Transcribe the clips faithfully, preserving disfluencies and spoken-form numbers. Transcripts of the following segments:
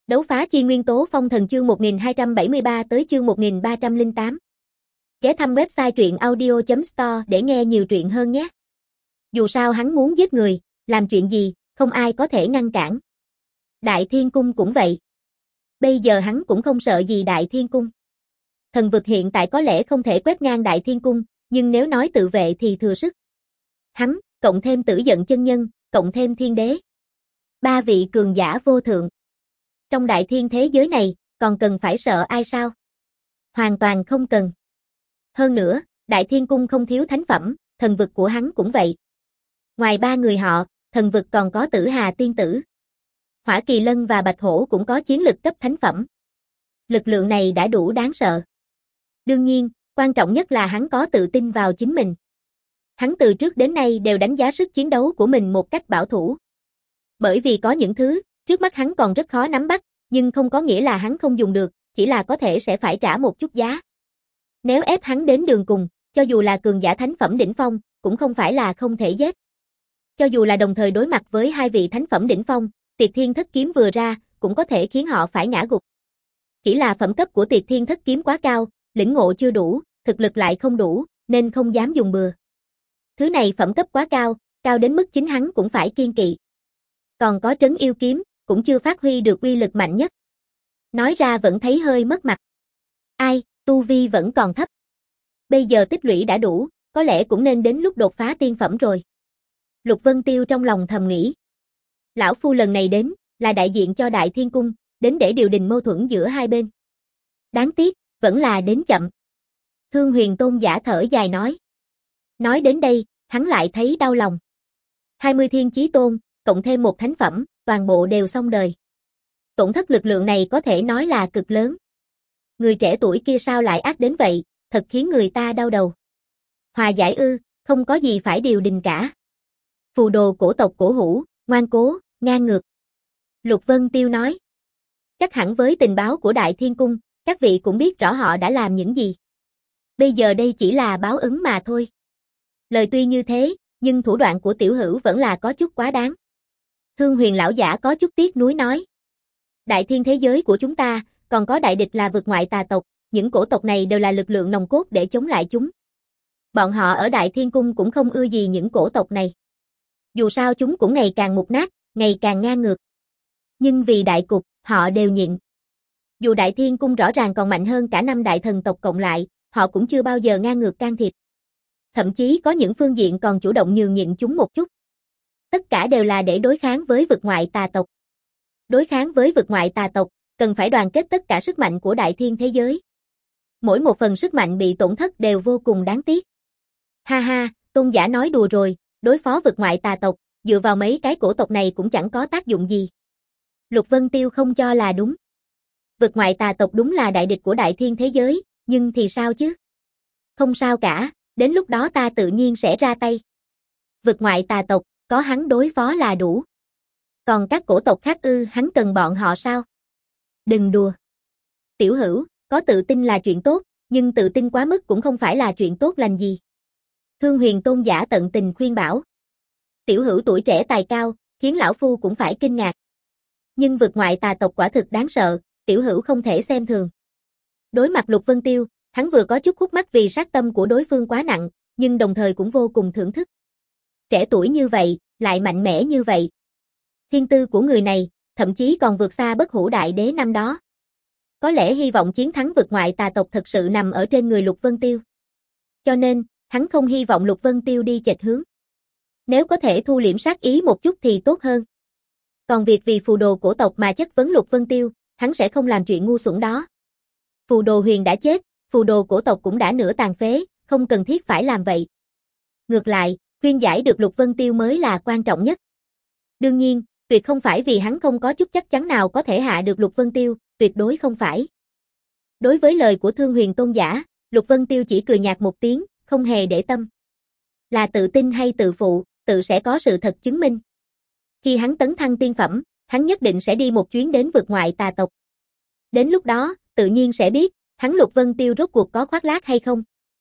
Đấu phá chi nguyên tố phong thần chương một nghìn hai trăm bảy mươi ba tới chương một nghìn ba trăm lẻ tám. Ghé thăm website truyện audio chấm store để nghe nhiều truyện hơn nhé. Dù sao hắn muốn giết người, làm chuyện gì, không ai có thể ngăn cản. Đại Thiên Cung cũng vậy. Bây giờ hắn cũng không sợ gì Đại Thiên Cung. Thần vực hiện tại có lẽ không thể quét ngang Đại Thiên Cung, nhưng nếu nói tự vệ thì thừa sức. Hắn, cộng thêm Tử Giận chân nhân, cộng thêm Thiên Đế. Ba vị cường giả vô thượng. Trong đại thiên thế giới này, còn cần phải sợ ai sao? Hoàn toàn không cần. Hơn nữa, Đại Thiên Cung không thiếu thánh phẩm, thần vực của hắn cũng vậy. Ngoài ba người họ, thần vực còn có Tử Hà tiên tử. Hỏa Kỳ Lân và Bạch Hổ cũng có chiến lực cấp thánh phẩm. Lực lượng này đã đủ đáng sợ. Đương nhiên, quan trọng nhất là hắn có tự tin vào chính mình. Hắn từ trước đến nay đều đánh giá sức chiến đấu của mình một cách bảo thủ. Bởi vì có những thứ, trước mắt hắn còn rất khó nắm bắt, nhưng không có nghĩa là hắn không dùng được, chỉ là có thể sẽ phải trả một chút giá. Nếu ép hắn đến đường cùng, cho dù là cường giả thánh phẩm đỉnh phong, cũng không phải là không thể giết. Cho dù là đồng thời đối mặt với hai vị thánh phẩm đỉnh phong, Tiệt Thiên Thất Kiếm vừa ra, cũng có thể khiến họ phải ngã gục. Chỉ là phẩm cấp của Tiệt Thiên Thất Kiếm quá cao, lĩnh ngộ chưa đủ, thực lực lại không đủ, nên không dám dùng bừa. Thứ này phẩm cấp quá cao, cao đến mức chính hắn cũng phải kiêng kỵ. Còn có Trấn Yêu Kiếm, cũng chưa phát huy được uy lực mạnh nhất. Nói ra vẫn thấy hơi mất mặt. Ai, tu vi vẫn còn thấp. Bây giờ tích lũy đã đủ, có lẽ cũng nên đến lúc đột phá tiên phẩm rồi. Lục Vân Tiêu trong lòng thầm nghĩ. Lão Phu lần này đến, là đại diện cho Đại Thiên Cung, đến để điều đình mâu thuẫn giữa hai bên. Đáng tiếc, vẫn là đến chậm. Thương Huyền Tôn giả thở dài nói. Nói đến đây, hắn lại thấy đau lòng. hai mươi thiên chí tôn, cộng thêm một thánh phẩm, toàn bộ đều xong đời. Tổn thất lực lượng này có thể nói là cực lớn. Người trẻ tuổi kia sao lại ác đến vậy, thật khiến người ta đau đầu. Hòa giải ư, không có gì phải điều đình cả. Phù đồ cổ tộc cổ hủ, ngoan cố, ngang ngược. Lục Vân Tiêu nói. Chắc hẳn với tình báo của Đại Thiên Cung, các vị cũng biết rõ họ đã làm những gì. Bây giờ đây chỉ là báo ứng mà thôi. Lời tuy như thế, nhưng thủ đoạn của tiểu hữu vẫn là có chút quá đáng. Thương Huyền lão giả có chút tiếc nuối nói. Đại thiên thế giới của chúng ta, còn có đại địch là vực ngoại tà tộc, những cổ tộc này đều là lực lượng nòng cốt để chống lại chúng. Bọn họ ở Đại Thiên Cung cũng không ưa gì những cổ tộc này. Dù sao chúng cũng ngày càng mục nát, ngày càng ngang ngược. Nhưng vì đại cục, họ đều nhịn. Dù Đại Thiên Cung rõ ràng còn mạnh hơn cả năm đại thần tộc cộng lại, họ cũng chưa bao giờ ngang ngược can thiệp. Thậm chí có những phương diện còn chủ động nhường nhịn chúng một chút. Tất cả đều là để đối kháng với vực ngoại tà tộc. Đối kháng với vực ngoại tà tộc, cần phải đoàn kết tất cả sức mạnh của đại thiên thế giới. Mỗi một phần sức mạnh bị tổn thất đều vô cùng đáng tiếc. Ha ha, tôn giả nói đùa rồi, đối phó vực ngoại tà tộc, dựa vào mấy cái cổ tộc này cũng chẳng có tác dụng gì. Lục Vân Tiêu không cho là đúng. Vực ngoại tà tộc đúng là đại địch của đại thiên thế giới, nhưng thì sao chứ? Không sao cả, đến lúc đó ta tự nhiên sẽ ra tay. Vực ngoại tà tộc, có hắn đối phó là đủ. Còn các cổ tộc khác ư, hắn cần bọn họ sao? Đừng đùa. Tiểu hữu, có tự tin là chuyện tốt, nhưng tự tin quá mức cũng không phải là chuyện tốt lành gì. Thương Huyền Tôn giả tận tình khuyên bảo. Tiểu hữu tuổi trẻ tài cao, khiến lão phu cũng phải kinh ngạc. Nhưng vực ngoại tà tộc quả thực đáng sợ, tiểu hữu không thể xem thường. Đối mặt Lục Vân Tiêu, hắn vừa có chút khúc mắc vì sát tâm của đối phương quá nặng, nhưng đồng thời cũng vô cùng thưởng thức. Trẻ tuổi như vậy, lại mạnh mẽ như vậy. Thiên tư của người này, thậm chí còn vượt xa Bất Hủ Đại Đế năm đó. Có lẽ hy vọng chiến thắng vực ngoại tà tộc thật sự nằm ở trên người Lục Vân Tiêu. Cho nên, hắn không hy vọng Lục Vân Tiêu đi chệch hướng. Nếu có thể thu liễm sát ý một chút thì tốt hơn. Còn việc vì phù đồ cổ tộc mà chất vấn Lục Vân Tiêu, hắn sẽ không làm chuyện ngu xuẩn đó. Phù đồ huyền đã chết, phù đồ cổ tộc cũng đã nửa tàn phế, không cần thiết phải làm vậy. Ngược lại, khuyên giải được Lục Vân Tiêu mới là quan trọng nhất. Đương nhiên, tuyệt không phải vì hắn không có chút chắc chắn nào có thể hạ được Lục Vân Tiêu, tuyệt đối không phải. Đối với lời của Thương Huyền Tôn giả, Lục Vân Tiêu chỉ cười nhạt một tiếng, không hề để tâm. Là tự tin hay tự phụ, tự sẽ có sự thật chứng minh. Khi hắn tấn thăng tiên phẩm, hắn nhất định sẽ đi một chuyến đến vực ngoại tà tộc. Đến lúc đó, tự nhiên sẽ biết, hắn Lục Vân Tiêu rốt cuộc có khoác lác hay không.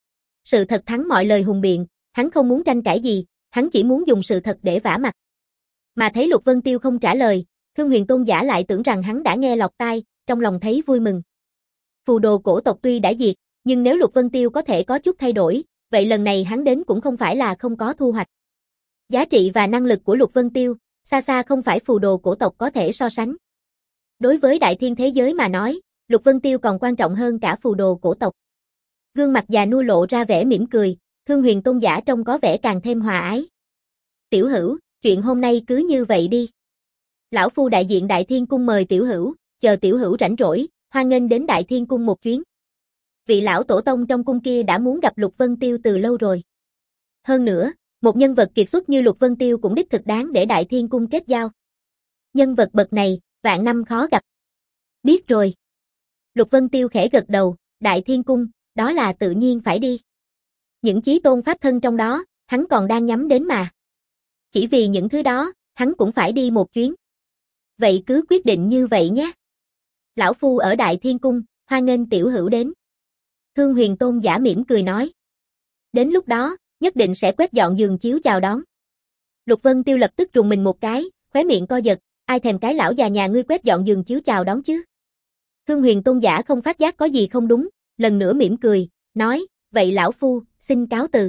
Sự thật thắng mọi lời hùng biện, hắn không muốn tranh cãi gì, hắn chỉ muốn dùng sự thật để vả mặt. Mà thấy Lục Vân Tiêu không trả lời, Thương Huyền Tôn giả lại tưởng rằng hắn đã nghe lọt tai, trong lòng thấy vui mừng. Phù đồ cổ tộc tuy đã diệt, nhưng nếu Lục Vân Tiêu có thể có chút thay đổi, vậy lần này hắn đến cũng không phải là không có thu hoạch. Giá trị và năng lực của Lục Vân Tiêu, xa xa không phải phù đồ cổ tộc có thể so sánh. Đối với đại thiên thế giới mà nói, Lục Vân Tiêu còn quan trọng hơn cả phù đồ cổ tộc. Gương mặt già nua lộ ra vẻ mỉm cười, Thương Huyền Tôn giả trông có vẻ càng thêm hòa ái. Tiểu Hữu, chuyện hôm nay cứ như vậy đi. Lão phu đại diện Đại Thiên Cung mời Tiểu Hữu, chờ Tiểu Hữu rảnh rỗi, hoan nghênh đến Đại Thiên Cung một chuyến. Vị lão tổ tông trong cung kia đã muốn gặp Lục Vân Tiêu từ lâu rồi. Hơn nữa, một nhân vật kiệt xuất như Lục Vân Tiêu cũng đích thực đáng để Đại Thiên Cung kết giao. Nhân vật bậc này, vạn năm khó gặp. Biết rồi. Lục Vân Tiêu khẽ gật đầu, Đại Thiên Cung, đó là tự nhiên phải đi. Những chí tôn pháp thân trong đó, hắn còn đang nhắm đến mà. Chỉ vì những thứ đó, hắn cũng phải đi một chuyến. Vậy cứ quyết định như vậy nhé. Lão phu ở Đại Thiên Cung, hoan nghênh Tiểu Hữu đến. Thương Huyền Tôn giả mỉm cười nói. Đến lúc đó, nhất định sẽ quét dọn giường chiếu chào đón. Lục Vân Tiêu lập tức rùng mình một cái, khóe miệng co giật, ai thèm cái lão già nhà ngươi quét dọn giường chiếu chào đón chứ. Thương Huyền Tôn giả không phát giác có gì không đúng, lần nữa mỉm cười, nói, vậy lão phu, xin cáo từ.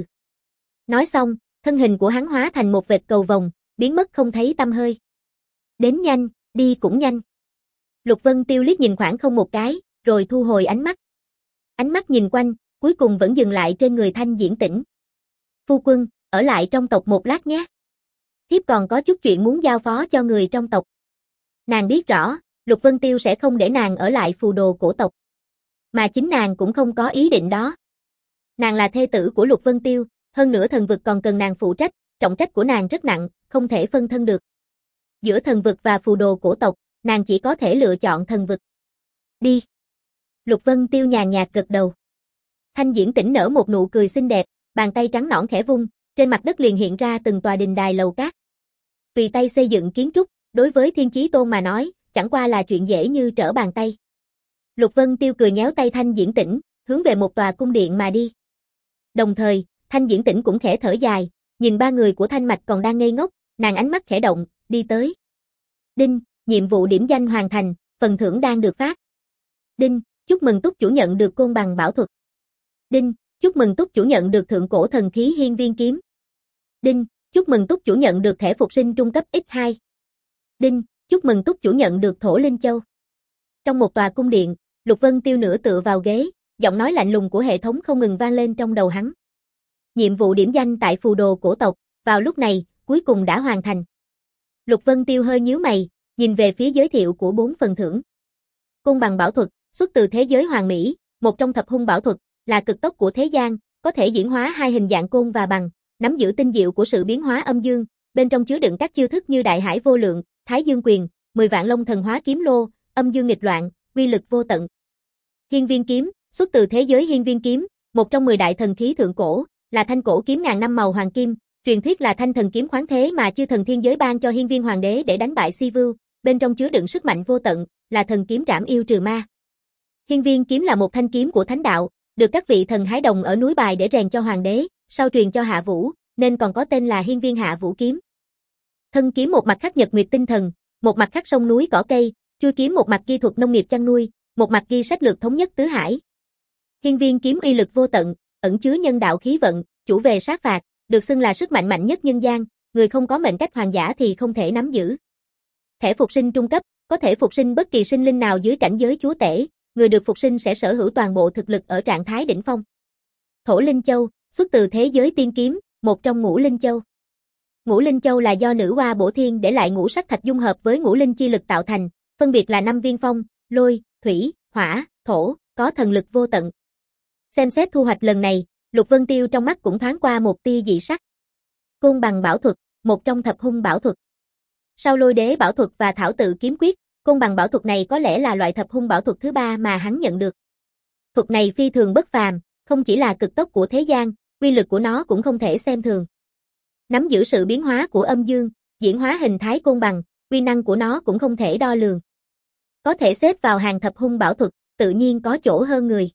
Nói xong, thân hình của hắn hóa thành một vệt cầu vồng, biến mất không thấy tăm hơi. Đến nhanh, đi cũng nhanh. Lục Vân Tiêu liếc nhìn khoảng không một cái, rồi thu hồi ánh mắt. Ánh mắt nhìn quanh, cuối cùng vẫn dừng lại trên người Thanh Diễn Tĩnh. Phu quân, ở lại trong tộc một lát nhé. Thiếp còn có chút chuyện muốn giao phó cho người trong tộc. Nàng biết rõ, Lục Vân Tiêu sẽ không để nàng ở lại phù đồ cổ tộc. Mà chính nàng cũng không có ý định đó. Nàng là thê tử của Lục Vân Tiêu, hơn nữa thần vực còn cần nàng phụ trách, trọng trách của nàng rất nặng, không thể phân thân được. Giữa thần vực và phù đồ cổ tộc, nàng chỉ có thể lựa chọn thần vực. Đi. Lục Vân Tiêu nhàn nhạt gật đầu. Thanh Diễn Tĩnh nở một nụ cười xinh đẹp, bàn tay trắng nõn khẽ vung, trên mặt đất liền hiện ra từng tòa đình đài lầu cát. Tùy tay xây dựng kiến trúc, đối với Thiên Chí Tôn mà nói, chẳng qua là chuyện dễ như trở bàn tay. Lục Vân Tiêu cười nhéo tay Thanh Diễn Tĩnh, hướng về một tòa cung điện mà đi. Đồng thời, Thanh Diễn Tĩnh cũng khẽ thở dài, nhìn ba người của Thanh Mạch còn đang ngây ngốc, nàng ánh mắt khẽ động, đi tới. Đinh, nhiệm vụ điểm danh hoàn thành, phần thưởng đang được phát. Đinh, chúc mừng túc chủ nhận được côn bằng bảo thuật. Đinh, chúc mừng túc chủ nhận được thượng cổ thần khí hiên viên kiếm. Đinh, chúc mừng túc chủ nhận được thẻ phục sinh trung cấp nhân hai. Đinh, chúc mừng túc chủ nhận được thổ linh châu. Trong một tòa cung điện, Lục Vân Tiêu nửa tựa vào ghế, giọng nói lạnh lùng của hệ thống không ngừng vang lên trong đầu hắn. Nhiệm vụ điểm danh tại phù đồ cổ tộc, vào lúc này, cuối cùng đã hoàn thành. Lục Vân Tiêu hơi nhíu mày, nhìn về phía giới thiệu của bốn phần thưởng. Côn bằng bảo thuật, xuất từ thế giới hoàng mỹ, một trong thập hung bảo thuật, là cực tốc của thế gian, có thể diễn hóa hai hình dạng côn và bằng, nắm giữ tinh diệu của sự biến hóa âm dương, bên trong chứa đựng các chiêu thức như đại hải vô lượng, thái dương quyền, mười vạn long thần hóa kiếm lô, âm dương nghịch loạn, uy lực vô tận. Hiên viên kiếm, xuất từ thế giới hiên viên kiếm, một trong mười đại thần khí thượng cổ, là thanh cổ kiếm ngàn năm màu hoàng kim, truyền thuyết là thanh thần kiếm khoáng thế mà chư thần thiên giới ban cho hiên viên hoàng đế để đánh bại Si Vưu, bên trong chứa đựng sức mạnh vô tận, là thần kiếm trảm yêu trừ ma. Hiên viên kiếm là một thanh kiếm của thánh đạo, được các vị thần hái đồng ở núi Bài để rèn cho hoàng đế, sau truyền cho Hạ Vũ, nên còn có tên là hiên viên Hạ Vũ kiếm. Thân kiếm một mặt khắc nhật nguyệt tinh thần, một mặt khắc sông núi cỏ cây, chui kiếm một mặt ghi thuật nông nghiệp chăn nuôi, một mặt ghi sách lược thống nhất tứ hải. Hiên viên kiếm uy lực vô tận, ẩn chứa nhân đạo khí vận, chủ về sát phạt, được xưng là sức mạnh mạnh nhất nhân gian, người không có mệnh cách hoàng giả thì không thể nắm giữ. Thẻ phục sinh trung cấp, có thể phục sinh bất kỳ sinh linh nào dưới cảnh giới chúa tể, người được phục sinh sẽ sở hữu toàn bộ thực lực ở trạng thái đỉnh phong. Thổ linh châu, xuất từ thế giới tiên kiếm, một trong ngũ linh châu. Ngũ linh châu là do nữ hoa bổ thiên để lại ngũ sắc thạch dung hợp với ngũ linh chi lực tạo thành, phân biệt là năm viên phong, lôi, thủy, hỏa, thổ, có thần lực vô tận. Xem xét thu hoạch lần này, Lục Vân Tiêu trong mắt cũng thoáng qua một tia dị sắc. Côn bằng bảo thuật, một trong thập hung bảo thuật. Sau lôi đế bảo thuật và thảo tự kiếm quyết, côn bằng bảo thuật này có lẽ là loại thập hung bảo thuật thứ ba mà hắn nhận được. Thuật này phi thường bất phàm, không chỉ là cực tốc của thế gian, uy lực của nó cũng không thể xem thường. Nắm giữ sự biến hóa của âm dương, diễn hóa hình thái côn bằng, uy năng của nó cũng không thể đo lường. Có thể xếp vào hàng thập hung bảo thuật, tự nhiên có chỗ hơn người.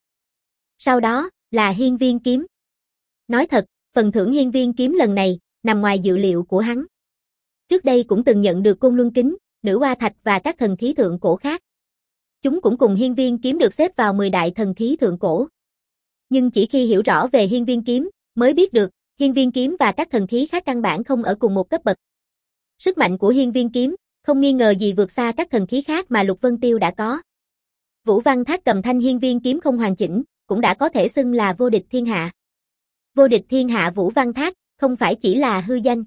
Sau đó, là hiên viên kiếm. Nói thật, phần thưởng hiên viên kiếm lần này, nằm ngoài dự liệu của hắn. Trước đây cũng từng nhận được côn luân kính, nữ oa thạch và các thần khí thượng cổ khác. Chúng cũng cùng hiên viên kiếm được xếp vào mười đại thần khí thượng cổ. Nhưng chỉ khi hiểu rõ về hiên viên kiếm, mới biết được, hiên viên kiếm và các thần khí khác căn bản không ở cùng một cấp bậc. Sức mạnh của hiên viên kiếm, không nghi ngờ gì vượt xa các thần khí khác mà Lục Vân Tiêu đã có. Vũ Văn Thác cầm thanh hiên viên kiếm không hoàn chỉnh, cũng đã có thể xưng là vô địch thiên hạ. Vô địch thiên hạ Vũ Văn Thác, không phải chỉ là hư danh.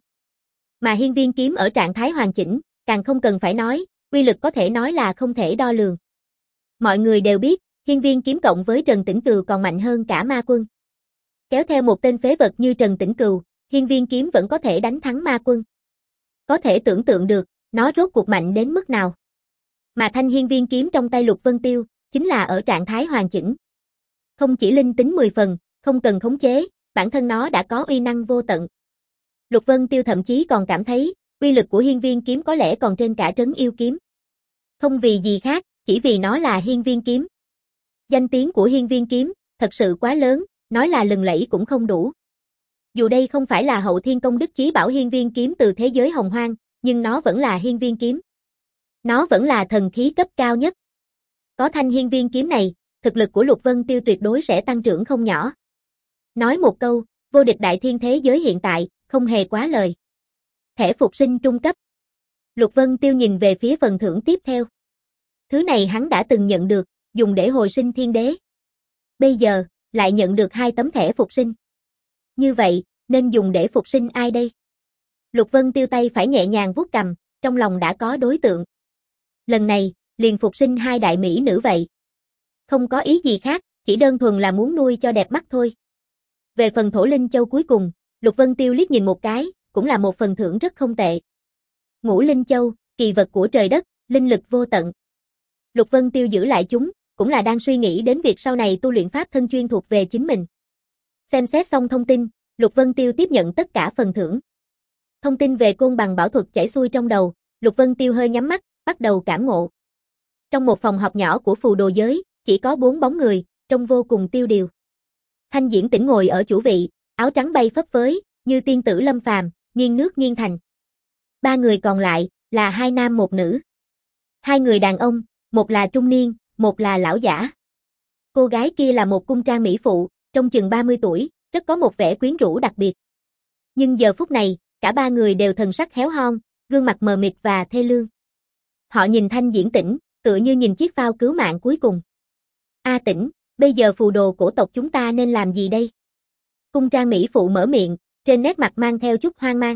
Mà hiên viên kiếm ở trạng thái hoàn chỉnh, càng không cần phải nói, uy lực có thể nói là không thể đo lường. Mọi người đều biết, hiên viên kiếm cộng với Trần Tĩnh Cừu còn mạnh hơn cả ma quân. Kéo theo một tên phế vật như Trần Tĩnh Cừu, hiên viên kiếm vẫn có thể đánh thắng ma quân. Có thể tưởng tượng được, nó rốt cuộc mạnh đến mức nào. Mà thanh hiên viên kiếm trong tay Lục Vân Tiêu, chính là ở trạng thái hoàn chỉnh. Không chỉ linh tính mười phần, không cần khống chế, bản thân nó đã có uy năng vô tận. Lục Vân Tiêu thậm chí còn cảm thấy, uy lực của hiên viên kiếm có lẽ còn trên cả trấn yêu kiếm. Không vì gì khác, chỉ vì nó là hiên viên kiếm. Danh tiếng của hiên viên kiếm, thật sự quá lớn, nói là lừng lẫy cũng không đủ. Dù đây không phải là hậu thiên công đức chí bảo hiên viên kiếm từ thế giới hồng hoang, nhưng nó vẫn là hiên viên kiếm. Nó vẫn là thần khí cấp cao nhất. Có thanh hiên viên kiếm này, thực lực của Lục Vân Tiêu tuyệt đối sẽ tăng trưởng không nhỏ. Nói một câu, vô địch đại thiên thế giới hiện tại, không hề quá lời. Thẻ phục sinh trung cấp. Lục Vân Tiêu nhìn về phía phần thưởng tiếp theo. Thứ này hắn đã từng nhận được, dùng để hồi sinh thiên đế. Bây giờ, lại nhận được hai tấm thẻ phục sinh. Như vậy, nên dùng để phục sinh ai đây? Lục Vân Tiêu tay phải nhẹ nhàng vuốt cầm, trong lòng đã có đối tượng. Lần này, liền phục sinh hai đại mỹ nữ vậy. Không có ý gì khác, chỉ đơn thuần là muốn nuôi cho đẹp mắt thôi. Về phần thổ linh châu cuối cùng, Lục Vân Tiêu liếc nhìn một cái, cũng là một phần thưởng rất không tệ. Ngũ linh châu, kỳ vật của trời đất, linh lực vô tận. Lục Vân Tiêu giữ lại chúng, cũng là đang suy nghĩ đến việc sau này tu luyện pháp thân chuyên thuộc về chính mình. Xem xét xong thông tin, Lục Vân Tiêu tiếp nhận tất cả phần thưởng. Thông tin về côn bằng bảo thuật chảy xuôi trong đầu, Lục Vân Tiêu hơi nhắm mắt, bắt đầu cảm ngộ. Trong một phòng họp nhỏ của phù đồ giới, chỉ có bốn bóng người, trông vô cùng tiêu điều. Thanh Diễn Tĩnh ngồi ở chủ vị, áo trắng bay phấp phới, như tiên tử lâm phàm, nghiêng nước nghiêng thành. Ba người còn lại, là hai nam một nữ. Hai người đàn ông, một là trung niên, một là lão giả. Cô gái kia là một cung trang mỹ phụ, trông chừng ba mươi tuổi, rất có một vẻ quyến rũ đặc biệt. Nhưng giờ phút này, cả ba người đều thần sắc héo hon, gương mặt mờ mịt và thê lương. Họ nhìn Thanh Diễn Tĩnh, tựa như nhìn chiếc phao cứu mạng cuối cùng. A Tĩnh, bây giờ phù đồ cổ tộc chúng ta nên làm gì đây? Cung trang mỹ phụ mở miệng, trên nét mặt mang theo chút hoang mang.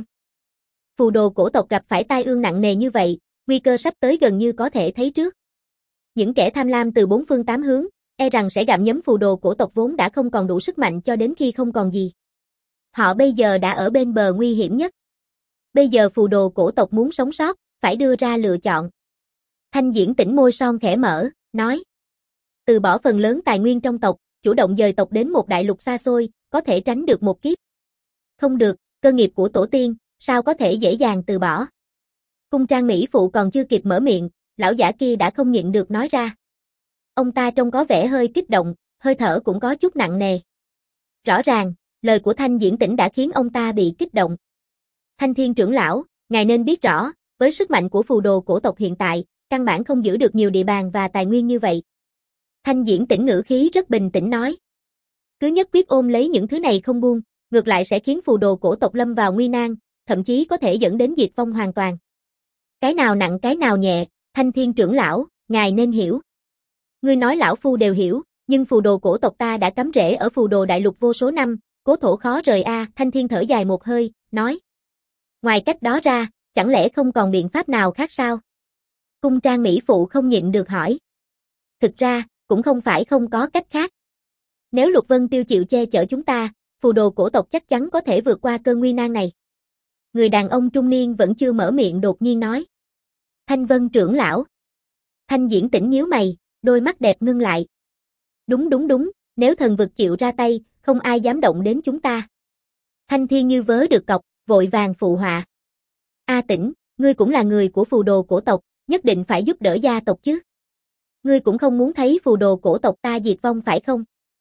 Phù đồ cổ tộc gặp phải tai ương nặng nề như vậy, nguy cơ sắp tới gần như có thể thấy trước. Những kẻ tham lam từ bốn phương tám hướng, e rằng sẽ gặm nhấm phù đồ cổ tộc vốn đã không còn đủ sức mạnh cho đến khi không còn gì. Họ bây giờ đã ở bên bờ nguy hiểm nhất. Bây giờ phù đồ cổ tộc muốn sống sót, phải đưa ra lựa chọn. Thanh Diễn Tĩnh môi son khẽ mở, nói. Từ bỏ phần lớn tài nguyên trong tộc, chủ động dời tộc đến một đại lục xa xôi, có thể tránh được một kiếp. Không được, cơ nghiệp của tổ tiên, sao có thể dễ dàng từ bỏ. Cung trang mỹ phụ còn chưa kịp mở miệng, lão giả kia đã không nhịn được nói ra. Ông ta trông có vẻ hơi kích động, hơi thở cũng có chút nặng nề. Rõ ràng, lời của Thanh Diễn Tĩnh đã khiến ông ta bị kích động. Thanh Thiên trưởng lão, ngài nên biết rõ, với sức mạnh của phù đồ cổ tộc hiện tại, căn bản không giữ được nhiều địa bàn và tài nguyên như vậy. Thanh Diễn Tĩnh ngữ khí rất bình tĩnh nói. Cứ nhất quyết ôm lấy những thứ này không buông, ngược lại sẽ khiến phù đồ cổ tộc lâm vào nguy nan, thậm chí có thể dẫn đến diệt vong hoàn toàn. Cái nào nặng cái nào nhẹ, Thanh Thiên trưởng lão, ngài nên hiểu. Ngươi nói lão phu đều hiểu, nhưng phù đồ cổ tộc ta đã cắm rễ ở phù đồ đại lục vô số năm, cố thổ khó rời a, à, Thanh Thiên thở dài một hơi, nói. Ngoài cách đó ra, chẳng lẽ không còn biện pháp nào khác sao? Cung trang mỹ phụ không nhịn được hỏi. Thực ra, cũng không phải không có cách khác. Nếu Lục Vân Tiêu chịu che chở chúng ta, phù đồ cổ tộc chắc chắn có thể vượt qua cơn nguy nan này. Người đàn ông trung niên vẫn chưa mở miệng đột nhiên nói. Thanh Vân trưởng lão. Thanh Diễn Tĩnh nhíu mày, đôi mắt đẹp ngưng lại. Đúng đúng đúng, nếu thần vực chịu ra tay, không ai dám động đến chúng ta. Thanh Thiên như vớ được cọc, vội vàng phụ họa. A Tĩnh, ngươi cũng là người của phù đồ cổ tộc, nhất định phải giúp đỡ gia tộc chứ. Ngươi cũng không muốn thấy phù đồ cổ tộc ta diệt vong phải không?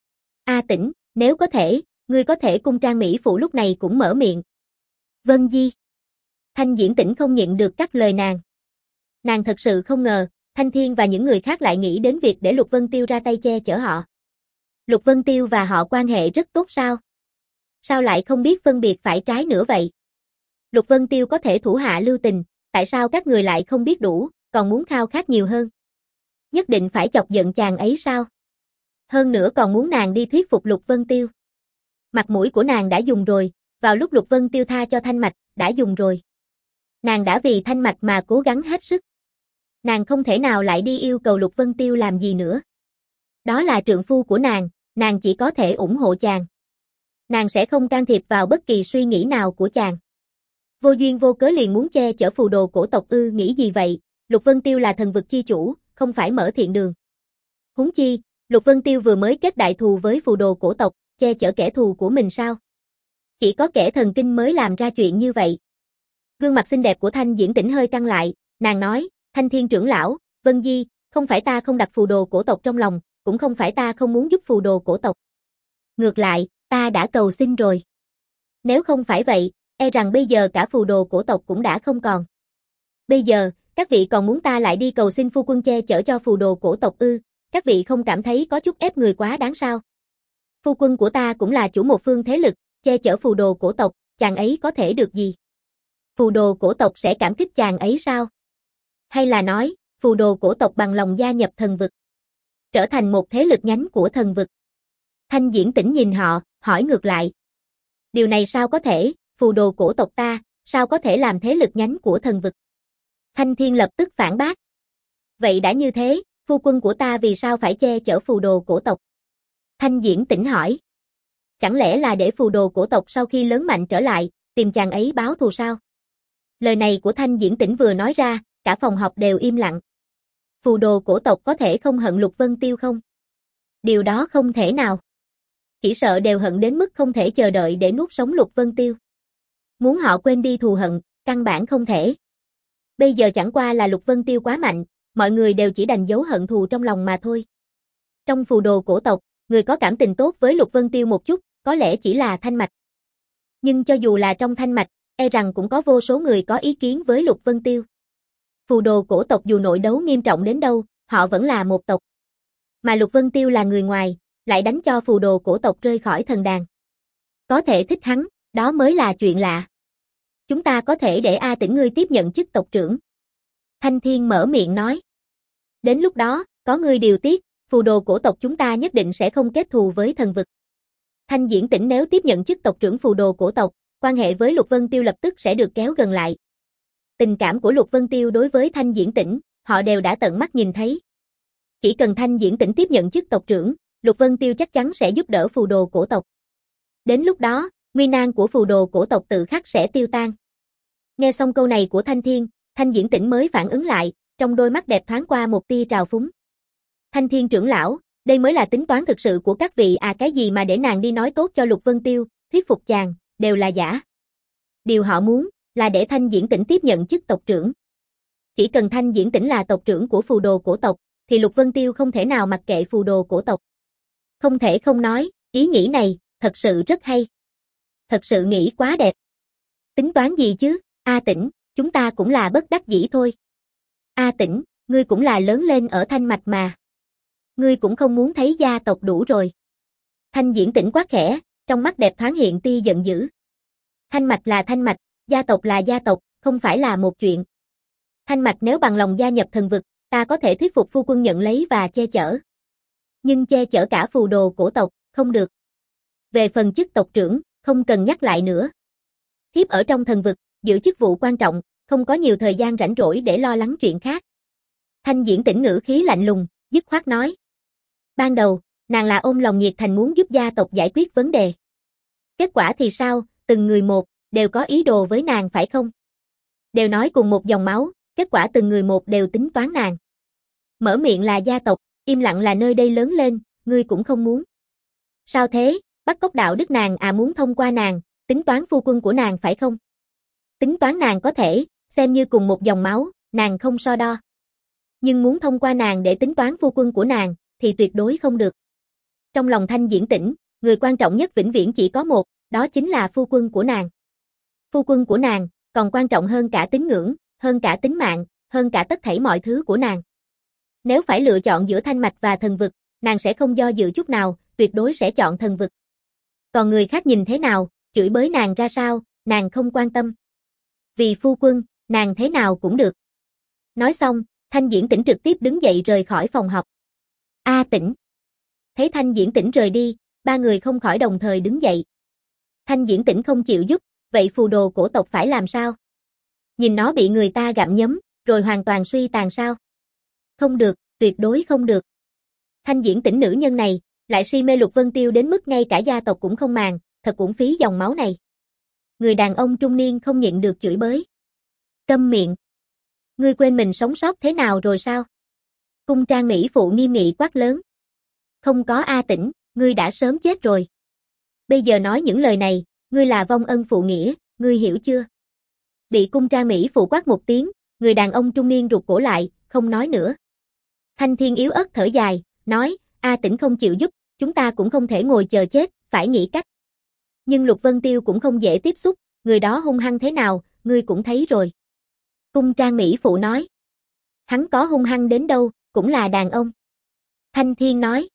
A Tĩnh, nếu có thể, ngươi có thể cung trang mỹ phụ lúc này cũng mở miệng. Vân Di. Thanh Diễn Tĩnh không nhịn được cắt lời nàng. Nàng thật sự không ngờ, Thanh Thiên và những người khác lại nghĩ đến việc để Lục Vân Tiêu ra tay che chở họ. Lục Vân Tiêu và họ quan hệ rất tốt sao? Sao lại không biết phân biệt phải trái nữa vậy? Lục Vân Tiêu có thể thủ hạ lưu tình, tại sao các người lại không biết đủ, còn muốn khao khát nhiều hơn? Nhất định phải chọc giận chàng ấy sao? Hơn nữa còn muốn nàng đi thuyết phục Lục Vân Tiêu. Mặt mũi của nàng đã dùng rồi, vào lúc Lục Vân Tiêu tha cho Thanh Mạch, đã dùng rồi. Nàng đã vì Thanh Mạch mà cố gắng hết sức. Nàng không thể nào lại đi yêu cầu Lục Vân Tiêu làm gì nữa. Đó là trượng phu của nàng, nàng chỉ có thể ủng hộ chàng. Nàng sẽ không can thiệp vào bất kỳ suy nghĩ nào của chàng. Vô duyên vô cớ liền muốn che chở phù đồ cổ tộc ư? Nghĩ gì vậy? Lục Vân Tiêu là thần vực chi chủ, không phải mở thiện đường. Huống chi, Lục Vân Tiêu vừa mới kết đại thù với phù đồ cổ tộc, che chở kẻ thù của mình sao? Chỉ có kẻ thần kinh mới làm ra chuyện như vậy. Gương mặt xinh đẹp của Thanh Diễn Tĩnh hơi căng lại, nàng nói, Thanh Thiên trưởng lão, Vân Di, không phải ta không đặt phù đồ cổ tộc trong lòng, cũng không phải ta không muốn giúp phù đồ cổ tộc. Ngược lại, ta đã cầu xin rồi. Nếu không phải vậy, e rằng bây giờ cả phù đồ cổ tộc cũng đã không còn. Bây giờ, các vị còn muốn ta lại đi cầu xin phu quân che chở cho phù đồ cổ tộc ư? Các vị không cảm thấy có chút ép người quá đáng sao? Phu quân của ta cũng là chủ một phương thế lực, che chở phù đồ cổ tộc, chàng ấy có thể được gì? Phù đồ cổ tộc sẽ cảm kích chàng ấy sao? Hay là nói, phù đồ cổ tộc bằng lòng gia nhập thần vực, trở thành một thế lực nhánh của thần vực? Thanh Diễn Tĩnh nhìn họ, hỏi ngược lại. Điều này sao có thể, phù đồ cổ tộc ta, sao có thể làm thế lực nhánh của thần vực? Thanh Thiên lập tức phản bác. Vậy đã như thế, phu quân của ta vì sao phải che chở phù đồ cổ tộc? Thanh Diễn Tĩnh hỏi. Chẳng lẽ là để phù đồ cổ tộc sau khi lớn mạnh trở lại, tìm chàng ấy báo thù sao? Lời này của Thanh Diễn Tĩnh vừa nói ra, cả phòng họp đều im lặng. Phù đồ cổ tộc có thể không hận Lục Vân Tiêu không? Điều đó không thể nào. Chỉ sợ đều hận đến mức không thể chờ đợi để nuốt sống Lục Vân Tiêu. Muốn họ quên đi thù hận, căn bản không thể. Bây giờ chẳng qua là Lục Vân Tiêu quá mạnh, mọi người đều chỉ đành giấu hận thù trong lòng mà thôi. Trong phù đồ cổ tộc, người có cảm tình tốt với Lục Vân Tiêu một chút, có lẽ chỉ là Thanh Mạch. Nhưng cho dù là trong Thanh Mạch, e rằng cũng có vô số người có ý kiến với Lục Vân Tiêu. Phù đồ cổ tộc dù nội đấu nghiêm trọng đến đâu, họ vẫn là một tộc. Mà Lục Vân Tiêu là người ngoài, lại đánh cho phù đồ cổ tộc rơi khỏi thần đàn. Có thể thích hắn, đó mới là chuyện lạ. Chúng ta có thể để A Tĩnh ngươi tiếp nhận chức tộc trưởng. Thanh Thiên mở miệng nói. Đến lúc đó, có ngươi điều tiết, phù đồ cổ tộc chúng ta nhất định sẽ không kết thù với thần vực. Thanh Diễn Tĩnh nếu tiếp nhận chức tộc trưởng phù đồ cổ tộc, quan hệ với Lục Vân Tiêu lập tức sẽ được kéo gần lại. Tình cảm của Lục Vân Tiêu đối với Thanh Diễn Tĩnh, họ đều đã tận mắt nhìn thấy. Chỉ cần Thanh Diễn Tĩnh tiếp nhận chức tộc trưởng, Lục Vân Tiêu chắc chắn sẽ giúp đỡ phù đồ cổ tộc. Đến lúc đó, nguy nan của phù đồ cổ tộc tự khắc sẽ tiêu tan. Nghe xong câu này của Thanh Thiên, Thanh Diễn Tĩnh mới phản ứng lại, trong đôi mắt đẹp thoáng qua một tia trào phúng. Thanh Thiên trưởng lão, đây mới là tính toán thực sự của các vị à? Cái gì mà để nàng đi nói tốt cho Lục Vân Tiêu, thuyết phục chàng, đều là giả. Điều họ muốn, là để Thanh Diễn Tĩnh tiếp nhận chức tộc trưởng. Chỉ cần Thanh Diễn Tĩnh là tộc trưởng của phù đồ cổ tộc, thì Lục Vân Tiêu không thể nào mặc kệ phù đồ cổ tộc. Không thể không nói, ý nghĩ này, thật sự rất hay. Thật sự nghĩ quá đẹp. Tính toán gì chứ, A Tĩnh, chúng ta cũng là bất đắc dĩ thôi. A Tĩnh, ngươi cũng là lớn lên ở Thanh Mạch mà. Ngươi cũng không muốn thấy gia tộc đủ rồi. Thanh Diễn Tĩnh quát khẽ, trong mắt đẹp thoáng hiện tia giận dữ. Thanh Mạch là Thanh Mạch, gia tộc là gia tộc, không phải là một chuyện. Thanh Mạch nếu bằng lòng gia nhập thần vực, ta có thể thuyết phục phu quân nhận lấy và che chở. Nhưng che chở cả phù đồ cổ tộc, không được. Về phần chức tộc trưởng, không cần nhắc lại nữa. Thiếp ở trong thần vực, giữ chức vụ quan trọng, không có nhiều thời gian rảnh rỗi để lo lắng chuyện khác. Thanh Diễn Tĩnh ngữ khí lạnh lùng, dứt khoát nói. Ban đầu, nàng là ôm lòng nhiệt thành muốn giúp gia tộc giải quyết vấn đề. Kết quả thì sao, từng người một, đều có ý đồ với nàng phải không? Đều nói cùng một dòng máu, kết quả từng người một đều tính toán nàng. Mở miệng là gia tộc, im lặng là nơi đây lớn lên, ngươi cũng không muốn. Sao thế, bắt cóc đạo đức nàng à? Muốn thông qua nàng, tính toán phu quân của nàng phải không? Tính toán nàng có thể, xem như cùng một dòng máu, nàng không so đo. Nhưng muốn thông qua nàng để tính toán phu quân của nàng, thì tuyệt đối không được. Trong lòng Thanh Diễn Tĩnh, người quan trọng nhất vĩnh viễn chỉ có một, đó chính là phu quân của nàng. Phu quân của nàng, còn quan trọng hơn cả tín ngưỡng, hơn cả tính mạng, hơn hơn cả tất thảy mọi thứ của nàng. Nếu phải lựa chọn giữa thanh mạch và thần vực, nàng sẽ không do dự chút nào, tuyệt đối sẽ chọn thần vực. Còn người khác nhìn thế nào, chửi bới nàng ra sao, nàng không quan tâm. Vì phu quân, nàng thế nào cũng được. Nói xong, Thanh Diễn Tĩnh trực tiếp đứng dậy rời khỏi phòng họp. A Tĩnh. Thấy Thanh Diễn Tĩnh rời đi, ba người không khỏi đồng thời đứng dậy. Thanh Diễn Tĩnh không chịu giúp, vậy phù đồ cổ tộc phải làm sao? Nhìn nó bị người ta gặm nhấm, rồi hoàn toàn suy tàn sao? Không được, tuyệt đối không được. Thanh Diễn Tĩnh nữ nhân này, lại si mê Lục Vân Tiêu đến mức ngay cả gia tộc cũng không màng, thật uổng phí dòng máu này. Người đàn ông trung niên không nhịn được chửi bới. Câm miệng. Ngươi quên mình sống sót thế nào rồi sao? Cung trang mỹ phụ nghiêm nghị quát lớn. Không có A Tĩnh, ngươi đã sớm chết rồi. Bây giờ nói những lời này, ngươi là vong ân phụ nghĩa, ngươi hiểu chưa? Bị cung trang mỹ phụ quát một tiếng, người đàn ông trung niên rụt cổ lại, không nói nữa. Thanh Thiên yếu ớt thở dài, nói, A Tĩnh không chịu giúp, chúng ta cũng không thể ngồi chờ chết, phải nghĩ cách. Nhưng Lục Vân Tiêu cũng không dễ tiếp xúc, người đó hung hăng thế nào, ngươi cũng thấy rồi. Cung trang mỹ phụ nói. Hắn có hung hăng đến đâu, cũng là đàn ông. Thanh Thiên nói.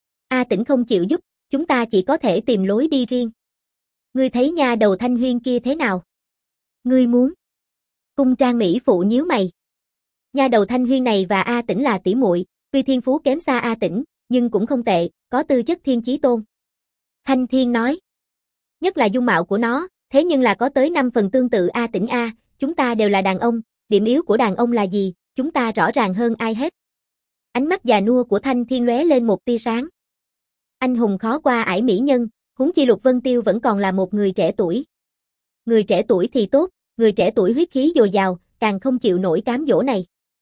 A Tĩnh không chịu giúp, chúng ta chỉ có thể tìm lối đi riêng. Ngươi thấy nha đầu Thanh Huyên kia thế nào? Ngươi muốn? Cung trang mỹ phụ nhíu mày. Nha đầu Thanh Huyên này và A Tĩnh là tỷ muội, tuy thiên phú kém xa A Tĩnh, nhưng cũng không tệ, có tư chất thiên chí tôn. Thanh Thiên nói. Nhất là dung mạo của nó, thế nhưng là có tới năm phần tương tự A Tĩnh A, chúng ta đều là đàn ông, điểm yếu của đàn ông là gì, chúng ta rõ ràng hơn ai hết. Ánh mắt già nua của Thanh Thiên lóe lên một tia sáng. Anh hùng khó qua ải mỹ nhân, huống chi Lục Vân Tiêu vẫn còn là một người trẻ tuổi. Người trẻ tuổi thì tốt, người trẻ tuổi huyết khí dồi dào, càng không chịu nổi cám dỗ này.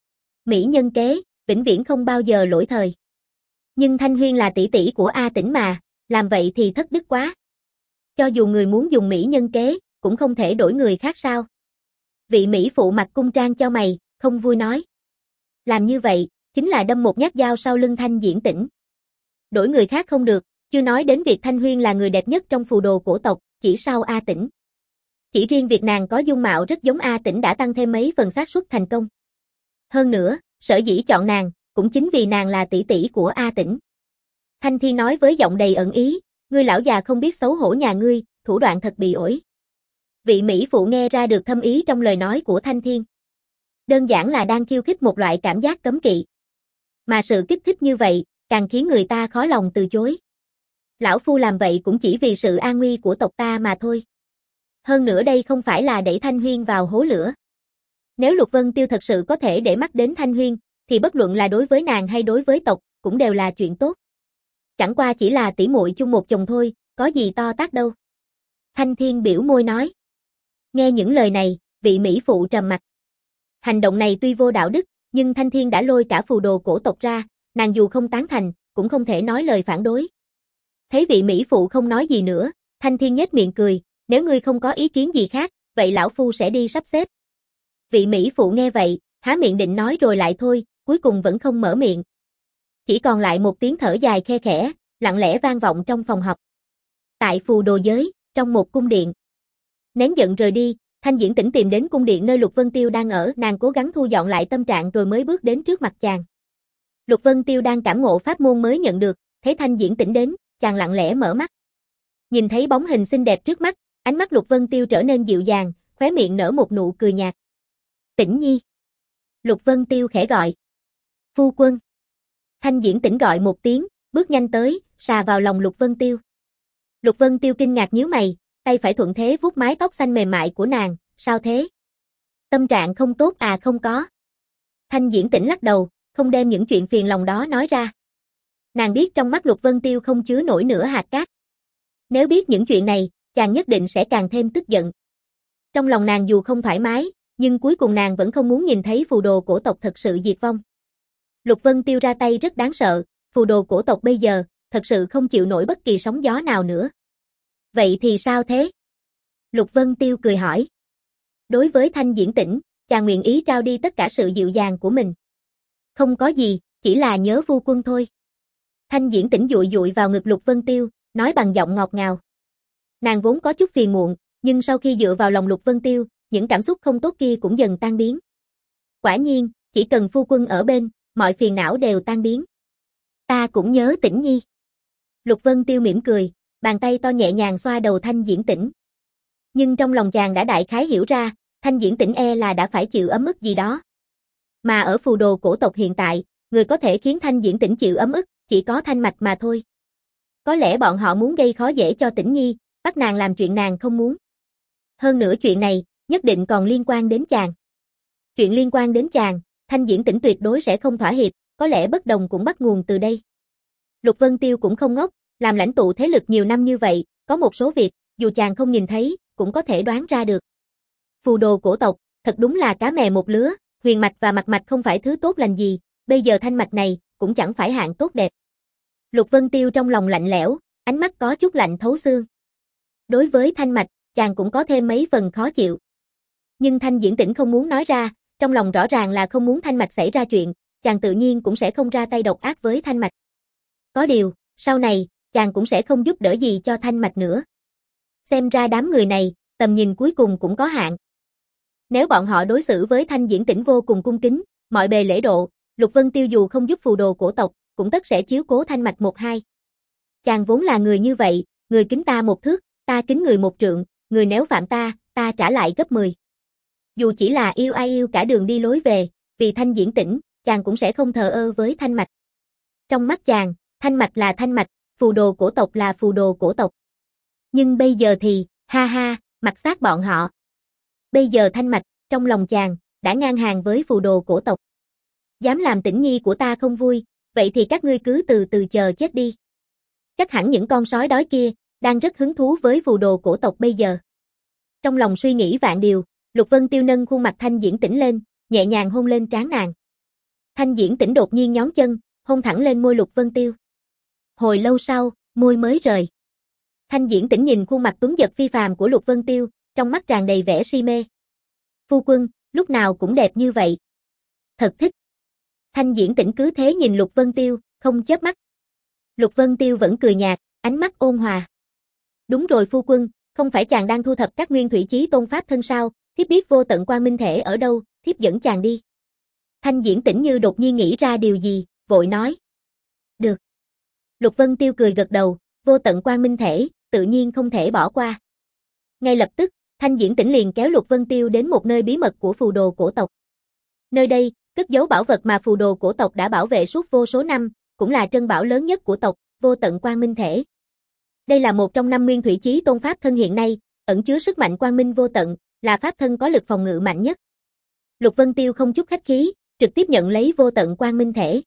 Mỹ nhân kế, vĩnh viễn không bao giờ lỗi thời. Nhưng Thanh Huyên là tỷ tỷ của A Tĩnh mà, làm vậy thì thất đức quá. Cho dù người muốn dùng mỹ nhân kế, cũng không thể đổi người khác sao? Vị mỹ phụ mặc cung trang cho mày, không vui nói. Làm như vậy, chính là đâm một nhát dao sau lưng Thanh Diễn Tĩnh. Đổi người khác không được, chưa nói đến việc Thanh Huyên là người đẹp nhất trong phù đồ cổ tộc, chỉ sau A Tĩnh. Chỉ riêng việc nàng có dung mạo rất giống A Tĩnh đã tăng thêm mấy phần xác suất thành công. Hơn nữa, sở dĩ chọn nàng, cũng chính vì nàng là tỷ tỷ của A Tĩnh. Thanh Thiên nói với giọng đầy ẩn ý, ngươi lão già không biết xấu hổ nhà ngươi, thủ đoạn thật bị ổi. Vị mỹ phụ nghe ra được thâm ý trong lời nói của Thanh Thiên. Đơn giản là đang khiêu khích một loại cảm giác cấm kỵ. Mà sự kích thích như vậy, càng khiến người ta khó lòng từ chối. Lão phu làm vậy cũng chỉ vì sự an nguy của tộc ta mà thôi. Hơn nữa đây không phải là đẩy Thanh Huyên vào hố lửa. Nếu Lục Vân Tiêu thật sự có thể để mắt đến Thanh Huyên, thì bất luận là đối với nàng hay đối với tộc, cũng đều là chuyện tốt. Chẳng qua chỉ là tỷ muội chung một chồng thôi, có gì to tát đâu. Thanh Thiên biểu môi nói. Nghe những lời này, vị mỹ phụ trầm mặt. Hành động này tuy vô đạo đức, nhưng Thanh Thiên đã lôi cả phù đồ cổ tộc ra, nàng dù không tán thành, cũng không thể nói lời phản đối. Thấy vị mỹ phụ không nói gì nữa, Thanh Thiên nhếch miệng cười, nếu ngươi không có ý kiến gì khác, vậy lão phu sẽ đi sắp xếp. Vị mỹ phụ nghe vậy, há miệng định nói rồi lại thôi, cuối cùng vẫn không mở miệng. Chỉ còn lại một tiếng thở dài khe khẽ, lặng lẽ vang vọng trong phòng họp. Tại phù đồ giới, trong một cung điện. Nén giận rời đi, Thanh Diễn Tĩnh tìm đến cung điện nơi Lục Vân Tiêu đang ở, nàng cố gắng thu dọn lại tâm trạng rồi mới bước đến trước mặt chàng. Lục Vân Tiêu đang cảm ngộ pháp môn mới nhận được, thấy Thanh Diễn Tĩnh đến, chàng lặng lẽ mở mắt. Nhìn thấy bóng hình xinh đẹp trước mắt, ánh mắt Lục Vân Tiêu trở nên dịu dàng, khóe miệng nở một nụ cười nhạt. Tĩnh nhi. Lục Vân Tiêu khẽ gọi. Phu quân. Thanh Diễn Tĩnh gọi một tiếng, bước nhanh tới, sà vào lòng Lục Vân Tiêu. Lục Vân Tiêu kinh ngạc nhíu mày, tay phải thuận thế vuốt mái tóc xanh mềm mại của nàng, sao thế? Tâm trạng không tốt à? Không có. Thanh Diễn Tĩnh lắc đầu, không đem những chuyện phiền lòng đó nói ra. Nàng biết trong mắt Lục Vân Tiêu không chứa nổi nửa hạt cát. Nếu biết những chuyện này, chàng nhất định sẽ càng thêm tức giận. Trong lòng nàng dù không thoải mái, nhưng cuối cùng nàng vẫn không muốn nhìn thấy phù đồ cổ tộc thật sự diệt vong. Lục Vân Tiêu ra tay rất đáng sợ, phù đồ cổ tộc bây giờ, thật sự không chịu nổi bất kỳ sóng gió nào nữa. Vậy thì sao thế? Lục Vân Tiêu cười hỏi. Đối với Thanh Diễn Tĩnh, chàng nguyện ý trao đi tất cả sự dịu dàng của mình. Không có gì, chỉ là nhớ phu quân thôi. Thanh Diễn Tĩnh dụi dụi vào ngực Lục Vân Tiêu, nói bằng giọng ngọt ngào. Nàng vốn có chút phiền muộn, nhưng sau khi dựa vào lòng Lục Vân Tiêu, những cảm xúc không tốt kia cũng dần tan biến. Quả nhiên, chỉ cần phu quân ở bên, mọi phiền não đều tan biến. Ta cũng nhớ Tĩnh Nhi. Lục Vân Tiêu mỉm cười, bàn tay to nhẹ nhàng xoa đầu Thanh Diễn Tĩnh. Nhưng trong lòng chàng đã đại khái hiểu ra, Thanh Diễn Tĩnh e là đã phải chịu ấm ức gì đó. Mà ở phù đồ cổ tộc hiện tại, người có thể khiến Thanh Diễn Tĩnh chịu ấm ức, chỉ có Thanh Mạch mà thôi. Có lẽ bọn họ muốn gây khó dễ cho Tĩnh Nhi, bắt nàng làm chuyện nàng không muốn. Hơn nữa chuyện này, nhất định còn liên quan đến chàng. Chuyện liên quan đến chàng, Thanh Diễn Tĩnh tuyệt đối sẽ không thỏa hiệp, có lẽ bất đồng cũng bắt nguồn từ đây. Lục Vân Tiêu cũng không ngốc, làm lãnh tụ thế lực nhiều năm như vậy, có một số việc, dù chàng không nhìn thấy, cũng có thể đoán ra được. Phù đồ cổ tộc, thật đúng là cá mè một lứa, huyền mạch và mặt mạch không phải thứ tốt lành gì, bây giờ thanh mạch này, cũng chẳng phải hạng tốt đẹp. Lục Vân Tiêu trong lòng lạnh lẽo, ánh mắt có chút lạnh thấu xương. Đối với thanh mạch, chàng cũng có thêm mấy phần khó chịu. Nhưng Thanh Diễn Tĩnh không muốn nói ra, trong lòng rõ ràng là không muốn thanh mạch xảy ra chuyện, chàng tự nhiên cũng sẽ không ra tay độc ác với thanh mạch. Có điều, sau này, chàng cũng sẽ không giúp đỡ gì cho thanh mạch nữa. Xem ra đám người này, tầm nhìn cuối cùng cũng có hạn. Nếu bọn họ đối xử với Thanh Diễn Tĩnh vô cùng cung kính, mọi bề lễ độ, Lục Vân Tiêu dù không giúp phù đồ cổ tộc, cũng tất sẽ chiếu cố thanh mạch một hai. Chàng vốn là người như vậy, người kính ta một thước, ta kính người một trượng, người nếu phạm ta, ta trả lại gấp mười. Dù chỉ là yêu ai yêu cả đường đi lối về, vì Thanh Diễn Tĩnh, chàng cũng sẽ không thờ ơ với thanh mạch. Trong mắt chàng, thanh mạch là thanh mạch, phù đồ cổ tộc là phù đồ cổ tộc. Nhưng bây giờ thì, ha ha, mặc xác bọn họ. Bây giờ thanh mạch, trong lòng chàng, đã ngang hàng với phù đồ cổ tộc. Dám làm Tĩnh Nhi của ta không vui, vậy thì các ngươi cứ từ từ chờ chết đi. Chắc hẳn những con sói đói kia, đang rất hứng thú với phù đồ cổ tộc bây giờ. Trong lòng suy nghĩ vạn điều, Lục Vân Tiêu nâng khuôn mặt Thanh Diễn Tĩnh lên, nhẹ nhàng hôn lên trán nàng. Thanh Diễn Tĩnh đột nhiên nhón chân, hôn thẳng lên môi Lục Vân Tiêu. Hồi lâu sau, môi mới rời. Thanh Diễn Tĩnh nhìn khuôn mặt tuấn giật phi phàm của Lục Vân Tiêu, trong mắt tràn đầy vẻ si mê. Phu quân, lúc nào cũng đẹp như vậy. Thật thích. Thanh Diễn Tĩnh cứ thế nhìn Lục Vân Tiêu, không chớp mắt. Lục Vân Tiêu vẫn cười nhạt, ánh mắt ôn hòa. Đúng rồi phu quân, không phải chàng đang thu thập các nguyên thủy chí tôn pháp thân sao, thiếp biết vô tận quang minh thể ở đâu, thiếp dẫn chàng đi. Thanh Diễn Tĩnh như đột nhiên nghĩ ra điều gì, vội nói. Được. Lục Vân Tiêu cười gật đầu, vô tận quang minh thể, tự nhiên không thể bỏ qua. Ngay lập tức, Thanh Diễn Tĩnh liền kéo Lục Vân Tiêu đến một nơi bí mật của phù đồ cổ tộc. Nơi đây, cất giấu bảo vật mà phù đồ cổ tộc đã bảo vệ suốt vô số năm, cũng là trân bảo lớn nhất của tộc, vô tận quang minh thể. Đây là một trong năm nguyên thủy chí tôn pháp thân hiện nay, ẩn chứa sức mạnh quang minh vô tận, là pháp thân có lực phòng ngự mạnh nhất. Lục Vân Tiêu không chút khách khí, trực tiếp nhận lấy vô tận quang minh thể.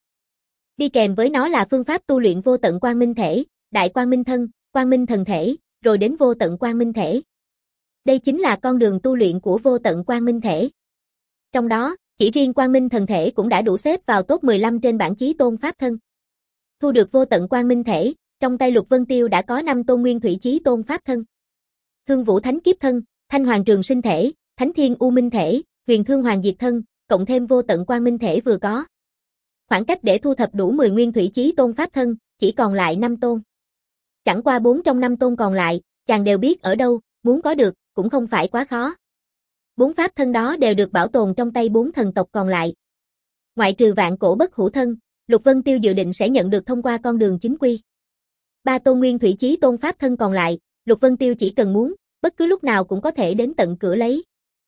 Đi kèm với nó là phương pháp tu luyện vô tận quang minh thể, đại quang minh thân, quang minh thần thể, rồi đến vô tận quang minh thể. Đây chính là con đường tu luyện của vô tận quang minh thể. Trong đó, chỉ riêng quang minh thần thể cũng đã đủ xếp vào top mười lăm trên bảng chí tôn pháp thân. Thu được vô tận quang minh thể, trong tay Lục Vân Tiêu đã có năm tôn nguyên thủy chí tôn pháp thân. Thương Vũ Thánh Kiếp thân, Thanh Hoàng Trường Sinh thể, Thánh Thiên U Minh thể, Huyền Thương Hoàng Diệt thân, cộng thêm vô tận quang minh thể vừa có. Khoảng cách để thu thập đủ mười nguyên thủy chí tôn pháp thân, chỉ còn lại năm tôn. Chẳng qua bốn trong năm tôn còn lại, chàng đều biết ở đâu, muốn có được, cũng không phải quá khó. Bốn pháp thân đó đều được bảo tồn trong tay bốn thần tộc còn lại. Ngoại trừ Vạn Cổ Bất Hủ thân, Lục Vân Tiêu dự định sẽ nhận được thông qua con đường chính quy. Ba tôn nguyên thủy chí tôn pháp thân còn lại, Lục Vân Tiêu chỉ cần muốn, bất cứ lúc nào cũng có thể đến tận cửa lấy.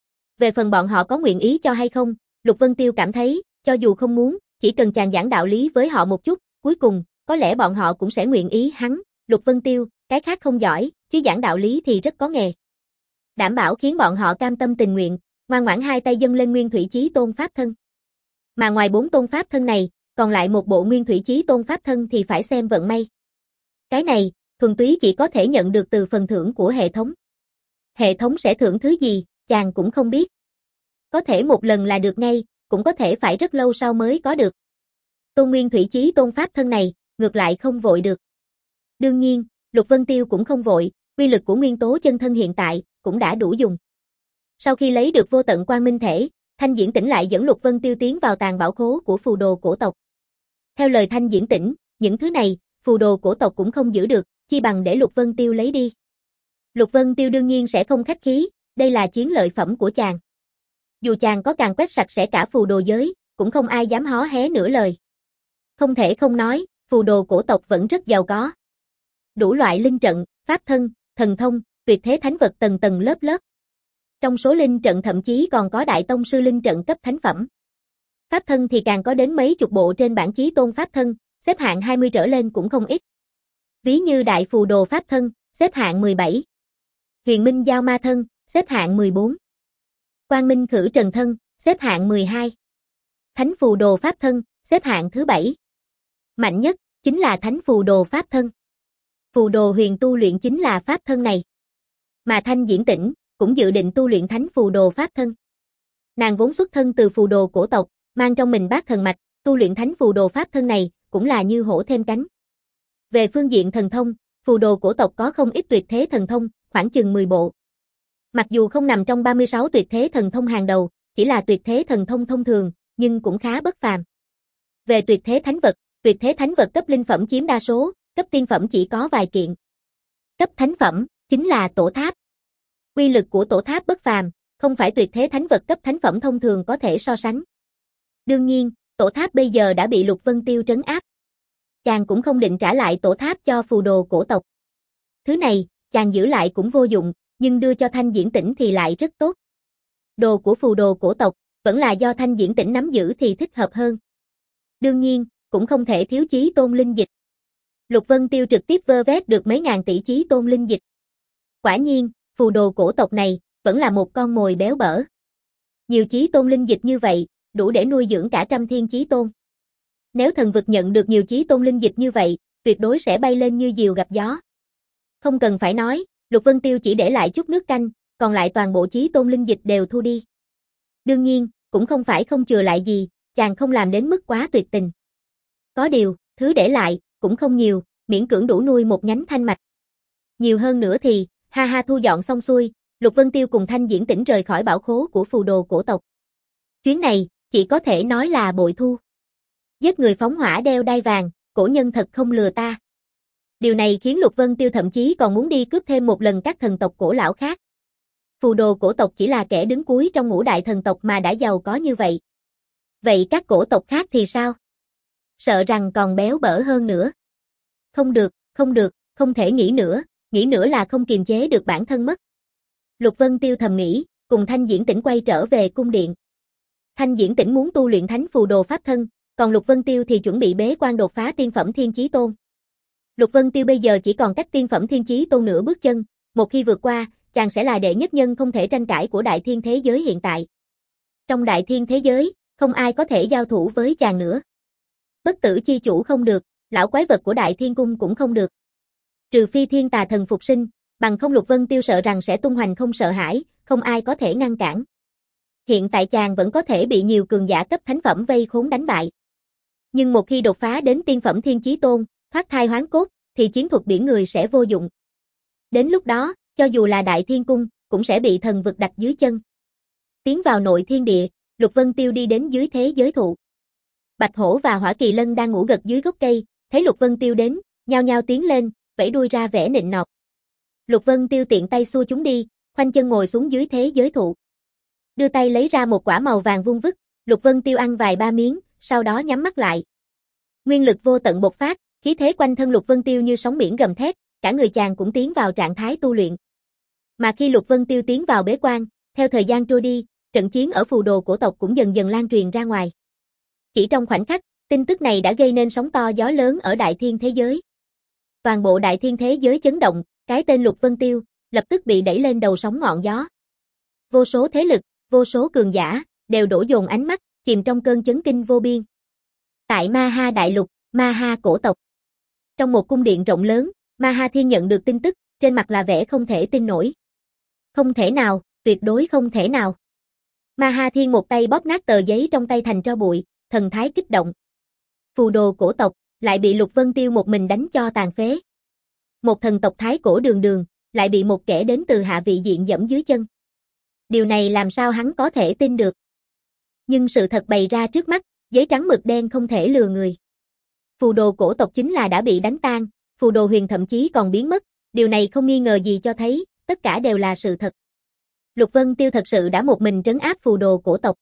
Về phần bọn họ có nguyện ý cho hay không, Lục Vân Tiêu cảm thấy, cho dù không muốn, chỉ cần chàng giảng đạo lý với họ một chút, cuối cùng, có lẽ bọn họ cũng sẽ nguyện ý hắn. Lục Vân Tiêu, cái khác không giỏi, chứ giảng đạo lý thì rất có nghề. Đảm bảo khiến bọn họ cam tâm tình nguyện, ngoan ngoãn hai tay dâng lên nguyên thủy chí tôn pháp thân. Mà ngoài bốn tôn pháp thân này, còn lại một bộ nguyên thủy chí tôn pháp thân thì phải xem vận may. Cái này, thuần túy chỉ có thể nhận được từ phần thưởng của hệ thống. Hệ thống sẽ thưởng thứ gì, chàng cũng không biết. Có thể một lần là được ngay, cũng có thể phải rất lâu sau mới có được. Tôn nguyên thủy chí tôn pháp thân này, ngược lại không vội được. Đương nhiên, Lục Vân Tiêu cũng không vội, uy lực của nguyên tố chân thân hiện tại, cũng đã đủ dùng. Sau khi lấy được vô tận quang minh thể, Thanh Diễn Tĩnh lại dẫn Lục Vân Tiêu tiến vào tàng bảo khố của phù đồ cổ tộc. Theo lời Thanh Diễn Tĩnh, những thứ này, phù đồ cổ tộc cũng không giữ được, chi bằng để Lục Vân Tiêu lấy đi. Lục Vân Tiêu đương nhiên sẽ không khách khí, đây là chiến lợi phẩm của chàng. Dù chàng có càng quét sạch sẽ cả phù đồ giới, cũng không ai dám hó hé nửa lời. Không thể không nói, phù đồ cổ tộc vẫn rất giàu có. Đủ loại linh trận, pháp thân, thần thông, tuyệt thế thánh vật tầng tầng lớp lớp. Trong số linh trận thậm chí còn có đại tông sư linh trận cấp thánh phẩm. Pháp thân thì càng có đến mấy chục bộ trên bảng chí tôn pháp thân, xếp hạng hai mươi trở lên cũng không ít. Ví như đại phù đồ pháp thân, xếp hạng mười bảy. Huyền minh giao ma thân, xếp hạng mười bốn. Quang minh khử trần thân, xếp hạng mười hai. Thánh phù đồ pháp thân, xếp hạng thứ bảy. Mạnh nhất, chính là thánh phù đồ pháp thân. Phù đồ huyền tu luyện chính là pháp thân này. Mà Thanh Diễn Tĩnh, cũng dự định tu luyện thánh phù đồ pháp thân. Nàng vốn xuất thân từ phù đồ cổ tộc, mang trong mình bát thần mạch, tu luyện thánh phù đồ pháp thân này, cũng là như hổ thêm cánh. Về phương diện thần thông, phù đồ cổ tộc có không ít tuyệt thế thần thông, khoảng chừng mười bộ. Mặc dù không nằm trong ba mươi sáu tuyệt thế thần thông hàng đầu, chỉ là tuyệt thế thần thông thông thường, nhưng cũng khá bất phàm. Về tuyệt thế thánh vật, tuyệt thế thánh vật cấp linh phẩm chiếm đa số, cấp tiên phẩm chỉ có vài kiện. Cấp thánh phẩm, chính là tổ tháp. Uy lực của tổ tháp bất phàm, không phải tuyệt thế thánh vật cấp thánh phẩm thông thường có thể so sánh. Đương nhiên, tổ tháp bây giờ đã bị Lục Vân Tiêu trấn áp. Chàng cũng không định trả lại tổ tháp cho phù đồ cổ tộc. Thứ này, chàng giữ lại cũng vô dụng, nhưng đưa cho Thanh Diễn Tĩnh thì lại rất tốt. Đồ của phù đồ cổ tộc, vẫn là do Thanh Diễn Tĩnh nắm giữ thì thích hợp hơn. Đương nhiên, cũng không thể thiếu chí tôn linh dịch. Lục Vân Tiêu trực tiếp vơ vét được mấy ngàn tỷ chí tôn linh dịch. Quả nhiên, phù đồ cổ tộc này, vẫn là một con mồi béo bở. Nhiều chí tôn linh dịch như vậy, đủ để nuôi dưỡng cả trăm thiên chí tôn. Nếu thần vực nhận được nhiều chí tôn linh dịch như vậy, tuyệt đối sẽ bay lên như diều gặp gió. Không cần phải nói, Lục Vân Tiêu chỉ để lại chút nước canh, còn lại toàn bộ chí tôn linh dịch đều thu đi. Đương nhiên, cũng không phải không chừa lại gì, chàng không làm đến mức quá tuyệt tình. Có điều, thứ để lại, cũng không nhiều, miễn cưỡng đủ nuôi một nhánh thanh mạch. Nhiều hơn nữa thì, ha ha thu dọn xong xuôi, Lục Vân Tiêu cùng Thanh Diễn Tĩnh rời khỏi bảo khố của phù đồ cổ tộc. Chuyến này, chỉ có thể nói là bội thu. Giết người phóng hỏa đeo đai vàng, cổ nhân thật không lừa ta. Điều này khiến Lục Vân Tiêu thậm chí còn muốn đi cướp thêm một lần các thần tộc cổ lão khác. Phù đồ cổ tộc chỉ là kẻ đứng cuối trong ngũ đại thần tộc mà đã giàu có như vậy. Vậy các cổ tộc khác thì sao? Sợ rằng còn béo bở hơn nữa. Không được, không được, không thể nghĩ nữa, nghĩ nữa là không kiềm chế được bản thân mất. Lục Vân Tiêu thầm nghĩ, cùng Thanh Diễn Tĩnh quay trở về cung điện. Thanh Diễn Tĩnh muốn tu luyện thánh phù đồ pháp thân, còn Lục Vân Tiêu thì chuẩn bị bế quan đột phá tiên phẩm thiên chí tôn. Lục Vân Tiêu bây giờ chỉ còn cách tiên phẩm thiên chí tôn nửa bước chân, một khi vượt qua, chàng sẽ là đệ nhất nhân không thể tranh cãi của đại thiên thế giới hiện tại. Trong đại thiên thế giới, không ai có thể giao thủ với chàng nữa. Bất tử chi chủ không được, lão quái vật của đại thiên cung cũng không được. Trừ phi thiên tà thần phục sinh, bằng không Lục Vân Tiêu sợ rằng sẽ tung hoành không sợ hãi, không ai có thể ngăn cản. Hiện tại chàng vẫn có thể bị nhiều cường giả cấp thánh phẩm vây khốn đánh bại. Nhưng một khi đột phá đến tiên phẩm thiên chí tôn, thoát thai hoán cốt, thì chiến thuật biển người sẽ vô dụng. Đến lúc đó, cho dù là đại thiên cung, cũng sẽ bị thần vực đặt dưới chân. Tiến vào nội thiên địa, Lục Vân Tiêu đi đến dưới thế giới thụ. Bạch hổ và hỏa kỳ lân đang ngủ gật dưới gốc cây, thấy Lục Vân Tiêu đến, nhao nhao tiến lên, vẫy đuôi ra vẻ nịnh nọt. Lục Vân Tiêu tiện tay xua chúng đi, khoanh chân ngồi xuống dưới thế giới thụ. Đưa tay lấy ra một quả màu vàng vung vức, Lục Vân Tiêu ăn vài ba miếng, sau đó nhắm mắt lại. Nguyên lực vô tận bộc phát, khí thế quanh thân Lục Vân Tiêu như sóng biển gầm thét, cả người chàng cũng tiến vào trạng thái tu luyện. Mà khi Lục Vân Tiêu tiến vào bế quan, theo thời gian trôi đi, trận chiến ở phù đồ cổ tộc cũng dần dần lan truyền ra ngoài. Chỉ trong khoảnh khắc, tin tức này đã gây nên sóng to gió lớn ở đại thiên thế giới. Toàn bộ đại thiên thế giới chấn động, cái tên Lục Vân Tiêu lập tức bị đẩy lên đầu sóng ngọn gió. Vô số thế lực, vô số cường giả đều đổ dồn ánh mắt, chìm trong cơn chấn kinh vô biên. Tại Ma Ha đại lục, Ma Ha cổ tộc. Trong một cung điện rộng lớn, Ma Ha Thiên nhận được tin tức, trên mặt là vẻ không thể tin nổi. Không thể nào, tuyệt đối không thể nào. Ma Ha Thiên một tay bóp nát tờ giấy trong tay thành tro bụi, thần thái kích động. Phù đồ cổ tộc lại bị Lục Vân Tiêu một mình đánh cho tàn phế. Một thần tộc thái cổ đường đường, lại bị một kẻ đến từ hạ vị diện dẫm dưới chân. Điều này làm sao hắn có thể tin được. Nhưng sự thật bày ra trước mắt, giấy trắng mực đen không thể lừa người. Phù đồ cổ tộc chính là đã bị đánh tan, phù đồ huyền thậm chí còn biến mất, điều này không nghi ngờ gì cho thấy, tất cả đều là sự thật. Lục Vân Tiêu thật sự đã một mình trấn áp phù đồ cổ tộc.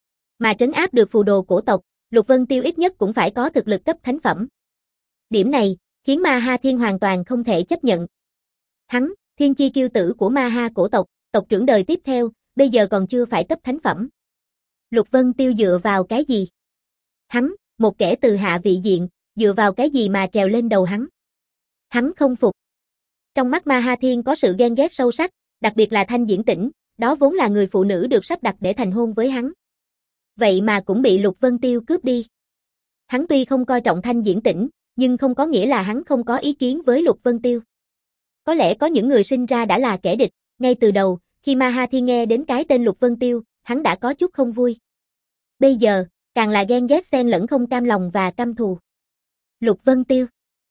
Mà trấn áp được phù đồ cổ tộc, Lục Vân Tiêu ít nhất cũng phải có thực lực cấp thánh phẩm. Điểm này, khiến Ma Ha Thiên hoàn toàn không thể chấp nhận. Hắn, thiên chi kiêu tử của Ma Ha cổ tộc, tộc trưởng đời tiếp theo, bây giờ còn chưa phải cấp thánh phẩm. Lục Vân Tiêu dựa vào cái gì? Hắn, một kẻ từ hạ vị diện, dựa vào cái gì mà trèo lên đầu hắn? Hắn không phục. Trong mắt Ma Ha Thiên có sự ghen ghét sâu sắc, đặc biệt là Thanh Diễn Tĩnh, đó vốn là người phụ nữ được sắp đặt để thành hôn với hắn. Vậy mà cũng bị Lục Vân Tiêu cướp đi. Hắn tuy không coi trọng Thanh Diễn Tĩnh, nhưng không có nghĩa là hắn không có ý kiến với Lục Vân Tiêu. Có lẽ có những người sinh ra đã là kẻ địch, ngay từ đầu, khi Ma Ha Thiên nghe đến cái tên Lục Vân Tiêu, hắn đã có chút không vui. Bây giờ, càng là ghen ghét xen lẫn không cam lòng và căm thù. Lục Vân Tiêu.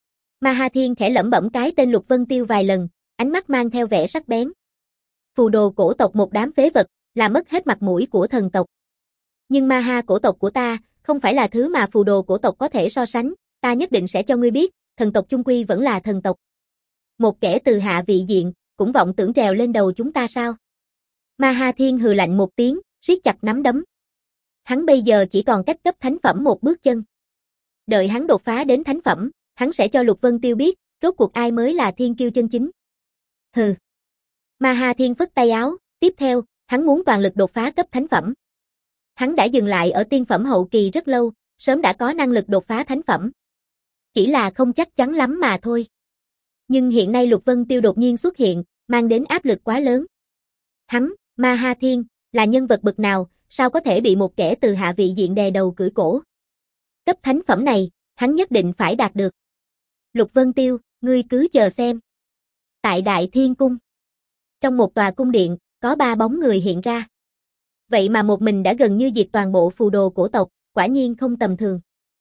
Ma Ha Thiên khẽ lẩm bẩm cái tên Lục Vân Tiêu vài lần, ánh mắt mang theo vẻ sắc bén. Phù đồ cổ tộc một đám phế vật, làm mất hết mặt mũi của thần tộc. Nhưng Ma Ha cổ tộc của ta, không phải là thứ mà phù đồ cổ tộc có thể so sánh, ta nhất định sẽ cho ngươi biết, thần tộc chung quy vẫn là thần tộc. Một kẻ từ hạ vị diện, cũng vọng tưởng trèo lên đầu chúng ta sao? Ma Ha Thiên hừ lạnh một tiếng, siết chặt nắm đấm. Hắn bây giờ chỉ còn cách cấp thánh phẩm một bước chân. Đợi hắn đột phá đến thánh phẩm, hắn sẽ cho Lục Vân Tiêu biết, rốt cuộc ai mới là thiên kiêu chân chính. Hừ. Ma Ha Thiên phất tay áo, tiếp theo, hắn muốn toàn lực đột phá cấp thánh phẩm. Hắn đã dừng lại ở tiên phẩm hậu kỳ rất lâu, sớm đã có năng lực đột phá thánh phẩm. Chỉ là không chắc chắn lắm mà thôi. Nhưng hiện nay Lục Vân Tiêu đột nhiên xuất hiện, mang đến áp lực quá lớn. Hắn, Ma Ha Thiên, là nhân vật bậc nào, sao có thể bị một kẻ từ hạ vị diện đè đầu cưỡi cổ? Cấp thánh phẩm này, hắn nhất định phải đạt được. Lục Vân Tiêu, ngươi cứ chờ xem. Tại Đại Thiên Cung. Trong một tòa cung điện, có ba bóng người hiện ra. Vậy mà một mình đã gần như diệt toàn bộ phù đồ cổ tộc, quả nhiên không tầm thường.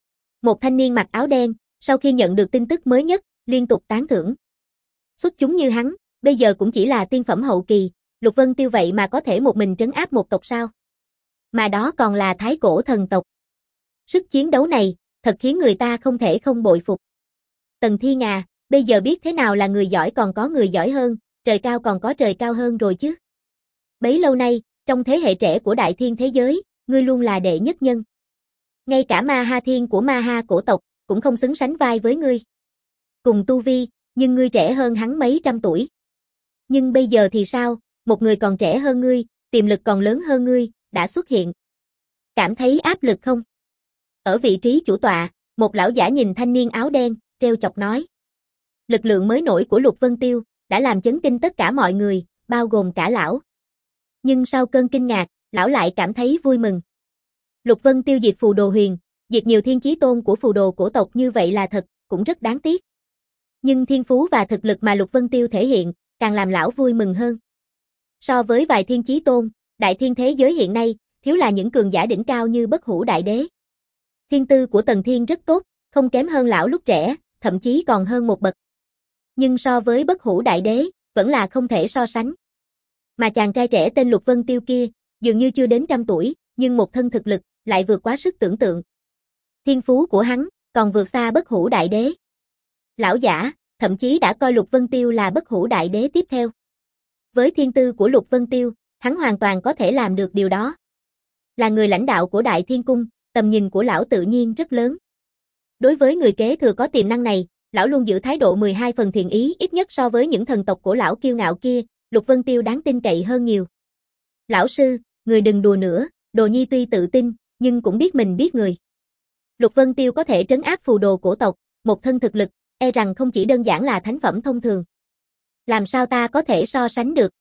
Một thanh niên mặc áo đen, sau khi nhận được tin tức mới nhất, liên tục tán thưởng. Xuất chúng như hắn, bây giờ cũng chỉ là tiên phẩm hậu kỳ, Lục Vân Tiêu vậy mà có thể một mình trấn áp một tộc sao? Mà đó còn là thái cổ thần tộc. Sức chiến đấu này, thật khiến người ta không thể không bội phục. Tần Thiên à, bây giờ biết thế nào là người giỏi còn có người giỏi hơn, trời cao còn có trời cao hơn rồi chứ. Bấy lâu nay, trong thế hệ trẻ của Đại Thiên thế giới, ngươi luôn là đệ nhất nhân. Ngay cả Ma Ha Thiên của Ma Ha cổ tộc, cũng không xứng sánh vai với ngươi. Cùng tu vi, nhưng ngươi trẻ hơn hắn mấy trăm tuổi. Nhưng bây giờ thì sao, một người còn trẻ hơn ngươi, tiềm lực còn lớn hơn ngươi, đã xuất hiện. Cảm thấy áp lực không? Ở vị trí chủ tọa, một lão giả nhìn thanh niên áo đen, trêu chọc nói. Lực lượng mới nổi của Lục Vân Tiêu, đã làm chấn kinh tất cả mọi người, bao gồm cả lão. Nhưng sau cơn kinh ngạc, lão lại cảm thấy vui mừng. Lục Vân Tiêu diệt phù đồ huyền, diệt nhiều thiên chí tôn của phù đồ cổ tộc như vậy là thật, cũng rất đáng tiếc. Nhưng thiên phú và thực lực mà Lục Vân Tiêu thể hiện, càng làm lão vui mừng hơn. So với vài thiên chí tôn, đại thiên thế giới hiện nay, thiếu là những cường giả đỉnh cao như Bất Hủ Đại Đế. Thiên tư của Tần Thiên rất tốt, không kém hơn lão lúc trẻ, thậm chí còn hơn một bậc. Nhưng so với Bất Hủ Đại Đế, vẫn là không thể so sánh. Mà chàng trai trẻ tên Lục Vân Tiêu kia, dường như chưa đến trăm tuổi, nhưng một thân thực lực, lại vượt quá sức tưởng tượng. Thiên phú của hắn, còn vượt xa Bất Hủ Đại Đế. Lão giả, thậm chí đã coi Lục Vân Tiêu là Bất Hủ Đại Đế tiếp theo. Với thiên tư của Lục Vân Tiêu, hắn hoàn toàn có thể làm được điều đó. Là người lãnh đạo của Đại Thiên Cung, tầm nhìn của lão tự nhiên rất lớn. Đối với người kế thừa có tiềm năng này, lão luôn giữ thái độ mười hai phần thiện ý, ít nhất so với những thần tộc của lão kiêu ngạo kia, Lục Vân Tiêu đáng tin cậy hơn nhiều. Lão sư, người đừng đùa nữa, Đồ Nhi tuy tự tin, nhưng cũng biết mình biết người. Lục Vân Tiêu có thể trấn áp phù đồ cổ tộc, một thân thực lực, e rằng không chỉ đơn giản là thánh phẩm thông thường. Làm sao ta có thể so sánh được?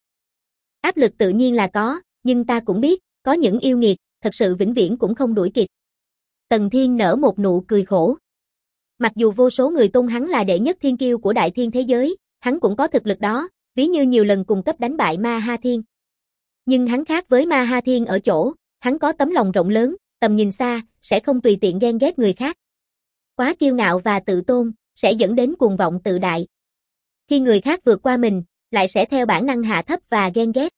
Áp lực tự nhiên là có, nhưng ta cũng biết, có những yêu nghiệt, thật sự vĩnh viễn cũng không đuổi kịp. Tần Thiên nở một nụ cười khổ. Mặc dù vô số người tôn hắn là đệ nhất thiên kiêu của đại thiên thế giới, hắn cũng có thực lực đó, ví như nhiều lần cùng cấp đánh bại Ma Ha Thiên. Nhưng hắn khác với Ma Ha Thiên ở chỗ, hắn có tấm lòng rộng lớn, tầm nhìn xa, sẽ không tùy tiện ghen ghét người khác. Quá kiêu ngạo và tự tôn, sẽ dẫn đến cuồng vọng tự đại. Khi người khác vượt qua mình, lại sẽ theo bản năng hạ thấp và ghen ghét.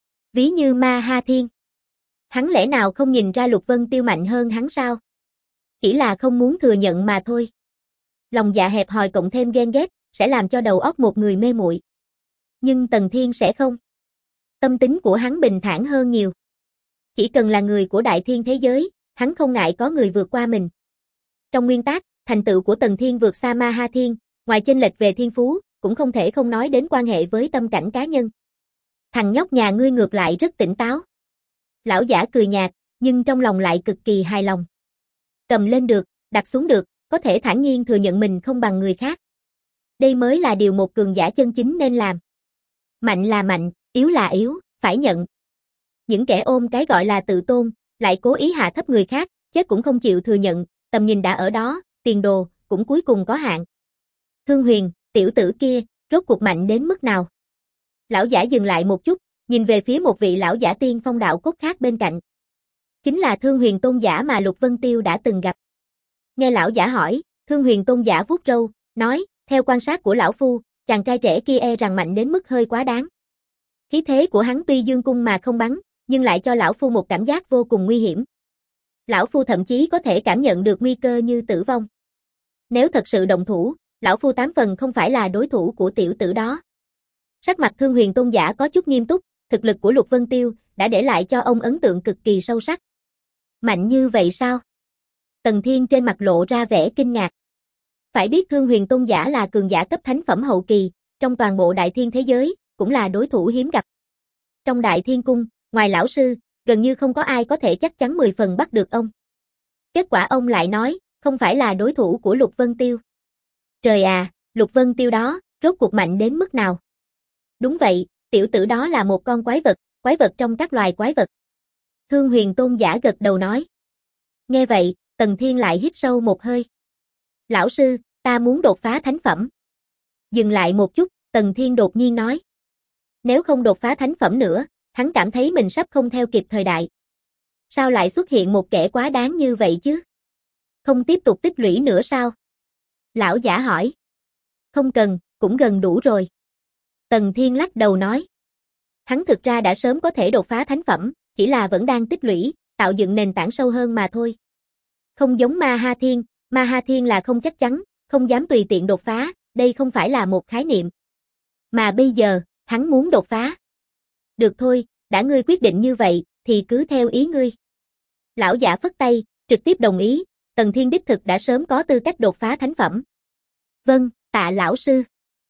Ví như Ma Ha Thiên. Hắn lẽ nào không nhìn ra Lục Vân Tiêu mạnh hơn hắn sao? Chỉ là không muốn thừa nhận mà thôi. Lòng dạ hẹp hòi cộng thêm ghen ghét, sẽ làm cho đầu óc một người mê muội. Nhưng Tần Thiên sẽ không. Tâm tính của hắn bình thản hơn nhiều. Chỉ cần là người của đại thiên thế giới, hắn không ngại có người vượt qua mình. Trong nguyên tắc, thành tựu của Tần Thiên vượt xa Ma Ha Thiên, ngoài chênh lệch về thiên phú, cũng không thể không nói đến quan hệ với tâm cảnh cá nhân. Thằng nhóc nhà ngươi ngược lại rất tỉnh táo. Lão giả cười nhạt, nhưng trong lòng lại cực kỳ hài lòng. Cầm lên được, đặt xuống được, có thể thản nhiên thừa nhận mình không bằng người khác. Đây mới là điều một cường giả chân chính nên làm. Mạnh là mạnh, yếu là yếu, phải nhận. Những kẻ ôm cái gọi là tự tôn, lại cố ý hạ thấp người khác, chết cũng không chịu thừa nhận, tầm nhìn đã ở đó, tiền đồ, cũng cuối cùng có hạn. Thương Huyền, tiểu tử kia, rốt cuộc mạnh đến mức nào? Lão giả dừng lại một chút, nhìn về phía một vị lão giả tiên phong đạo cốt khác bên cạnh. Chính là Thương Huyền tôn giả mà Lục Vân Tiêu đã từng gặp. Nghe lão giả hỏi, Thương Huyền tôn giả vuốt râu, nói, theo quan sát của lão phu, chàng trai trẻ kia e rằng mạnh đến mức hơi quá đáng. Khí thế của hắn tuy dương cung mà không bắn, nhưng lại cho lão phu một cảm giác vô cùng nguy hiểm. Lão phu thậm chí có thể cảm nhận được nguy cơ như tử vong. Nếu thật sự động thủ, lão phu tám phần không phải là đối thủ của tiểu tử đó. Sắc mặt Thương Huyền tôn giả có chút nghiêm túc, thực lực của Lục Vân Tiêu đã để lại cho ông ấn tượng cực kỳ sâu sắc. Mạnh như vậy sao? Tần Thiên trên mặt lộ ra vẻ kinh ngạc. Phải biết Thương Huyền tôn giả là cường giả cấp thánh phẩm hậu kỳ, trong toàn bộ đại thiên thế giới, cũng là đối thủ hiếm gặp. Trong đại thiên cung, ngoài lão sư, gần như không có ai có thể chắc chắn mười phần bắt được ông. Kết quả ông lại nói, không phải là đối thủ của Lục Vân Tiêu. Trời à, Lục Vân Tiêu đó, rốt cuộc mạnh đến mức nào? Đúng vậy, tiểu tử đó là một con quái vật, quái vật trong các loài quái vật. Thương Huyền tôn giả gật đầu nói. Nghe vậy, Tần Thiên lại hít sâu một hơi. Lão sư, ta muốn đột phá thánh phẩm. Dừng lại một chút, Tần Thiên đột nhiên nói. Nếu không đột phá thánh phẩm nữa, hắn cảm thấy mình sắp không theo kịp thời đại. Sao lại xuất hiện một kẻ quá đáng như vậy chứ? Không tiếp tục tích lũy nữa sao? Lão giả hỏi. Không cần, cũng gần đủ rồi. Tần Thiên lắc đầu nói. Hắn thực ra đã sớm có thể đột phá thánh phẩm, chỉ là vẫn đang tích lũy, tạo dựng nền tảng sâu hơn mà thôi. Không giống Ma Ha Thiên, Ma Ha Thiên là không chắc chắn, không dám tùy tiện đột phá, đây không phải là một khái niệm. Mà bây giờ, hắn muốn đột phá. Được thôi, đã ngươi quyết định như vậy, thì cứ theo ý ngươi. Lão giả phất tay, trực tiếp đồng ý, Tần Thiên đích thực đã sớm có tư cách đột phá thánh phẩm. Vâng, tạ lão sư.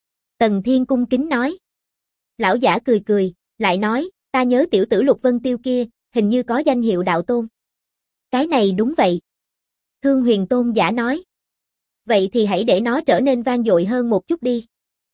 Tần Thiên cung kính nói. Lão giả cười cười, lại nói, ta nhớ tiểu tử Lục Vân Tiêu kia, hình như có danh hiệu đạo tôn. Cái này đúng vậy. Thương Huyền tôn giả nói. Vậy thì hãy để nó trở nên vang dội hơn một chút đi.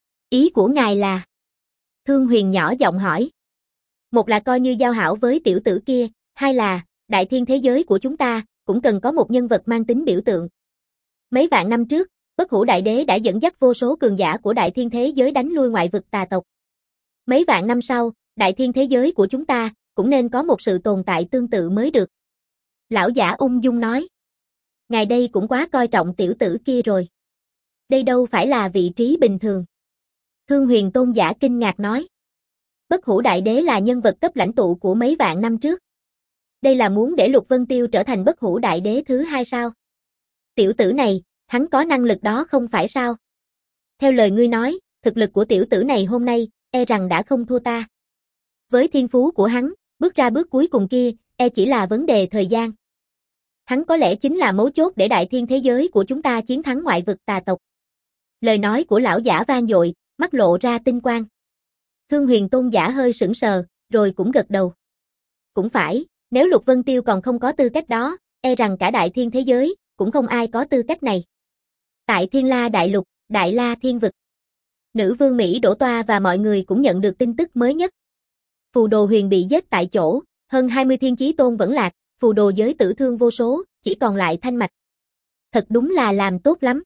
Ý của ngài là? Thương Huyền nhỏ giọng hỏi. Một là coi như giao hảo với tiểu tử kia, hai là, đại thiên thế giới của chúng ta, cũng cần có một nhân vật mang tính biểu tượng. Mấy vạn năm trước, Bất Hủ Đại Đế đã dẫn dắt vô số cường giả của đại thiên thế giới đánh lui ngoại vực tà tộc. Mấy vạn năm sau, đại thiên thế giới của chúng ta, cũng nên có một sự tồn tại tương tự mới được. Lão giả ung dung nói. Ngài đây cũng quá coi trọng tiểu tử kia rồi. Đây đâu phải là vị trí bình thường. Thương Huyền tôn giả kinh ngạc nói. Bất Hủ Đại Đế là nhân vật cấp lãnh tụ của mấy vạn năm trước. Đây là muốn để Lục Vân Tiêu trở thành Bất Hủ Đại Đế thứ hai sao? Tiểu tử này, hắn có năng lực đó không phải sao? Theo lời ngươi nói, thực lực của tiểu tử này hôm nay, e rằng đã không thua ta. Với thiên phú của hắn, bước ra bước cuối cùng kia, e chỉ là vấn đề thời gian. Hắn có lẽ chính là mấu chốt để đại thiên thế giới của chúng ta chiến thắng ngoại vực tà tộc. Lời nói của lão giả vang dội, mắt lộ ra tinh quang. Thương Huyền tôn giả hơi sững sờ, rồi cũng gật đầu. Cũng phải, nếu Lục Vân Tiêu còn không có tư cách đó, e rằng cả đại thiên thế giới, cũng không ai có tư cách này. Tại Thiên La Đại Lục, Đại La Thiên Vực, nữ vương Mỹ Đỗ Toa và mọi người cũng nhận được tin tức mới nhất. Phù Đồ Huyền bị giết tại chỗ, hơn hai mươi thiên chí tôn vẫn lạc, phù đồ giới tử thương vô số, chỉ còn lại Thanh Mạch. Thật đúng là làm tốt lắm.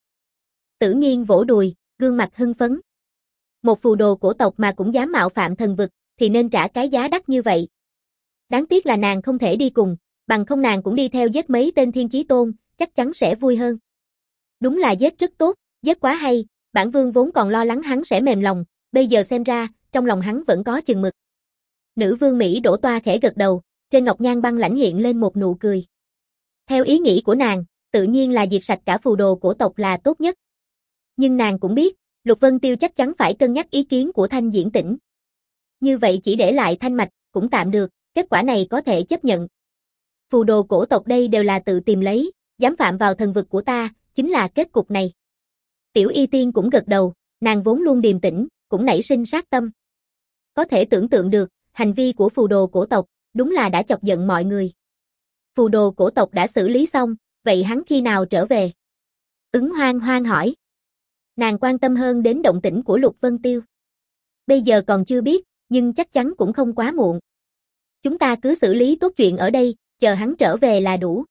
Tử Nghiên vỗ đùi, gương mặt hưng phấn. Một phù đồ cổ tộc mà cũng dám mạo phạm thần vực, thì nên trả cái giá đắt như vậy. Đáng tiếc là nàng không thể đi cùng, bằng không nàng cũng đi theo giết mấy tên thiên chí tôn, chắc chắn sẽ vui hơn. Đúng là giết rất tốt, giết quá hay, bản vương vốn còn lo lắng hắn sẽ mềm lòng, bây giờ xem ra, trong lòng hắn vẫn có chừng mực. Nữ vương Mỹ Đỗ Toa khẽ gật đầu, trên ngọc nhan băng lãnh hiện lên một nụ cười. Theo ý nghĩ của nàng, tự nhiên là diệt sạch cả phù đồ cổ tộc là tốt nhất. Nhưng nàng cũng biết, Lục Vân Tiêu chắc chắn phải cân nhắc ý kiến của Thanh Diễn Tĩnh. Như vậy chỉ để lại thanh mạch, cũng tạm được, kết quả này có thể chấp nhận. Phù đồ cổ tộc đây đều là tự tìm lấy, dám phạm vào thần vực của ta, chính là kết cục này. Tiểu Y Tiên cũng gật đầu, nàng vốn luôn điềm tĩnh, cũng nảy sinh sát tâm. Có thể tưởng tượng được, hành vi của phù đồ cổ tộc, đúng là đã chọc giận mọi người. Phù đồ cổ tộc đã xử lý xong, vậy hắn khi nào trở về? Ứng Hoang Hoang hỏi. Nàng quan tâm hơn đến động tĩnh của Lục Vân Tiêu. Bây giờ còn chưa biết, nhưng chắc chắn cũng không quá muộn. Chúng ta cứ xử lý tốt chuyện ở đây, chờ hắn trở về là đủ.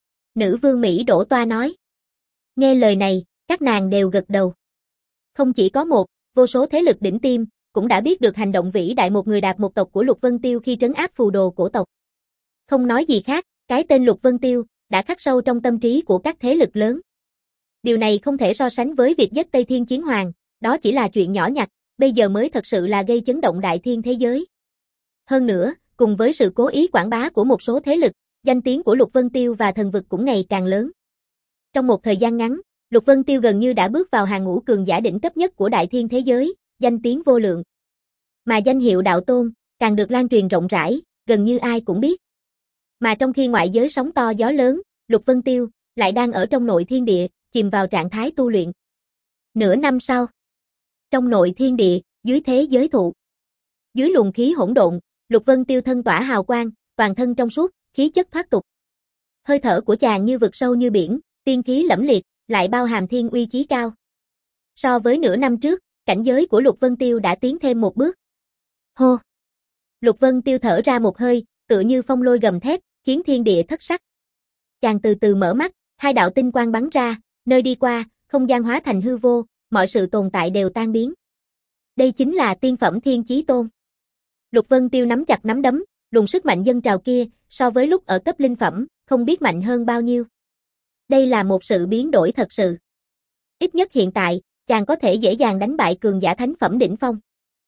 Nữ vương Mỹ Đỗ Toa nói. Nghe lời này, các nàng đều gật đầu. Không chỉ có một, vô số thế lực đỉnh tiêm, cũng đã biết được hành động vĩ đại một người đạp một tộc của Lục Vân Tiêu khi trấn áp phù đồ cổ tộc. Không nói gì khác, cái tên Lục Vân Tiêu đã khắc sâu trong tâm trí của các thế lực lớn. Điều này không thể so sánh với việc giết Tây Thiên Chiến Hoàng, đó chỉ là chuyện nhỏ nhặt, bây giờ mới thật sự là gây chấn động đại thiên thế giới. Hơn nữa, cùng với sự cố ý quảng bá của một số thế lực, danh tiếng của Lục Vân Tiêu và thần vực cũng ngày càng lớn. Trong một thời gian ngắn, Lục Vân Tiêu gần như đã bước vào hàng ngũ cường giả đỉnh cấp nhất của đại thiên thế giới, danh tiếng vô lượng. Mà danh hiệu đạo tôn, càng được lan truyền rộng rãi, gần như ai cũng biết. Mà trong khi ngoại giới sóng to gió lớn, Lục Vân Tiêu lại đang ở trong nội thiên địa, chìm vào trạng thái tu luyện. Nửa năm sau, trong nội thiên địa, dưới thế giới thụ, dưới luồng khí hỗn độn, Lục Vân Tiêu thân tỏa hào quang, toàn thân trong suốt, khí chất thoát tục. Hơi thở của chàng như vực sâu như biển, tiên khí lẫm liệt, lại bao hàm thiên uy chí cao. So với nửa năm trước, cảnh giới của Lục Vân Tiêu đã tiến thêm một bước. Hô! Lục Vân Tiêu thở ra một hơi, tựa như phong lôi gầm thét, khiến thiên địa thất sắc. Chàng từ từ mở mắt, hai đạo tinh quang bắn ra, nơi đi qua, không gian hóa thành hư vô, mọi sự tồn tại đều tan biến. Đây chính là tiên phẩm Thiên Chí Tôn. Lục Vân Tiêu nắm chặt nắm đấm, luồng sức mạnh dâng trào kia, so với lúc ở cấp linh phẩm, không biết mạnh hơn bao nhiêu. Đây là một sự biến đổi thật sự. Ít nhất hiện tại, chàng có thể dễ dàng đánh bại cường giả thánh phẩm đỉnh phong.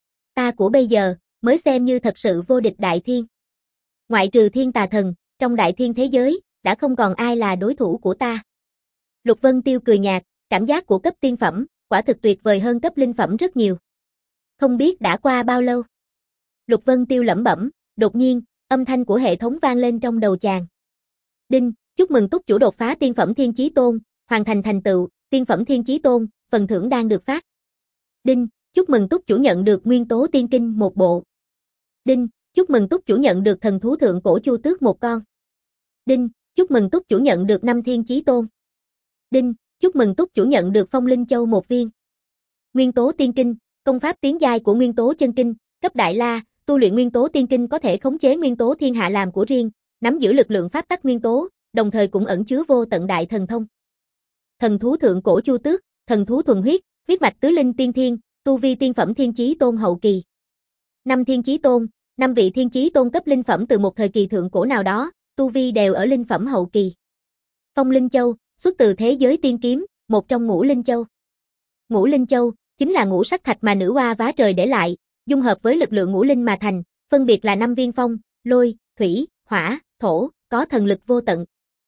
Ta của bây giờ, mới xem như thật sự vô địch đại thiên. Ngoại trừ thiên tà thần, trong đại thiên thế giới, đã không còn ai là đối thủ của ta. Lục Vân Tiêu cười nhạt, cảm giác của cấp tiên phẩm, quả thực tuyệt vời hơn cấp linh phẩm rất nhiều. Không biết đã qua bao lâu. Lục Vân Tiêu lẩm bẩm, đột nhiên, âm thanh của hệ thống vang lên trong đầu chàng. Đinh, chúc mừng túc chủ đột phá tiên phẩm Thiên Chí Tôn, hoàn thành thành tựu, tiên phẩm Thiên Chí Tôn, phần thưởng đang được phát. Đinh, chúc mừng túc chủ nhận được nguyên tố tiên kinh một bộ. Đinh, chúc mừng túc chủ nhận được thần thú thượng cổ chu tước một con. Đinh, chúc mừng túc chủ nhận được năm Thiên Chí Tôn. Đinh, chúc mừng túc chủ nhận được phong linh châu một viên. Nguyên tố tiên kinh, công pháp tiến giai của nguyên tố chân kinh, cấp đại la, tu luyện nguyên tố tiên kinh có thể khống chế nguyên tố thiên hạ làm của riêng, nắm giữ lực lượng pháp tắc nguyên tố, đồng thời cũng ẩn chứa vô tận đại thần thông. Thần thú thượng cổ chu tước, thần thú thuần huyết, huyết mạch tứ linh tiên thiên, tu vi tiên phẩm Thiên Chí Tôn hậu kỳ. Năm Thiên Chí Tôn, năm vị Thiên Chí Tôn cấp linh phẩm từ một thời kỳ thượng cổ nào đó, tu vi đều ở linh phẩm hậu kỳ. Phong linh châu, xuất từ thế giới tiên kiếm, một trong ngũ linh châu. Ngũ linh châu chính là ngũ sắc thạch mà nữ oa vá trời để lại, dung hợp với lực lượng ngũ linh mà thành, phân biệt là năm viên phong, lôi, thủy, hỏa, thổ, có thần lực vô tận.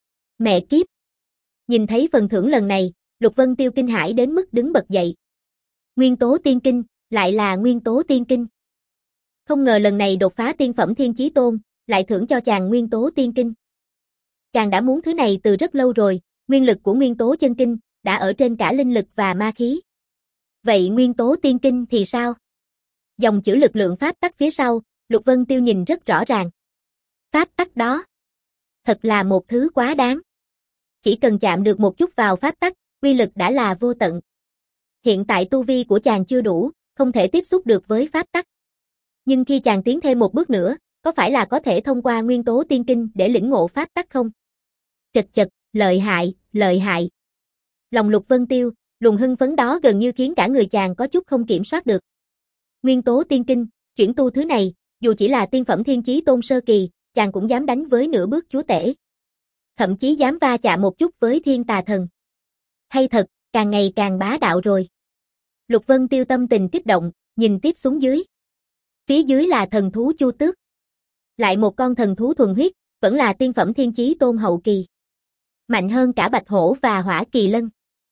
Mẹ kiếp! Nhìn thấy phần thưởng lần này, Lục Vân Tiêu kinh hãi đến mức đứng bật dậy. Nguyên tố tiên kinh, lại là nguyên tố tiên kinh. Không ngờ lần này đột phá tiên phẩm Thiên Chí Tôn, lại thưởng cho chàng nguyên tố tiên kinh. Chàng đã muốn thứ này từ rất lâu rồi, nguyên lực của nguyên tố chân kinh, đã ở trên cả linh lực và ma khí. Vậy nguyên tố tiên kinh thì sao? Dòng chữ lực lượng pháp tắc phía sau, Lục Vân Tiêu nhìn rất rõ ràng. Pháp tắc đó, thật là một thứ quá đáng. Chỉ cần chạm được một chút vào pháp tắc, uy lực đã là vô tận. Hiện tại tu vi của chàng chưa đủ, không thể tiếp xúc được với pháp tắc. Nhưng khi chàng tiến thêm một bước nữa, có phải là có thể thông qua nguyên tố tiên kinh để lĩnh ngộ pháp tắc không? Chật chật, lợi hại, lợi hại. Lòng Lục Vân Tiêu, luồng hưng phấn đó gần như khiến cả người chàng có chút không kiểm soát được. Nguyên tố tiên kinh, chuyển tu thứ này, dù chỉ là tiên phẩm Thiên Chí Tôn sơ kỳ, chàng cũng dám đánh với nửa bước chúa tể. Thậm chí dám va chạm một chút với thiên tà thần. Hay thật, càng ngày càng bá đạo rồi. Lục Vân Tiêu tâm tình kích động, nhìn tiếp xuống dưới. Phía dưới là thần thú chu tước. Lại một con thần thú thuần huyết, vẫn là tiên phẩm Thiên Chí Tôn hậu kỳ. Mạnh hơn cả bạch hổ và hỏa kỳ lân.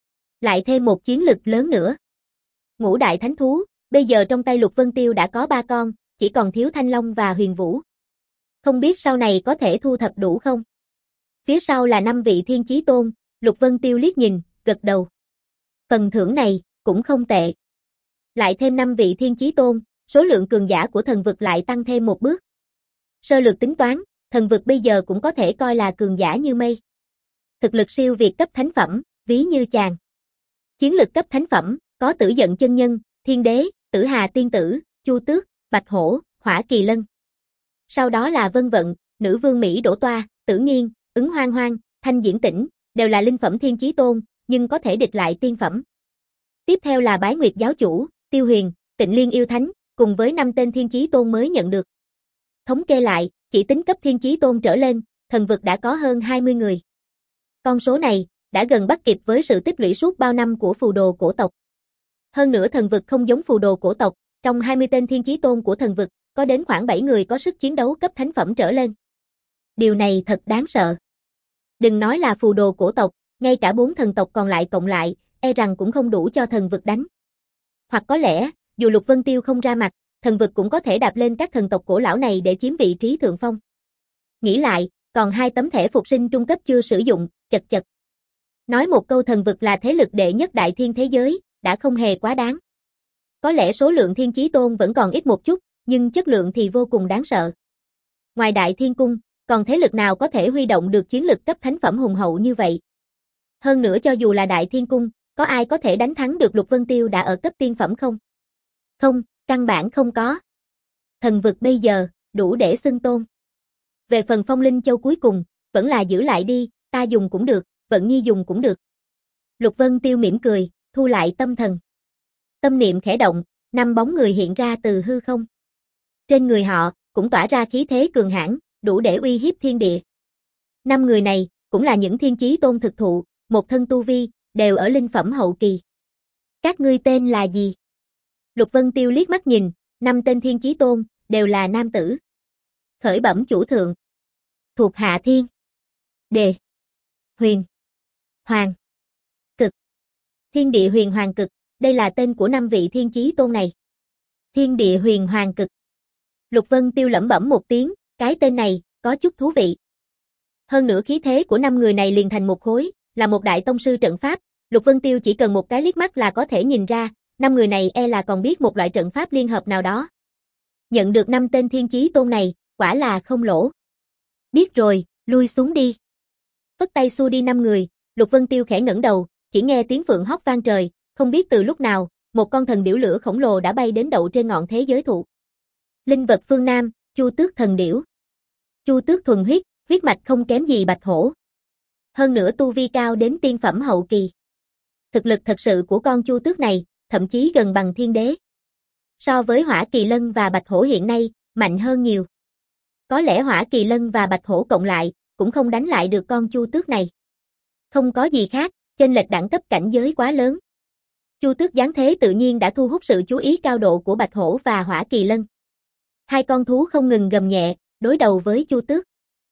Lại thêm một chiến lực lớn nữa. Ngũ đại thánh thú, bây giờ trong tay Lục Vân Tiêu đã có ba con, chỉ còn thiếu Thanh Long và Huyền Vũ. Không biết sau này có thể thu thập đủ không? Phía sau là năm vị Thiên Chí Tôn, Lục Vân Tiêu liếc nhìn, gật đầu. Phần thưởng này, cũng không tệ. Lại thêm năm vị Thiên Chí Tôn, số lượng cường giả của thần vực lại tăng thêm một bước. Sơ lược tính toán, thần vực bây giờ cũng có thể coi là cường giả như mây. Thực lực siêu việt cấp thánh phẩm, ví như chàng. Chiến lực cấp thánh phẩm, có Tử Giận chân nhân, Thiên Đế, Tử Hà tiên tử, Chu Tước, Bạch Hổ, Hỏa Kỳ Lân. Sau đó là Vân Vận, Nữ Vương Mỹ Đỗ Toa, Tử Nghiên, Ứng Hoang Hoang, Thanh Diễn Tĩnh, đều là linh phẩm Thiên Chí Tôn, nhưng có thể địch lại tiên phẩm. Tiếp theo là Bái Nguyệt giáo chủ, Tiêu Huyền, Tịnh Liên yêu thánh, cùng với năm tên Thiên Chí Tôn mới nhận được. Thống kê lại, chỉ tính cấp Thiên Chí Tôn trở lên, thần vực đã có hơn hai mươi người. Con số này, đã gần bắt kịp với sự tích lũy suốt bao năm của phù đồ cổ tộc. Hơn nữa thần vực không giống phù đồ cổ tộc, trong hai mươi tên Thiên Chí Tôn của thần vực, có đến khoảng bảy người có sức chiến đấu cấp thánh phẩm trở lên. Điều này thật đáng sợ. Đừng nói là phù đồ cổ tộc, ngay cả bốn thần tộc còn lại cộng lại, e rằng cũng không đủ cho thần vực đánh. Hoặc có lẽ, dù Lục Vân Tiêu không ra mặt, thần vực cũng có thể đạp lên các thần tộc cổ lão này để chiếm vị trí thượng phong. Nghĩ lại, còn hai tấm thẻ phục sinh trung cấp chưa sử dụng, chật chật. Nói một câu thần vực là thế lực đệ nhất đại thiên thế giới, đã không hề quá đáng. Có lẽ số lượng Thiên Chí Tôn vẫn còn ít một chút, nhưng chất lượng thì vô cùng đáng sợ. Ngoài Đại Thiên Cung, còn thế lực nào có thể huy động được chiến lực cấp thánh phẩm hùng hậu như vậy? Hơn nữa cho dù là Đại Thiên Cung, có ai có thể đánh thắng được Lục Vân Tiêu đã ở cấp tiên phẩm không? Không, căn bản không có. Thần vực bây giờ, đủ để xưng tôn. Về phần Phong Linh Châu cuối cùng, vẫn là giữ lại đi, ta dùng cũng được, Vận Nhi dùng cũng được. Lục Vân Tiêu mỉm cười, thu lại tâm thần. Tâm niệm khẽ động, năm bóng người hiện ra từ hư không. Trên người họ, cũng tỏa ra khí thế cường hãn, đủ để uy hiếp thiên địa. Năm người này, cũng là những Thiên Chí Tôn thực thụ, một thân tu vi, đều ở linh phẩm hậu kỳ. Các ngươi tên là gì? Lục Vân Tiêu liếc mắt nhìn, năm tên Thiên Chí Tôn, đều là nam tử. Khởi bẩm chủ thượng. Thuộc hạ Thiên, Đề, Huyền, Hoàng, Cực. Thiên Địa Huyền Hoàng Cực, đây là tên của năm vị Thiên Chí Tôn này. Thiên Địa Huyền Hoàng Cực. Lục Vân Tiêu lẩm bẩm một tiếng, cái tên này, có chút thú vị. Hơn nữa khí thế của năm người này liền thành một khối, là một đại tông sư trận pháp, Lục Vân Tiêu chỉ cần một cái liếc mắt là có thể nhìn ra, năm người này e là còn biết một loại trận pháp liên hợp nào đó. Nhận được năm tên Thiên Chí Tôn này, quả là không lỗ. Biết rồi, lui xuống đi. Phất tay xua đi năm người, Lục Vân Tiêu khẽ ngẩng đầu, chỉ nghe tiếng phượng hót vang trời, không biết từ lúc nào, một con thần điểu lửa khổng lồ đã bay đến đậu trên ngọn thế giới thụ. Linh vật phương Nam, Chu Tước thần điểu. Chu Tước thuần huyết, huyết mạch không kém gì Bạch Hổ. Hơn nữa tu vi cao đến tiên phẩm hậu kỳ. Thực lực thật sự của con Chu Tước này, thậm chí gần bằng Thiên Đế. So với Hỏa Kỳ Lân và Bạch Hổ hiện nay, mạnh hơn nhiều. Có lẽ Hỏa Kỳ Lân và Bạch Hổ cộng lại, cũng không đánh lại được con Chu Tước này. Không có gì khác, chênh lệch đẳng cấp cảnh giới quá lớn. Chu Tước giáng thế tự nhiên đã thu hút sự chú ý cao độ của Bạch Hổ và Hỏa Kỳ Lân. Hai con thú không ngừng gầm nhẹ, đối đầu với Chu Tước.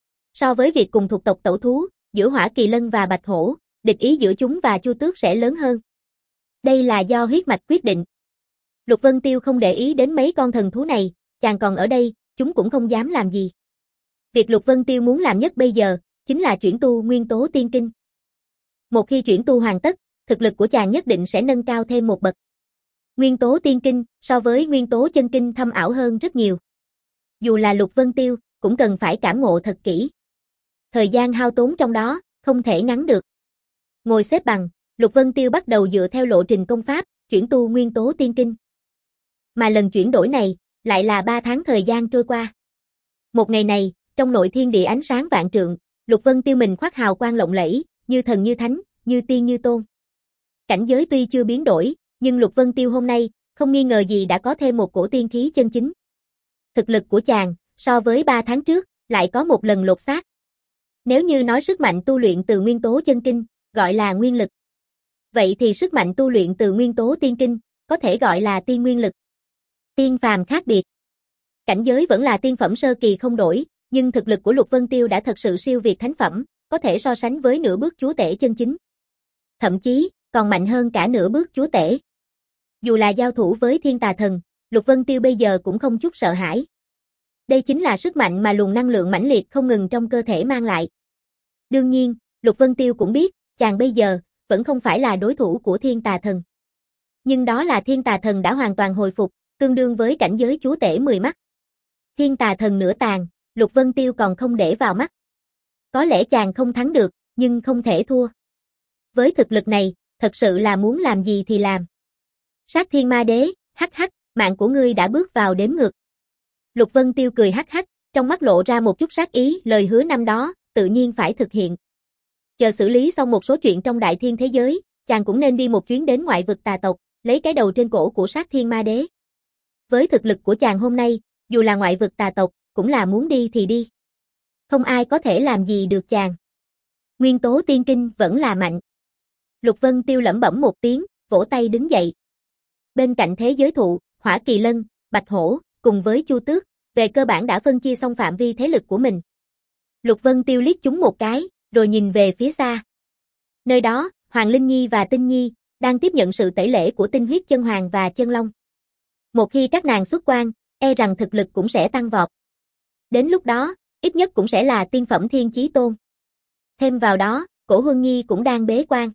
So với việc cùng thuộc tộc tẩu thú, giữa Hỏa Kỳ Lân và Bạch Hổ, địch ý giữa chúng và Chu Tước sẽ lớn hơn. Đây là do huyết mạch quyết định. Lục Vân Tiêu không để ý đến mấy con thần thú này, chàng còn ở đây, chúng cũng không dám làm gì. Việc Lục Vân Tiêu muốn làm nhất bây giờ, chính là chuyển tu Nguyên Tố Tiên Kinh. Một khi chuyển tu hoàn tất, thực lực của chàng nhất định sẽ nâng cao thêm một bậc. Nguyên Tố Tiên Kinh, so với Nguyên Tố Chân Kinh thâm ảo hơn rất nhiều. Dù là Lục Vân Tiêu, cũng cần phải cảm ngộ thật kỹ. Thời gian hao tốn trong đó, không thể ngắn được. Ngồi xếp bằng, Lục Vân Tiêu bắt đầu dựa theo lộ trình công pháp, chuyển tu Nguyên Tố Tiên Kinh. Mà lần chuyển đổi này, lại là ba tháng thời gian trôi qua. Một ngày này, trong nội thiên địa ánh sáng vạn trượng, Lục Vân Tiêu mình khoác hào quang lộng lẫy, như thần như thánh, như tiên như tôn. Cảnh giới tuy chưa biến đổi, nhưng Lục Vân Tiêu hôm nay, không nghi ngờ gì đã có thêm một cổ tiên khí chân chính. Thực lực của chàng, so với ba tháng trước, lại có một lần lột xác. Nếu như nói sức mạnh tu luyện từ Nguyên Tố Chân Kinh, gọi là nguyên lực. Vậy thì sức mạnh tu luyện từ Nguyên Tố Tiên Kinh, có thể gọi là tiên nguyên lực. Tiên phàm khác biệt. Cảnh giới vẫn là tiên phẩm sơ kỳ không đổi, nhưng thực lực của Lục Vân Tiêu đã thật sự siêu việt thánh phẩm, có thể so sánh với nửa bước chúa tể chân chính. Thậm chí, còn mạnh hơn cả nửa bước chúa tể. Dù là giao thủ với thiên tà thần, Lục Vân Tiêu bây giờ cũng không chút sợ hãi. Đây chính là sức mạnh mà luồng năng lượng mãnh liệt không ngừng trong cơ thể mang lại. Đương nhiên, Lục Vân Tiêu cũng biết, chàng bây giờ vẫn không phải là đối thủ của Thiên Tà Thần. Nhưng đó là Thiên Tà Thần đã hoàn toàn hồi phục, tương đương với cảnh giới chúa tể mười mắt. Thiên Tà Thần nửa tàn, Lục Vân Tiêu còn không để vào mắt. Có lẽ chàng không thắng được, nhưng không thể thua. Với thực lực này, thật sự là muốn làm gì thì làm. Sát Thiên Ma Đế, hắc hắc, mạng của ngươi đã bước vào đếm ngược. Lục Vân Tiêu cười hắc hắc, trong mắt lộ ra một chút sát ý, lời hứa năm đó, tự nhiên phải thực hiện. Chờ xử lý xong một số chuyện trong đại thiên thế giới, chàng cũng nên đi một chuyến đến ngoại vực tà tộc, lấy cái đầu trên cổ của Sát Thiên Ma Đế. Với thực lực của chàng hôm nay, dù là ngoại vực tà tộc, cũng là muốn đi thì đi. Không ai có thể làm gì được chàng. Nguyên tố tiên kinh vẫn là mạnh. Lục Vân Tiêu lẩm bẩm một tiếng, vỗ tay đứng dậy. Bên cạnh thế giới thụ, Hỏa Kỳ Lân, Bạch Hổ, cùng với Chu Tước, về cơ bản đã phân chia xong phạm vi thế lực của mình. Lục Vân Tiêu liếc chúng một cái, rồi nhìn về phía xa. Nơi đó, Hoàng Linh Nhi và Tinh Nhi đang tiếp nhận sự tẩy lễ của tinh huyết chân hoàng và chân long. Một khi các nàng xuất quan, e rằng thực lực cũng sẽ tăng vọt. Đến lúc đó, ít nhất cũng sẽ là tiên phẩm thiên chí tôn. Thêm vào đó, Cổ Huân Nhi cũng đang bế quan.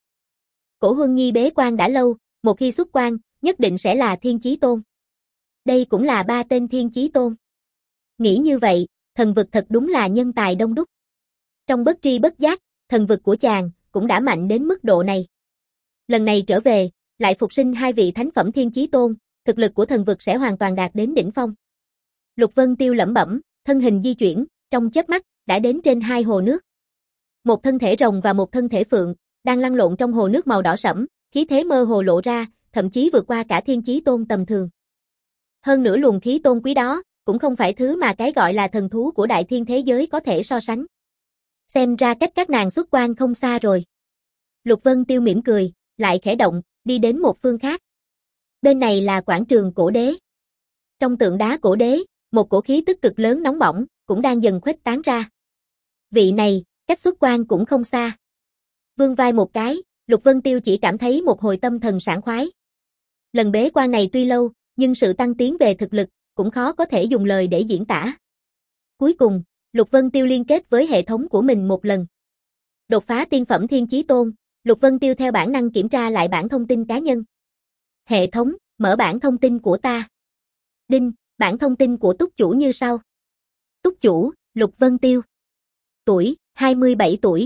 Cổ Huân Nhi bế quan đã lâu, một khi xuất quan, nhất định sẽ là thiên chí tôn. Đây cũng là ba tên thiên chí tôn. Nghĩ như vậy, thần vực thật đúng là nhân tài đông đúc. Trong bất tri bất giác, thần vực của chàng cũng đã mạnh đến mức độ này. Lần này trở về, lại phục sinh hai vị thánh phẩm thiên chí tôn, thực lực của thần vực sẽ hoàn toàn đạt đến đỉnh phong. Lục Vân Tiêu lẩm bẩm, thân hình di chuyển, trong chớp mắt, đã đến trên hai hồ nước. Một thân thể rồng và một thân thể phượng, đang lăn lộn trong hồ nước màu đỏ sẫm, khí thế mơ hồ lộ ra, thậm chí vượt qua cả thiên chí tôn tầm thường. Hơn nữa luồng khí tôn quý đó, cũng không phải thứ mà cái gọi là thần thú của đại thiên thế giới có thể so sánh. Xem ra cách các nàng xuất quan không xa rồi. Lục Vân Tiêu mỉm cười, lại khẽ động, đi đến một phương khác. Bên này là quảng trường cổ đế. Trong tượng đá cổ đế, một cổ khí tức cực lớn nóng bỏng, cũng đang dần khuếch tán ra. Vị này, cách xuất quan cũng không xa. Vươn vai một cái, Lục Vân Tiêu chỉ cảm thấy một hồi tâm thần sảng khoái. Lần bế quan này tuy lâu, nhưng sự tăng tiến về thực lực, cũng khó có thể dùng lời để diễn tả. Cuối cùng, Lục Vân Tiêu liên kết với hệ thống của mình một lần. Đột phá tiên phẩm thiên chí tôn, Lục Vân Tiêu theo bản năng kiểm tra lại bản thông tin cá nhân. Hệ thống, mở bản thông tin của ta. Đinh, bản thông tin của túc chủ như sau. Túc chủ, Lục Vân Tiêu. Tuổi, hai mươi bảy tuổi.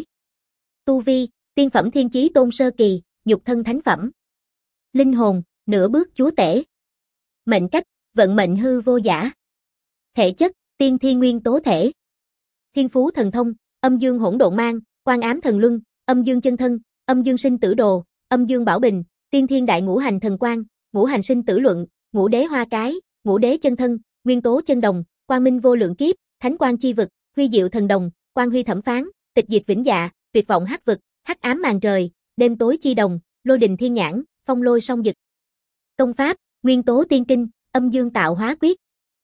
Tu vi, tiên phẩm thiên chí tôn sơ kỳ, nhục thân thánh phẩm. Linh hồn, nửa bước chúa tể. Mệnh cách, vận mệnh hư vô giả. Thể chất, tiên thiên nguyên tố thể. Thiên phú thần thông, âm dương hỗn độn mang, quan ám thần luân, âm dương chân thân, âm dương sinh tử đồ, âm dương bảo bình, tiên thiên đại ngũ hành thần quang, ngũ hành sinh tử luận, ngũ đế hoa cái, ngũ đế chân thân, nguyên tố chân đồng, quang minh vô lượng kiếp, thánh quang chi vực, huy diệu thần đồng, quang huy thẩm phán, tịch diệt vĩnh dạ, tuyệt vọng hắc vực, hắc ám màn trời, đêm tối chi đồng, lôi đình thiên nhãn, phong lôi song dực. Công pháp, nguyên tố tiên kinh, âm dương tạo hóa quyết.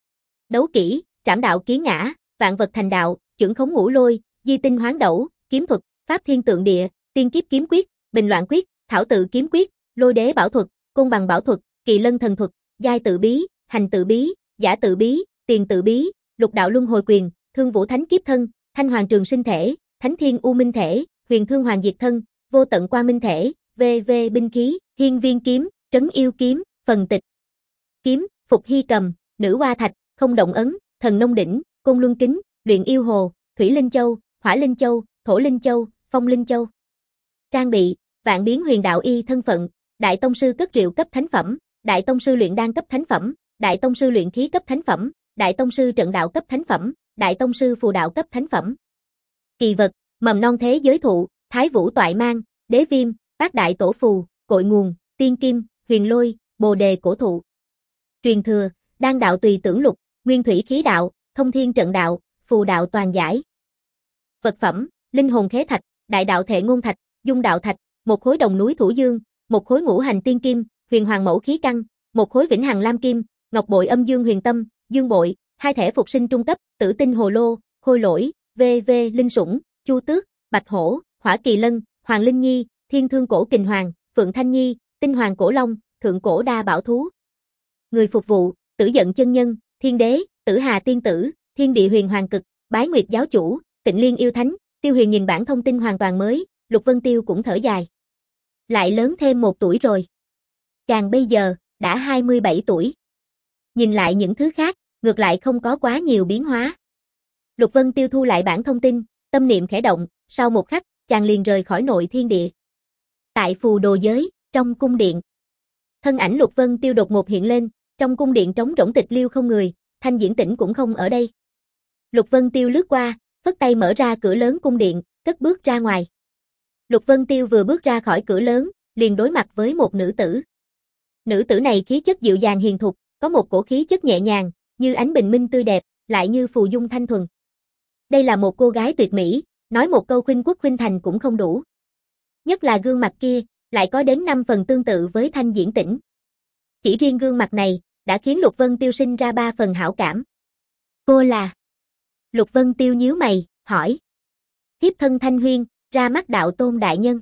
Đấu kỹ, trảm đạo kiến ngã, vạn vật thành đạo, chưởng khống ngũ lôi, di tinh hoán đẩu, kiếm thuật, pháp thiên tượng địa, tiên kiếp kiếm quyết, bình loạn quyết, thảo tự kiếm quyết, lôi đế bảo thuật, côn bằng bảo thuật, kỳ lân thần thuật, giai tự bí, hành tự bí, giả tự bí, tiền tự bí, lục đạo luân hồi quyền, thương vũ thánh kiếp thân, thanh hoàng trường sinh thể, thánh thiên u minh thể, huyền thương hoàng diệt thân, vô tận qua minh thể, vv binh khí, hiên viên kiếm, trấn yêu kiếm, phần tịch kiếm, phục hy cầm, nữ hoa thạch, không động ấn, thần nông đỉnh, côn luân kính, luyện yêu hồ, thủy linh châu, hỏa linh châu, thổ linh châu, phong linh châu. Trang bị, vạn biến huyền đạo y thân phận, đại tông sư cất rượu cấp thánh phẩm, đại tông sư luyện đan cấp thánh phẩm, đại tông sư luyện khí cấp thánh phẩm, đại tông sư trận đạo cấp thánh phẩm, đại tông sư phù đạo cấp thánh phẩm. Kỳ vật, mầm non thế giới thụ, thái vũ toại mang, đế viêm, bát đại tổ phù, cội nguồn, tiên kim, huyền lôi, bồ đề cổ thụ. Truyền thừa, đan đạo tùy tưởng lục, nguyên thủy khí đạo, thông thiên trận đạo, phù đạo toàn giải. Vật phẩm, linh hồn khế thạch, đại đạo thệ ngôn thạch, dung đạo thạch, một khối đồng núi thủ dương, một khối ngũ hành tiên kim, huyền hoàng mẫu khí căn, một khối vĩnh hằng lam kim, ngọc bội âm dương huyền tâm, dương bội, hai thẻ phục sinh trung cấp, tử tinh hồ lô, khôi lỗi, vv linh sủng, chu tước, bạch hổ, hỏa kỳ lân, hoàng linh nhi, thiên thương cổ kình hoàng, phượng thanh nhi, tinh hoàng cổ long, thượng cổ đa bảo thú. Người phục vụ, Tử Giận chân nhân, Thiên đế, Tử Hà tiên tử, Thiên địa huyền hoàng cực, Bái Nguyệt giáo chủ, Tịnh Liên yêu thánh. Tiêu Huyền nhìn bản thông tin hoàn toàn mới, Lục Vân Tiêu cũng thở dài. Lại lớn thêm một tuổi rồi. Chàng bây giờ đã hai mươi bảy tuổi. Nhìn lại những thứ khác, ngược lại không có quá nhiều biến hóa. Lục Vân Tiêu thu lại bản thông tin, tâm niệm khẽ động, sau một khắc, chàng liền rời khỏi nội thiên địa. Tại phù đồ giới, trong cung điện. Thân ảnh Lục Vân Tiêu đột ngột hiện lên, trong cung điện trống rỗng tịch liêu không người, Thanh Diễn Tĩnh cũng không ở đây. Lục Vân Tiêu lướt qua, phất tay mở ra cửa lớn cung điện, cất bước ra ngoài. Lục Vân Tiêu vừa bước ra khỏi cửa lớn, liền đối mặt với một nữ tử. Nữ tử này khí chất dịu dàng hiền thục, có một cổ khí chất nhẹ nhàng, như ánh bình minh tươi đẹp, lại như phù dung thanh thuần. Đây là một cô gái tuyệt mỹ, nói một câu khuynh quốc khuynh thành cũng không đủ. Nhất là gương mặt kia, lại có đến năm phần tương tự với Thanh Diễn Tĩnh. Chỉ riêng gương mặt này, đã khiến Lục Vân Tiêu sinh ra ba phần hảo cảm. Cô là? Lục Vân Tiêu nhíu mày, hỏi. Thiếp thân Thanh Huyên, ra mắt đạo tôn đại nhân.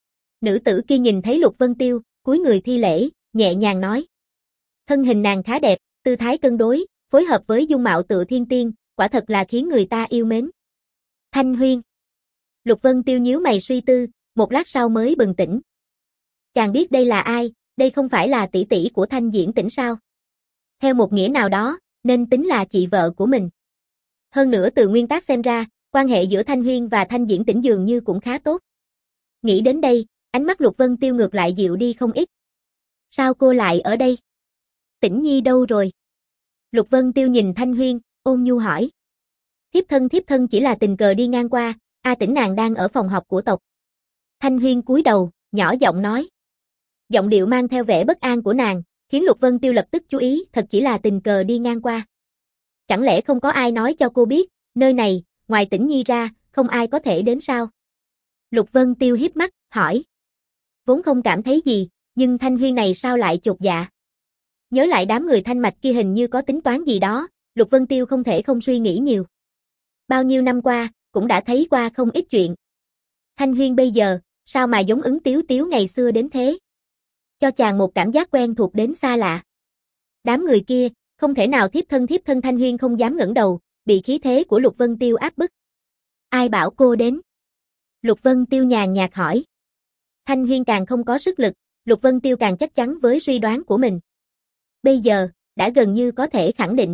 Nữ tử kia nhìn thấy Lục Vân Tiêu, cúi người thi lễ, nhẹ nhàng nói. Thân hình nàng khá đẹp, tư thái cân đối, phối hợp với dung mạo tựa thiên tiên, quả thật là khiến người ta yêu mến. Thanh Huyên. Lục Vân Tiêu nhíu mày suy tư, một lát sau mới bừng tỉnh. Chàng biết đây là ai, đây không phải là tỷ tỷ của Thanh Diễn Tĩnh sao? Theo một nghĩa nào đó, nên tính là chị vợ của mình. Hơn nữa từ nguyên tắc xem ra, quan hệ giữa Thanh Huyên và Thanh Diễn Tĩnh dường như cũng khá tốt. Nghĩ đến đây, ánh mắt Lục Vân Tiêu ngược lại dịu đi không ít. Sao cô lại ở đây? Tĩnh Nhi đâu rồi? Lục Vân Tiêu nhìn Thanh Huyên, ôn nhu hỏi. Thiếp thân thiếp thân chỉ là tình cờ đi ngang qua, A Tĩnh nàng đang ở phòng họp của tộc. Thanh Huyên cúi đầu, nhỏ giọng nói. Giọng điệu mang theo vẻ bất an của nàng, khiến Lục Vân Tiêu lập tức chú ý, thật chỉ là tình cờ đi ngang qua. Chẳng lẽ không có ai nói cho cô biết, nơi này, ngoài Tĩnh Nhi ra, không ai có thể đến sao? Lục Vân Tiêu híp mắt, hỏi. Vốn không cảm thấy gì, nhưng Thanh Huyên này sao lại chột dạ? Nhớ lại đám người Thanh Mạch kia hình như có tính toán gì đó, Lục Vân Tiêu không thể không suy nghĩ nhiều. Bao nhiêu năm qua, cũng đã thấy qua không ít chuyện. Thanh Huyên bây giờ, sao mà giống Ứng Tiếu Tiếu ngày xưa đến thế? Cho chàng một cảm giác quen thuộc đến xa lạ. Đám người kia, không thể nào thiếp thân thiếp thân Thanh Huyên không dám ngẩng đầu, bị khí thế của Lục Vân Tiêu áp bức. Ai bảo cô đến? Lục Vân Tiêu nhàn nhạt hỏi. Thanh Huyên càng không có sức lực, Lục Vân Tiêu càng chắc chắn với suy đoán của mình. Bây giờ, đã gần như có thể khẳng định.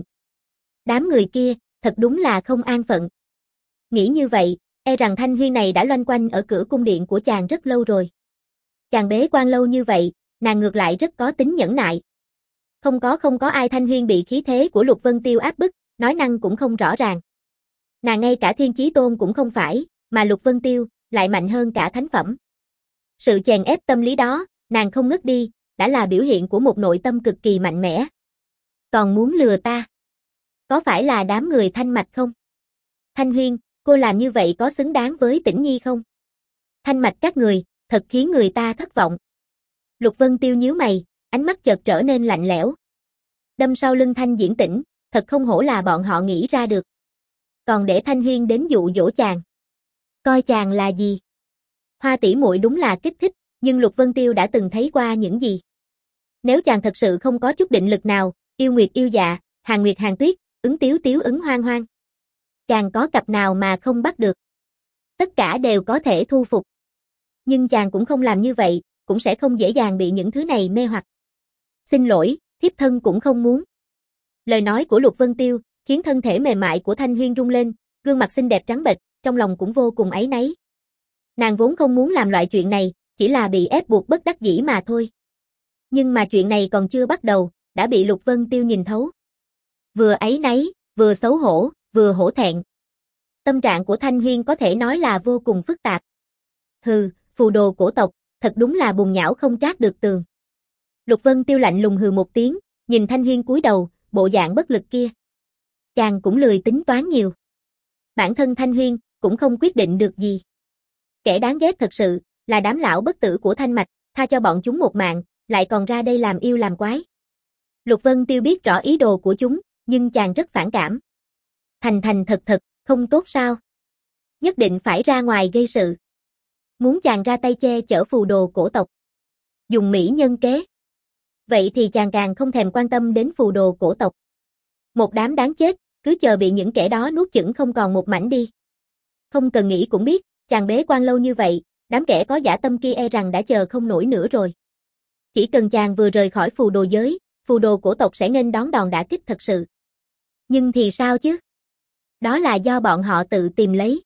Đám người kia, thật đúng là không an phận. Nghĩ như vậy, e rằng Thanh Huyên này đã loanh quanh ở cửa cung điện của chàng rất lâu rồi. Chàng bế quan lâu như vậy, nàng ngược lại rất có tính nhẫn nại. Không có không có ai Thanh Huyên bị khí thế của Lục Vân Tiêu áp bức, nói năng cũng không rõ ràng. Nàng ngay cả Thiên Chí Tôn cũng không phải, mà Lục Vân Tiêu lại mạnh hơn cả thánh phẩm. Sự chèn ép tâm lý đó, nàng không ngất đi, đã là biểu hiện của một nội tâm cực kỳ mạnh mẽ. Còn muốn lừa ta? Có phải là đám người Thanh Mạch không? Thanh Huyên, cô làm như vậy có xứng đáng với Tĩnh Nhi không? Thanh Mạch các người, thật khiến người ta thất vọng. Lục Vân Tiêu nhíu mày, ánh mắt chợt trở nên lạnh lẽo. Đâm sau lưng Thanh Diễn Tĩnh, thật không hổ là bọn họ nghĩ ra được. Còn để Thanh Huyên đến dụ dỗ chàng. Coi chàng là gì? Hoa tỷ muội đúng là kích thích, nhưng Lục Vân Tiêu đã từng thấy qua những gì? Nếu chàng thật sự không có chút định lực nào, yêu nguyệt yêu dạ, Hàn Nguyệt Hàn Tuyết, Ứng Tiếu Tiếu Ứng Hoang Hoang. Chàng có cặp nào mà không bắt được? Tất cả đều có thể thu phục. Nhưng chàng cũng không làm như vậy, cũng sẽ không dễ dàng bị những thứ này mê hoặc. Xin lỗi, thiếp thân cũng không muốn. Lời nói của Lục Vân Tiêu, khiến thân thể mềm mại của Thanh Huyên rung lên, gương mặt xinh đẹp trắng bệch, trong lòng cũng vô cùng áy náy. Nàng vốn không muốn làm loại chuyện này, chỉ là bị ép buộc bất đắc dĩ mà thôi. Nhưng mà chuyện này còn chưa bắt đầu, đã bị Lục Vân Tiêu nhìn thấu. Vừa áy náy, vừa xấu hổ, vừa hổ thẹn. Tâm trạng của Thanh Huyên có thể nói là vô cùng phức tạp. Hừ, phù đồ cổ tộc, thật đúng là bùn nhão không trát được tường. Lục Vân Tiêu lạnh lùng hừ một tiếng, nhìn Thanh Huyên cúi đầu, bộ dạng bất lực kia. Chàng cũng lười tính toán nhiều. Bản thân Thanh Huyên cũng không quyết định được gì. Kẻ đáng ghét thật sự là đám lão bất tử của Thanh Mạch, tha cho bọn chúng một mạng, lại còn ra đây làm yêu làm quái. Lục Vân Tiêu biết rõ ý đồ của chúng, nhưng chàng rất phản cảm. Thành thành thật thật, không tốt sao? Nhất định phải ra ngoài gây sự. Muốn chàng ra tay che chở phù đồ cổ tộc. Dùng mỹ nhân kế. Vậy thì chàng càng không thèm quan tâm đến phù đồ cổ tộc. Một đám đáng chết, cứ chờ bị những kẻ đó nuốt chửng không còn một mảnh đi. Không cần nghĩ cũng biết, chàng bế quan lâu như vậy, đám kẻ có dã tâm kia e rằng đã chờ không nổi nữa rồi. Chỉ cần chàng vừa rời khỏi phù đồ giới, phù đồ cổ tộc sẽ nghênh đón đòn đả kích thật sự. Nhưng thì sao chứ? Đó là do bọn họ tự tìm lấy.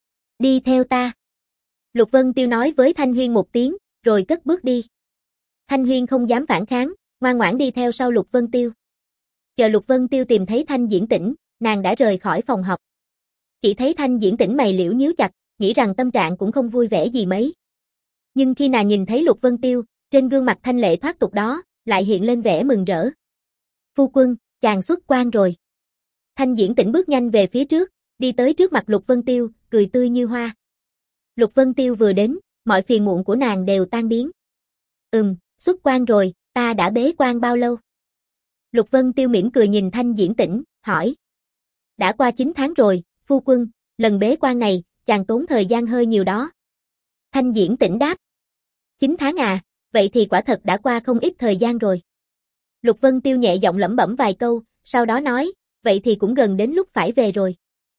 Đi theo ta. Lục Vân Tiêu nói với Thanh Huyên một tiếng, rồi cất bước đi. Thanh Huyên không dám phản kháng, ngoan ngoãn đi theo sau Lục Vân Tiêu. Chờ Lục Vân Tiêu tìm thấy Thanh Diễn Tĩnh, nàng đã rời khỏi phòng học. Chỉ thấy Thanh Diễn Tĩnh mày liễu nhíu chặt, nghĩ rằng tâm trạng cũng không vui vẻ gì mấy. Nhưng khi nàng nhìn thấy Lục Vân Tiêu, trên gương mặt thanh lệ thoát tục đó, lại hiện lên vẻ mừng rỡ. Phu quân, chàng xuất quan rồi. Thanh Diễn Tĩnh bước nhanh về phía trước, đi tới trước mặt Lục Vân Tiêu, cười tươi như hoa. Lục Vân Tiêu vừa đến, mọi phiền muộn của nàng đều tan biến. Ừm, xuất quan rồi, ta đã bế quan bao lâu? Lục Vân Tiêu mỉm cười nhìn Thanh Diễn Tĩnh, hỏi. Đã qua chín tháng rồi, phu quân, lần bế quan này, chàng tốn thời gian hơi nhiều đó. Thanh Diễn Tĩnh đáp. chín tháng à, vậy thì quả thật đã qua không ít thời gian rồi. Lục Vân Tiêu nhẹ giọng lẩm bẩm vài câu, sau đó nói, vậy thì cũng gần đến lúc phải về rồi.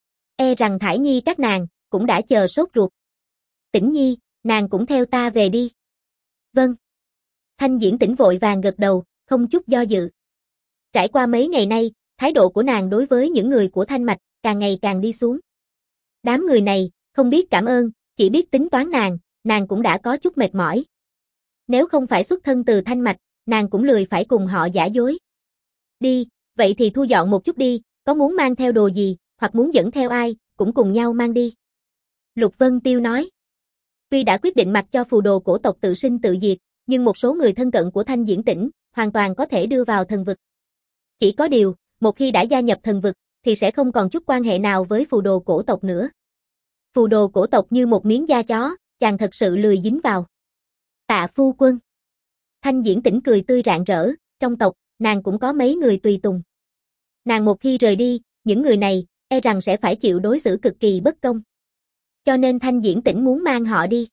E rằng Thải Nhi các nàng, cũng đã chờ sốt ruột. Tĩnh Nhi, nàng cũng theo ta về đi. Vâng. Thanh Diễn Tĩnh vội vàng gật đầu, không chút do dự. Trải qua mấy ngày nay, thái độ của nàng đối với những người của Thanh Mạch, càng ngày càng đi xuống. Đám người này, không biết cảm ơn, chỉ biết tính toán nàng, nàng cũng đã có chút mệt mỏi. Nếu không phải xuất thân từ Thanh Mạch, nàng cũng lười phải cùng họ giả dối. Đi, vậy thì thu dọn một chút đi, có muốn mang theo đồ gì, hoặc muốn dẫn theo ai, cũng cùng nhau mang đi. Lục Vân Tiêu nói. Tuy đã quyết định mặc cho phù đồ cổ tộc tự sinh tự diệt, nhưng một số người thân cận của Thanh Diễn Tĩnh, hoàn toàn có thể đưa vào thần vực. Chỉ có điều, một khi đã gia nhập thần vực, thì sẽ không còn chút quan hệ nào với phù đồ cổ tộc nữa. Phù đồ cổ tộc như một miếng da chó, chàng thật sự lười dính vào. Tạ phu quân. Thanh Diễn Tĩnh cười tươi rạng rỡ, trong tộc, nàng cũng có mấy người tùy tùng. Nàng một khi rời đi, những người này, e rằng sẽ phải chịu đối xử cực kỳ bất công. Cho nên Thanh Diễn Tĩnh muốn mang họ đi.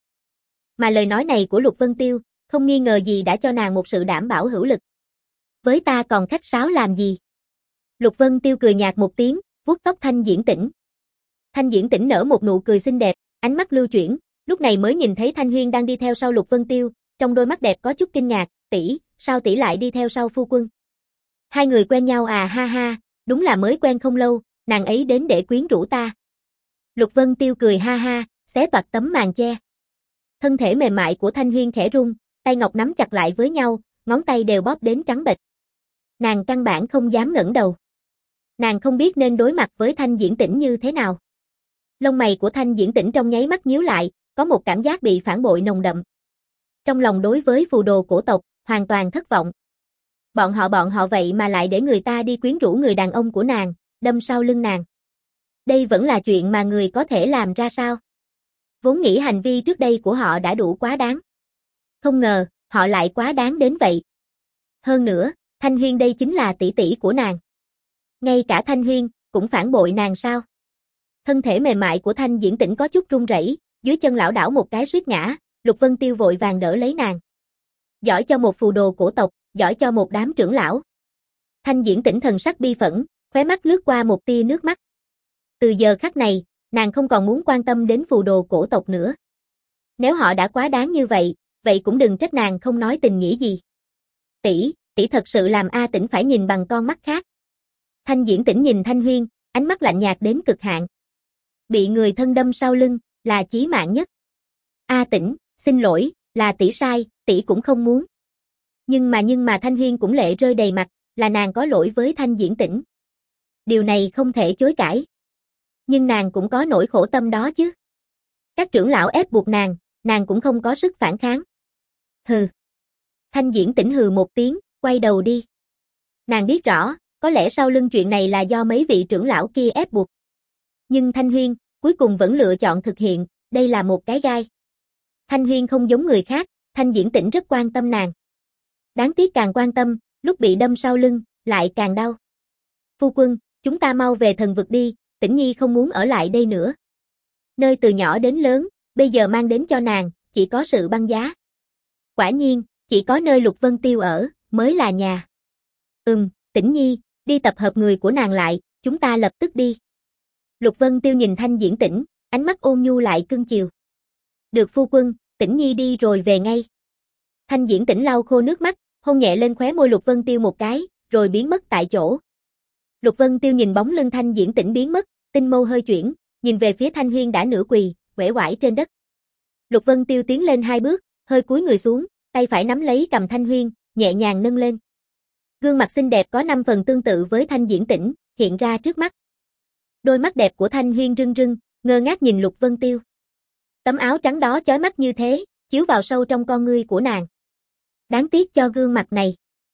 Mà lời nói này của Lục Vân Tiêu, không nghi ngờ gì đã cho nàng một sự đảm bảo hữu lực. Với ta còn khách sáo làm gì? Lục Vân Tiêu cười nhạt một tiếng, vuốt tóc Thanh Diễn Tĩnh. Thanh Diễn Tĩnh nở một nụ cười xinh đẹp, ánh mắt lưu chuyển, lúc này mới nhìn thấy Thanh Huyên đang đi theo sau Lục Vân Tiêu, trong đôi mắt đẹp có chút kinh ngạc, tỷ, sao tỷ lại đi theo sau phu quân? Hai người quen nhau à ha ha, đúng là mới quen không lâu, nàng ấy đến để quyến rũ ta. Lục Vân Tiêu cười ha ha, xé toạc tấm màn che. Thân thể mềm mại của Thanh Huyên khẽ rung, tay ngọc nắm chặt lại với nhau, ngón tay đều bóp đến trắng bệch. Nàng căn bản không dám ngẩng đầu. Nàng không biết nên đối mặt với Thanh Diễn Tĩnh như thế nào. Lông mày của Thanh Diễn Tĩnh trong nháy mắt nhíu lại, có một cảm giác bị phản bội nồng đậm. Trong lòng đối với phù đồ cổ tộc, hoàn toàn thất vọng. Bọn họ bọn họ vậy mà lại để người ta đi quyến rũ người đàn ông của nàng, đâm sau lưng nàng. Đây vẫn là chuyện mà người có thể làm ra sao? Vốn nghĩ hành vi trước đây của họ đã đủ quá đáng. Không ngờ, họ lại quá đáng đến vậy. Hơn nữa, Thanh Huyên đây chính là tỷ tỷ của nàng. Ngay cả Thanh Huyên, cũng phản bội nàng sao? Thân thể mềm mại của Thanh Diễn Tĩnh có chút run rẩy, dưới chân lảo đảo một cái suýt ngã, Lục Vân Tiêu vội vàng đỡ lấy nàng. Giỏi cho một phù đồ cổ tộc, giỏi cho một đám trưởng lão. Thanh Diễn Tĩnh thần sắc bi phẫn, khóe mắt lướt qua một tia nước mắt. Từ giờ khắc này, nàng không còn muốn quan tâm đến phù đồ cổ tộc nữa. Nếu họ đã quá đáng như vậy, vậy cũng đừng trách nàng không nói tình nghĩa gì. Tỷ, tỷ thật sự làm A Tĩnh phải nhìn bằng con mắt khác. Thanh Diễn Tĩnh nhìn Thanh Huyên, ánh mắt lạnh nhạt đến cực hạn. Bị người thân đâm sau lưng, là chí mạng nhất. A Tĩnh, xin lỗi, là tỷ sai, tỷ cũng không muốn. Nhưng mà nhưng mà Thanh Huyên cũng lệ rơi đầy mặt, là nàng có lỗi với Thanh Diễn Tĩnh. Điều này không thể chối cãi. Nhưng nàng cũng có nỗi khổ tâm đó chứ. Các trưởng lão ép buộc nàng, nàng cũng không có sức phản kháng. Hừ. Thanh Diễn Tĩnh hừ một tiếng, quay đầu đi. Nàng biết rõ, có lẽ sau lưng chuyện này là do mấy vị trưởng lão kia ép buộc. Nhưng Thanh Huyên, cuối cùng vẫn lựa chọn thực hiện, đây là một cái gai. Thanh Huyên không giống người khác, Thanh Diễn Tĩnh rất quan tâm nàng. Đáng tiếc càng quan tâm, lúc bị đâm sau lưng, lại càng đau. Phu quân, chúng ta mau về thần vực đi, Tĩnh Nhi không muốn ở lại đây nữa. Nơi từ nhỏ đến lớn, bây giờ mang đến cho nàng, chỉ có sự băng giá. Quả nhiên, chỉ có nơi Lục Vân Tiêu ở, mới là nhà. Ừm, Tĩnh Nhi, đi tập hợp người của nàng lại, chúng ta lập tức đi. Lục Vân Tiêu nhìn Thanh Diễn Tĩnh, ánh mắt ôn nhu lại cưng chiều. Được phu quân, Tĩnh Nhi đi rồi về ngay. Thanh Diễn Tĩnh lau khô nước mắt, hôn nhẹ lên khóe môi Lục Vân Tiêu một cái, rồi biến mất tại chỗ. Lục Vân Tiêu nhìn bóng lưng Thanh Diễn Tĩnh biến mất, tinh mâu hơi chuyển, nhìn về phía Thanh Huyên đã nửa quỳ, uể oải trên đất. Lục Vân Tiêu tiến lên hai bước, hơi cúi người xuống, tay phải nắm lấy cầm Thanh Huyên, nhẹ nhàng nâng lên. Gương mặt xinh đẹp có năm phần tương tự với Thanh Diễn Tĩnh, hiện ra trước mắt. Đôi mắt đẹp của Thanh Huyên rưng rưng, ngơ ngác nhìn Lục Vân Tiêu. Tấm áo trắng đó chói mắt như thế, chiếu vào sâu trong con ngươi của nàng. Đáng tiếc cho gương mặt này.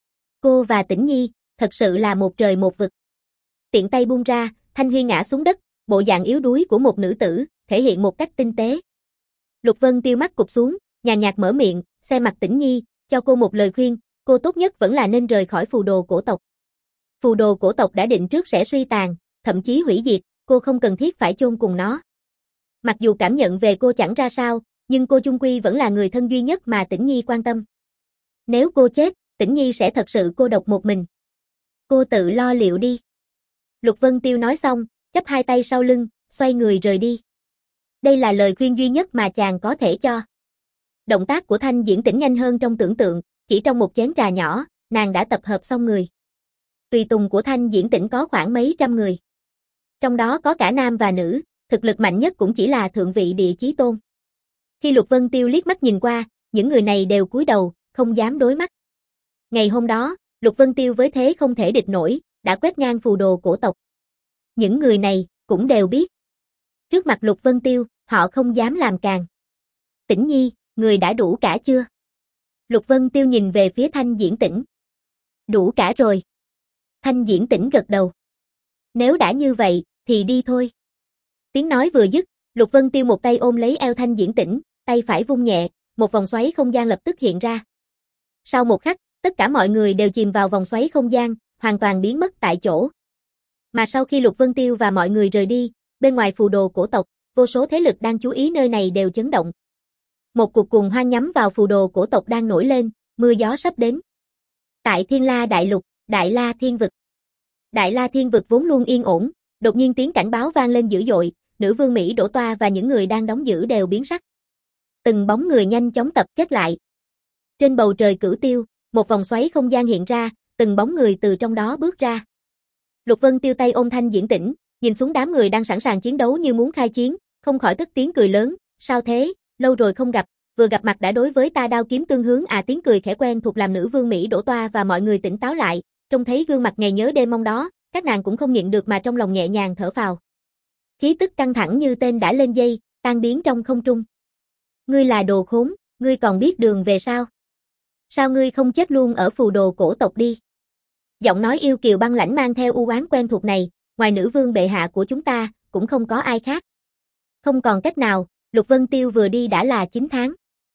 Cô và Tĩnh Nhi, thật sự là một trời một vực. Tiện tay buông ra, Thanh Huyên ngã xuống đất, bộ dạng yếu đuối của một nữ tử, thể hiện một cách tinh tế. Lục Vân Tiêu mắt cụp xuống, nhàn nhạt mở miệng, xe mặt Tĩnh Nhi, cho cô một lời khuyên, cô tốt nhất vẫn là nên rời khỏi phù đồ cổ tộc. Phù đồ cổ tộc đã định trước sẽ suy tàn, thậm chí hủy diệt, cô không cần thiết phải chôn cùng nó. Mặc dù cảm nhận về cô chẳng ra sao, nhưng cô chung quy vẫn là người thân duy nhất mà Tĩnh Nhi quan tâm. Nếu cô chết, Tĩnh Nhi sẽ thật sự cô độc một mình. Cô tự lo liệu đi. Lục Vân Tiêu nói xong, chắp hai tay sau lưng, xoay người rời đi. Đây là lời khuyên duy nhất mà chàng có thể cho. Động tác của Thanh Diễn Tĩnh nhanh hơn trong tưởng tượng, chỉ trong một chén trà nhỏ, nàng đã tập hợp xong người. Tùy tùng của Thanh Diễn Tĩnh có khoảng mấy trăm người. Trong đó có cả nam và nữ, thực lực mạnh nhất cũng chỉ là thượng vị địa chí tôn. Khi Lục Vân Tiêu liếc mắt nhìn qua, những người này đều cúi đầu, không dám đối mắt. Ngày hôm đó, Lục Vân Tiêu với thế không thể địch nổi, đã quét ngang phù đồ cổ tộc. Những người này, cũng đều biết. Trước mặt Lục Vân Tiêu, họ không dám làm càng. Tĩnh Nhi, người đã đủ cả chưa? Lục Vân Tiêu nhìn về phía Thanh Diễn Tĩnh. Đủ cả rồi. Thanh Diễn Tĩnh gật đầu. Nếu đã như vậy, thì đi thôi. Tiếng nói vừa dứt, Lục Vân Tiêu một tay ôm lấy eo Thanh Diễn Tĩnh, tay phải vung nhẹ, một vòng xoáy không gian lập tức hiện ra. Sau một khắc, tất cả mọi người đều chìm vào vòng xoáy không gian, hoàn toàn biến mất tại chỗ. Mà sau khi Lục Vân Tiêu và mọi người rời đi, bên ngoài phù đồ cổ tộc, vô số thế lực đang chú ý nơi này đều chấn động. Một cuộc cuồng hoan nhắm vào phù đồ cổ tộc đang nổi lên, mưa gió sắp đến. Tại Thiên La Đại Lục, Đại La Thiên Vực. Đại La Thiên Vực vốn luôn yên ổn, đột nhiên tiếng cảnh báo vang lên dữ dội, nữ vương Mỹ Đỗ Toa và những người đang đóng giữ đều biến sắc. Từng bóng người nhanh chóng tập kết lại. Trên bầu trời cửu tiêu, một vòng xoáy không gian hiện ra, từng bóng người từ trong đó bước ra. Lục Vân Tiêu tay ôm Thanh Diễn Tĩnh, nhìn xuống đám người đang sẵn sàng chiến đấu như muốn khai chiến, không khỏi cất tiếng cười lớn, sao thế, lâu rồi không gặp, vừa gặp mặt đã đối với ta đao kiếm tương hướng à. Tiếng cười khẽ quen thuộc làm nữ vương Mỹ Đỗ Toa và mọi người tỉnh táo lại, trông thấy gương mặt ngày nhớ đêm mong đó, các nàng cũng không nhịn được mà trong lòng nhẹ nhàng thở phào. Khí tức căng thẳng như tên đã lên dây, tan biến trong không trung. Ngươi là đồ khốn, ngươi còn biết đường về sao? Sao ngươi không chết luôn ở phù đồ cổ tộc đi? Giọng nói yêu kiều băng lãnh mang theo u oán quen thuộc này, ngoài nữ vương bệ hạ của chúng ta, cũng không có ai khác. Không còn cách nào, Lục Vân Tiêu vừa đi đã là chín tháng.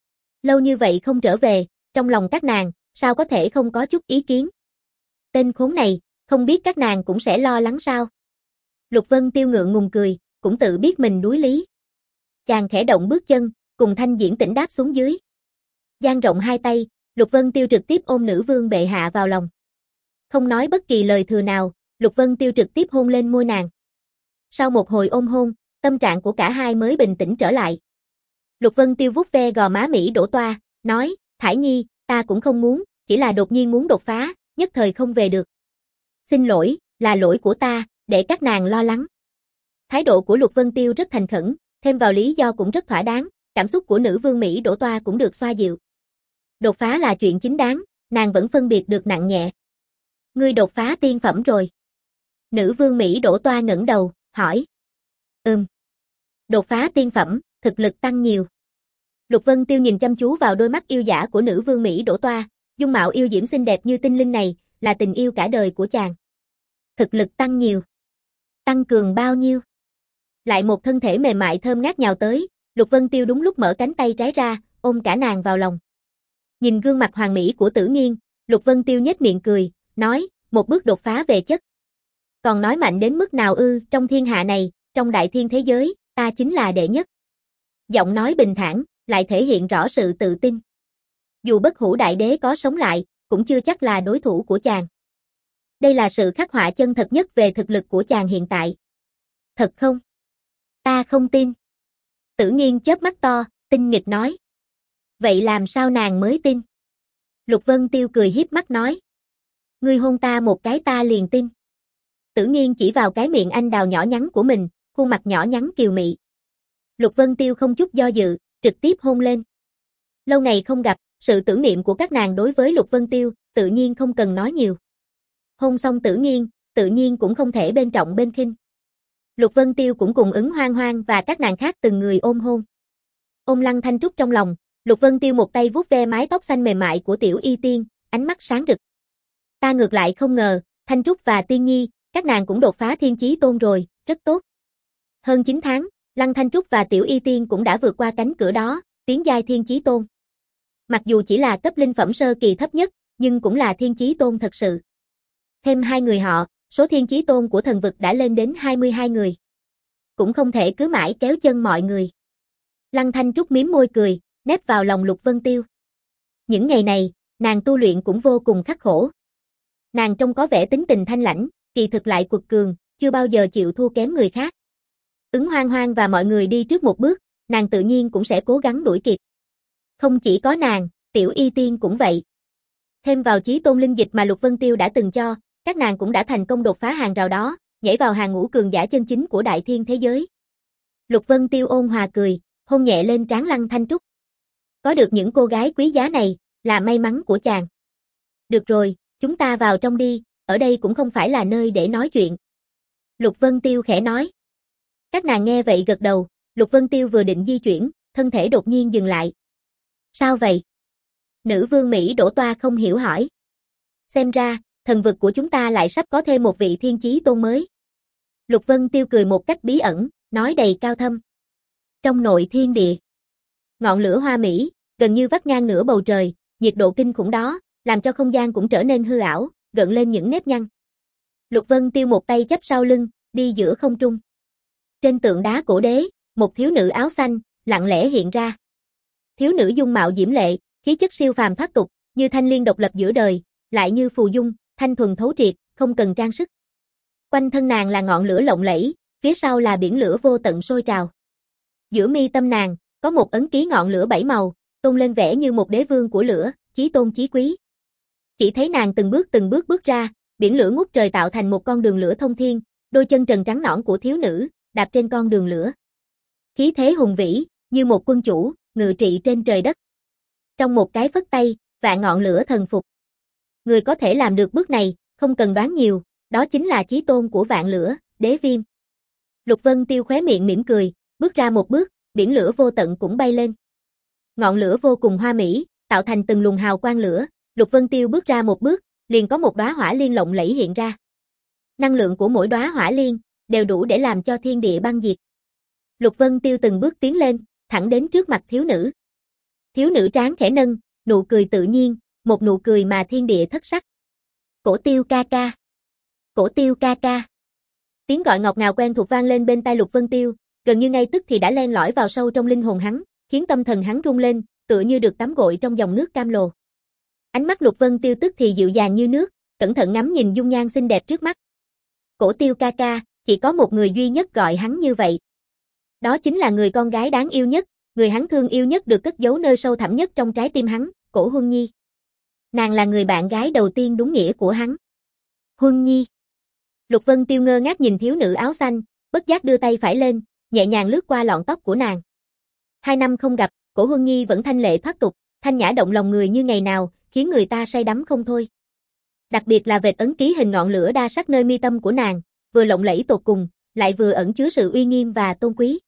Lâu như vậy không trở về, trong lòng các nàng, sao có thể không có chút ý kiến? Tên khốn này, không biết các nàng cũng sẽ lo lắng sao? Lục Vân Tiêu ngượng ngùng cười, cũng tự biết mình đuối lý. Chàng khẽ động bước chân, cùng Thanh Diễn Tĩnh đáp xuống dưới. Dang rộng hai tay, Lục Vân Tiêu trực tiếp ôm nữ vương bệ hạ vào lòng. Không nói bất kỳ lời thừa nào, Lục Vân Tiêu trực tiếp hôn lên môi nàng. Sau một hồi ôm hôn, tâm trạng của cả hai mới bình tĩnh trở lại. Lục Vân Tiêu vuốt ve gò má Mỹ Đỗ Toa, nói, Thải Nhi, ta cũng không muốn, chỉ là đột nhiên muốn đột phá, nhất thời không về được. Xin lỗi, là lỗi của ta, để các nàng lo lắng. Thái độ của Lục Vân Tiêu rất thành khẩn, thêm vào lý do cũng rất thỏa đáng, cảm xúc của nữ vương Mỹ Đỗ Toa cũng được xoa dịu. Đột phá là chuyện chính đáng, nàng vẫn phân biệt được nặng nhẹ. Ngươi đột phá tiên phẩm rồi. Nữ vương Mỹ Đỗ Toa ngẩng đầu, hỏi. Ừm. Đột phá tiên phẩm, thực lực tăng nhiều. Lục Vân Tiêu nhìn chăm chú vào đôi mắt yêu dã của nữ vương Mỹ Đỗ Toa, dung mạo yêu diễm xinh đẹp như tinh linh này, là tình yêu cả đời của chàng. Thực lực tăng nhiều. Tăng cường bao nhiêu? Lại một thân thể mềm mại thơm ngát nhào tới, Lục Vân Tiêu đúng lúc mở cánh tay trái ra, ôm cả nàng vào lòng. Nhìn gương mặt hoàn mỹ của Tử Nghiên, Lục Vân Tiêu nhếch miệng cười, nói, một bước đột phá về chất. Còn nói mạnh đến mức nào ư, trong thiên hạ này, trong đại thiên thế giới, ta chính là đệ nhất. Giọng nói bình thản, lại thể hiện rõ sự tự tin. Dù Bất Hủ Đại Đế có sống lại, cũng chưa chắc là đối thủ của chàng. Đây là sự khắc họa chân thật nhất về thực lực của chàng hiện tại. Thật không? Ta không tin. Tử Nghiên chớp mắt to, tinh nghịch nói. Vậy làm sao nàng mới tin? Lục Vân Tiêu cười hiếp mắt nói. Ngươi hôn ta một cái ta liền tin. Tử Nghiên chỉ vào cái miệng anh đào nhỏ nhắn của mình, khuôn mặt nhỏ nhắn kiều mị. Lục Vân Tiêu không chút do dự, trực tiếp hôn lên. Lâu ngày không gặp, sự tưởng niệm của các nàng đối với Lục Vân Tiêu, tự nhiên không cần nói nhiều. Hôn xong Tử Nghiên, tự nhiên cũng không thể bên trọng bên khinh. Lục Vân Tiêu cũng cùng Ứng Hoang Hoang và các nàng khác từng người ôm hôn. Ôm Lăng Thanh Trúc trong lòng, Lục Vân Tiêu một tay vuốt ve mái tóc xanh mềm mại của Tiểu Y Tiên, ánh mắt sáng rực. Ta ngược lại không ngờ, Thanh Trúc và Tiên Nhi, các nàng cũng đột phá thiên chí tôn rồi, rất tốt. Hơn chín tháng, Lăng Thanh Trúc và Tiểu Y Tiên cũng đã vượt qua cánh cửa đó, tiến giai thiên chí tôn. Mặc dù chỉ là cấp linh phẩm sơ kỳ thấp nhất, nhưng cũng là thiên chí tôn thật sự. Thêm hai người họ, số thiên chí tôn của thần vực đã lên đến hai mươi hai người. Cũng không thể cứ mãi kéo chân mọi người. Lăng Thanh Trúc mím môi cười, nép vào lòng Lục Vân Tiêu. Những ngày này, nàng tu luyện cũng vô cùng khắc khổ. Nàng trông có vẻ tính tình thanh lãnh, kỳ thực lại quật cường, chưa bao giờ chịu thua kém người khác. Ứng Hoang Hoang và mọi người đi trước một bước, nàng tự nhiên cũng sẽ cố gắng đuổi kịp. Không chỉ có nàng, Tiểu Y Tiên cũng vậy. Thêm vào chí tôn linh dịch mà Lục Vân Tiêu đã từng cho, các nàng cũng đã thành công đột phá hàng rào đó, nhảy vào hàng ngũ cường giả chân chính của đại thiên thế giới. Lục Vân Tiêu ôn hòa cười, hôn nhẹ lên trán Lăng Thanh Trúc. Có được những cô gái quý giá này, là may mắn của chàng. Được rồi, chúng ta vào trong đi, ở đây cũng không phải là nơi để nói chuyện. Lục Vân Tiêu khẽ nói. Các nàng nghe vậy gật đầu, Lục Vân Tiêu vừa định di chuyển, thân thể đột nhiên dừng lại. Sao vậy? Nữ vương Mỹ Đỗ Toa không hiểu hỏi. Xem ra, thần vực của chúng ta lại sắp có thêm một vị thiên chí tôn mới. Lục Vân Tiêu cười một cách bí ẩn, nói đầy cao thâm. Trong nội thiên địa, ngọn lửa hoa mỹ, gần như vắt ngang nửa bầu trời, nhiệt độ kinh khủng đó, làm cho không gian cũng trở nên hư ảo, gợn lên những nếp nhăn. Lục Vân Tiêu một tay chắp sau lưng, đi giữa không trung. Trên tượng đá cổ đế, một thiếu nữ áo xanh, lặng lẽ hiện ra. Thiếu nữ dung mạo diễm lệ, khí chất siêu phàm thoát tục, như thanh liên độc lập giữa đời, lại như phù dung, thanh thuần thấu triệt, không cần trang sức. Quanh thân nàng là ngọn lửa lộng lẫy, phía sau là biển lửa vô tận sôi trào. Giữa mi tâm nàng, có một ấn ký ngọn lửa bảy màu, tôn lên vẻ như một đế vương của lửa, chí tôn chí quý. Chỉ thấy nàng từng bước từng bước bước ra, biển lửa ngút trời tạo thành một con đường lửa thông thiên, đôi chân trần trắng nõn của thiếu nữ, đạp trên con đường lửa. Khí thế hùng vĩ, như một quân chủ, ngự trị trên trời đất. Trong một cái phất tay, vạn ngọn lửa thần phục. Người có thể làm được bước này, không cần đoán nhiều, đó chính là chí tôn của vạn lửa, Đế Viêm. Lục Vân Tiêu khóe miệng mỉm cười, bước ra một bước, biển lửa vô tận cũng bay lên. Ngọn lửa vô cùng hoa mỹ, tạo thành từng luồng hào quang lửa, Lục Vân Tiêu bước ra một bước, liền có một đóa hỏa liên lộng lẫy hiện ra. Năng lượng của mỗi đóa hỏa liên đều đủ để làm cho thiên địa băng diệt. Lục Vân Tiêu từng bước tiến lên, thẳng đến trước mặt thiếu nữ. Thiếu nữ trán khẽ nâng, nụ cười tự nhiên, một nụ cười mà thiên địa thất sắc. Cổ Tiêu ca ca. Cổ Tiêu ca ca. Tiếng gọi ngọt ngào quen thuộc vang lên bên tai Lục Vân Tiêu, gần như ngay tức thì đã len lỏi vào sâu trong linh hồn hắn, khiến tâm thần hắn rung lên, tựa như được tắm gội trong dòng nước cam lồ. Ánh mắt Lục Vân Tiêu tức thì dịu dàng như nước, cẩn thận ngắm nhìn dung nhan xinh đẹp trước mắt. Cổ Tiêu ca ca, chỉ có một người duy nhất gọi hắn như vậy. Đó chính là người con gái đáng yêu nhất, người hắn thương yêu nhất được cất giấu nơi sâu thẳm nhất trong trái tim hắn, Cổ Huân Nhi. Nàng là người bạn gái đầu tiên đúng nghĩa của hắn. Huân Nhi. Lục Vân Tiêu ngơ ngác nhìn thiếu nữ áo xanh, bất giác đưa tay phải lên, nhẹ nhàng lướt qua lọn tóc của nàng. Hai năm không gặp, Cổ Huân Nhi vẫn thanh lệ thoát tục, thanh nhã động lòng người như ngày nào, khiến người ta say đắm không thôi. Đặc biệt là vệt ấn ký hình ngọn lửa đa sắc nơi mi tâm của nàng, vừa lộng lẫy tột cùng, lại vừa ẩn chứa sự uy nghiêm và tôn quý.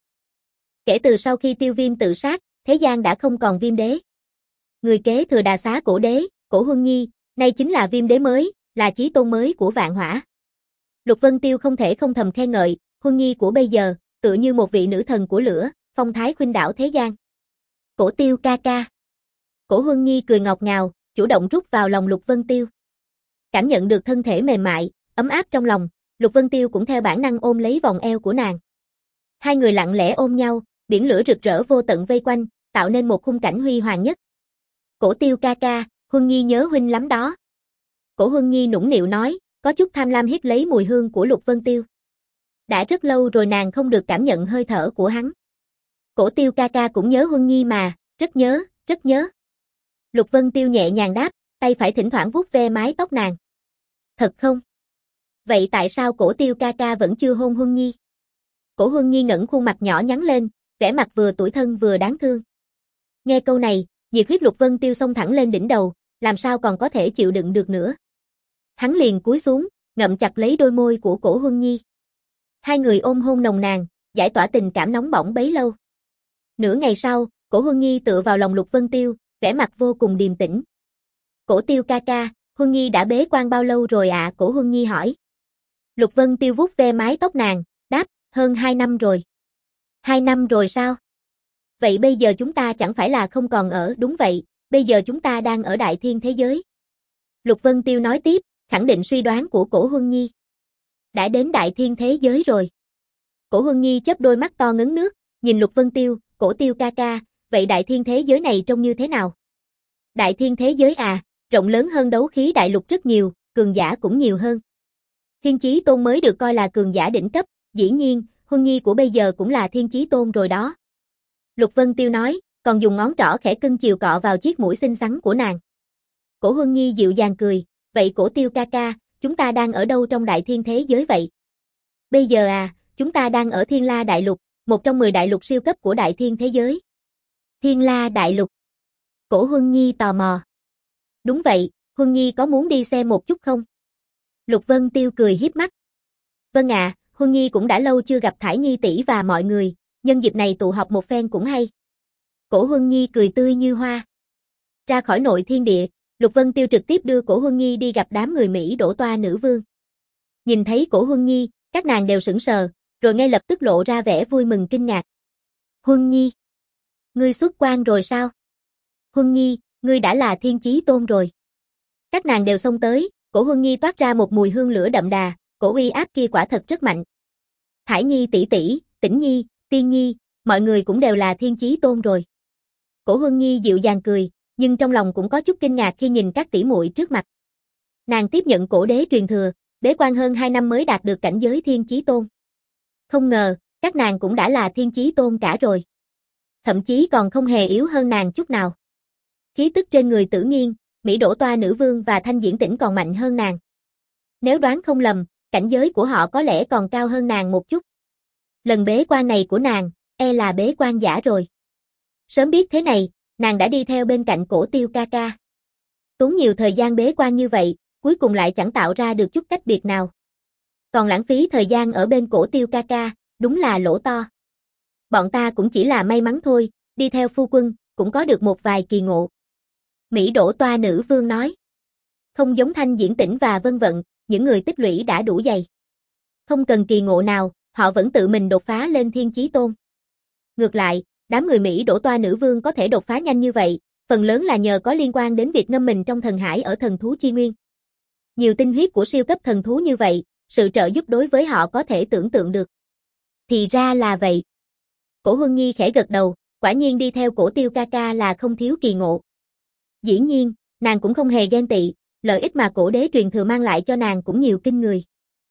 Kể từ sau khi Tiêu Viêm tự sát, thế gian đã không còn Viêm đế. Người kế thừa đà xá cổ đế, Cổ Huân Nhi, nay chính là Viêm đế mới, là chí tôn mới của vạn hỏa. Lục Vân Tiêu không thể không thầm khen ngợi, Huân Nhi của bây giờ, tựa như một vị nữ thần của lửa, phong thái khuynh đảo thế gian. Cổ Tiêu ca ca. Cổ Huân Nhi cười ngọt ngào, chủ động rút vào lòng Lục Vân Tiêu. Cảm nhận được thân thể mềm mại, ấm áp trong lòng, Lục Vân Tiêu cũng theo bản năng ôm lấy vòng eo của nàng. Hai người lặng lẽ ôm nhau, biển lửa rực rỡ vô tận vây quanh, tạo nên một khung cảnh huy hoàng nhất. Cổ Tiêu ca ca, Huân Nhi nhớ huynh lắm đó. Cổ Huân Nhi nũng nịu nói, có chút tham lam hít lấy mùi hương của Lục Vân Tiêu. Đã rất lâu rồi nàng không được cảm nhận hơi thở của hắn. Cổ Tiêu ca ca cũng nhớ Huân Nhi mà, rất nhớ, rất nhớ. Lục Vân Tiêu nhẹ nhàng đáp, tay phải thỉnh thoảng vuốt ve mái tóc nàng. Thật không? Vậy tại sao Cổ Tiêu ca ca vẫn chưa hôn Huân Nhi? Cổ Huân Nhi ngẩng khuôn mặt nhỏ nhắn lên, vẻ mặt vừa tủi thân vừa đáng thương. Nghe câu này, nhiệt huyết Lục Vân Tiêu xông thẳng lên đỉnh đầu, làm sao còn có thể chịu đựng được nữa. Hắn liền cúi xuống, ngậm chặt lấy đôi môi của Cổ Huân Nhi. Hai người ôm hôn nồng nàn, giải tỏa tình cảm nóng bỏng bấy lâu. Nửa ngày sau, Cổ Huân Nhi tựa vào lòng Lục Vân Tiêu, vẻ mặt vô cùng điềm tĩnh. Cổ Tiêu ca ca, Huân Nhi đã bế quan bao lâu rồi ạ? À? Cổ Huân Nhi hỏi. Lục Vân Tiêu vuốt ve mái tóc nàng, đáp, hơn hai năm rồi. Hai năm rồi sao? Vậy bây giờ chúng ta chẳng phải là không còn ở, đúng vậy, bây giờ chúng ta đang ở đại thiên thế giới. Lục Vân Tiêu nói tiếp, khẳng định suy đoán của Cổ Huân Nhi. Đã đến đại thiên thế giới rồi. Cổ Huân Nhi chớp đôi mắt to ngấn nước, nhìn Lục Vân Tiêu, Cổ Tiêu ca ca, vậy đại thiên thế giới này trông như thế nào? Đại thiên thế giới à, rộng lớn hơn đấu khí đại lục rất nhiều, cường giả cũng nhiều hơn. Thiên Chí Tôn mới được coi là cường giả đỉnh cấp, dĩ nhiên, Huân Nhi của bây giờ cũng là Thiên Chí Tôn rồi đó. Lục Vân Tiêu nói, còn dùng ngón trỏ khẽ cưng chiều cọ vào chiếc mũi xinh xắn của nàng. Cổ Huân Nhi dịu dàng cười, vậy Cổ Tiêu ca ca, chúng ta đang ở đâu trong đại thiên thế giới vậy? Bây giờ à, chúng ta đang ở Thiên La Đại Lục, một trong mười đại lục siêu cấp của đại thiên thế giới. Thiên La Đại Lục. Cổ Huân Nhi tò mò. Đúng vậy, Huân Nhi có muốn đi xem một chút không? Lục Vân Tiêu cười hiếp mắt. Vâng ạ, à, Huân Nhi cũng đã lâu chưa gặp Thải Nhi tỷ và mọi người, nhân dịp này tụ họp một phen cũng hay. Cổ Huân Nhi cười tươi như hoa. Ra khỏi nội thiên địa, Lục Vân Tiêu trực tiếp đưa Cổ Huân Nhi đi gặp đám người Mỹ đổ toa nữ vương. Nhìn thấy Cổ Huân Nhi, các nàng đều sững sờ, rồi ngay lập tức lộ ra vẻ vui mừng kinh ngạc. Huân Nhi, ngươi xuất quan rồi sao? Huân Nhi, ngươi đã là Thiên Chí Tôn rồi. Các nàng đều xông tới, Cổ Huân Nhi toát ra một mùi hương lửa đậm đà, cổ uy áp kia quả thật rất mạnh. Thải Nhi tỷ tỷ, Tĩnh Nhi, Tiên Nhi, mọi người cũng đều là Thiên Chí Tôn rồi. Cổ Huân Nhi dịu dàng cười, nhưng trong lòng cũng có chút kinh ngạc khi nhìn các tỷ muội trước mặt. Nàng tiếp nhận cổ đế truyền thừa, bế quan hơn hai năm mới đạt được cảnh giới Thiên Chí Tôn. Không ngờ, các nàng cũng đã là Thiên Chí Tôn cả rồi. Thậm chí còn không hề yếu hơn nàng chút nào. Khí tức trên người Tử Nghiên, Mỹ đổ toa nữ vương và Thanh Diễn Tĩnh còn mạnh hơn nàng. Nếu đoán không lầm, cảnh giới của họ có lẽ còn cao hơn nàng một chút. Lần bế quan này của nàng, e là bế quan giả rồi. Sớm biết thế này, nàng đã đi theo bên cạnh Cổ Tiêu ca ca. Tốn nhiều thời gian bế quan như vậy, cuối cùng lại chẳng tạo ra được chút cách biệt nào. Còn lãng phí thời gian ở bên Cổ Tiêu ca ca, đúng là lỗ to. Bọn ta cũng chỉ là may mắn thôi, đi theo phu quân, cũng có được một vài kỳ ngộ. Mỹ đổ toa nữ vương nói. Không giống Thanh Diễn Tĩnh và Vân Vận, những người tích lũy đã đủ dày. Không cần kỳ ngộ nào, họ vẫn tự mình đột phá lên Thiên Chí Tôn. Ngược lại, đám người Mỹ đổ toa nữ vương có thể đột phá nhanh như vậy, phần lớn là nhờ có liên quan đến việc ngâm mình trong thần hải ở thần thú chi nguyên. Nhiều tinh huyết của siêu cấp thần thú như vậy, sự trợ giúp đối với họ có thể tưởng tượng được. Thì ra là vậy. Cổ Huân Nhi khẽ gật đầu, quả nhiên đi theo Cổ Tiêu ca ca là không thiếu kỳ ngộ. Dĩ nhiên, nàng cũng không hề ghen tị, lợi ích mà cổ đế truyền thừa mang lại cho nàng cũng nhiều kinh người.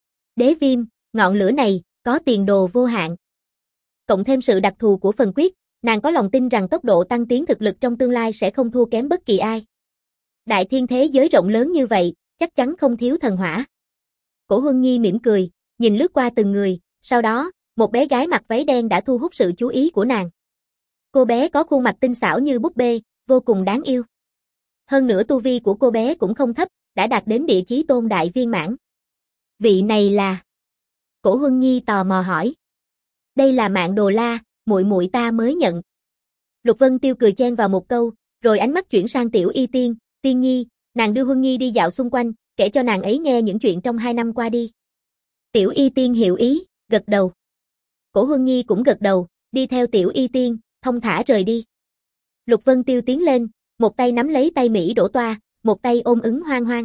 Đế viêm, ngọn lửa này, có tiền đồ vô hạn. Cộng thêm sự đặc thù của phần quyết, nàng có lòng tin rằng tốc độ tăng tiến thực lực trong tương lai sẽ không thua kém bất kỳ ai. Đại thiên thế giới rộng lớn như vậy, chắc chắn không thiếu thần hỏa. Cổ Huân Nhi mỉm cười, nhìn lướt qua từng người, sau đó, một bé gái mặc váy đen đã thu hút sự chú ý của nàng. Cô bé có khuôn mặt tinh xảo như búp bê, vô cùng đáng yêu. Hơn nữa tu vi của cô bé cũng không thấp, đã đạt đến địa chí tôn đại viên mãn. Vị này là... Cổ Huân Nhi tò mò hỏi. Đây là Mạn Đồ La, muội muội ta mới nhận. Lục Vân Tiêu cười chen vào một câu, rồi ánh mắt chuyển sang Tiểu Y Tiên, Tiên Nhi, nàng đưa Huân Nhi đi dạo xung quanh, kể cho nàng ấy nghe những chuyện trong hai năm qua đi. Tiểu Y Tiên hiểu ý, gật đầu. Cổ Huân Nhi cũng gật đầu, đi theo Tiểu Y Tiên, thông thả rời đi. Lục Vân Tiêu tiến lên, một tay nắm lấy tay Mỹ đổ toa, một tay ôm ứng hoang hoang.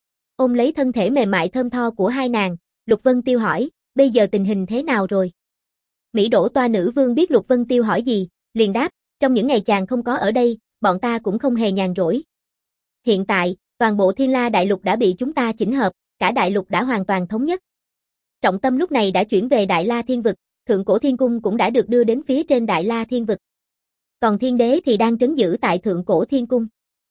Ôm lấy thân thể mềm mại thơm tho của hai nàng, Lục Vân Tiêu hỏi, bây giờ tình hình thế nào rồi? Mỹ đổ toa nữ vương biết Lục Vân Tiêu hỏi gì, liền đáp, trong những ngày chàng không có ở đây, bọn ta cũng không hề nhàn rỗi. Hiện tại, toàn bộ Thiên La Đại Lục đã bị chúng ta chỉnh hợp, cả đại lục đã hoàn toàn thống nhất. Trọng tâm lúc này đã chuyển về Đại La Thiên Vực, Thượng Cổ Thiên Cung cũng đã được đưa đến phía trên Đại La Thiên Vực. Còn Thiên Đế thì đang trấn giữ tại Thượng Cổ Thiên Cung.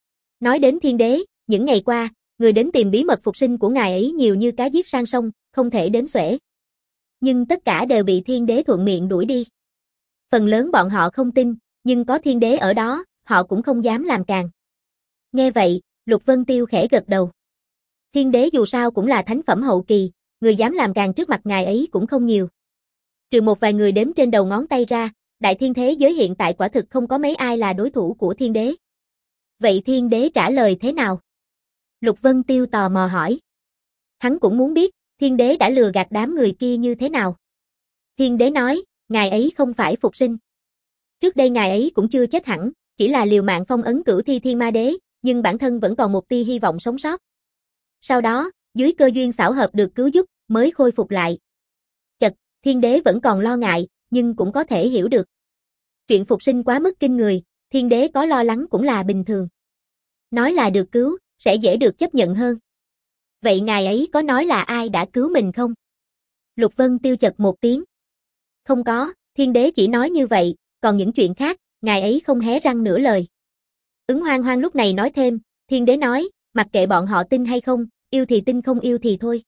Nói đến Thiên Đế, những ngày qua, người đến tìm bí mật phục sinh của ngài ấy nhiều như cá giết sang sông, không thể đếm xuể. Nhưng tất cả đều bị Thiên Đế thuận miệng đuổi đi. Phần lớn bọn họ không tin, nhưng có Thiên Đế ở đó, họ cũng không dám làm càng. Nghe vậy, Lục Vân Tiêu khẽ gật đầu. Thiên Đế dù sao cũng là thánh phẩm hậu kỳ, người dám làm càng trước mặt ngài ấy cũng không nhiều. Trừ một vài người đếm trên đầu ngón tay ra, đại thiên thế giới hiện tại quả thực không có mấy ai là đối thủ của Thiên Đế. Vậy Thiên Đế trả lời thế nào? Lục Vân Tiêu tò mò hỏi. Hắn cũng muốn biết, Thiên Đế đã lừa gạt đám người kia như thế nào. Thiên Đế nói, ngài ấy không phải phục sinh. Trước đây ngài ấy cũng chưa chết hẳn, chỉ là liều mạng phong ấn cửu thi Thiên Ma Đế, nhưng bản thân vẫn còn một tia hy vọng sống sót. Sau đó, dưới cơ duyên xảo hợp được cứu giúp, mới khôi phục lại. Chật, Thiên Đế vẫn còn lo ngại, nhưng cũng có thể hiểu được. Chuyện phục sinh quá mức kinh người, Thiên Đế có lo lắng cũng là bình thường. Nói là được cứu, sẽ dễ được chấp nhận hơn. Vậy ngài ấy có nói là ai đã cứu mình không? Lục Vân Tiêu chật một tiếng. Không có, Thiên Đế chỉ nói như vậy, còn những chuyện khác, ngài ấy không hé răng nửa lời. Ứng Hoang Hoang lúc này nói thêm, Thiên Đế nói, mặc kệ bọn họ tin hay không, yêu thì tin không yêu thì thôi.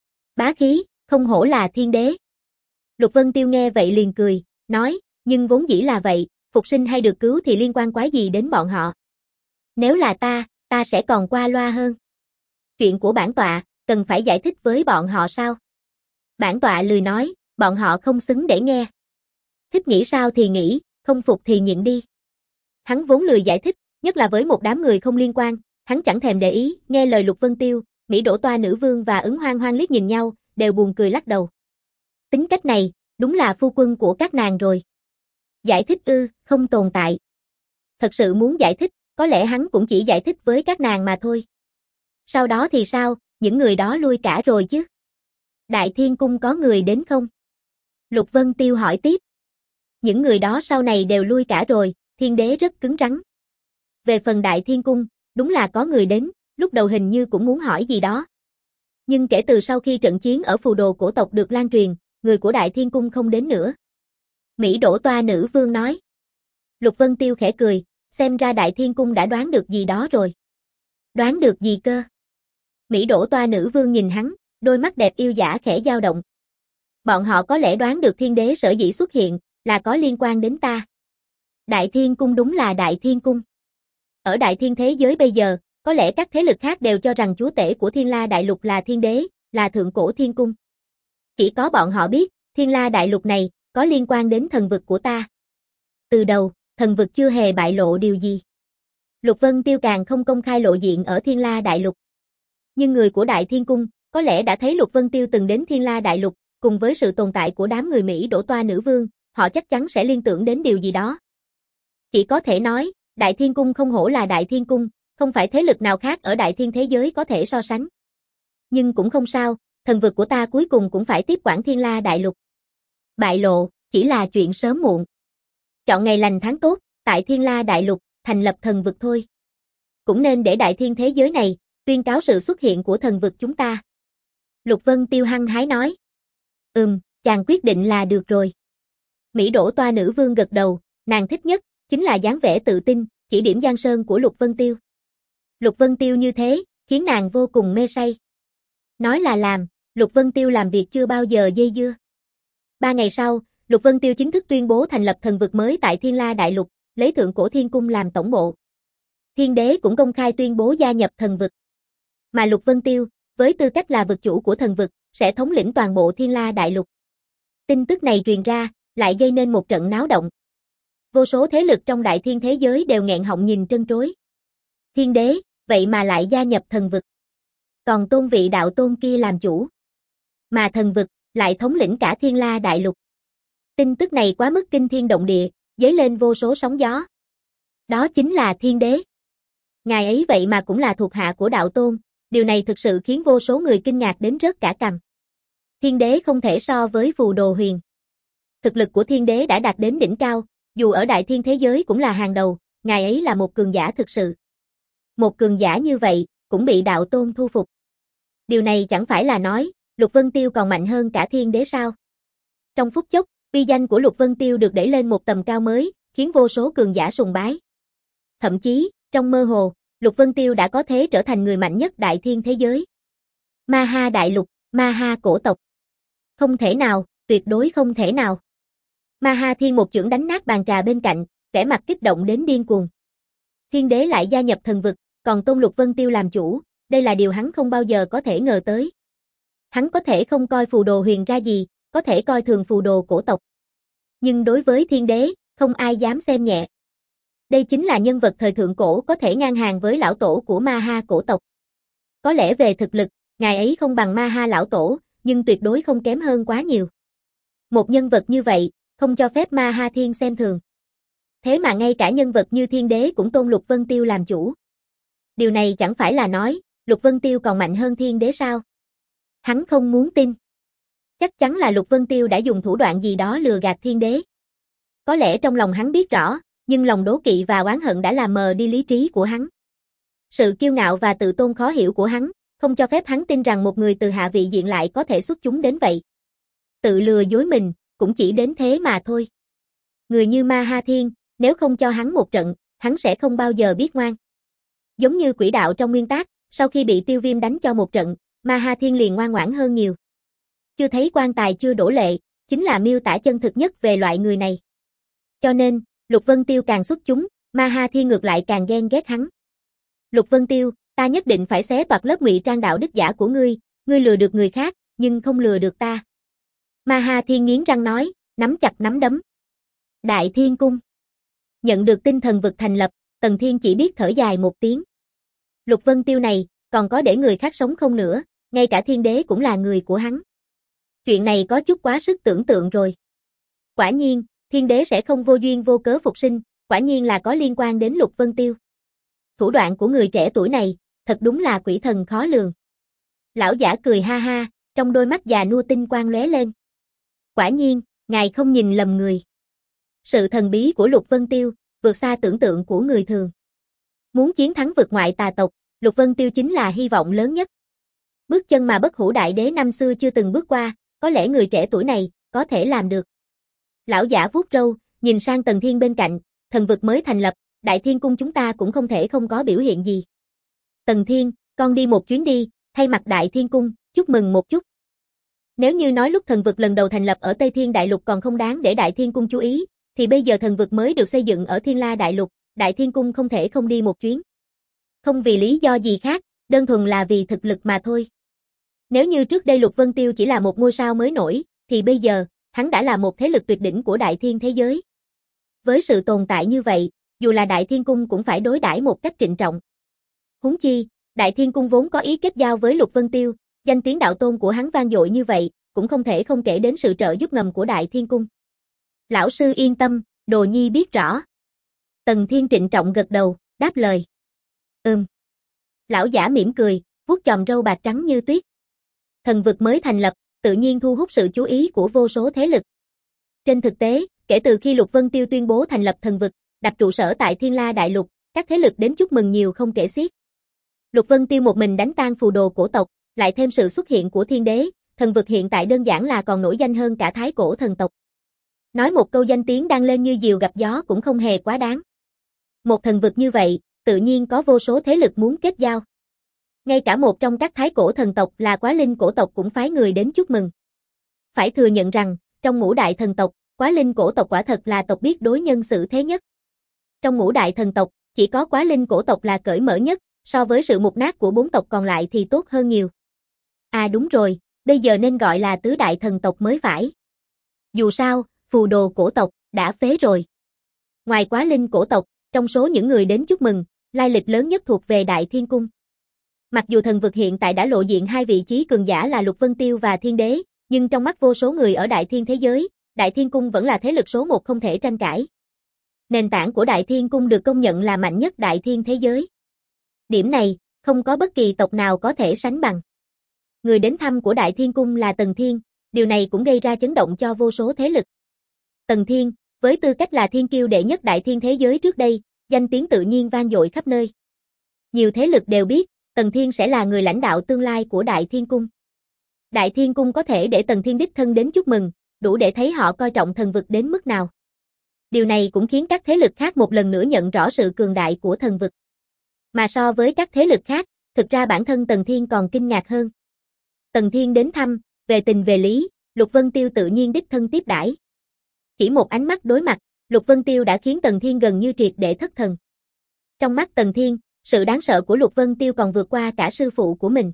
Bá khí, không hổ là Thiên Đế. Lục Vân Tiêu nghe vậy liền cười, nói, nhưng vốn dĩ là vậy, phục sinh hay được cứu thì liên quan quái gì đến bọn họ. Nếu là ta, ta sẽ còn qua loa hơn. Chuyện của bản tọa, cần phải giải thích với bọn họ sao? Bản tọa lười nói, bọn họ không xứng để nghe. Thích nghĩ sao thì nghĩ, không phục thì nhịn đi. Hắn vốn lười giải thích, nhất là với một đám người không liên quan, hắn chẳng thèm để ý, nghe lời Lục Vân Tiêu, Mỹ Đỗ Toa Nữ Vương và Ứng Hoang Hoang liếc nhìn nhau, đều buồn cười lắc đầu. Tính cách này, đúng là phu quân của các nàng rồi. Giải thích ư, không tồn tại. Thật sự muốn giải thích, có lẽ hắn cũng chỉ giải thích với các nàng mà thôi. Sau đó thì sao, những người đó lui cả rồi chứ? Đại Thiên Cung có người đến không? Lục Vân Tiêu hỏi tiếp. Những người đó sau này đều lui cả rồi, Thiên Đế rất cứng rắn. Về phần Đại Thiên Cung, đúng là có người đến, lúc đầu hình như cũng muốn hỏi gì đó. Nhưng kể từ sau khi trận chiến ở phù đồ cổ tộc được lan truyền, người của Đại Thiên Cung không đến nữa. Mỹ Đỗ Toa Nữ Vương nói. Lục Vân Tiêu khẽ cười, xem ra Đại Thiên Cung đã đoán được gì đó rồi. Đoán được gì cơ? Mỹ Đỗ Toa Nữ Vương nhìn hắn, đôi mắt đẹp yêu dã khẽ dao động. Bọn họ có lẽ đoán được Thiên Đế sở dĩ xuất hiện, là có liên quan đến ta. Đại Thiên Cung đúng là Đại Thiên Cung. Ở Đại Thiên thế giới bây giờ, có lẽ các thế lực khác đều cho rằng chúa tể của Thiên La Đại Lục là Thiên Đế, là Thượng Cổ Thiên Cung. Chỉ có bọn họ biết, Thiên La Đại Lục này, có liên quan đến thần vực của ta. Từ đầu, thần vực chưa hề bại lộ điều gì. Lục Vân Tiêu càng không công khai lộ diện ở Thiên La Đại Lục. Nhưng người của Đại Thiên Cung, có lẽ đã thấy Lục Vân Tiêu từng đến Thiên La Đại Lục, cùng với sự tồn tại của đám người Mỹ Đỗ Toa Nữ Vương, họ chắc chắn sẽ liên tưởng đến điều gì đó. Chỉ có thể nói, Đại Thiên Cung không hổ là Đại Thiên Cung, không phải thế lực nào khác ở Đại Thiên thế giới có thể so sánh. Nhưng cũng không sao, thần vực của ta cuối cùng cũng phải tiếp quản Thiên La Đại Lục. Bại lộ, chỉ là chuyện sớm muộn. Chọn ngày lành tháng tốt, tại Thiên La Đại Lục, thành lập thần vực thôi. Cũng nên để Đại Thiên thế giới này, tuyên cáo sự xuất hiện của thần vực chúng ta. Lục Vân Tiêu hăng hái nói. Ừm, chàng quyết định là được rồi. Mỹ Đỗ Toa Nữ Vương gật đầu, nàng thích nhất, chính là dáng vẻ tự tin, chỉ điểm giang sơn của Lục Vân Tiêu. Lục Vân Tiêu như thế, khiến nàng vô cùng mê say. Nói là làm, Lục Vân Tiêu làm việc chưa bao giờ dây dưa. Ba ngày sau, Lục Vân Tiêu chính thức tuyên bố thành lập thần vực mới tại Thiên La Đại Lục, lấy Thượng Cổ Thiên Cung làm tổng bộ. Thiên Đế cũng công khai tuyên bố gia nhập thần vực. Mà Lục Vân Tiêu, với tư cách là vực chủ của thần vực, sẽ thống lĩnh toàn bộ Thiên La Đại Lục. Tin tức này truyền ra, lại gây nên một trận náo động. Vô số thế lực trong Đại Thiên thế giới đều nghẹn họng nhìn trân trối. Thiên Đế, vậy mà lại gia nhập thần vực. Còn tôn vị đạo tôn kia làm chủ. Mà thần vực, lại thống lĩnh cả Thiên La Đại Lục. Tin tức này quá mức kinh thiên động địa, dấy lên vô số sóng gió. Đó chính là Thiên Đế. Ngài ấy vậy mà cũng là thuộc hạ của đạo tôn, điều này thực sự khiến vô số người kinh ngạc đến rớt cả cằm. Thiên Đế không thể so với Phù Đồ Huyền. Thực lực của Thiên Đế đã đạt đến đỉnh cao, dù ở Đại Thiên thế giới cũng là hàng đầu, ngài ấy là một cường giả thực sự. Một cường giả như vậy, cũng bị đạo tôn thu phục. Điều này chẳng phải là nói, Lục Vân Tiêu còn mạnh hơn cả thiên đế sao? Trong phút chốc, uy danh của Lục Vân Tiêu được đẩy lên một tầm cao mới, khiến vô số cường giả sùng bái. Thậm chí, trong mơ hồ, Lục Vân Tiêu đã có thế trở thành người mạnh nhất đại thiên thế giới. Ma Ha đại lục, Ma Ha cổ tộc. Không thể nào, tuyệt đối không thể nào. Ma Ha Thiên một chưởng đánh nát bàn trà bên cạnh, vẻ mặt kích động đến điên cuồng. Thiên đế lại gia nhập thần vực, còn tôn Lục Vân Tiêu làm chủ, đây là điều hắn không bao giờ có thể ngờ tới. Hắn có thể không coi phù đồ huyền ra gì, có thể coi thường phù đồ cổ tộc. Nhưng đối với thiên đế, không ai dám xem nhẹ. Đây chính là nhân vật thời thượng cổ có thể ngang hàng với lão tổ của Ma Ha cổ tộc. Có lẽ về thực lực, ngài ấy không bằng Ma Ha lão tổ, nhưng tuyệt đối không kém hơn quá nhiều. Một nhân vật như vậy, không cho phép Ma Ha Thiên xem thường. Thế mà ngay cả nhân vật như thiên đế cũng tôn Lục Vân Tiêu làm chủ. Điều này chẳng phải là nói, Lục Vân Tiêu còn mạnh hơn thiên đế sao? Hắn không muốn tin. Chắc chắn là Lục Vân Tiêu đã dùng thủ đoạn gì đó lừa gạt thiên đế. Có lẽ trong lòng hắn biết rõ, nhưng lòng đố kỵ và oán hận đã làm mờ đi lý trí của hắn. Sự kiêu ngạo và tự tôn khó hiểu của hắn, không cho phép hắn tin rằng một người từ hạ vị diện lại có thể xuất chúng đến vậy. Tự lừa dối mình, cũng chỉ đến thế mà thôi. Người như Ma Ha Thiên, nếu không cho hắn một trận, hắn sẽ không bao giờ biết ngoan. Giống như quỷ đạo trong nguyên tác, sau khi bị Tiêu Viêm đánh cho một trận, Ma Ha Thiên liền ngoan ngoãn hơn nhiều. Chưa thấy quan tài chưa đổ lệ, chính là miêu tả chân thực nhất về loại người này. Cho nên, Lục Vân Tiêu càng xuất chúng, Ma Ha Thiên ngược lại càng ghen ghét hắn. Lục Vân Tiêu, ta nhất định phải xé toạc lớp ngụy trang đạo đức giả của ngươi, ngươi lừa được người khác, nhưng không lừa được ta. Ma Ha Thiên nghiến răng nói, nắm chặt nắm đấm. Đại Thiên Cung. Nhận được tinh thần vực thành lập, Tần Thiên chỉ biết thở dài một tiếng. Lục Vân Tiêu này, còn có để người khác sống không nữa, ngay cả thiên đế cũng là người của hắn. Chuyện này có chút quá sức tưởng tượng rồi. Quả nhiên, thiên đế sẽ không vô duyên vô cớ phục sinh, quả nhiên là có liên quan đến Lục Vân Tiêu. Thủ đoạn của người trẻ tuổi này, thật đúng là quỷ thần khó lường. Lão giả cười ha ha, trong đôi mắt già nua tinh quang lóe lên. Quả nhiên, ngài không nhìn lầm người. Sự thần bí của Lục Vân Tiêu, vượt xa tưởng tượng của người thường. Muốn chiến thắng vực ngoại tà tộc, Lục Vân Tiêu chính là hy vọng lớn nhất. Bước chân mà bất hủ đại đế năm xưa chưa từng bước qua, có lẽ người trẻ tuổi này, có thể làm được. Lão giả vuốt râu, nhìn sang Tần Thiên bên cạnh, thần vực mới thành lập, Đại Thiên Cung chúng ta cũng không thể không có biểu hiện gì. Tần Thiên, con đi một chuyến đi, thay mặt Đại Thiên Cung, chúc mừng một chút. Nếu như nói lúc thần vực lần đầu thành lập ở Tây Thiên Đại Lục còn không đáng để Đại Thiên Cung chú ý, thì bây giờ thần vực mới được xây dựng ở Thiên La Đại Lục, Đại Thiên Cung không thể không đi một chuyến. Không vì lý do gì khác, đơn thuần là vì thực lực mà thôi. Nếu như trước đây Lục Vân Tiêu chỉ là một ngôi sao mới nổi, thì bây giờ, hắn đã là một thế lực tuyệt đỉnh của Đại Thiên thế giới. Với sự tồn tại như vậy, dù là Đại Thiên Cung cũng phải đối đãi một cách trịnh trọng. Huống chi, Đại Thiên Cung vốn có ý kết giao với Lục Vân Tiêu, danh tiếng đạo tôn của hắn vang dội như vậy, cũng không thể không kể đến sự trợ giúp ngầm của Đại Thiên Cung. Lão sư yên tâm, Đồ Nhi biết rõ. Tần Thiên trịnh trọng gật đầu, đáp lời. Ừm. Lão giả mỉm cười, vuốt chòm râu bạc trắng như tuyết. Thần vực mới thành lập, tự nhiên thu hút sự chú ý của vô số thế lực. Trên thực tế, kể từ khi Lục Vân Tiêu tuyên bố thành lập thần vực, đặt trụ sở tại Thiên La Đại Lục, các thế lực đến chúc mừng nhiều không kể xiết. Lục Vân Tiêu một mình đánh tan phù đồ cổ tộc, lại thêm sự xuất hiện của thiên đế, thần vực hiện tại đơn giản là còn nổi danh hơn cả thái cổ thần tộc. Nói một câu danh tiếng đang lên như diều gặp gió cũng không hề quá đáng. Một thần vực như vậy, tự nhiên có vô số thế lực muốn kết giao. Ngay cả một trong các thái cổ thần tộc là Quá Linh cổ tộc cũng phái người đến chúc mừng. Phải thừa nhận rằng, trong ngũ đại thần tộc, Quá Linh cổ tộc quả thật là tộc biết đối nhân xử thế nhất. Trong ngũ đại thần tộc, chỉ có Quá Linh cổ tộc là cởi mở nhất, so với sự mục nát của bốn tộc còn lại thì tốt hơn nhiều. À đúng rồi, bây giờ nên gọi là tứ đại thần tộc mới phải. Dù sao, phù đồ cổ tộc, đã phế rồi. Ngoài Quá Linh cổ tộc, trong số những người đến chúc mừng, lai lịch lớn nhất thuộc về Đại Thiên Cung. Mặc dù thần vực hiện tại đã lộ diện hai vị trí cường giả là Lục Vân Tiêu và Thiên Đế, nhưng trong mắt vô số người ở Đại Thiên thế giới, Đại Thiên Cung vẫn là thế lực số một không thể tranh cãi. Nền tảng của Đại Thiên Cung được công nhận là mạnh nhất Đại Thiên thế giới. Điểm này, không có bất kỳ tộc nào có thể sánh bằng. Người đến thăm của Đại Thiên Cung là Tần Thiên, điều này cũng gây ra chấn động cho vô số thế lực. Tần Thiên, với tư cách là thiên kiêu đệ nhất Đại Thiên thế giới trước đây, danh tiếng tự nhiên vang dội khắp nơi. Nhiều thế lực đều biết, Tần Thiên sẽ là người lãnh đạo tương lai của Đại Thiên Cung. Đại Thiên Cung có thể để Tần Thiên đích thân đến chúc mừng, đủ để thấy họ coi trọng thần vực đến mức nào. Điều này cũng khiến các thế lực khác một lần nữa nhận rõ sự cường đại của thần vực. Mà so với các thế lực khác, thực ra bản thân Tần Thiên còn kinh ngạc hơn. Tần Thiên đến thăm, về tình về lý, Lục Vân Tiêu tự nhiên đích thân tiếp đãi. Chỉ một ánh mắt đối mặt, Lục Vân Tiêu đã khiến Tần Thiên gần như triệt để thất thần. Trong mắt Tần Thiên, sự đáng sợ của Lục Vân Tiêu còn vượt qua cả sư phụ của mình.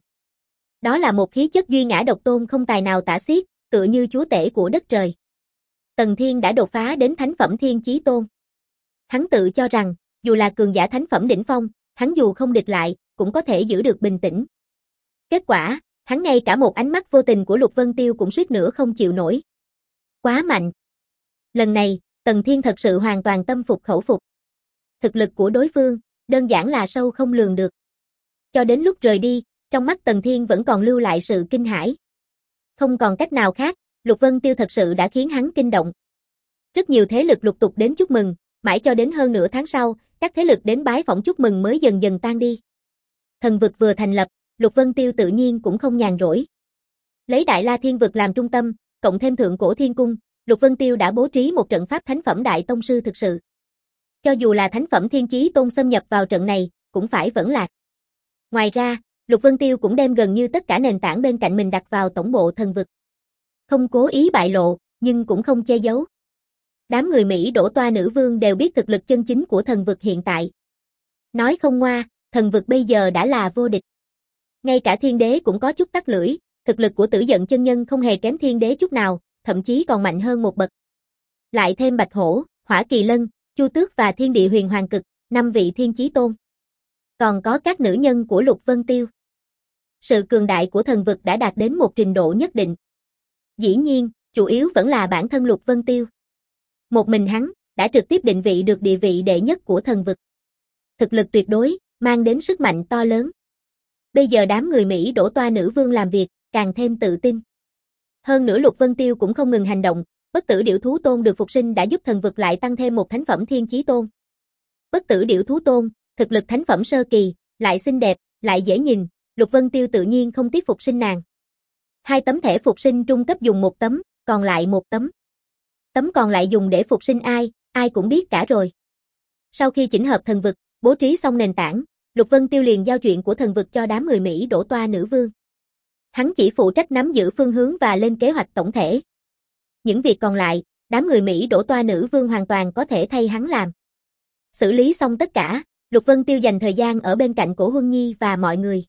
Đó là một khí chất duy ngã độc tôn không tài nào tả xiết, tựa như chúa tể của đất trời. Tần Thiên đã đột phá đến thánh phẩm Thiên Chí Tôn. Hắn tự cho rằng, dù là cường giả thánh phẩm đỉnh phong, hắn dù không địch lại, cũng có thể giữ được bình tĩnh. Kết quả, hắn ngay cả một ánh mắt vô tình của Lục Vân Tiêu cũng suýt nữa không chịu nổi. Quá mạnh. Lần này, Tần Thiên thật sự hoàn toàn tâm phục khẩu phục. Thực lực của đối phương, đơn giản là sâu không lường được. Cho đến lúc rời đi, trong mắt Tần Thiên vẫn còn lưu lại sự kinh hãi. Không còn cách nào khác, Lục Vân Tiêu thật sự đã khiến hắn kinh động. Rất nhiều thế lực lục tục đến chúc mừng, mãi cho đến hơn nửa tháng sau, các thế lực đến bái phỏng chúc mừng mới dần dần tan đi. Thần vực vừa thành lập, Lục Vân Tiêu tự nhiên cũng không nhàn rỗi. Lấy Đại La Thiên vực làm trung tâm, cộng thêm Thượng Cổ Thiên Cung, Lục Vân Tiêu đã bố trí một trận pháp thánh phẩm đại tông sư thực sự. Cho dù là thánh phẩm Thiên Chí Tôn xâm nhập vào trận này, cũng phải vẫn lạc. Ngoài ra, Lục Vân Tiêu cũng đem gần như tất cả nền tảng bên cạnh mình đặt vào tổng bộ thần vực. Không cố ý bại lộ, nhưng cũng không che giấu. Đám người Mỹ đổ toa nữ vương đều biết thực lực chân chính của thần vực hiện tại. Nói không ngoa, thần vực bây giờ đã là vô địch. Ngay cả thiên đế cũng có chút tắc lưỡi, thực lực của Tử Dận chân nhân không hề kém thiên đế chút nào, thậm chí còn mạnh hơn một bậc. Lại thêm Bạch Hổ, Hỏa Kỳ Lân, Chu Tước và Thiên Địa Huyền Hoàng Cực, năm vị Thiên Chí Tôn. Còn có các nữ nhân của Lục Vân Tiêu. Sự cường đại của thần vực đã đạt đến một trình độ nhất định. Dĩ nhiên, chủ yếu vẫn là bản thân Lục Vân Tiêu. Một mình hắn, đã trực tiếp định vị được địa vị đệ nhất của thần vực. Thực lực tuyệt đối, mang đến sức mạnh to lớn. Bây giờ đám người Mỹ đổ toa nữ vương làm việc, càng thêm tự tin. Hơn nữa Lục Vân Tiêu cũng không ngừng hành động, bất tử điểu thú tôn được phục sinh đã giúp thần vực lại tăng thêm một thánh phẩm Thiên Chí Tôn. Bất tử điểu thú tôn, thực lực thánh phẩm sơ kỳ, lại xinh đẹp, lại dễ nhìn, Lục Vân Tiêu tự nhiên không tiếc phục sinh nàng. Hai tấm thẻ phục sinh trung cấp dùng một tấm, còn lại một tấm. Tấm còn lại dùng để phục sinh ai, ai cũng biết cả rồi. Sau khi chỉnh hợp thần vực, bố trí xong nền tảng, Lục Vân Tiêu liền giao chuyện của thần vực cho đám người Mỹ đổ toa nữ vương. Hắn chỉ phụ trách nắm giữ phương hướng và lên kế hoạch tổng thể. Những việc còn lại, đám người Mỹ đổ toa nữ vương hoàn toàn có thể thay hắn làm. Xử lý xong tất cả, Lục Vân Tiêu dành thời gian ở bên cạnh Cổ Huân Nhi và mọi người.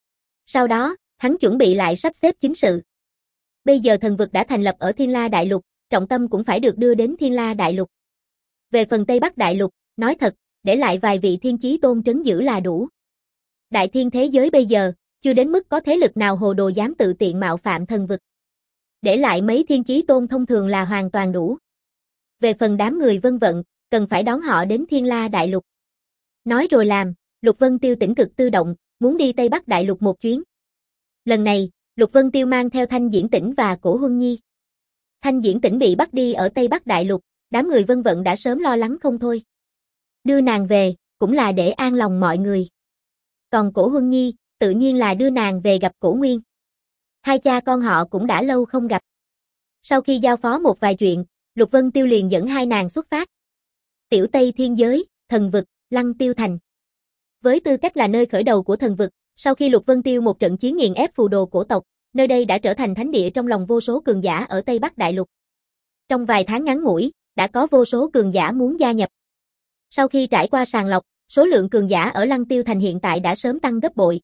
Sau đó, hắn chuẩn bị lại sắp xếp chính sự. Bây giờ thần vực đã thành lập ở Thiên La Đại Lục, trọng tâm cũng phải được đưa đến Thiên La Đại Lục. Về phần Tây Bắc Đại Lục, nói thật, để lại vài vị Thiên Chí Tôn trấn giữ là đủ. Đại thiên thế giới bây giờ, chưa đến mức có thế lực nào hồ đồ dám tự tiện mạo phạm thần vực. Để lại mấy Thiên Chí Tôn thông thường là hoàn toàn đủ. Về phần đám người Vân Vận, cần phải đón họ đến Thiên La Đại Lục. Nói rồi làm, Lục Vân Tiêu tỉnh cực tự động, muốn đi Tây Bắc Đại Lục một chuyến. Lần này, Lục Vân Tiêu mang theo Thanh Diễn Tĩnh và Cổ Huân Nhi. Thanh Diễn Tĩnh bị bắt đi ở Tây Bắc Đại Lục, đám người Vân Vận đã sớm lo lắng không thôi. Đưa nàng về, cũng là để an lòng mọi người. Còn Cổ Huân Nhi, tự nhiên là đưa nàng về gặp Cổ Nguyên. Hai cha con họ cũng đã lâu không gặp. Sau khi giao phó một vài chuyện, Lục Vân Tiêu liền dẫn hai nàng xuất phát. Tiểu Tây Thiên Giới, thần vực, Lăng Tiêu Thành. Với tư cách là nơi khởi đầu của thần vực, sau khi Lục Vân Tiêu một trận chiến nghiền ép phù đồ cổ tộc, nơi đây đã trở thành thánh địa trong lòng vô số cường giả ở Tây Bắc Đại Lục. Trong vài tháng ngắn ngủi, đã có vô số cường giả muốn gia nhập. Sau khi trải qua sàng lọc, số lượng cường giả ở Lăng Tiêu Thành hiện tại đã sớm tăng gấp bội.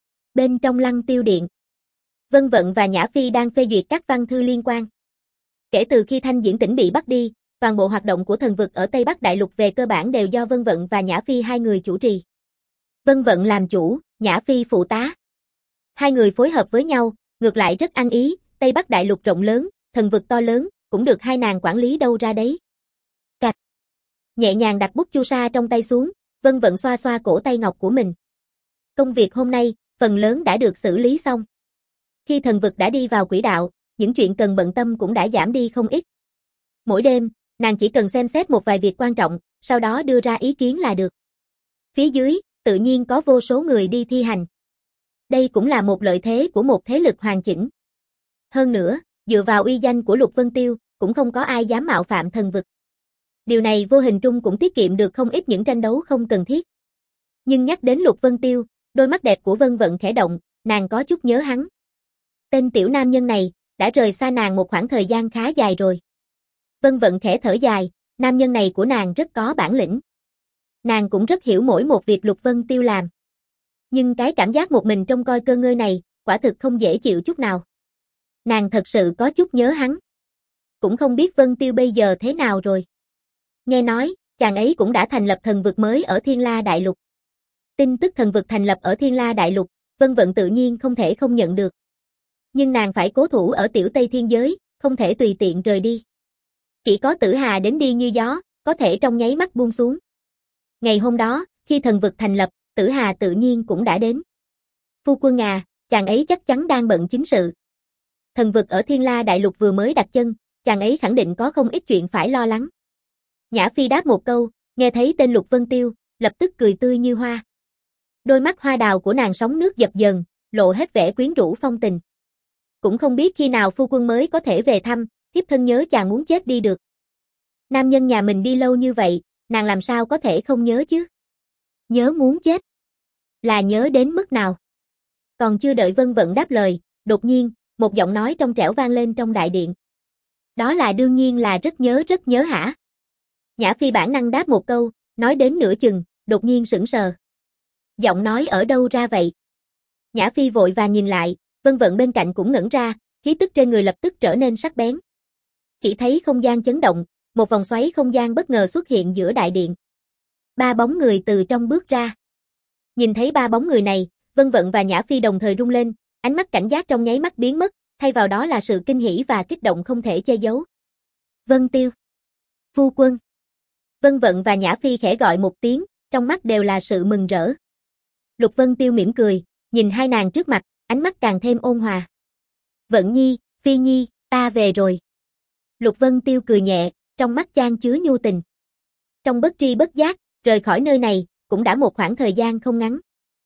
Bên trong Lăng Tiêu Điện, Vân Vận và Nhã Phi đang phê duyệt các văn thư liên quan. Kể từ khi Thanh Diễn Tĩnh bị bắt đi, toàn bộ hoạt động của thần vực ở Tây Bắc Đại Lục về cơ bản đều do Vân Vận và Nhã Phi hai người chủ trì. Vân Vận làm chủ, Nhã Phi phụ tá. Hai người phối hợp với nhau, ngược lại rất ăn ý, Tây Bắc Đại Lục rộng lớn, thần vực to lớn, cũng được hai nàng quản lý đâu ra đấy. Cạch. Nhẹ nhàng đặt bút chu sa trong tay xuống, Vân Vận xoa xoa cổ tay ngọc của mình. Công việc hôm nay, phần lớn đã được xử lý xong. Khi thần vực đã đi vào quỹ đạo, những chuyện cần bận tâm cũng đã giảm đi không ít. Mỗi đêm, nàng chỉ cần xem xét một vài việc quan trọng, sau đó đưa ra ý kiến là được. Phía dưới, tự nhiên có vô số người đi thi hành. Đây cũng là một lợi thế của một thế lực hoàn chỉnh. Hơn nữa, dựa vào uy danh của Lục Vân Tiêu, cũng không có ai dám mạo phạm thần vực. Điều này vô hình trung cũng tiết kiệm được không ít những tranh đấu không cần thiết. Nhưng nhắc đến Lục Vân Tiêu, đôi mắt đẹp của Vân Vận khẽ động, nàng có chút nhớ hắn. Tên tiểu nam nhân này, đã rời xa nàng một khoảng thời gian khá dài rồi. Vân Vận khẽ thở dài, nam nhân này của nàng rất có bản lĩnh. Nàng cũng rất hiểu mỗi một việc Lục Vân Tiêu làm. Nhưng cái cảm giác một mình trông coi cơ ngơi này, quả thực không dễ chịu chút nào. Nàng thật sự có chút nhớ hắn. Cũng không biết Vân Tiêu bây giờ thế nào rồi. Nghe nói, chàng ấy cũng đã thành lập thần vực mới ở Thiên La Đại Lục. Tin tức thần vực thành lập ở Thiên La Đại Lục, Vân Vận tự nhiên không thể không nhận được. Nhưng nàng phải cố thủ ở Tiểu Tây Thiên Giới, không thể tùy tiện rời đi. Chỉ có Tử Hà đến đi như gió, có thể trong nháy mắt buông xuống. Ngày hôm đó, khi thần vực thành lập, Tử Hà tự nhiên cũng đã đến. Phu quân à, chàng ấy chắc chắn đang bận chính sự. Thần vực ở Thiên La Đại Lục vừa mới đặt chân, chàng ấy khẳng định có không ít chuyện phải lo lắng. Nhã Phi đáp một câu, nghe thấy tên Lục Vân Tiêu, lập tức cười tươi như hoa. Đôi mắt hoa đào của nàng sóng nước dập dần, lộ hết vẻ quyến rũ phong tình. Cũng không biết khi nào phu quân mới có thể về thăm, thiếp thân nhớ chàng muốn chết đi được. Nam nhân nhà mình đi lâu như vậy, nàng làm sao có thể không nhớ chứ? Nhớ muốn chết. Là nhớ đến mức nào? Còn chưa đợi Vân Vận đáp lời, đột nhiên, một giọng nói trong trẻo vang lên trong đại điện. Đó là đương nhiên là rất nhớ rất nhớ hả? Nhã Phi bản năng đáp một câu, nói đến nửa chừng, đột nhiên sững sờ. Giọng nói ở đâu ra vậy? Nhã Phi vội vàng nhìn lại, Vân Vận bên cạnh cũng ngẩn ra, khí tức trên người lập tức trở nên sắc bén. Chỉ thấy không gian chấn động, một vòng xoáy không gian bất ngờ xuất hiện giữa đại điện. Ba bóng người từ trong bước ra. Nhìn thấy ba bóng người này, Vân Vận và Nhã Phi đồng thời rung lên, ánh mắt cảnh giác trong nháy mắt biến mất, thay vào đó là sự kinh hỉ và kích động không thể che giấu. Vân Tiêu. Phu quân. Vân Vận và Nhã Phi khẽ gọi một tiếng, trong mắt đều là sự mừng rỡ. Lục Vân Tiêu mỉm cười, nhìn hai nàng trước mặt, ánh mắt càng thêm ôn hòa. Vận Nhi, Phi Nhi, ta về rồi. Lục Vân Tiêu cười nhẹ, trong mắt chan chứa nhu tình. Trong bất tri bất giác, rời khỏi nơi này, cũng đã một khoảng thời gian không ngắn.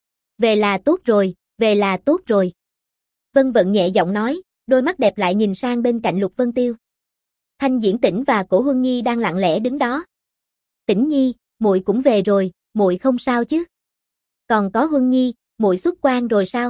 Về là tốt rồi, về là tốt rồi. Vân Vận nhẹ giọng nói, đôi mắt đẹp lại nhìn sang bên cạnh Lục Vân Tiêu. Thanh Diễn Tĩnh và Cổ Huân Nhi đang lặng lẽ đứng đó. Tĩnh Nhi, muội cũng về rồi, muội không sao chứ? Còn có Huân Nhi, muội xuất quan rồi sao?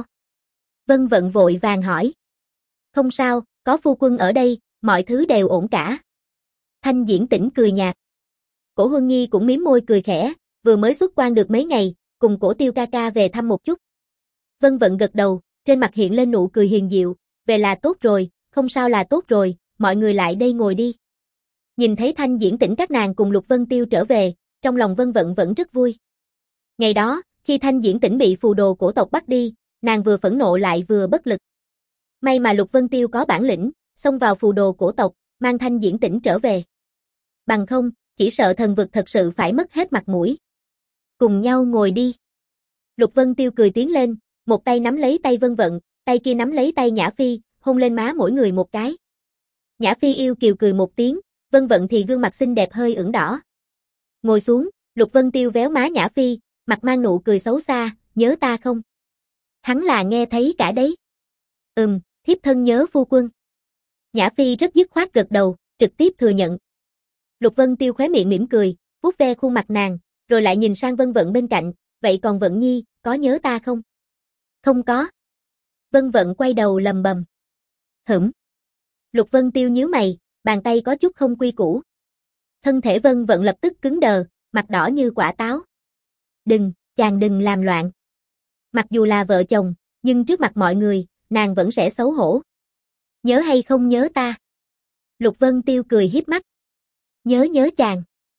Vân Vận vội vàng hỏi. Không sao, có phu quân ở đây, mọi thứ đều ổn cả. Thanh Diễn Tĩnh cười nhạt. Cổ Huân Nhi cũng mím môi cười khẽ, vừa mới xuất quan được mấy ngày, cùng Cổ Tiêu ca ca về thăm một chút. Vân Vận gật đầu, trên mặt hiện lên nụ cười hiền diệu, về là tốt rồi, không sao là tốt rồi, mọi người lại đây ngồi đi. Nhìn thấy Thanh Diễn Tĩnh các nàng cùng Lục Vân Tiêu trở về, trong lòng Vân Vận vẫn rất vui. Ngày đó, khi Thanh Diễn Tĩnh bị phù đồ cổ tộc bắt đi, nàng vừa phẫn nộ lại vừa bất lực. May mà Lục Vân Tiêu có bản lĩnh, xông vào phù đồ cổ tộc, mang Thanh Diễn Tĩnh trở về. Bằng không, chỉ sợ thần vực thật sự phải mất hết mặt mũi. Cùng nhau ngồi đi. Lục Vân Tiêu cười tiến lên, một tay nắm lấy tay Vân Vận, tay kia nắm lấy tay Nhã Phi, hôn lên má mỗi người một cái. Nhã Phi yêu kiều cười một tiếng, Vân Vận thì gương mặt xinh đẹp hơi ửng đỏ. Ngồi xuống, Lục Vân Tiêu véo má Nhã Phi, mặt mang nụ cười xấu xa, nhớ ta không? Hắn là nghe thấy cả đấy. Ừm, thiếp thân nhớ phu quân. Nhã Phi rất dứt khoát gật đầu, trực tiếp thừa nhận. Lục Vân Tiêu khóe miệng mỉm cười, vuốt ve khuôn mặt nàng, rồi lại nhìn sang Vân Vận bên cạnh, vậy còn Vận Nhi, có nhớ ta không? Không có. Vân Vận quay đầu lầm bầm. Hửm. Lục Vân Tiêu nhíu mày, bàn tay có chút không quy củ. Thân thể Vân Vận lập tức cứng đờ, mặt đỏ như quả táo. Đừng, chàng đừng làm loạn. Mặc dù là vợ chồng, nhưng trước mặt mọi người, nàng vẫn sẽ xấu hổ. Nhớ hay không nhớ ta? Lục Vân Tiêu cười hiếp mắt. Nhớ nhớ chàng.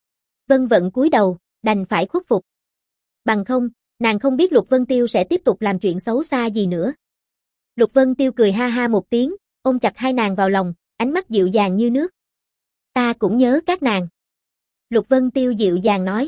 Vân Vận cúi đầu, đành phải khuất phục. Bằng không, nàng không biết Lục Vân Tiêu sẽ tiếp tục làm chuyện xấu xa gì nữa. Lục Vân Tiêu cười ha ha một tiếng, ôm chặt hai nàng vào lòng, ánh mắt dịu dàng như nước. Ta cũng nhớ các nàng. Lục Vân Tiêu dịu dàng nói.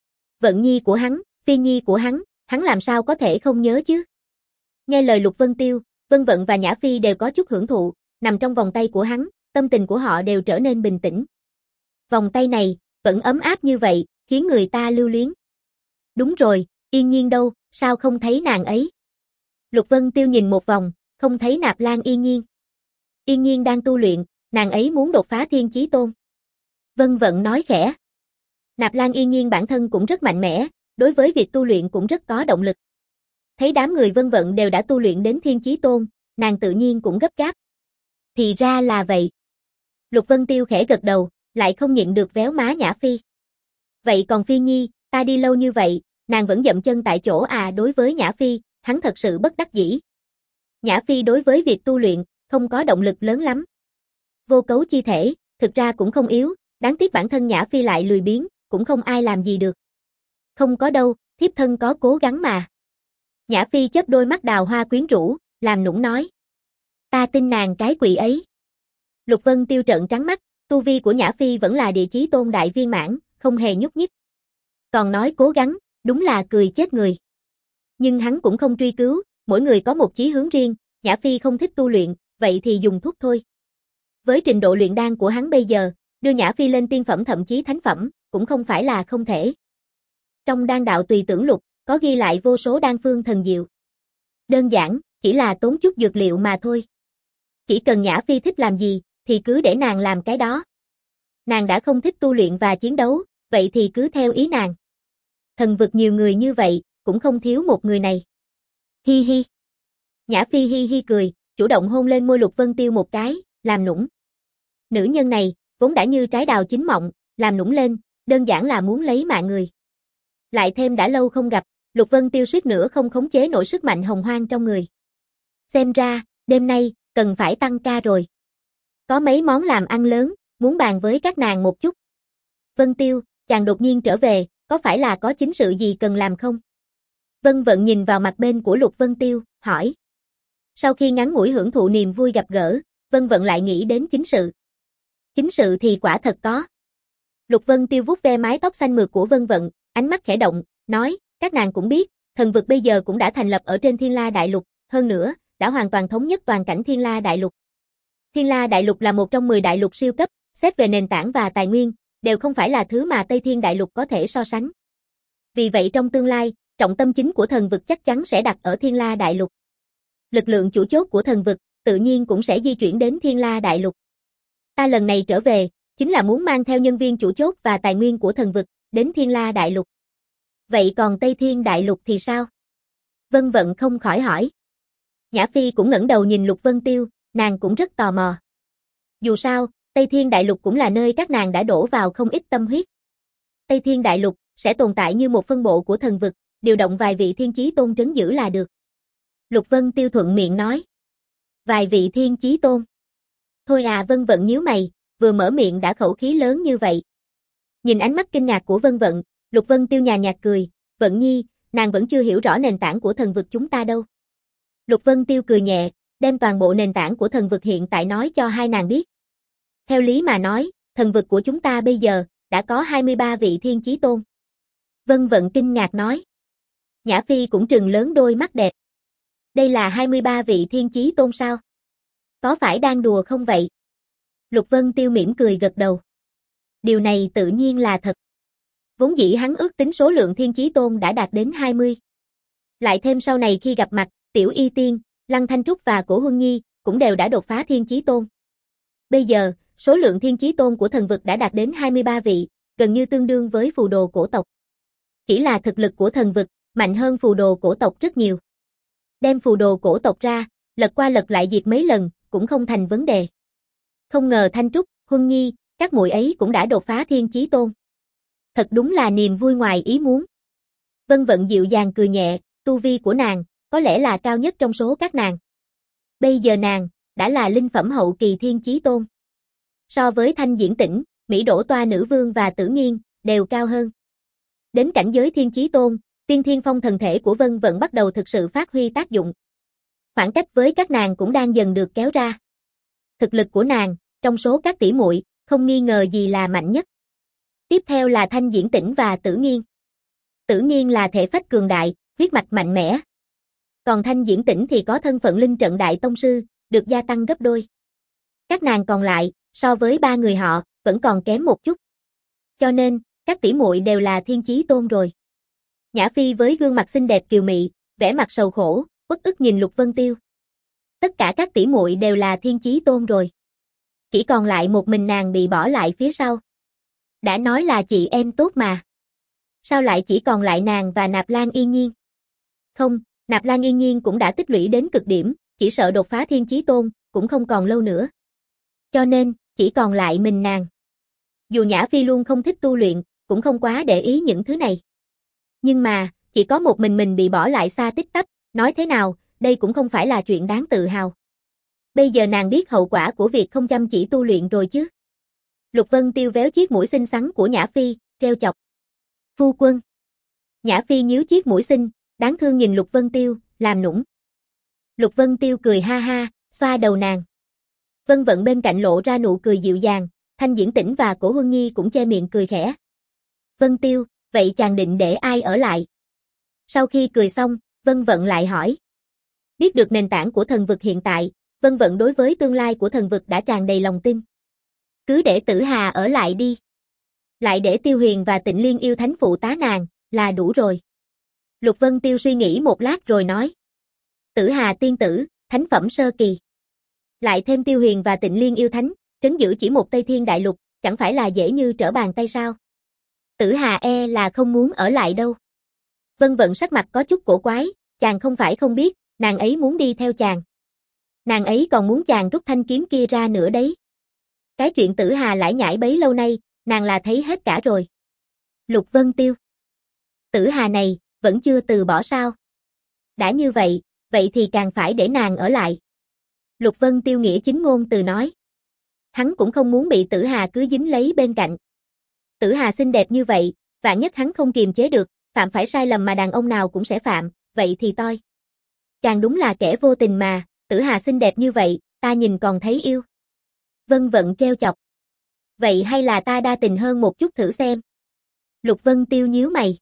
Vận Nhi của hắn, Phi Nhi của hắn, hắn làm sao có thể không nhớ chứ? Nghe lời Lục Vân Tiêu, Vân Vận và Nhã Phi đều có chút hưởng thụ, nằm trong vòng tay của hắn, tâm tình của họ đều trở nên bình tĩnh. Vòng tay này, vẫn ấm áp như vậy, khiến người ta lưu luyến. Đúng rồi, Yên Nhiên đâu, sao không thấy nàng ấy? Lục Vân Tiêu nhìn một vòng, không thấy Nạp Lan Yên Nhiên. Yên Nhiên đang tu luyện, nàng ấy muốn đột phá Thiên Chí Tôn. Vân Vận nói khẽ. Nạp Lan Yên Nhiên bản thân cũng rất mạnh mẽ, đối với việc tu luyện cũng rất có động lực. Thấy đám người Vân Vận đều đã tu luyện đến Thiên Chí Tôn, nàng tự nhiên cũng gấp gáp. Thì ra là vậy. Lục Vân Tiêu khẽ gật đầu, lại không nhịn được véo má Nhã Phi. Vậy còn Phi Nhi, ta đi lâu như vậy, nàng vẫn dậm chân tại chỗ à? Đối với Nhã Phi, hắn thật sự bất đắc dĩ. Nhã Phi đối với việc tu luyện, không có động lực lớn lắm. Vô cấu chi thể, thực ra cũng không yếu, đáng tiếc bản thân Nhã Phi lại lười biếng, cũng không ai làm gì được. Không có đâu, thiếp thân có cố gắng mà. Nhã Phi chớp đôi mắt đào hoa quyến rũ, làm nũng nói. Ta tin nàng cái quỷ ấy. Lục Vân Tiêu trợn trắng mắt, tu vi của Nhã Phi vẫn là Địa Chí Tôn đại viên mãn, không hề nhúc nhích. Còn nói cố gắng, đúng là cười chết người. Nhưng hắn cũng không truy cứu, mỗi người có một chí hướng riêng, Nhã Phi không thích tu luyện, vậy thì dùng thuốc thôi. Với trình độ luyện đan của hắn bây giờ, đưa Nhã Phi lên tiên phẩm thậm chí thánh phẩm, cũng không phải là không thể. Trong đan đạo tùy tưởng lục, có ghi lại vô số đan phương thần diệu. Đơn giản, chỉ là tốn chút dược liệu mà thôi. Chỉ cần Nhã Phi thích làm gì, thì cứ để nàng làm cái đó. Nàng đã không thích tu luyện và chiến đấu, vậy thì cứ theo ý nàng. Thần vực nhiều người như vậy, cũng không thiếu một người này. Hi hi. Nhã Phi hi hi cười, chủ động hôn lên môi Lục Vân Tiêu một cái, làm nũng. Nữ nhân này, vốn đã như trái đào chín mọng, làm nũng lên, đơn giản là muốn lấy mạng người. Lại thêm đã lâu không gặp, Lục Vân Tiêu suýt nữa không khống chế nổi sức mạnh hồng hoang trong người. Xem ra, đêm nay, cần phải tăng ca rồi. Có mấy món làm ăn lớn, muốn bàn với các nàng một chút. Vân Tiêu, chàng đột nhiên trở về, có phải là có chính sự gì cần làm không? Vân Vận nhìn vào mặt bên của Lục Vân Tiêu, hỏi. Sau khi ngắn ngủi hưởng thụ niềm vui gặp gỡ, Vân Vận lại nghĩ đến chính sự. Chính sự thì quả thật có. Lục Vân Tiêu vuốt ve mái tóc xanh mượt của Vân Vận, ánh mắt khẽ động, nói, các nàng cũng biết, thần vực bây giờ cũng đã thành lập ở trên Thiên La Đại Lục, hơn nữa, đã hoàn toàn thống nhất toàn cảnh Thiên La Đại Lục. Thiên La Đại Lục là một trong mười đại lục siêu cấp, xét về nền tảng và tài nguyên, đều không phải là thứ mà Tây Thiên Đại Lục có thể so sánh. Vì vậy trong tương lai, trọng tâm chính của thần vực chắc chắn sẽ đặt ở Thiên La Đại Lục. Lực lượng chủ chốt của thần vực, tự nhiên cũng sẽ di chuyển đến Thiên La Đại Lục. Ta lần này trở về, chính là muốn mang theo nhân viên chủ chốt và tài nguyên của thần vực, đến Thiên La Đại Lục. Vậy còn Tây Thiên Đại Lục thì sao? Vân Vận không khỏi hỏi. Nhã Phi cũng ngẩng đầu nhìn Lục Vân Tiêu, nàng cũng rất tò mò. Dù sao, Tây Thiên Đại Lục cũng là nơi các nàng đã đổ vào không ít tâm huyết. Tây Thiên Đại Lục sẽ tồn tại như một phân bộ của thần vực, điều động vài vị thiên chí tôn trấn giữ là được. Lục Vân Tiêu thuận miệng nói. Vài vị thiên chí tôn. Thôi à, Vân Vận nhíu mày, vừa mở miệng đã khẩu khí lớn như vậy. Nhìn ánh mắt kinh ngạc của Vân Vận, Lục Vân Tiêu nhàn nhạt cười, Vận Nhi, nàng vẫn chưa hiểu rõ nền tảng của thần vực chúng ta đâu. Lục Vân Tiêu cười nhẹ, đem toàn bộ nền tảng của thần vực hiện tại nói cho hai nàng biết. Theo lý mà nói, thần vực của chúng ta bây giờ, đã có hai mươi ba vị thiên chí tôn. Vân Vận kinh ngạc nói. Nhã Phi cũng trừng lớn đôi mắt đẹp. Đây là hai mươi ba vị thiên chí tôn sao? Có phải đang đùa không vậy? Lục Vân Tiêu mỉm cười gật đầu. Điều này tự nhiên là thật. Vốn dĩ hắn ước tính số lượng thiên chí tôn đã đạt đến hai mươi. Lại thêm sau này khi gặp mặt, Tiểu Y Tiên, Lăng Thanh Trúc và Cổ Huân Nhi cũng đều đã đột phá thiên chí tôn. Bây giờ, số lượng thiên chí tôn của thần vực đã đạt đến hai mươi ba vị, gần như tương đương với phù đồ cổ tộc. Chỉ là thực lực của thần vực, mạnh hơn phù đồ cổ tộc rất nhiều. Đem phù đồ cổ tộc ra, lật qua lật lại diệt mấy lần, cũng không thành vấn đề. Không ngờ Thanh Trúc, Huân Nhi, các muội ấy cũng đã đột phá thiên chí tôn. Thật đúng là niềm vui ngoài ý muốn. Vân Vận dịu dàng cười nhẹ, tu vi của nàng, có lẽ là cao nhất trong số các nàng. Bây giờ nàng, đã là linh phẩm hậu kỳ thiên chí tôn. So với Thanh Diễn Tĩnh, Mỹ Đỗ Toa Nữ Vương và Tử Nghiên, đều cao hơn. Đến cảnh giới thiên chí tôn, tiên thiên phong thần thể của Vân Vận bắt đầu thực sự phát huy tác dụng. Khoảng cách với các nàng cũng đang dần được kéo ra. Thực lực của nàng, trong số các tỷ muội, không nghi ngờ gì là mạnh nhất. Tiếp theo là Thanh Diễn Tĩnh và Tử Nghiên. Tử Nghiên là thể phách cường đại, huyết mạch mạnh mẽ. Còn Thanh Diễn Tĩnh thì có thân phận linh trận đại tông sư, được gia tăng gấp đôi. Các nàng còn lại, so với ba người họ, vẫn còn kém một chút. Cho nên, các tỷ muội đều là thiên chí tôn rồi. Nhã Phi với gương mặt xinh đẹp kiều mị, vẻ mặt sầu khổ, uất ức nhìn Lục Vân Tiêu. Tất cả các tỷ muội đều là thiên chí tôn rồi. Chỉ còn lại một mình nàng bị bỏ lại phía sau. Đã nói là chị em tốt mà. Sao lại chỉ còn lại nàng và Nạp Lan Yên Nhiên? Không, Nạp Lan Yên Nhiên cũng đã tích lũy đến cực điểm, chỉ sợ đột phá thiên chí tôn, cũng không còn lâu nữa. Cho nên, chỉ còn lại mình nàng. Dù Nhã Phi luôn không thích tu luyện, cũng không quá để ý những thứ này. Nhưng mà, chỉ có một mình mình bị bỏ lại xa tích tắp, nói thế nào, đây cũng không phải là chuyện đáng tự hào. Bây giờ nàng biết hậu quả của việc không chăm chỉ tu luyện rồi chứ. Lục Vân Tiêu véo chiếc mũi xinh xắn của Nhã Phi, trêu chọc. Phu quân. Nhã Phi nhíu chiếc mũi xinh, đáng thương nhìn Lục Vân Tiêu, làm nũng. Lục Vân Tiêu cười ha ha, xoa đầu nàng. Vân Vận bên cạnh lộ ra nụ cười dịu dàng, Thanh Diễn Tĩnh và Cổ Huân Nhi cũng che miệng cười khẽ. Vân Tiêu, vậy chàng định để ai ở lại? Sau khi cười xong, Vân Vận lại hỏi. Biết được nền tảng của thần vực hiện tại, Vân Vận đối với tương lai của thần vực đã tràn đầy lòng tin. Cứ để Tử Hà ở lại đi. Lại để Tiêu Huyền và Tịnh Liên yêu thánh phụ tá nàng, là đủ rồi. Lục Vân Tiêu suy nghĩ một lát rồi nói. Tử Hà tiên tử, thánh phẩm sơ kỳ. Lại thêm Tiêu Huyền và Tịnh Liên yêu thánh, trấn giữ chỉ một Tây Thiên đại lục, chẳng phải là dễ như trở bàn tay sao? Tử Hà e là không muốn ở lại đâu. Vân Vận sắc mặt có chút cổ quái, chàng không phải không biết, nàng ấy muốn đi theo chàng. Nàng ấy còn muốn chàng rút thanh kiếm kia ra nữa đấy. Cái chuyện Tử Hà lải nhải bấy lâu nay, nàng là thấy hết cả rồi. Lục Vân Tiêu. Tử Hà này, vẫn chưa từ bỏ sao? Đã như vậy, vậy thì càng phải để nàng ở lại. Lục Vân Tiêu nghĩa chính ngôn từ nói. Hắn cũng không muốn bị Tử Hà cứ dính lấy bên cạnh. Tử Hà xinh đẹp như vậy, vạn nhất hắn không kiềm chế được, phạm phải sai lầm mà đàn ông nào cũng sẽ phạm, vậy thì toi. Chàng đúng là kẻ vô tình mà, Tử Hà xinh đẹp như vậy, ta nhìn còn thấy yêu. Vân Vận trêu chọc. Vậy hay là ta đa tình hơn một chút thử xem. Lục Vân Tiêu nhíu mày.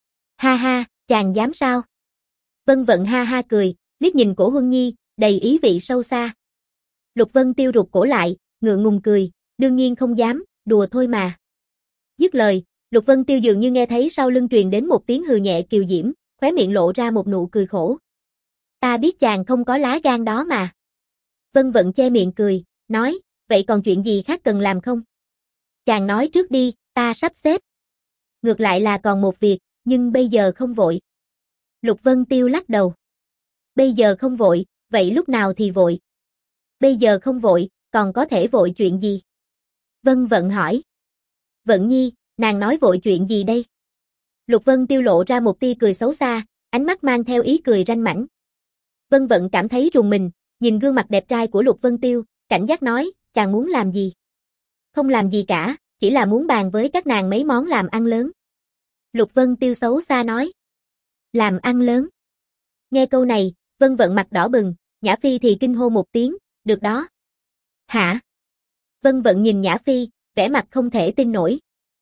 Ha ha, chàng dám sao? Vân Vận ha ha cười, liếc nhìn Cổ Huân Nhi, đầy ý vị sâu xa. Lục Vân Tiêu rụt cổ lại, ngượng ngùng cười, đương nhiên không dám, đùa thôi mà. Dứt lời, Lục Vân Tiêu dường như nghe thấy sau lưng truyền đến một tiếng hừ nhẹ kiều diễm, khóe miệng lộ ra một nụ cười khổ. Ta biết chàng không có lá gan đó mà. Vân Vận che miệng cười, nói, vậy còn chuyện gì khác cần làm không? Chàng nói trước đi, ta sắp xếp. Ngược lại là còn một việc, nhưng bây giờ không vội. Lục Vân Tiêu lắc đầu. Bây giờ không vội, vậy lúc nào thì vội? Bây giờ không vội, còn có thể vội chuyện gì? Vân Vận hỏi. Vận Nhi, nàng nói vội chuyện gì đây? Lục Vân Tiêu lộ ra một tia cười xấu xa, ánh mắt mang theo ý cười ranh mãnh. Vân Vận cảm thấy rùng mình, nhìn gương mặt đẹp trai của Lục Vân Tiêu, cảnh giác nói, chàng muốn làm gì? Không làm gì cả, chỉ là muốn bàn với các nàng mấy món làm ăn lớn. Lục Vân Tiêu xấu xa nói. Làm ăn lớn. Nghe câu này, Vân Vận mặt đỏ bừng, Nhã Phi thì kinh hô một tiếng, được đó. Hả? Vân Vận nhìn Nhã Phi, vẻ mặt không thể tin nổi.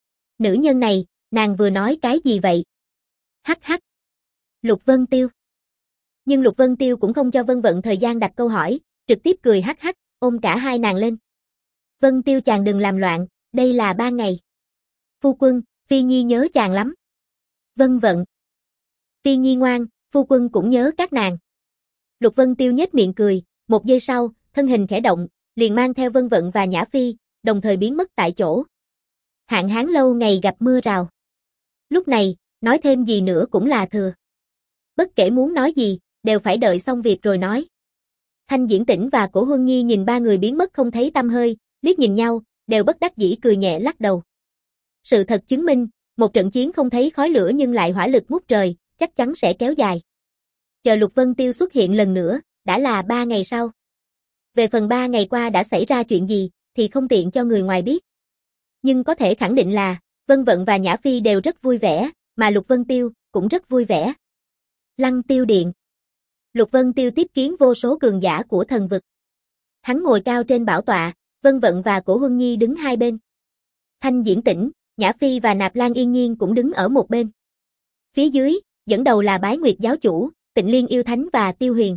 Nữ nhân này, nàng vừa nói cái gì vậy? Hắc hắc. Lục Vân Tiêu. Nhưng Lục Vân Tiêu cũng không cho Vân Vận thời gian đặt câu hỏi, trực tiếp cười hắc hắc, ôm cả hai nàng lên. Vân Tiêu chàng đừng làm loạn, đây là ba ngày. Phu quân, Phi Nhi nhớ chàng lắm. Vân Vận. Phi Nhi ngoan, phu quân cũng nhớ các nàng. Lục Vân Tiêu nhếch miệng cười, một giây sau, thân hình khẽ động, liền mang theo Vân Vận và Nhã Phi, đồng thời biến mất tại chỗ. Hạn hán lâu ngày gặp mưa rào. Lúc này, nói thêm gì nữa cũng là thừa. Bất kể muốn nói gì, đều phải đợi xong việc rồi nói. Thanh Diễn Tĩnh và Cổ Huân Nhi nhìn ba người biến mất không thấy tăm hơi, liếc nhìn nhau, đều bất đắc dĩ cười nhẹ lắc đầu. Sự thật chứng minh, một trận chiến không thấy khói lửa nhưng lại hỏa lực ngút trời, chắc chắn sẽ kéo dài. Chờ Lục Vân Tiêu xuất hiện lần nữa, đã là ba ngày sau. Về phần ba ngày qua đã xảy ra chuyện gì, thì không tiện cho người ngoài biết. Nhưng có thể khẳng định là, Vân Vận và Nhã Phi đều rất vui vẻ, mà Lục Vân Tiêu cũng rất vui vẻ. Lăng Tiêu Điện. Lục Vân Tiêu tiếp kiến vô số cường giả của thần vực. Hắn ngồi cao trên bảo tọa, Vân Vận và Cổ Huân Nhi đứng hai bên. Thanh Diễn Tĩnh, Nhã Phi và Nạp Lan Yên Nhiên cũng đứng ở một bên. Phía dưới, dẫn đầu là Bái Nguyệt giáo chủ, Tịnh Liên yêu thánh và Tiêu Huyền.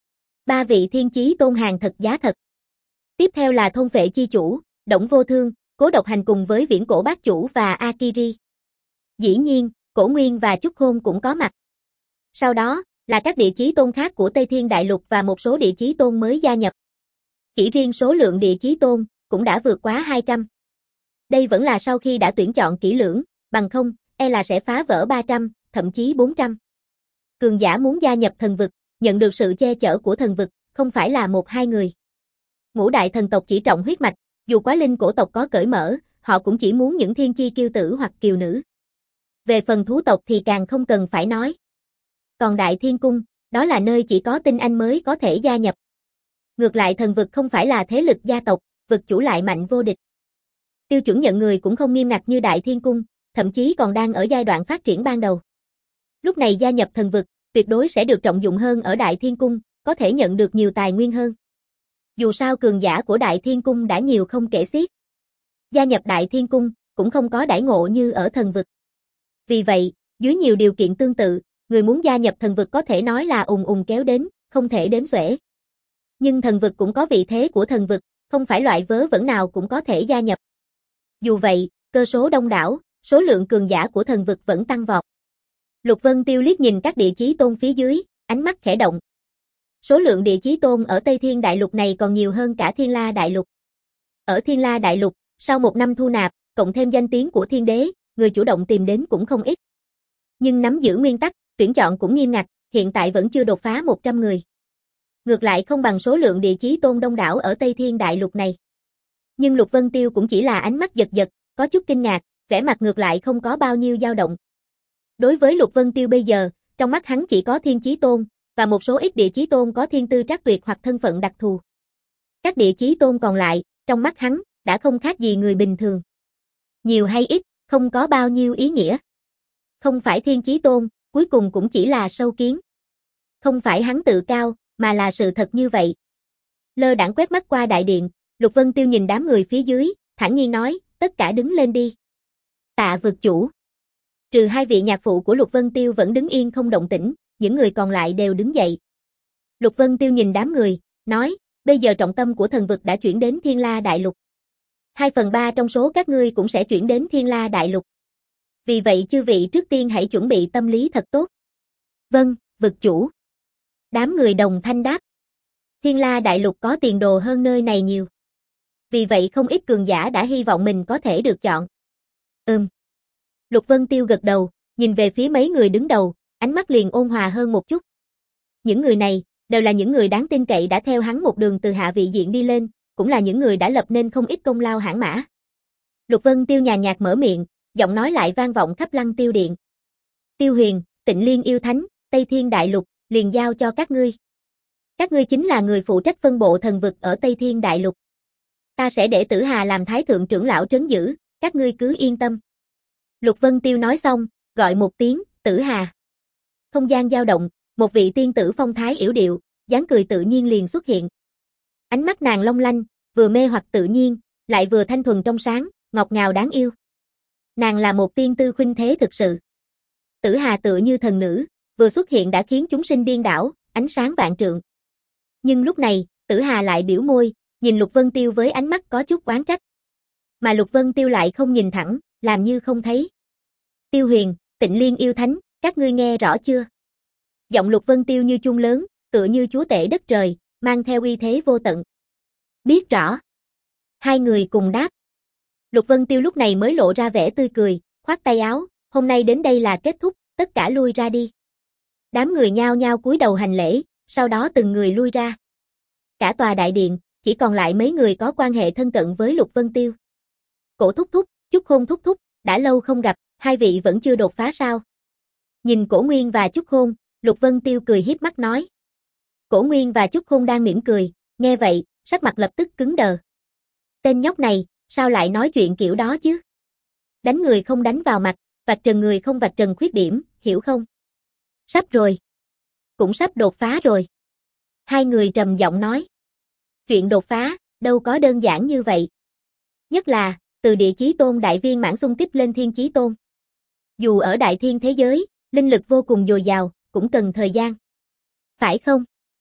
Ba vị thiên chí tôn hàng thật giá thật. Tiếp theo là Thôn Phệ chi chủ, Đổng Vô Thương, Cố Độc Hành cùng với Viễn Cổ bát chủ và Akiri. Dĩ nhiên, Cổ Nguyên và Chúc Khôn cũng có mặt. Sau đó, là các địa chí tôn khác của Tây Thiên Đại Lục và một số địa chí tôn mới gia nhập. Chỉ riêng số lượng địa chí tôn, cũng đã vượt quá hai trăm. Đây vẫn là sau khi đã tuyển chọn kỹ lưỡng, bằng không, e là sẽ phá vỡ ba trăm, thậm chí bốn trăm. Cường giả muốn gia nhập thần vực, nhận được sự che chở của thần vực, không phải là một hai người. Ngũ đại thần tộc chỉ trọng huyết mạch, dù quá linh cổ tộc có cởi mở, họ cũng chỉ muốn những thiên chi kiêu tử hoặc kiều nữ. Về phần thú tộc thì càng không cần phải nói. Còn Đại Thiên Cung, đó là nơi chỉ có tinh anh mới có thể gia nhập. Ngược lại thần vực không phải là thế lực gia tộc, vực chủ lại mạnh vô địch. Tiêu chuẩn nhận người cũng không nghiêm ngặt như Đại Thiên Cung, thậm chí còn đang ở giai đoạn phát triển ban đầu. Lúc này gia nhập thần vực, tuyệt đối sẽ được trọng dụng hơn ở Đại Thiên Cung, có thể nhận được nhiều tài nguyên hơn. Dù sao cường giả của Đại Thiên Cung đã nhiều không kể xiết. Gia nhập Đại Thiên Cung, cũng không có đãi ngộ như ở thần vực. Vì vậy, dưới nhiều điều kiện tương tự, người muốn gia nhập thần vực có thể nói là ùn ùn kéo đến, không thể đếm xuể. Nhưng thần vực cũng có vị thế của thần vực, không phải loại vớ vẩn nào cũng có thể gia nhập. Dù vậy, cơ số đông đảo, số lượng cường giả của thần vực vẫn tăng vọt. Lục Vân Tiêu liếc nhìn các địa chí tôn phía dưới, ánh mắt khẽ động. Số lượng địa chí tôn ở Tây Thiên Đại Lục này còn nhiều hơn cả Thiên La Đại Lục. Ở Thiên La Đại Lục, sau một năm thu nạp, cộng thêm danh tiếng của Thiên Đế, người chủ động tìm đến cũng không ít. Nhưng nắm giữ nguyên tắc, tuyển chọn cũng nghiêm ngặt, hiện tại vẫn chưa đột phá một trăm người. Ngược lại không bằng số lượng địa chí tôn đông đảo ở Tây Thiên Đại Lục này. Nhưng Lục Vân Tiêu cũng chỉ là ánh mắt giật giật, có chút kinh ngạc, vẻ mặt ngược lại không có bao nhiêu dao động. Đối với Lục Vân Tiêu bây giờ, trong mắt hắn chỉ có Thiên Chí Tôn, và một số ít địa chí tôn có thiên tư trắc tuyệt hoặc thân phận đặc thù. Các địa chí tôn còn lại, trong mắt hắn, đã không khác gì người bình thường. Nhiều hay ít, không có bao nhiêu ý nghĩa. Không phải Thiên Chí Tôn, cuối cùng cũng chỉ là sâu kiến. Không phải hắn tự cao, mà là sự thật như vậy. Lơ đãng quét mắt qua đại điện, Lục Vân Tiêu nhìn đám người phía dưới, thản nhiên nói, tất cả đứng lên đi. Tạ vực chủ. Trừ hai vị nhạc phụ của Lục Vân Tiêu vẫn đứng yên không động tĩnh, những người còn lại đều đứng dậy. Lục Vân Tiêu nhìn đám người, nói, bây giờ trọng tâm của thần vực đã chuyển đến Thiên La Đại Lục. Hai phần ba trong số các ngươi cũng sẽ chuyển đến Thiên La Đại Lục. Vì vậy chư vị trước tiên hãy chuẩn bị tâm lý thật tốt. Vâng, vực chủ. Đám người đồng thanh đáp. Thiên La Đại Lục có tiền đồ hơn nơi này nhiều. Vì vậy không ít cường giả đã hy vọng mình có thể được chọn. Ừm. Lục Vân Tiêu gật đầu, nhìn về phía mấy người đứng đầu, ánh mắt liền ôn hòa hơn một chút. Những người này, đều là những người đáng tin cậy đã theo hắn một đường từ hạ vị diện đi lên, cũng là những người đã lập nên không ít công lao hãn mã. Lục Vân Tiêu nhàn nhạt mở miệng, giọng nói lại vang vọng khắp Lăng Tiêu Điện. Tiêu Huyền, Tịnh Liên Yêu Thánh, Tây Thiên Đại Lục, liền giao cho các ngươi. Các ngươi chính là người phụ trách phân bộ thần vực ở Tây Thiên Đại Lục. Ta sẽ để Tử Hà làm thái thượng trưởng lão trấn giữ, các ngươi cứ yên tâm. Lục Vân Tiêu nói xong, gọi một tiếng, Tử Hà. Không gian dao động, một vị tiên tử phong thái yểu điệu, dáng cười tự nhiên liền xuất hiện. Ánh mắt nàng long lanh, vừa mê hoặc tự nhiên, lại vừa thanh thuần trong sáng, ngọt ngào đáng yêu. Nàng là một tiên tư khuynh thế thực sự. Tử Hà tựa như thần nữ, vừa xuất hiện đã khiến chúng sinh điên đảo, ánh sáng vạn trượng. Nhưng lúc này, Tử Hà lại biểu môi, nhìn Lục Vân Tiêu với ánh mắt có chút oán trách. Mà Lục Vân Tiêu lại không nhìn thẳng, làm như không thấy. Tiêu Huyền, Tịnh Liên Yêu Thánh, các ngươi nghe rõ chưa? Giọng Lục Vân Tiêu như chuông lớn, tựa như chúa tể đất trời, mang theo uy thế vô tận. Biết rõ. Hai người cùng đáp. Lục Vân Tiêu lúc này mới lộ ra vẻ tươi cười, khoát tay áo, hôm nay đến đây là kết thúc, tất cả lui ra đi. Đám người nhao nhao cúi đầu hành lễ, sau đó từng người lui ra. Cả tòa đại điện, chỉ còn lại mấy người có quan hệ thân cận với Lục Vân Tiêu. Cổ thúc thúc, Chúc Khôn thúc thúc, đã lâu không gặp, hai vị vẫn chưa đột phá sao? Nhìn Cổ Nguyên và Chúc Khôn, Lục Vân Tiêu cười hiếp mắt nói. Cổ Nguyên và Chúc Khôn đang mỉm cười, nghe vậy, sắc mặt lập tức cứng đờ. Tên nhóc này, sao lại nói chuyện kiểu đó chứ? Đánh người không đánh vào mặt, vạch trần người không vạch trần khuyết điểm, hiểu không? Sắp rồi. Cũng sắp đột phá rồi. Hai người trầm giọng nói. Chuyện đột phá, đâu có đơn giản như vậy. Nhất là, từ địa chí tôn đại viên mãn xung kích lên thiên chí tôn. Dù ở đại thiên thế giới, linh lực vô cùng dồi dào, cũng cần thời gian. Phải không?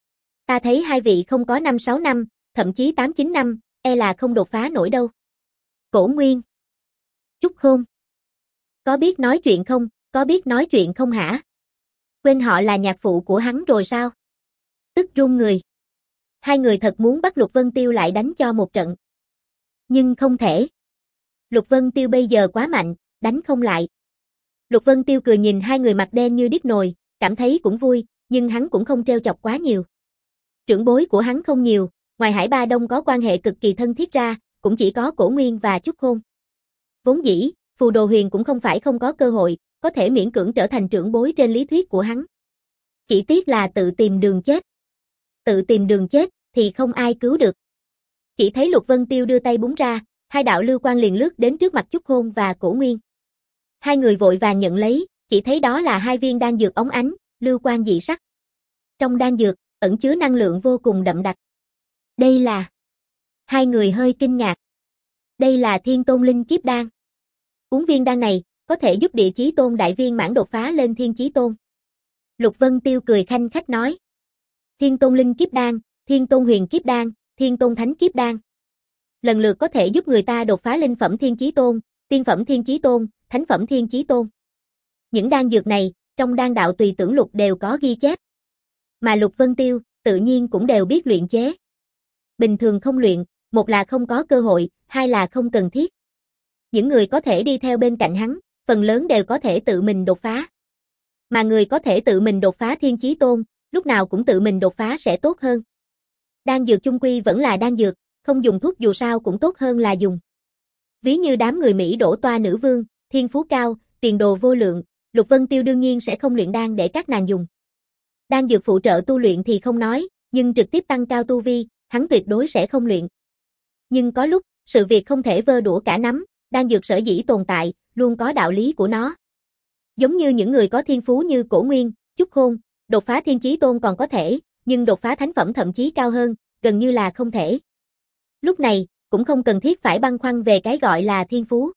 Ta thấy hai vị không có năm sáu năm, thậm chí tám chín năm, e là không đột phá nổi đâu. Cổ Nguyên. Chúc Khôn. Có biết nói chuyện không, Có biết nói chuyện không hả? Quên họ là nhạc phụ của hắn rồi sao? Tức run người. Hai người thật muốn bắt Lục Vân Tiêu lại đánh cho một trận. Nhưng không thể. Lục Vân Tiêu bây giờ quá mạnh, đánh không lại. Lục Vân Tiêu cười nhìn hai người mặt đen như điếc nồi, cảm thấy cũng vui, nhưng hắn cũng không trêu chọc quá nhiều. Trưởng bối của hắn không nhiều, ngoài Hải Ba Đông có quan hệ cực kỳ thân thiết ra, cũng chỉ có Cổ Nguyên và Chúc Khôn. Vốn dĩ, Phù Đồ Huyền cũng không phải không có cơ hội, có thể miễn cưỡng trở thành trưởng bối trên lý thuyết của hắn. Chỉ tiếc là tự tìm đường chết. Tự tìm đường chết, thì không ai cứu được. Chỉ thấy Lục Vân Tiêu đưa tay búng ra, hai đạo lưu quang liền lướt đến trước mặt Chúc Khôn và Cổ Nguyên. Hai người vội vàng nhận lấy, chỉ thấy đó là hai viên đan dược óng ánh, lưu quang dị sắc. Trong đan dược, ẩn chứa năng lượng vô cùng đậm đặc. Đây là... Hai người hơi kinh ngạc. Đây là Thiên Tôn Linh Kiếp Đan. Uống viên đan này, có thể giúp Địa Chí Tôn đại viên mãn đột phá lên Thiên Chí Tôn. Lục Vân Tiêu cười khanh khách nói. Thiên Tôn Linh Kiếp Đan, Thiên Tôn Huyền Kiếp Đan, Thiên Tôn Thánh Kiếp Đan. Lần lượt có thể giúp người ta đột phá linh phẩm Thiên Chí Tôn, tiên phẩm Thiên Chí Tôn, thánh phẩm Thiên Chí Tôn. Những đan dược này, trong đan đạo tùy tưởng lục đều có ghi chép. Mà Lục Vân Tiêu, tự nhiên cũng đều biết luyện chế. Bình thường không luyện, một là không có cơ hội, hai là không cần thiết. Những người có thể đi theo bên cạnh hắn, phần lớn đều có thể tự mình đột phá. Mà người có thể tự mình đột phá Thiên Chí Tôn, lúc nào cũng tự mình đột phá sẽ tốt hơn. Đan dược chung quy vẫn là đan dược, không dùng thuốc dù sao cũng tốt hơn là dùng. Ví như đám người Mỹ đổ toa nữ vương, thiên phú cao, tiền đồ vô lượng, Lục Vân Tiêu đương nhiên sẽ không luyện đan để các nàng dùng. Đan dược phụ trợ tu luyện thì không nói, nhưng trực tiếp tăng cao tu vi, hắn tuyệt đối sẽ không luyện. Nhưng có lúc, sự việc không thể vơ đũa cả nắm, đan dược sở dĩ tồn tại, luôn có đạo lý của nó. Giống như những người có thiên phú như Cổ Nguyên, Chúc Khôn, đột phá Thiên Chí Tôn còn có thể, nhưng đột phá thánh phẩm thậm chí cao hơn, gần như là không thể. Lúc này, cũng không cần thiết phải băn khoăn về cái gọi là thiên phú.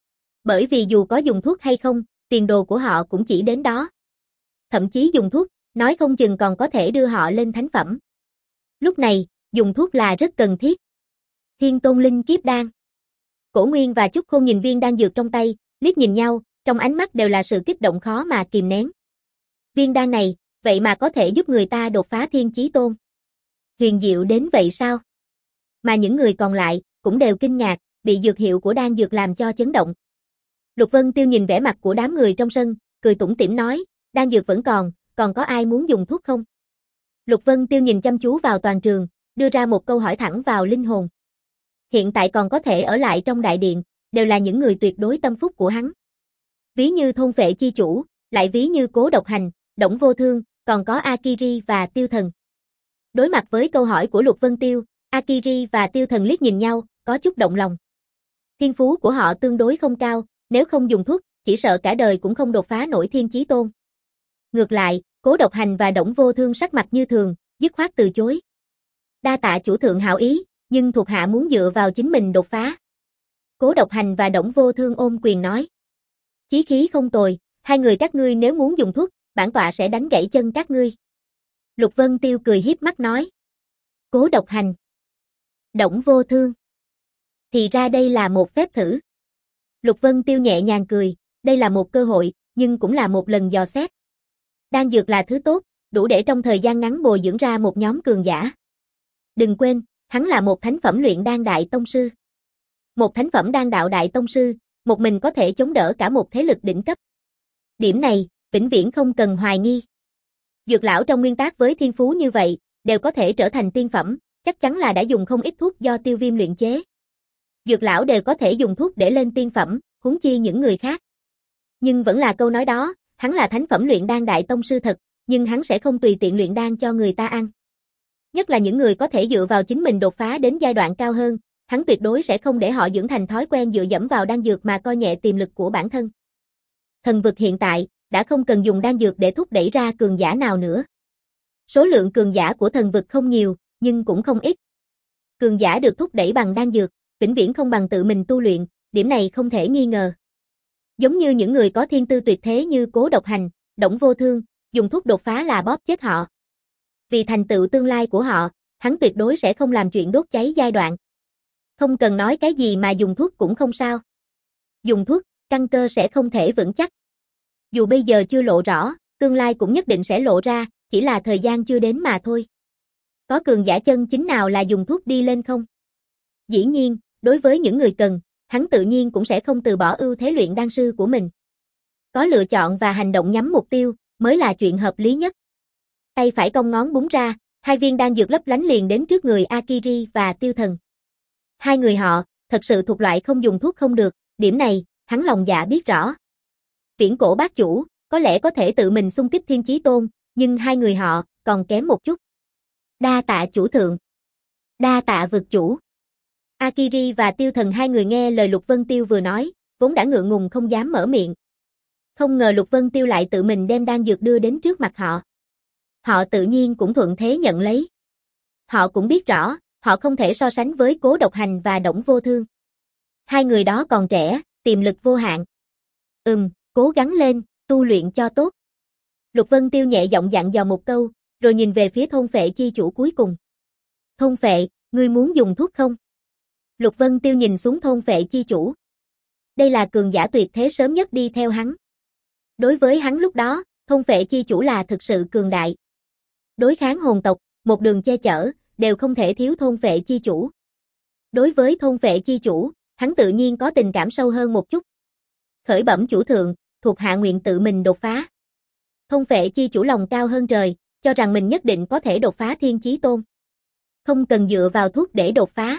Bởi vì dù có dùng thuốc hay không, tiền đồ của họ cũng chỉ đến đó. Thậm chí dùng thuốc, nói không chừng còn có thể đưa họ lên thánh phẩm. Lúc này, dùng thuốc là rất cần thiết. Thiên Tôn Linh Kiếp Đan. Cổ Nguyên và Chúc Khôn nhìn viên đan dược trong tay, liếc nhìn nhau, trong ánh mắt đều là sự kích động khó mà kìm nén. Viên đan này, vậy mà có thể giúp người ta đột phá Thiên Chí Tôn. Huyền diệu đến vậy sao? Mà những người còn lại, cũng đều kinh ngạc, bị dược hiệu của đan dược làm cho chấn động. Lục Vân Tiêu nhìn vẻ mặt của đám người trong sân, cười tủm tỉm nói, đan dược vẫn còn, còn có ai muốn dùng thuốc không? Lục Vân Tiêu nhìn chăm chú vào toàn trường, đưa ra một câu hỏi thẳng vào linh hồn. Hiện tại còn có thể ở lại trong đại điện, đều là những người tuyệt đối tâm phúc của hắn. Ví như thôn phệ chi chủ, lại ví như Cố Độc Hành, Đổng Vô Thương, còn có Akiri và Tiêu Thần. Đối mặt với câu hỏi của Lục Vân Tiêu, Akiri và Tiêu Thần liếc nhìn nhau, có chút động lòng. Thiên phú của họ tương đối không cao, nếu không dùng thuốc, chỉ sợ cả đời cũng không đột phá nổi Thiên Chí Tôn. Ngược lại, Cố Độc Hành và Đổng Vô Thương sắc mặt như thường, dứt khoát từ chối. Đa tạ chủ thượng hảo ý, nhưng thuộc hạ muốn dựa vào chính mình đột phá. Cố Độc Hành và Đổng Vô Thương ôm quyền nói. Chí khí không tồi, hai người các ngươi nếu muốn dùng thuốc, bản tọa sẽ đánh gãy chân các ngươi. Lục Vân Tiêu cười hiếp mắt nói. Cố Độc Hành. Đổng Vô Thương. Thì ra đây là một phép thử. Lục Vân Tiêu nhẹ nhàng cười, đây là một cơ hội, nhưng cũng là một lần dò xét. Đan dược là thứ tốt, đủ để trong thời gian ngắn bồi dưỡng ra một nhóm cường giả. Đừng quên, hắn là một thánh phẩm luyện đan đại tông sư. Một thánh phẩm đan đạo đại tông sư, một mình có thể chống đỡ cả một thế lực đỉnh cấp. Điểm này, vĩnh viễn không cần hoài nghi. Dược lão trong nguyên tắc với thiên phú như vậy, đều có thể trở thành tiên phẩm, chắc chắn là đã dùng không ít thuốc do Tiêu Viêm luyện chế. Dược lão đều có thể dùng thuốc để lên tiên phẩm, huống chi những người khác. Nhưng vẫn là câu nói đó, hắn là thánh phẩm luyện đan đại tông sư thật, nhưng hắn sẽ không tùy tiện luyện đan cho người ta ăn. Nhất là những người có thể dựa vào chính mình đột phá đến giai đoạn cao hơn, hắn tuyệt đối sẽ không để họ dưỡng thành thói quen dựa dẫm vào đan dược mà coi nhẹ tiềm lực của bản thân. Thần vực hiện tại, đã không cần dùng đan dược để thúc đẩy ra cường giả nào nữa. Số lượng cường giả của thần vực không nhiều, nhưng cũng không ít. Cường giả được thúc đẩy bằng đan dược, vĩnh viễn không bằng tự mình tu luyện, điểm này không thể nghi ngờ. Giống như những người có thiên tư tuyệt thế như Cố Độc Hành, Đổng Vô Thương, dùng thuốc đột phá là bóp chết họ. Vì thành tựu tương lai của họ, hắn tuyệt đối sẽ không làm chuyện đốt cháy giai đoạn. Không cần nói cái gì mà dùng thuốc cũng không sao. Dùng thuốc, căn cơ sẽ không thể vững chắc. Dù bây giờ chưa lộ rõ, tương lai cũng nhất định sẽ lộ ra, chỉ là thời gian chưa đến mà thôi. Có cường giả chân chính nào là dùng thuốc đi lên không? Dĩ nhiên, đối với những người cần, hắn tự nhiên cũng sẽ không từ bỏ ưu thế luyện đan sư của mình. Có lựa chọn và hành động nhắm mục tiêu, mới là chuyện hợp lý nhất. Tay phải cong ngón búng ra, hai viên đan dược lấp lánh liền đến trước người Akiri và Tiêu Thần. Hai người họ, thật sự thuộc loại không dùng thuốc không được, điểm này, hắn lòng dạ biết rõ. Viễn cổ bát chủ, có lẽ có thể tự mình xung kích Thiên Chí Tôn, nhưng hai người họ, còn kém một chút. Đa tạ chủ thượng. Đa tạ vực chủ. Akiri và Tiêu Thần hai người nghe lời Lục Vân Tiêu vừa nói, vốn đã ngượng ngùng không dám mở miệng. Không ngờ Lục Vân Tiêu lại tự mình đem đan dược đưa đến trước mặt họ. Họ tự nhiên cũng thuận thế nhận lấy. Họ cũng biết rõ, họ không thể so sánh với Cố Độc Hành và Đổng Vô Thương. Hai người đó còn trẻ, tiềm lực vô hạn. Ừm, cố gắng lên, tu luyện cho tốt. Lục Vân Tiêu nhẹ giọng dặn dò một câu, rồi nhìn về phía thôn phệ chi chủ cuối cùng. Thôn phệ, ngươi muốn dùng thuốc không? Lục Vân Tiêu nhìn xuống thôn phệ chi chủ. Đây là cường giả tuyệt thế sớm nhất đi theo hắn. Đối với hắn lúc đó, thôn phệ chi chủ là thực sự cường đại. Đối kháng hồn tộc, một đường che chở, đều không thể thiếu thôn phệ chi chủ. Đối với thôn phệ chi chủ, hắn tự nhiên có tình cảm sâu hơn một chút. Khởi bẩm chủ thượng, thuộc hạ nguyện tự mình đột phá. Thôn phệ chi chủ lòng cao hơn trời, cho rằng mình nhất định có thể đột phá Thiên Chí Tôn. Không cần dựa vào thuốc để đột phá.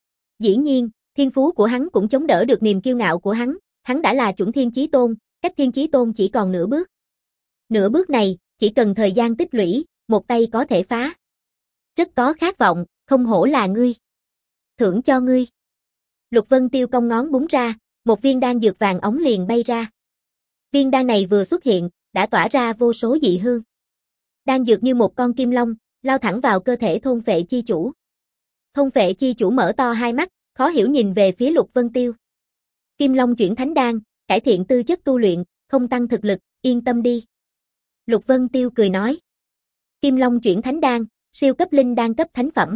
Dĩ nhiên, thiên phú của hắn cũng chống đỡ được niềm kiêu ngạo của hắn, hắn đã là chuẩn Thiên Chí Tôn, cách Thiên Chí Tôn chỉ còn nửa bước. Nửa bước này, chỉ cần thời gian tích lũy, một tay có thể phá. Rất có khát vọng, không hổ là ngươi. Thưởng cho ngươi. Lục Vân Tiêu cong ngón búng ra, một viên đan dược vàng óng liền bay ra. Viên đan này vừa xuất hiện, đã tỏa ra vô số dị hương. Đan dược như một con kim long, lao thẳng vào cơ thể thôn phệ chi chủ. Thôn phệ chi chủ mở to hai mắt, khó hiểu nhìn về phía Lục Vân Tiêu. Kim long chuyển thánh đan, cải thiện tư chất tu luyện, không tăng thực lực, yên tâm đi. Lục Vân Tiêu cười nói. Kim long chuyển thánh đan, siêu cấp linh đan cấp thánh phẩm.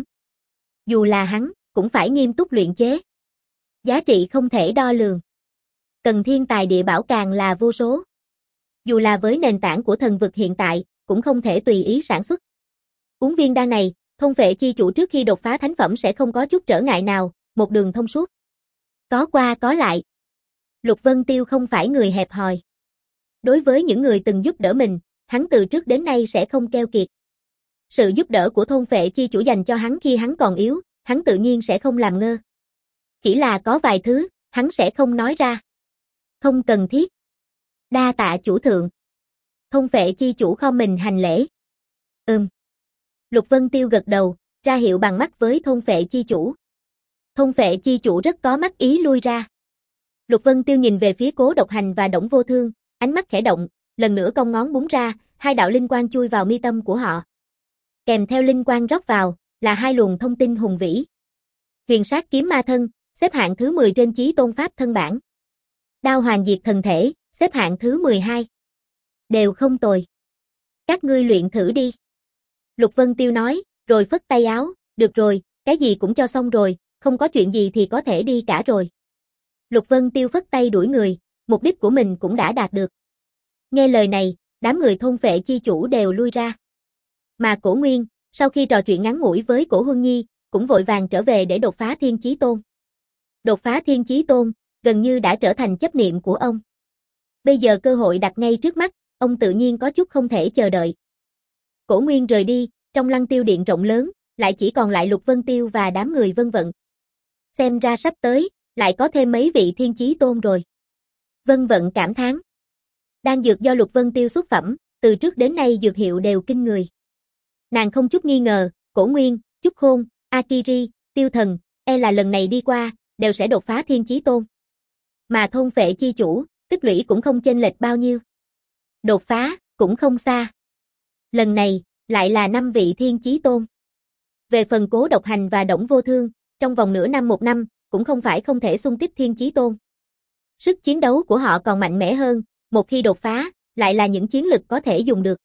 Dù là hắn, cũng phải nghiêm túc luyện chế. Giá trị không thể đo lường. Cần thiên tài địa bảo càng là vô số. Dù là với nền tảng của thần vực hiện tại, cũng không thể tùy ý sản xuất. Uống viên đan này, thôn phệ chi chủ trước khi đột phá thánh phẩm sẽ không có chút trở ngại nào, một đường thông suốt. Có qua có lại. Lục Vân Tiêu không phải người hẹp hòi. Đối với những người từng giúp đỡ mình, hắn từ trước đến nay sẽ không keo kiệt. Sự giúp đỡ của thôn phệ chi chủ dành cho hắn khi hắn còn yếu, hắn tự nhiên sẽ không làm ngơ. Chỉ là có vài thứ, hắn sẽ không nói ra. Không cần thiết. Đa tạ chủ thượng. Thôn phệ chi chủ kho mình hành lễ. Ừm. Lục Vân Tiêu gật đầu, ra hiệu bằng mắt với thôn phệ chi chủ. Thôn phệ chi chủ rất có mắt ý lui ra. Lục Vân Tiêu nhìn về phía Cố Độc Hành và Đổng Vô Thương, ánh mắt khẽ động, lần nữa cong ngón búng ra, hai đạo linh quang chui vào mi tâm của họ. Kèm theo linh quang rót vào, là hai luồng thông tin hùng vĩ. Huyền sát kiếm ma thân, xếp hạng thứ mười trên Chí Tôn Pháp thân bản. Đao hoàng diệt thần thể, xếp hạng thứ mười hai. Đều không tồi. Các ngươi luyện thử đi. Lục Vân Tiêu nói, rồi phất tay áo, được rồi, cái gì cũng cho xong rồi, không có chuyện gì thì có thể đi cả rồi. Lục Vân Tiêu phất tay đuổi người, mục đích của mình cũng đã đạt được. Nghe lời này, đám người thôn phệ chi chủ đều lui ra. Mà Cổ Nguyên, sau khi trò chuyện ngắn ngủi với Cổ Huân Nhi, cũng vội vàng trở về để đột phá Thiên Chí Tôn. Đột phá Thiên Chí Tôn, gần như đã trở thành chấp niệm của ông. Bây giờ cơ hội đặt ngay trước mắt, ông tự nhiên có chút không thể chờ đợi. Cổ Nguyên rời đi, trong Lăng Tiêu Điện rộng lớn, lại chỉ còn lại Lục Vân Tiêu và đám người Vân Vận. Xem ra sắp tới, lại có thêm mấy vị Thiên Chí Tôn rồi. Vân Vận cảm thán. Đan dược do Lục Vân Tiêu xuất phẩm, từ trước đến nay dược hiệu đều kinh người. Nàng không chút nghi ngờ, Cổ Nguyên, Chúc Khôn, Akiri, Tiêu Thần, e là lần này đi qua, đều sẽ đột phá Thiên Chí Tôn. Mà thôn phệ chi chủ, tích lũy cũng không chênh lệch bao nhiêu. Đột phá, cũng không xa. Lần này, lại là năm vị Thiên Chí Tôn. Về phần Cố Độc Hành và Đổng Vô Thương, trong vòng nửa năm một năm, cũng không phải không thể xung kích Thiên Chí Tôn. Sức chiến đấu của họ còn mạnh mẽ hơn, một khi đột phá, lại là những chiến lực có thể dùng được.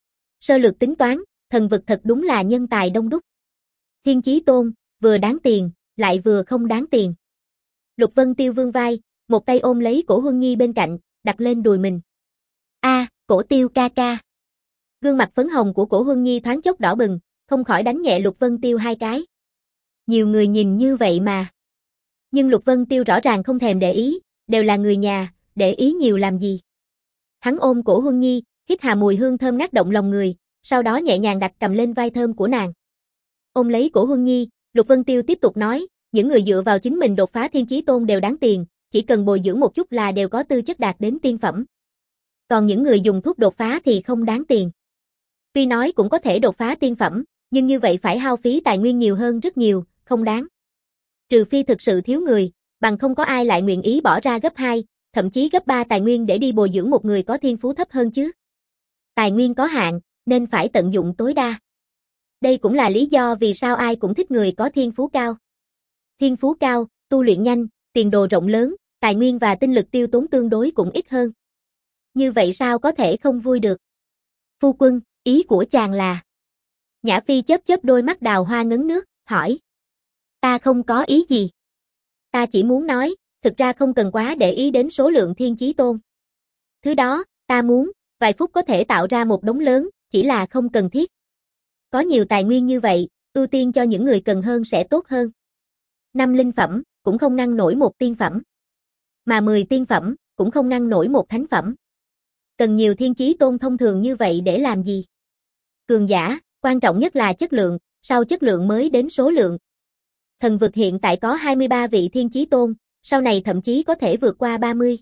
Sơ lược tính toán, thần vực thật đúng là nhân tài đông đúc. Thiên Chí Tôn, vừa đáng tiền, lại vừa không đáng tiền. Lục Vân Tiêu vươn vai, một tay ôm lấy Cổ Huân Nhi bên cạnh, đặt lên đùi mình. A, Cổ Tiêu ca ca. Gương mặt phấn hồng của Cổ Huân Nhi thoáng chốc đỏ bừng, không khỏi đánh nhẹ Lục Vân Tiêu hai cái. Nhiều người nhìn như vậy mà. Nhưng Lục Vân Tiêu rõ ràng không thèm để ý, đều là người nhà, để ý nhiều làm gì. Hắn ôm Cổ Huân Nhi, hít hà mùi hương thơm ngát động lòng người, sau đó nhẹ nhàng đặt cầm lên vai thơm của nàng. Ôm lấy Cổ Huân Nhi, Lục Vân Tiêu tiếp tục nói, những người dựa vào chính mình đột phá thiên chí tôn đều đáng tiền, chỉ cần bồi dưỡng một chút là đều có tư chất đạt đến tiên phẩm. Còn những người dùng thuốc đột phá thì không đáng tiền. Tuy nói cũng có thể đột phá tiên phẩm, nhưng như vậy phải hao phí tài nguyên nhiều hơn rất nhiều, không đáng. Trừ phi thực sự thiếu người, bằng không có ai lại nguyện ý bỏ ra gấp hai, thậm chí gấp ba tài nguyên để đi bồi dưỡng một người có thiên phú thấp hơn chứ. Tài nguyên có hạn, nên phải tận dụng tối đa. Đây cũng là lý do vì sao ai cũng thích người có thiên phú cao. Thiên phú cao, tu luyện nhanh, tiền đồ rộng lớn, tài nguyên và tinh lực tiêu tốn tương đối cũng ít hơn. Như vậy sao có thể không vui được? Phu quân, ý của chàng là... Nhã Phi chớp chớp đôi mắt đào hoa ngấn nước, hỏi. Ta không có ý gì. Ta chỉ muốn nói, thực ra không cần quá để ý đến số lượng thiên chí tôn. Thứ đó, ta muốn, vài phút có thể tạo ra một đống lớn, chỉ là không cần thiết. Có nhiều tài nguyên như vậy, ưu tiên cho những người cần hơn sẽ tốt hơn. Năm linh phẩm, cũng không ngăn nổi một tiên phẩm. Mà mười tiên phẩm, cũng không ngăn nổi một thánh phẩm. Cần nhiều thiên chí tôn thông thường như vậy để làm gì? Cường giả, quan trọng nhất là chất lượng, sau chất lượng mới đến số lượng. Thần vực hiện tại có hai mươi ba vị thiên chí tôn, sau này thậm chí có thể vượt qua ba mươi.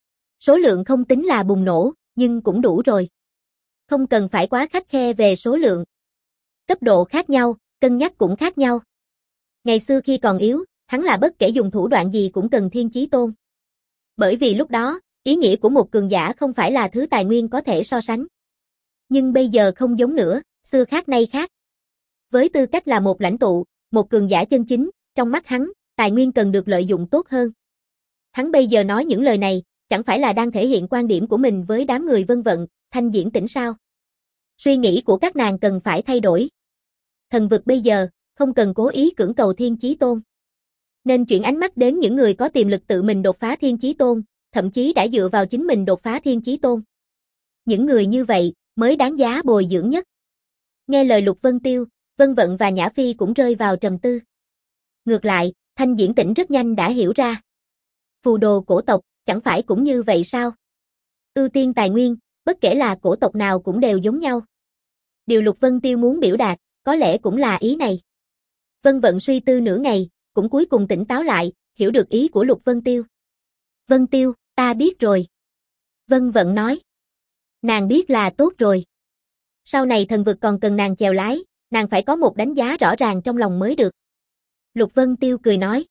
Số lượng không tính là bùng nổ, nhưng cũng đủ rồi. Không cần phải quá khắt khe về số lượng. Cấp độ khác nhau, cân nhắc cũng khác nhau. Ngày xưa khi còn yếu, hắn là bất kể dùng thủ đoạn gì cũng cần thiên chí tôn. Bởi vì lúc đó, ý nghĩa của một cường giả không phải là thứ tài nguyên có thể so sánh. Nhưng bây giờ không giống nữa, xưa khác nay khác. Với tư cách là một lãnh tụ, một cường giả chân chính, trong mắt hắn, tài nguyên cần được lợi dụng tốt hơn. Hắn bây giờ nói những lời này, chẳng phải là đang thể hiện quan điểm của mình với đám người Vân Vận, Thanh Diễn Tỉnh sao? Suy nghĩ của các nàng cần phải thay đổi. Thần vực bây giờ, không cần cố ý cưỡng cầu thiên chí tôn. Nên chuyển ánh mắt đến những người có tiềm lực tự mình đột phá thiên chí tôn, thậm chí đã dựa vào chính mình đột phá thiên chí tôn. Những người như vậy, mới đáng giá bồi dưỡng nhất. Nghe lời Lục Vân Tiêu, Vân Vận và Nhã Phi cũng rơi vào trầm tư. Ngược lại, Thanh Diễn Tỉnh rất nhanh đã hiểu ra. Phù đồ cổ tộc, chẳng phải cũng như vậy sao? Ưu tiên tài nguyên, bất kể là cổ tộc nào cũng đều giống nhau. Điều Lục Vân Tiêu muốn biểu đạt, có lẽ cũng là ý này. Vân Vận suy tư nửa ngày, cũng cuối cùng tỉnh táo lại, hiểu được ý của Lục Vân Tiêu. Vân Tiêu, ta biết rồi. Vân Vận nói. Nàng biết là tốt rồi. Sau này thần vực còn cần nàng chèo lái, nàng phải có một đánh giá rõ ràng trong lòng mới được. Lục Vân Tiêu cười nói.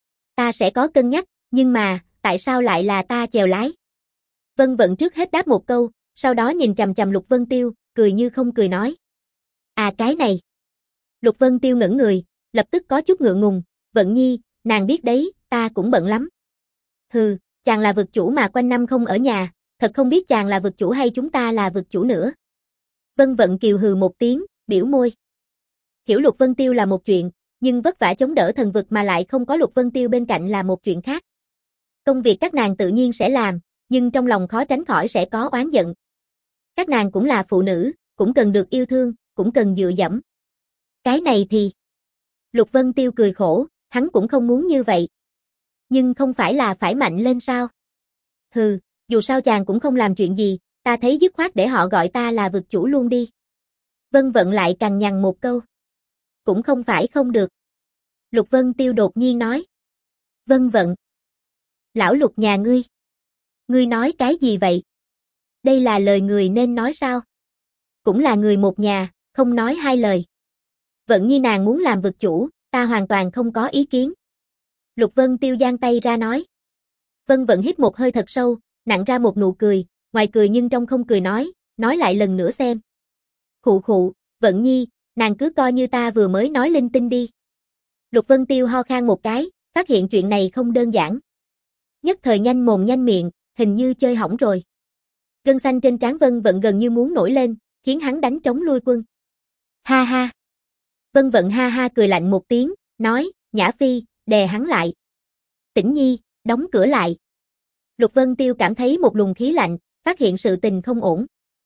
Ta sẽ có cân nhắc, nhưng mà, tại sao lại là ta chèo lái? Vân Vận trước hết đáp một câu, sau đó nhìn chằm chằm Lục Vân Tiêu, cười như không cười nói. À cái này. Lục Vân Tiêu ngẩn người, lập tức có chút ngượng ngùng, Vận Nhi, nàng biết đấy, ta cũng bận lắm. Hừ, chàng là vực chủ mà quanh năm không ở nhà, thật không biết chàng là vực chủ hay chúng ta là vực chủ nữa. Vân Vận kiều hừ một tiếng, biểu môi. Hiểu Lục Vân Tiêu là một chuyện, nhưng vất vả chống đỡ thần vực mà lại không có Lục Vân Tiêu bên cạnh là một chuyện khác. Công việc các nàng tự nhiên sẽ làm, nhưng trong lòng khó tránh khỏi sẽ có oán giận. Các nàng cũng là phụ nữ, cũng cần được yêu thương, cũng cần dựa dẫm. Cái này thì... Lục Vân Tiêu cười khổ, hắn cũng không muốn như vậy. Nhưng không phải là phải mạnh lên sao? Hừ, dù sao chàng cũng không làm chuyện gì, ta thấy dứt khoát để họ gọi ta là vực chủ luôn đi. Vân Vận lại cằn nhằn một câu. Cũng không phải không được. Lục Vân Tiêu đột nhiên nói. Vân Vận. Lão Lục nhà ngươi. Ngươi nói cái gì vậy? Đây là lời người nên nói sao? Cũng là người một nhà, không nói hai lời. Vận Nhi nàng muốn làm vực chủ, ta hoàn toàn không có ý kiến. Lục Vân Tiêu giang tay ra nói. Vân Vận hít một hơi thật sâu, nặn ra một nụ cười, ngoài cười nhưng trong không cười nói, nói lại lần nữa xem. Khụ khụ, Vận Nhi, nàng cứ coi như ta vừa mới nói linh tinh đi. Lục Vân Tiêu ho khan một cái, phát hiện chuyện này không đơn giản. Nhất thời nhanh mồm nhanh miệng, hình như chơi hỏng rồi. Gân xanh trên trán Vân Vận gần như muốn nổi lên, khiến hắn đánh trống lui quân. Ha ha. Vân Vận ha ha cười lạnh một tiếng, nói, Nhã Phi, đè hắn lại. Tĩnh Nhi, đóng cửa lại. Lục Vân Tiêu cảm thấy một luồng khí lạnh, phát hiện sự tình không ổn.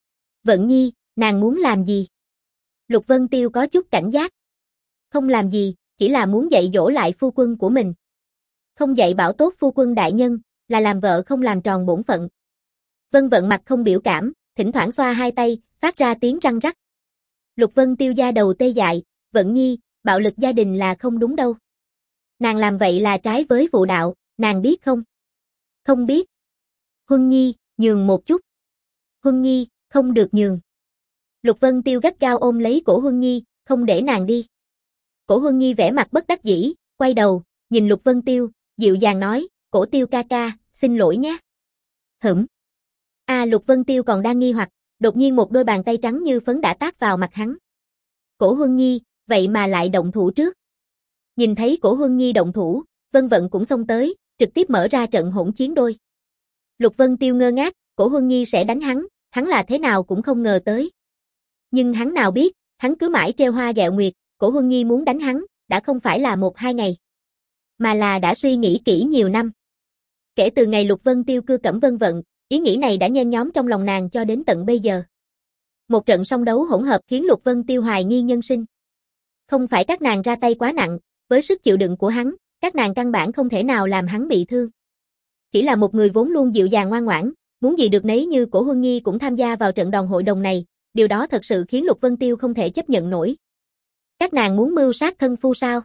Vận Nhi, nàng muốn làm gì? Lục Vân Tiêu có chút cảnh giác. Không làm gì, chỉ là muốn dạy dỗ lại phu quân của mình. Không dạy bảo tốt phu quân đại nhân, là làm vợ không làm tròn bổn phận. Vân Vận mặt không biểu cảm, thỉnh thoảng xoa hai tay, phát ra tiếng răng rắc. Lục Vân Tiêu da đầu tê dại, Vận Nhi, bạo lực gia đình là không đúng đâu. Nàng làm vậy là trái với vụ đạo, nàng biết không? Không biết. Huân Nhi, nhường một chút. Huân Nhi, không được nhường. Lục Vân Tiêu gắt gao ôm lấy cổ Huân Nhi, không để nàng đi. Cổ Huân Nhi vẻ mặt bất đắc dĩ, quay đầu, nhìn Lục Vân Tiêu, dịu dàng nói, Cổ Tiêu ca ca, xin lỗi nhé. Hửm. À Lục Vân Tiêu còn đang nghi hoặc, đột nhiên một đôi bàn tay trắng như phấn đã tát vào mặt hắn. Cổ Huân Nhi, vậy mà lại động thủ trước. Nhìn thấy Cổ Huân Nhi động thủ, Vân Vận cũng xông tới, trực tiếp mở ra trận hỗn chiến đôi. Lục Vân Tiêu ngơ ngác, Cổ Huân Nhi sẽ đánh hắn, hắn là thế nào cũng không ngờ tới. Nhưng hắn nào biết, hắn cứ mãi trêu hoa ghẹo nguyệt, Cổ Huân Nhi muốn đánh hắn, đã không phải là một hai ngày, mà là đã suy nghĩ kỹ nhiều năm. Kể từ ngày Lục Vân Tiêu cưa cẩm Vân Vận, ý nghĩ này đã nhen nhóm trong lòng nàng cho đến tận bây giờ. Một trận song đấu hỗn hợp khiến Lục Vân Tiêu hoài nghi nhân sinh. Không phải các nàng ra tay quá nặng, với sức chịu đựng của hắn, các nàng căn bản không thể nào làm hắn bị thương. Chỉ là một người vốn luôn dịu dàng ngoan ngoãn, muốn gì được nấy như Cổ Huân Nhi cũng tham gia vào trận đòn hội đồng này, điều đó thật sự khiến Lục Vân Tiêu không thể chấp nhận nổi. Các nàng muốn mưu sát thân phu sao?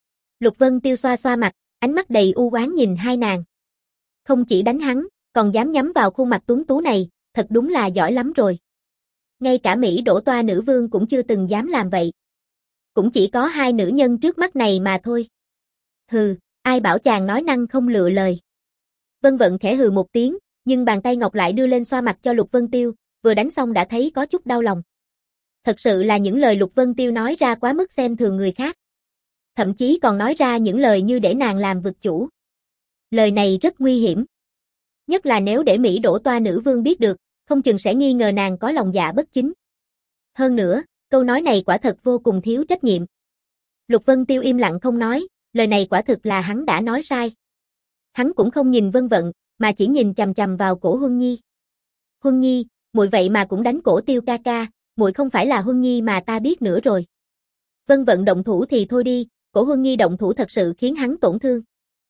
Lục Vân Tiêu xoa xoa mặt, ánh mắt đầy u oán nhìn hai nàng. Không chỉ đánh hắn, còn dám nhắm vào khuôn mặt tuấn tú này, thật đúng là giỏi lắm rồi. Ngay cả Mỹ Đỗ Toa nữ vương cũng chưa từng dám làm vậy. Cũng chỉ có hai nữ nhân trước mắt này mà thôi. Hừ, ai bảo chàng nói năng không lựa lời. Vân Vận khẽ hừ một tiếng, nhưng bàn tay ngọc lại đưa lên xoa mặt cho Lục Vân Tiêu, vừa đánh xong đã thấy có chút đau lòng. Thật sự là những lời Lục Vân Tiêu nói ra quá mức xem thường người khác. Thậm chí còn nói ra những lời như để nàng làm vực chủ. Lời này rất nguy hiểm. Nhất là nếu để Mỹ Đỗ Toa nữ vương biết được, không chừng sẽ nghi ngờ nàng có lòng dạ bất chính. Hơn nữa, câu nói này quả thật vô cùng thiếu trách nhiệm. Lục Vân Tiêu im lặng không nói, lời này quả thực là hắn đã nói sai. Hắn cũng không nhìn Vân Vận, mà chỉ nhìn chằm chằm vào cổ Huân Nhi. Huân Nhi, muội vậy mà cũng đánh Cổ Tiêu ca ca, muội không phải là Huân Nhi mà ta biết nữa rồi. Vân Vận động thủ thì thôi đi, Cổ Huân Nhi động thủ thật sự khiến hắn tổn thương.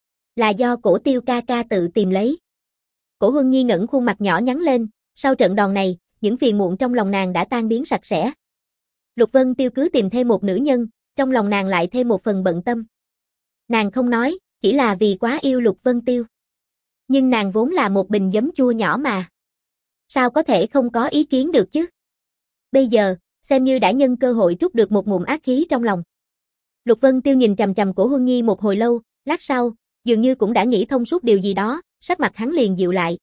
Là do Cổ Tiêu ca ca tự tìm lấy. Cổ Huân Nhi ngẩng khuôn mặt nhỏ nhắn lên, sau trận đòn này, những phiền muộn trong lòng nàng đã tan biến sạch sẽ. Lục Vân Tiêu cứ tìm thêm một nữ nhân, trong lòng nàng lại thêm một phần bận tâm. Nàng không nói, chỉ là vì quá yêu Lục Vân Tiêu. Nhưng nàng vốn là một bình giấm chua nhỏ mà. Sao có thể không có ý kiến được chứ? Bây giờ, xem như đã nhân cơ hội trút được một ngụm ác khí trong lòng. Lục Vân Tiêu nhìn chằm chằm Cổ Huân Nhi một hồi lâu, lát sau, dường như cũng đã nghĩ thông suốt điều gì đó, sắc mặt hắn liền dịu lại.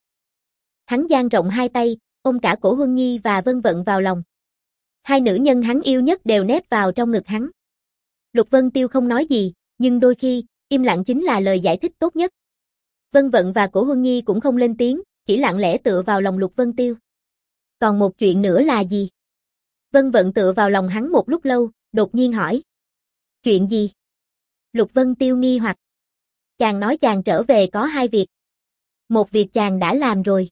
Hắn dang rộng hai tay, ôm cả Cổ Huân Nhi và Vân Vận vào lòng. Hai nữ nhân hắn yêu nhất đều nép vào trong ngực hắn. Lục Vân Tiêu không nói gì, nhưng đôi khi, im lặng chính là lời giải thích tốt nhất. Vân Vận và Cổ Huân Nhi cũng không lên tiếng, chỉ lặng lẽ tựa vào lòng Lục Vân Tiêu. Còn một chuyện nữa là gì? Vân Vận tựa vào lòng hắn một lúc lâu, đột nhiên hỏi. Chuyện gì? Lục Vân Tiêu nghi hoặc. Chàng nói chàng trở về có hai việc. Một việc chàng đã làm rồi.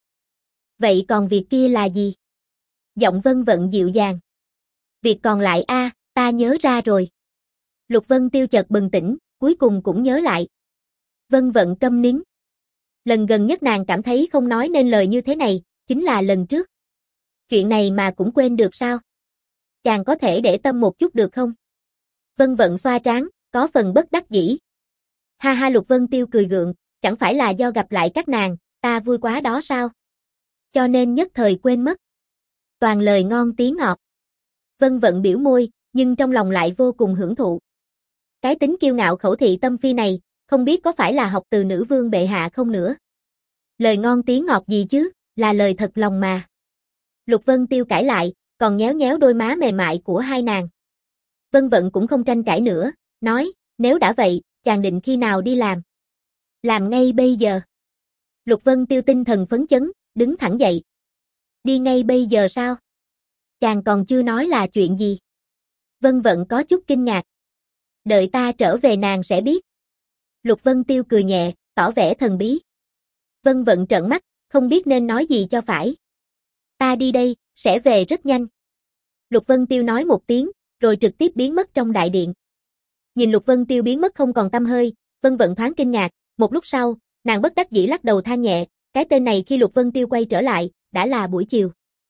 Vậy còn việc kia là gì? Giọng Vân Vận dịu dàng. Việc còn lại a, à, ta nhớ ra rồi. Lục Vân Tiêu chợt bừng tỉnh, cuối cùng cũng nhớ lại. Vân Vận câm nín. Lần gần nhất nàng cảm thấy không nói nên lời như thế này, chính là lần trước. Chuyện này mà cũng quên được sao? Chàng có thể để tâm một chút được không? Vân Vận xoa trán, có phần bất đắc dĩ. Ha ha Lục Vân Tiêu cười gượng, chẳng phải là do gặp lại các nàng, ta vui quá đó sao? Cho nên nhất thời quên mất. Toàn lời ngon tiếng ngọt. Vân Vận biểu môi, nhưng trong lòng lại vô cùng hưởng thụ. Cái tính kiêu ngạo khẩu thị tâm phi này, không biết có phải là học từ nữ vương bệ hạ không nữa. Lời ngon tiếng ngọt gì chứ, là lời thật lòng mà. Lục Vân Tiêu cãi lại, còn nhéo nhéo đôi má mềm mại của hai nàng. Vân Vận cũng không tranh cãi nữa, nói, nếu đã vậy, chàng định khi nào đi làm? Làm ngay bây giờ. Lục Vân Tiêu tinh thần phấn chấn, đứng thẳng dậy. Đi ngay bây giờ sao? Chàng còn chưa nói là chuyện gì? Vân Vận có chút kinh ngạc. Đợi ta trở về nàng sẽ biết. Lục Vân Tiêu cười nhẹ, tỏ vẻ thần bí. Vân Vận trợn mắt, không biết nên nói gì cho phải. Ta đi đây, sẽ về rất nhanh. Lục Vân Tiêu nói một tiếng, rồi trực tiếp biến mất trong đại điện. Nhìn Lục Vân Tiêu biến mất không còn tăm hơi, Vân Vận thoáng kinh ngạc, một lúc sau, nàng bất đắc dĩ lắc đầu than nhẹ, cái tên này khi Lục Vân Tiêu quay trở lại, đã là buổi chiều.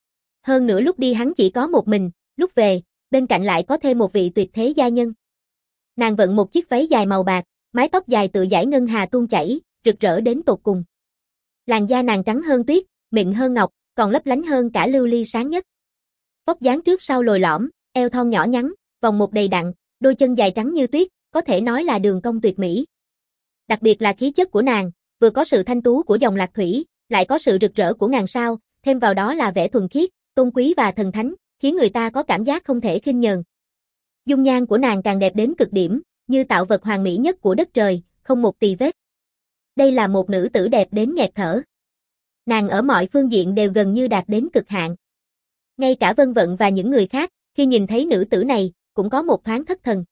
Hơn nữa lúc đi hắn chỉ có một mình, lúc về, bên cạnh lại có thêm một vị tuyệt thế gia nhân. Nàng vận một chiếc váy dài màu bạc, mái tóc dài tự dải ngân hà tuôn chảy, rực rỡ đến tột cùng. Làn da nàng trắng hơn tuyết, mịn hơn ngọc, còn lấp lánh hơn cả lưu ly sáng nhất. Vóc dáng trước sau lồi lõm, eo thon nhỏ nhắn, vòng một đầy đặn, đôi chân dài trắng như tuyết, có thể nói là đường cong tuyệt mỹ. Đặc biệt là khí chất của nàng, vừa có sự thanh tú của dòng lạc thủy, lại có sự rực rỡ của ngàn sao, thêm vào đó là vẻ thuần khiết, tôn quý và thần thánh, khiến người ta có cảm giác không thể khinh nhờn. Dung nhan của nàng càng đẹp đến cực điểm, như tạo vật hoàn mỹ nhất của đất trời, không một tì vết. Đây là một nữ tử đẹp đến nghẹt thở. Nàng ở mọi phương diện đều gần như đạt đến cực hạn. Ngay cả Vân Vận và những người khác, khi nhìn thấy nữ tử này, cũng có một thoáng thất thần.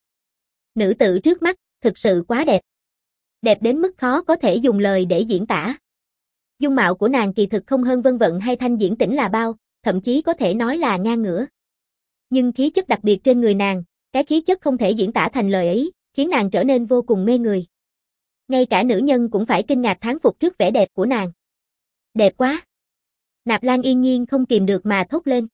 Nữ tử trước mắt, thực sự quá đẹp. Đẹp đến mức khó có thể dùng lời để diễn tả. Dung mạo của nàng kỳ thực không hơn Vân Vận hay Thanh Diễn Tĩnh là bao, thậm chí có thể nói là ngang ngửa. Nhưng khí chất đặc biệt trên người nàng, cái khí chất không thể diễn tả thành lời ấy, khiến nàng trở nên vô cùng mê người. Ngay cả nữ nhân cũng phải kinh ngạc thán phục trước vẻ đẹp của nàng. Đẹp quá! Nạp Lan yên nhiên không kìm được mà thốt lên.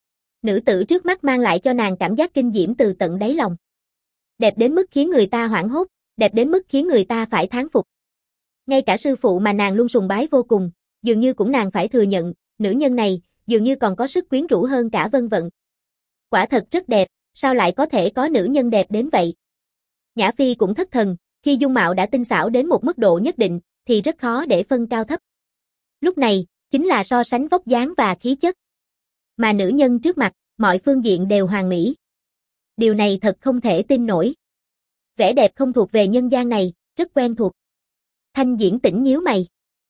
Nữ tử trước mắt mang lại cho nàng cảm giác kinh diễm từ tận đáy lòng. Đẹp đến mức khiến người ta hoảng hốt, đẹp đến mức khiến người ta phải thán phục. Ngay cả sư phụ mà nàng luôn sùng bái vô cùng, dường như cũng nàng phải thừa nhận, nữ nhân này, dường như còn có sức quyến rũ hơn cả Vân Vận. Quả thật rất đẹp, sao lại có thể có nữ nhân đẹp đến vậy? Nhã Phi cũng thất thần, khi dung mạo đã tinh xảo đến một mức độ nhất định, thì rất khó để phân cao thấp. Lúc này, chính là so sánh vóc dáng và khí chất. Mà nữ nhân trước mặt, mọi phương diện đều hoàn mỹ. Điều này thật không thể tin nổi. Vẻ đẹp không thuộc về nhân gian này, rất quen thuộc. Thanh Diễn Tĩnh nhíu mày.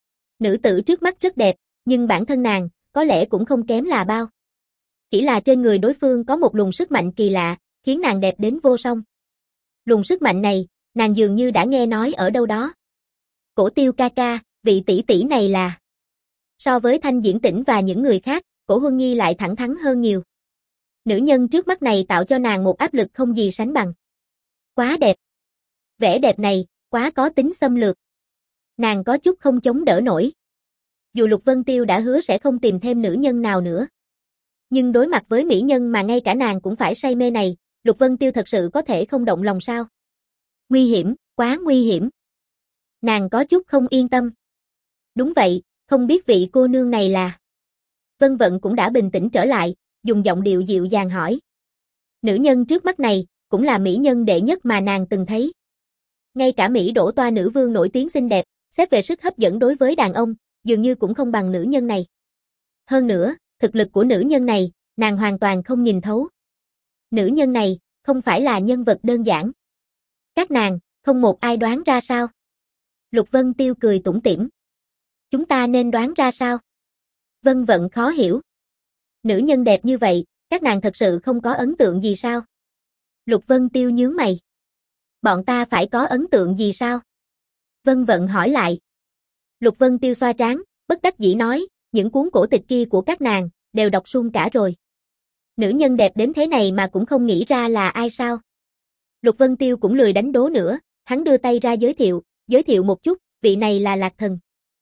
Nữ tử trước mắt rất đẹp, nhưng bản thân nàng, có lẽ cũng không kém là bao. Chỉ là trên người đối phương có một luồng sức mạnh kỳ lạ, khiến nàng đẹp đến vô song. Luồng sức mạnh này, nàng dường như đã nghe nói ở đâu đó. Cổ Tiêu ca ca, vị tỷ tỷ này là... So với Thanh Diễn Tĩnh và những người khác, Cổ Huân Nhi lại thẳng thắn hơn nhiều. Nữ nhân trước mắt này tạo cho nàng một áp lực không gì sánh bằng. Quá đẹp. Vẻ đẹp này, quá có tính xâm lược. Nàng có chút không chống đỡ nổi. Dù Lục Vân Tiêu đã hứa sẽ không tìm thêm nữ nhân nào nữa. Nhưng đối mặt với mỹ nhân mà ngay cả nàng cũng phải say mê này, Lục Vân Tiêu thật sự có thể không động lòng sao? Nguy hiểm, quá nguy hiểm. Nàng có chút không yên tâm. Đúng vậy, không biết vị cô nương này là... Vân Vận cũng đã bình tĩnh trở lại, dùng giọng điệu dịu dàng hỏi. Nữ nhân trước mắt này, cũng là mỹ nhân đệ nhất mà nàng từng thấy. Ngay cả Mỹ Đỗ Toa nữ vương nổi tiếng xinh đẹp, xét về sức hấp dẫn đối với đàn ông, dường như cũng không bằng nữ nhân này. Hơn nữa, thực lực của nữ nhân này, nàng hoàn toàn không nhìn thấu. Nữ nhân này, không phải là nhân vật đơn giản. Các nàng, không một ai đoán ra sao? Lục Vân Tiêu cười tủm tỉm. Chúng ta nên đoán ra sao? Vân Vận khó hiểu. Nữ nhân đẹp như vậy, các nàng thật sự không có ấn tượng gì sao? Lục Vân Tiêu nhướng mày. Bọn ta phải có ấn tượng gì sao? Vân Vận hỏi lại. Lục Vân Tiêu xoa trán, bất đắc dĩ nói, những cuốn cổ tịch kia của các nàng, đều đọc suông cả rồi. Nữ nhân đẹp đến thế này mà cũng không nghĩ ra là ai sao? Lục Vân Tiêu cũng lười đánh đố nữa, hắn đưa tay ra giới thiệu, giới thiệu một chút, vị này là Lạc Thần.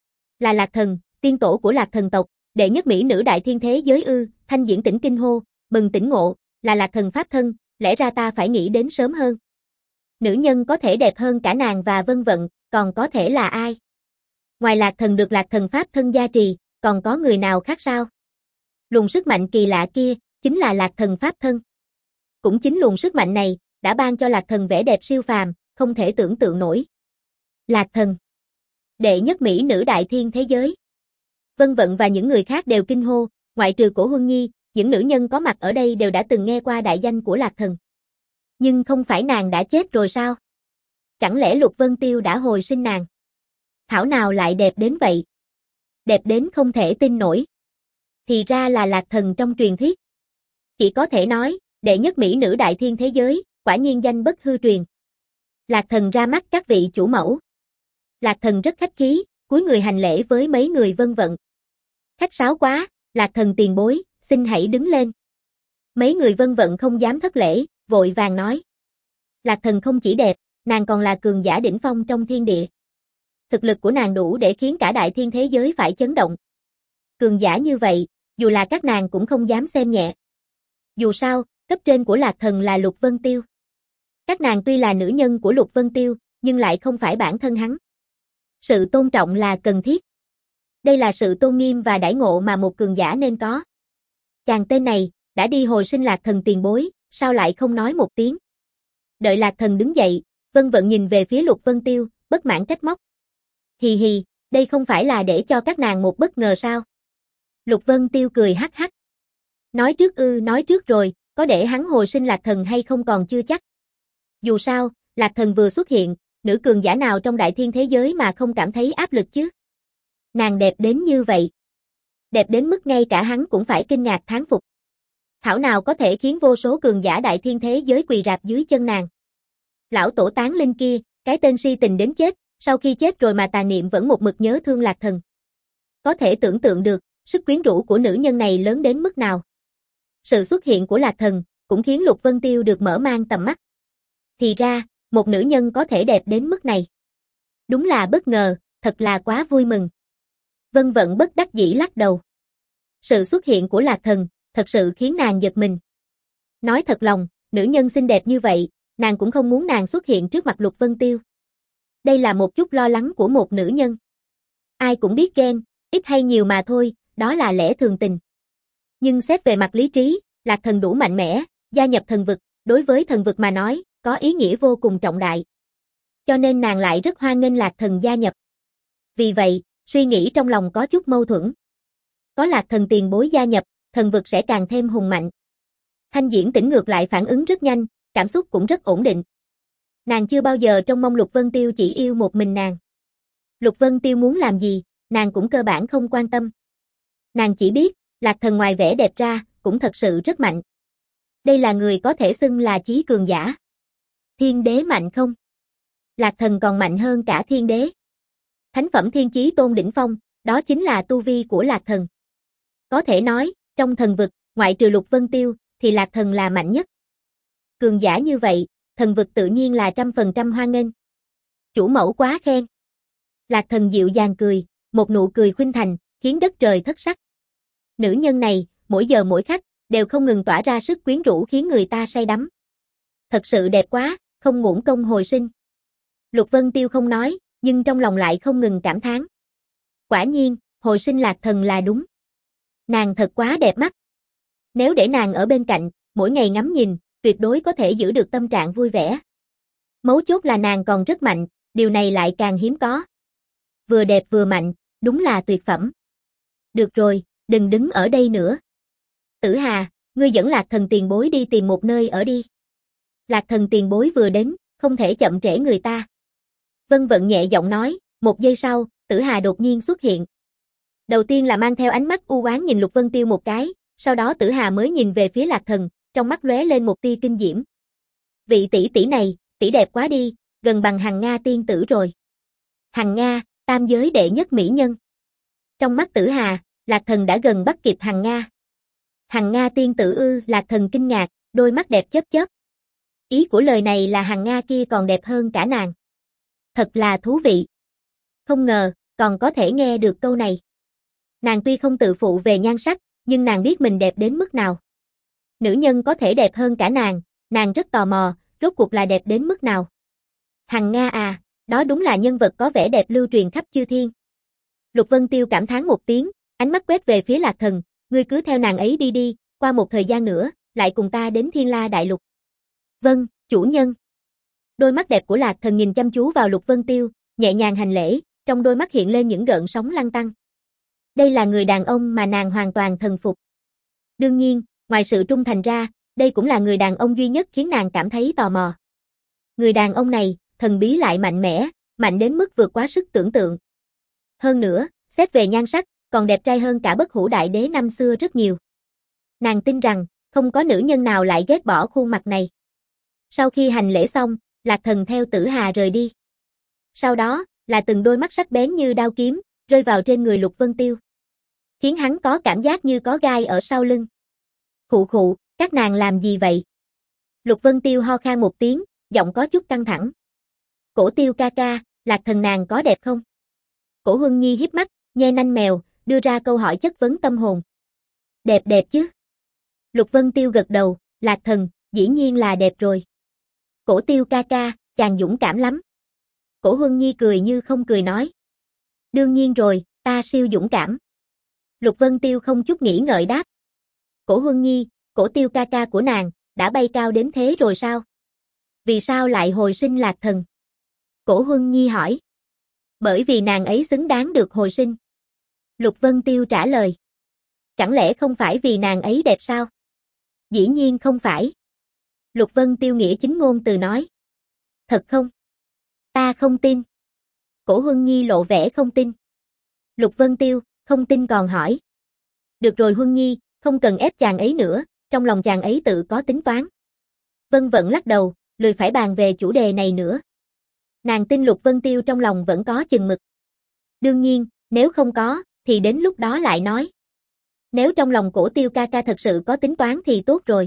Là Lạc Thần, tiên tổ của Lạc Thần tộc, đệ nhất mỹ nữ đại thiên thế giới ư? Thanh Diễn Tĩnh kinh hô, bừng tỉnh ngộ, là Lạc Thần pháp thân, lẽ ra ta phải nghĩ đến sớm hơn. Nữ nhân có thể đẹp hơn cả nàng và Vân Vận, còn có thể là ai? Ngoài Lạc Thần được Lạc Thần pháp thân gia trì, còn có người nào khác sao? Luồng sức mạnh kỳ lạ kia, chính là Lạc Thần pháp thân. Cũng chính luồng sức mạnh này, đã ban cho Lạc Thần vẻ đẹp siêu phàm, không thể tưởng tượng nổi. Lạc Thần, đệ nhất mỹ nữ đại thiên thế giới. Vân Vận và những người khác đều kinh hô, ngoại trừ Cổ Huân Nhi, những nữ nhân có mặt ở đây đều đã từng nghe qua đại danh của Lạc Thần. Nhưng không phải nàng đã chết rồi sao? Chẳng lẽ Lục Vân Tiêu đã hồi sinh nàng? Thảo nào lại đẹp đến vậy? Đẹp đến không thể tin nổi. Thì ra là Lạc Thần trong truyền thuyết. Chỉ có thể nói, đệ nhất mỹ nữ đại thiên thế giới, quả nhiên danh bất hư truyền. Lạc Thần ra mắt các vị chủ mẫu. Lạc Thần rất khách khí, cúi người hành lễ với mấy người Vân Vận. Khách sáo quá, Lạc Thần tiền bối, xin hãy đứng lên. Mấy người Vân Vận không dám thất lễ, vội vàng nói. Lạc Thần không chỉ đẹp, nàng còn là cường giả đỉnh phong trong thiên địa. Thực lực của nàng đủ để khiến cả đại thiên thế giới phải chấn động. Cường giả như vậy, dù là các nàng cũng không dám xem nhẹ. Dù sao, cấp trên của Lạc Thần là Lục Vân Tiêu. Các nàng tuy là nữ nhân của Lục Vân Tiêu, nhưng lại không phải bản thân hắn. Sự tôn trọng là cần thiết. Đây là sự tôn nghiêm và đãi ngộ mà một cường giả nên có. Chàng tên này, đã đi hồi sinh Lạc Thần tiền bối, sao lại không nói một tiếng? Đợi Lạc Thần đứng dậy, Vân Vận nhìn về phía Lục Vân Tiêu, bất mãn trách móc. Hì hì, đây không phải là để cho các nàng một bất ngờ sao? Lục Vân Tiêu cười hắc hắc. Nói trước ư nói trước rồi, có để hắn hồi sinh Lạc Thần hay không còn chưa chắc. Dù sao, Lạc Thần vừa xuất hiện, nữ cường giả nào trong đại thiên thế giới mà không cảm thấy áp lực chứ? Nàng đẹp đến như vậy. Đẹp đến mức ngay cả hắn cũng phải kinh ngạc thán phục. Thảo nào có thể khiến vô số cường giả đại thiên thế giới quỳ rạp dưới chân nàng. Lão tổ tán linh kia, cái tên si tình đến chết, sau khi chết rồi mà tà niệm vẫn một mực nhớ thương Lạc Thần. Có thể tưởng tượng được, sức quyến rũ của nữ nhân này lớn đến mức nào. Sự xuất hiện của Lạc Thần, cũng khiến Lục Vân Tiêu được mở mang tầm mắt. Thì ra, một nữ nhân có thể đẹp đến mức này. Đúng là bất ngờ, thật là quá vui mừng. Vân Vận bất đắc dĩ lắc đầu. Sự xuất hiện của Lạc Thần, thật sự khiến nàng giật mình. Nói thật lòng, nữ nhân xinh đẹp như vậy, nàng cũng không muốn nàng xuất hiện trước mặt Lục Vân Tiêu. Đây là một chút lo lắng của một nữ nhân. Ai cũng biết ghen, ít hay nhiều mà thôi, đó là lẽ thường tình. Nhưng xét về mặt lý trí, Lạc Thần đủ mạnh mẽ, gia nhập thần vực, đối với thần vực mà nói, có ý nghĩa vô cùng trọng đại. Cho nên nàng lại rất hoan nghênh Lạc Thần gia nhập. Vì vậy, suy nghĩ trong lòng có chút mâu thuẫn. Có Lạc Thần tiền bối gia nhập, thần vực sẽ càng thêm hùng mạnh. Thanh Diễn Tĩnh ngược lại phản ứng rất nhanh, cảm xúc cũng rất ổn định. Nàng chưa bao giờ trông mong Lục Vân Tiêu chỉ yêu một mình nàng. Lục Vân Tiêu muốn làm gì, nàng cũng cơ bản không quan tâm. Nàng chỉ biết, Lạc Thần ngoài vẻ đẹp ra, cũng thật sự rất mạnh. Đây là người có thể xưng là chí cường giả. Thiên đế mạnh không? Lạc Thần còn mạnh hơn cả thiên đế. Thánh phẩm thiên chí tôn đỉnh phong, đó chính là tu vi của Lạc Thần. Có thể nói, trong thần vực, ngoại trừ Lục Vân Tiêu, thì Lạc Thần là mạnh nhất. Cường giả như vậy, thần vực tự nhiên là trăm phần trăm hoan nghênh. Chủ mẫu quá khen. Lạc Thần dịu dàng cười, một nụ cười khuynh thành, khiến đất trời thất sắc. Nữ nhân này, mỗi giờ mỗi khắc, đều không ngừng tỏa ra sức quyến rũ khiến người ta say đắm. Thật sự đẹp quá, không uổng công hồi sinh. Lục Vân Tiêu không nói, nhưng trong lòng lại không ngừng cảm thán. Quả nhiên, hồi sinh Lạc Thần là đúng. Nàng thật quá đẹp mắt. Nếu để nàng ở bên cạnh, mỗi ngày ngắm nhìn, tuyệt đối có thể giữ được tâm trạng vui vẻ. Mấu chốt là nàng còn rất mạnh, điều này lại càng hiếm có. Vừa đẹp vừa mạnh, đúng là tuyệt phẩm. Được rồi, đừng đứng ở đây nữa. Tử Hà, ngươi dẫn Lạc Thần tiền bối đi tìm một nơi ở đi. Lạc Thần tiền bối vừa đến, không thể chậm trễ người ta. Vân Vận nhẹ giọng nói, một giây sau, Tử Hà đột nhiên xuất hiện. Đầu tiên là mang theo ánh mắt u oán nhìn Lục Vân Tiêu một cái, sau đó Tử Hà mới nhìn về phía Lạc Thần, trong mắt lóe lên một tia kinh diễm. Vị tỷ tỷ này, tỷ đẹp quá đi, gần bằng Hằng Nga tiên tử rồi. Hằng Nga, tam giới đệ nhất mỹ nhân. Trong mắt Tử Hà, Lạc Thần đã gần bắt kịp Hằng Nga. Hằng Nga tiên tử ư? Lạc Thần kinh ngạc, đôi mắt đẹp chớp chớp. Ý của lời này là Hằng Nga kia còn đẹp hơn cả nàng. Thật là thú vị. Không ngờ, còn có thể nghe được câu này. Nàng tuy không tự phụ về nhan sắc, nhưng nàng biết mình đẹp đến mức nào. Nữ nhân có thể đẹp hơn cả nàng, nàng rất tò mò, rốt cuộc là đẹp đến mức nào. Hằng Nga à, đó đúng là nhân vật có vẻ đẹp lưu truyền khắp chư thiên. Lục Vân Tiêu cảm thán một tiếng, ánh mắt quét về phía Lạc Thần, ngươi cứ theo nàng ấy đi đi, qua một thời gian nữa, lại cùng ta đến Thiên La Đại Lục. Vâng, chủ nhân. Đôi mắt đẹp của Lạc Thần nhìn chăm chú vào Lục Vân Tiêu, nhẹ nhàng hành lễ, trong đôi mắt hiện lên những gợn sóng lăn tăn. Đây là người đàn ông mà nàng hoàn toàn thần phục. Đương nhiên, ngoài sự trung thành ra, đây cũng là người đàn ông duy nhất khiến nàng cảm thấy tò mò. Người đàn ông này, thần bí lại mạnh mẽ, mạnh đến mức vượt quá sức tưởng tượng. Hơn nữa, xét về nhan sắc, còn đẹp trai hơn cả Bất Hủ Đại Đế năm xưa rất nhiều. Nàng tin rằng, không có nữ nhân nào lại ghét bỏ khuôn mặt này. Sau khi hành lễ xong, Lạc Thần theo Tử Hà rời đi. Sau đó, là từng đôi mắt sắc bén như đao kiếm, rơi vào trên người Lục Vân Tiêu. khiến hắn có cảm giác như có gai ở sau lưng. Khụ khụ, các nàng làm gì vậy? Lục Vân Tiêu ho khan một tiếng, giọng có chút căng thẳng. Cổ Tiêu ca ca, Lạc Thần nàng có đẹp không? Cổ Huân Nhi híp mắt, nhe nanh mèo, đưa ra câu hỏi chất vấn tâm hồn. Đẹp đẹp chứ? Lục Vân Tiêu gật đầu, Lạc Thần, dĩ nhiên là đẹp rồi. Cổ Tiêu ca ca, chàng dũng cảm lắm. Cổ Huân Nhi cười như không cười nói. Đương nhiên rồi, ta siêu dũng cảm. Lục Vân Tiêu không chút nghĩ ngợi đáp. Cổ Huân Nhi, Cổ Tiêu ca ca của nàng, đã bay cao đến thế rồi sao? Vì sao lại hồi sinh Lạc Thần? Cổ Huân Nhi hỏi. Bởi vì nàng ấy xứng đáng được hồi sinh. Lục Vân Tiêu trả lời. Chẳng lẽ không phải vì nàng ấy đẹp sao? Dĩ nhiên không phải. Lục Vân Tiêu nghĩa chính ngôn từ nói. Thật không? Ta không tin. Cổ Huân Nhi lộ vẻ không tin. Lục Vân Tiêu, không tin còn hỏi. Được rồi Huân Nhi, không cần ép chàng ấy nữa, trong lòng chàng ấy tự có tính toán. Vân Vận lắc đầu, lười phải bàn về chủ đề này nữa. Nàng tin Lục Vân Tiêu trong lòng vẫn có chừng mực. Đương nhiên, nếu không có, thì đến lúc đó lại nói. Nếu trong lòng Cổ Tiêu ca ca thật sự có tính toán thì tốt rồi.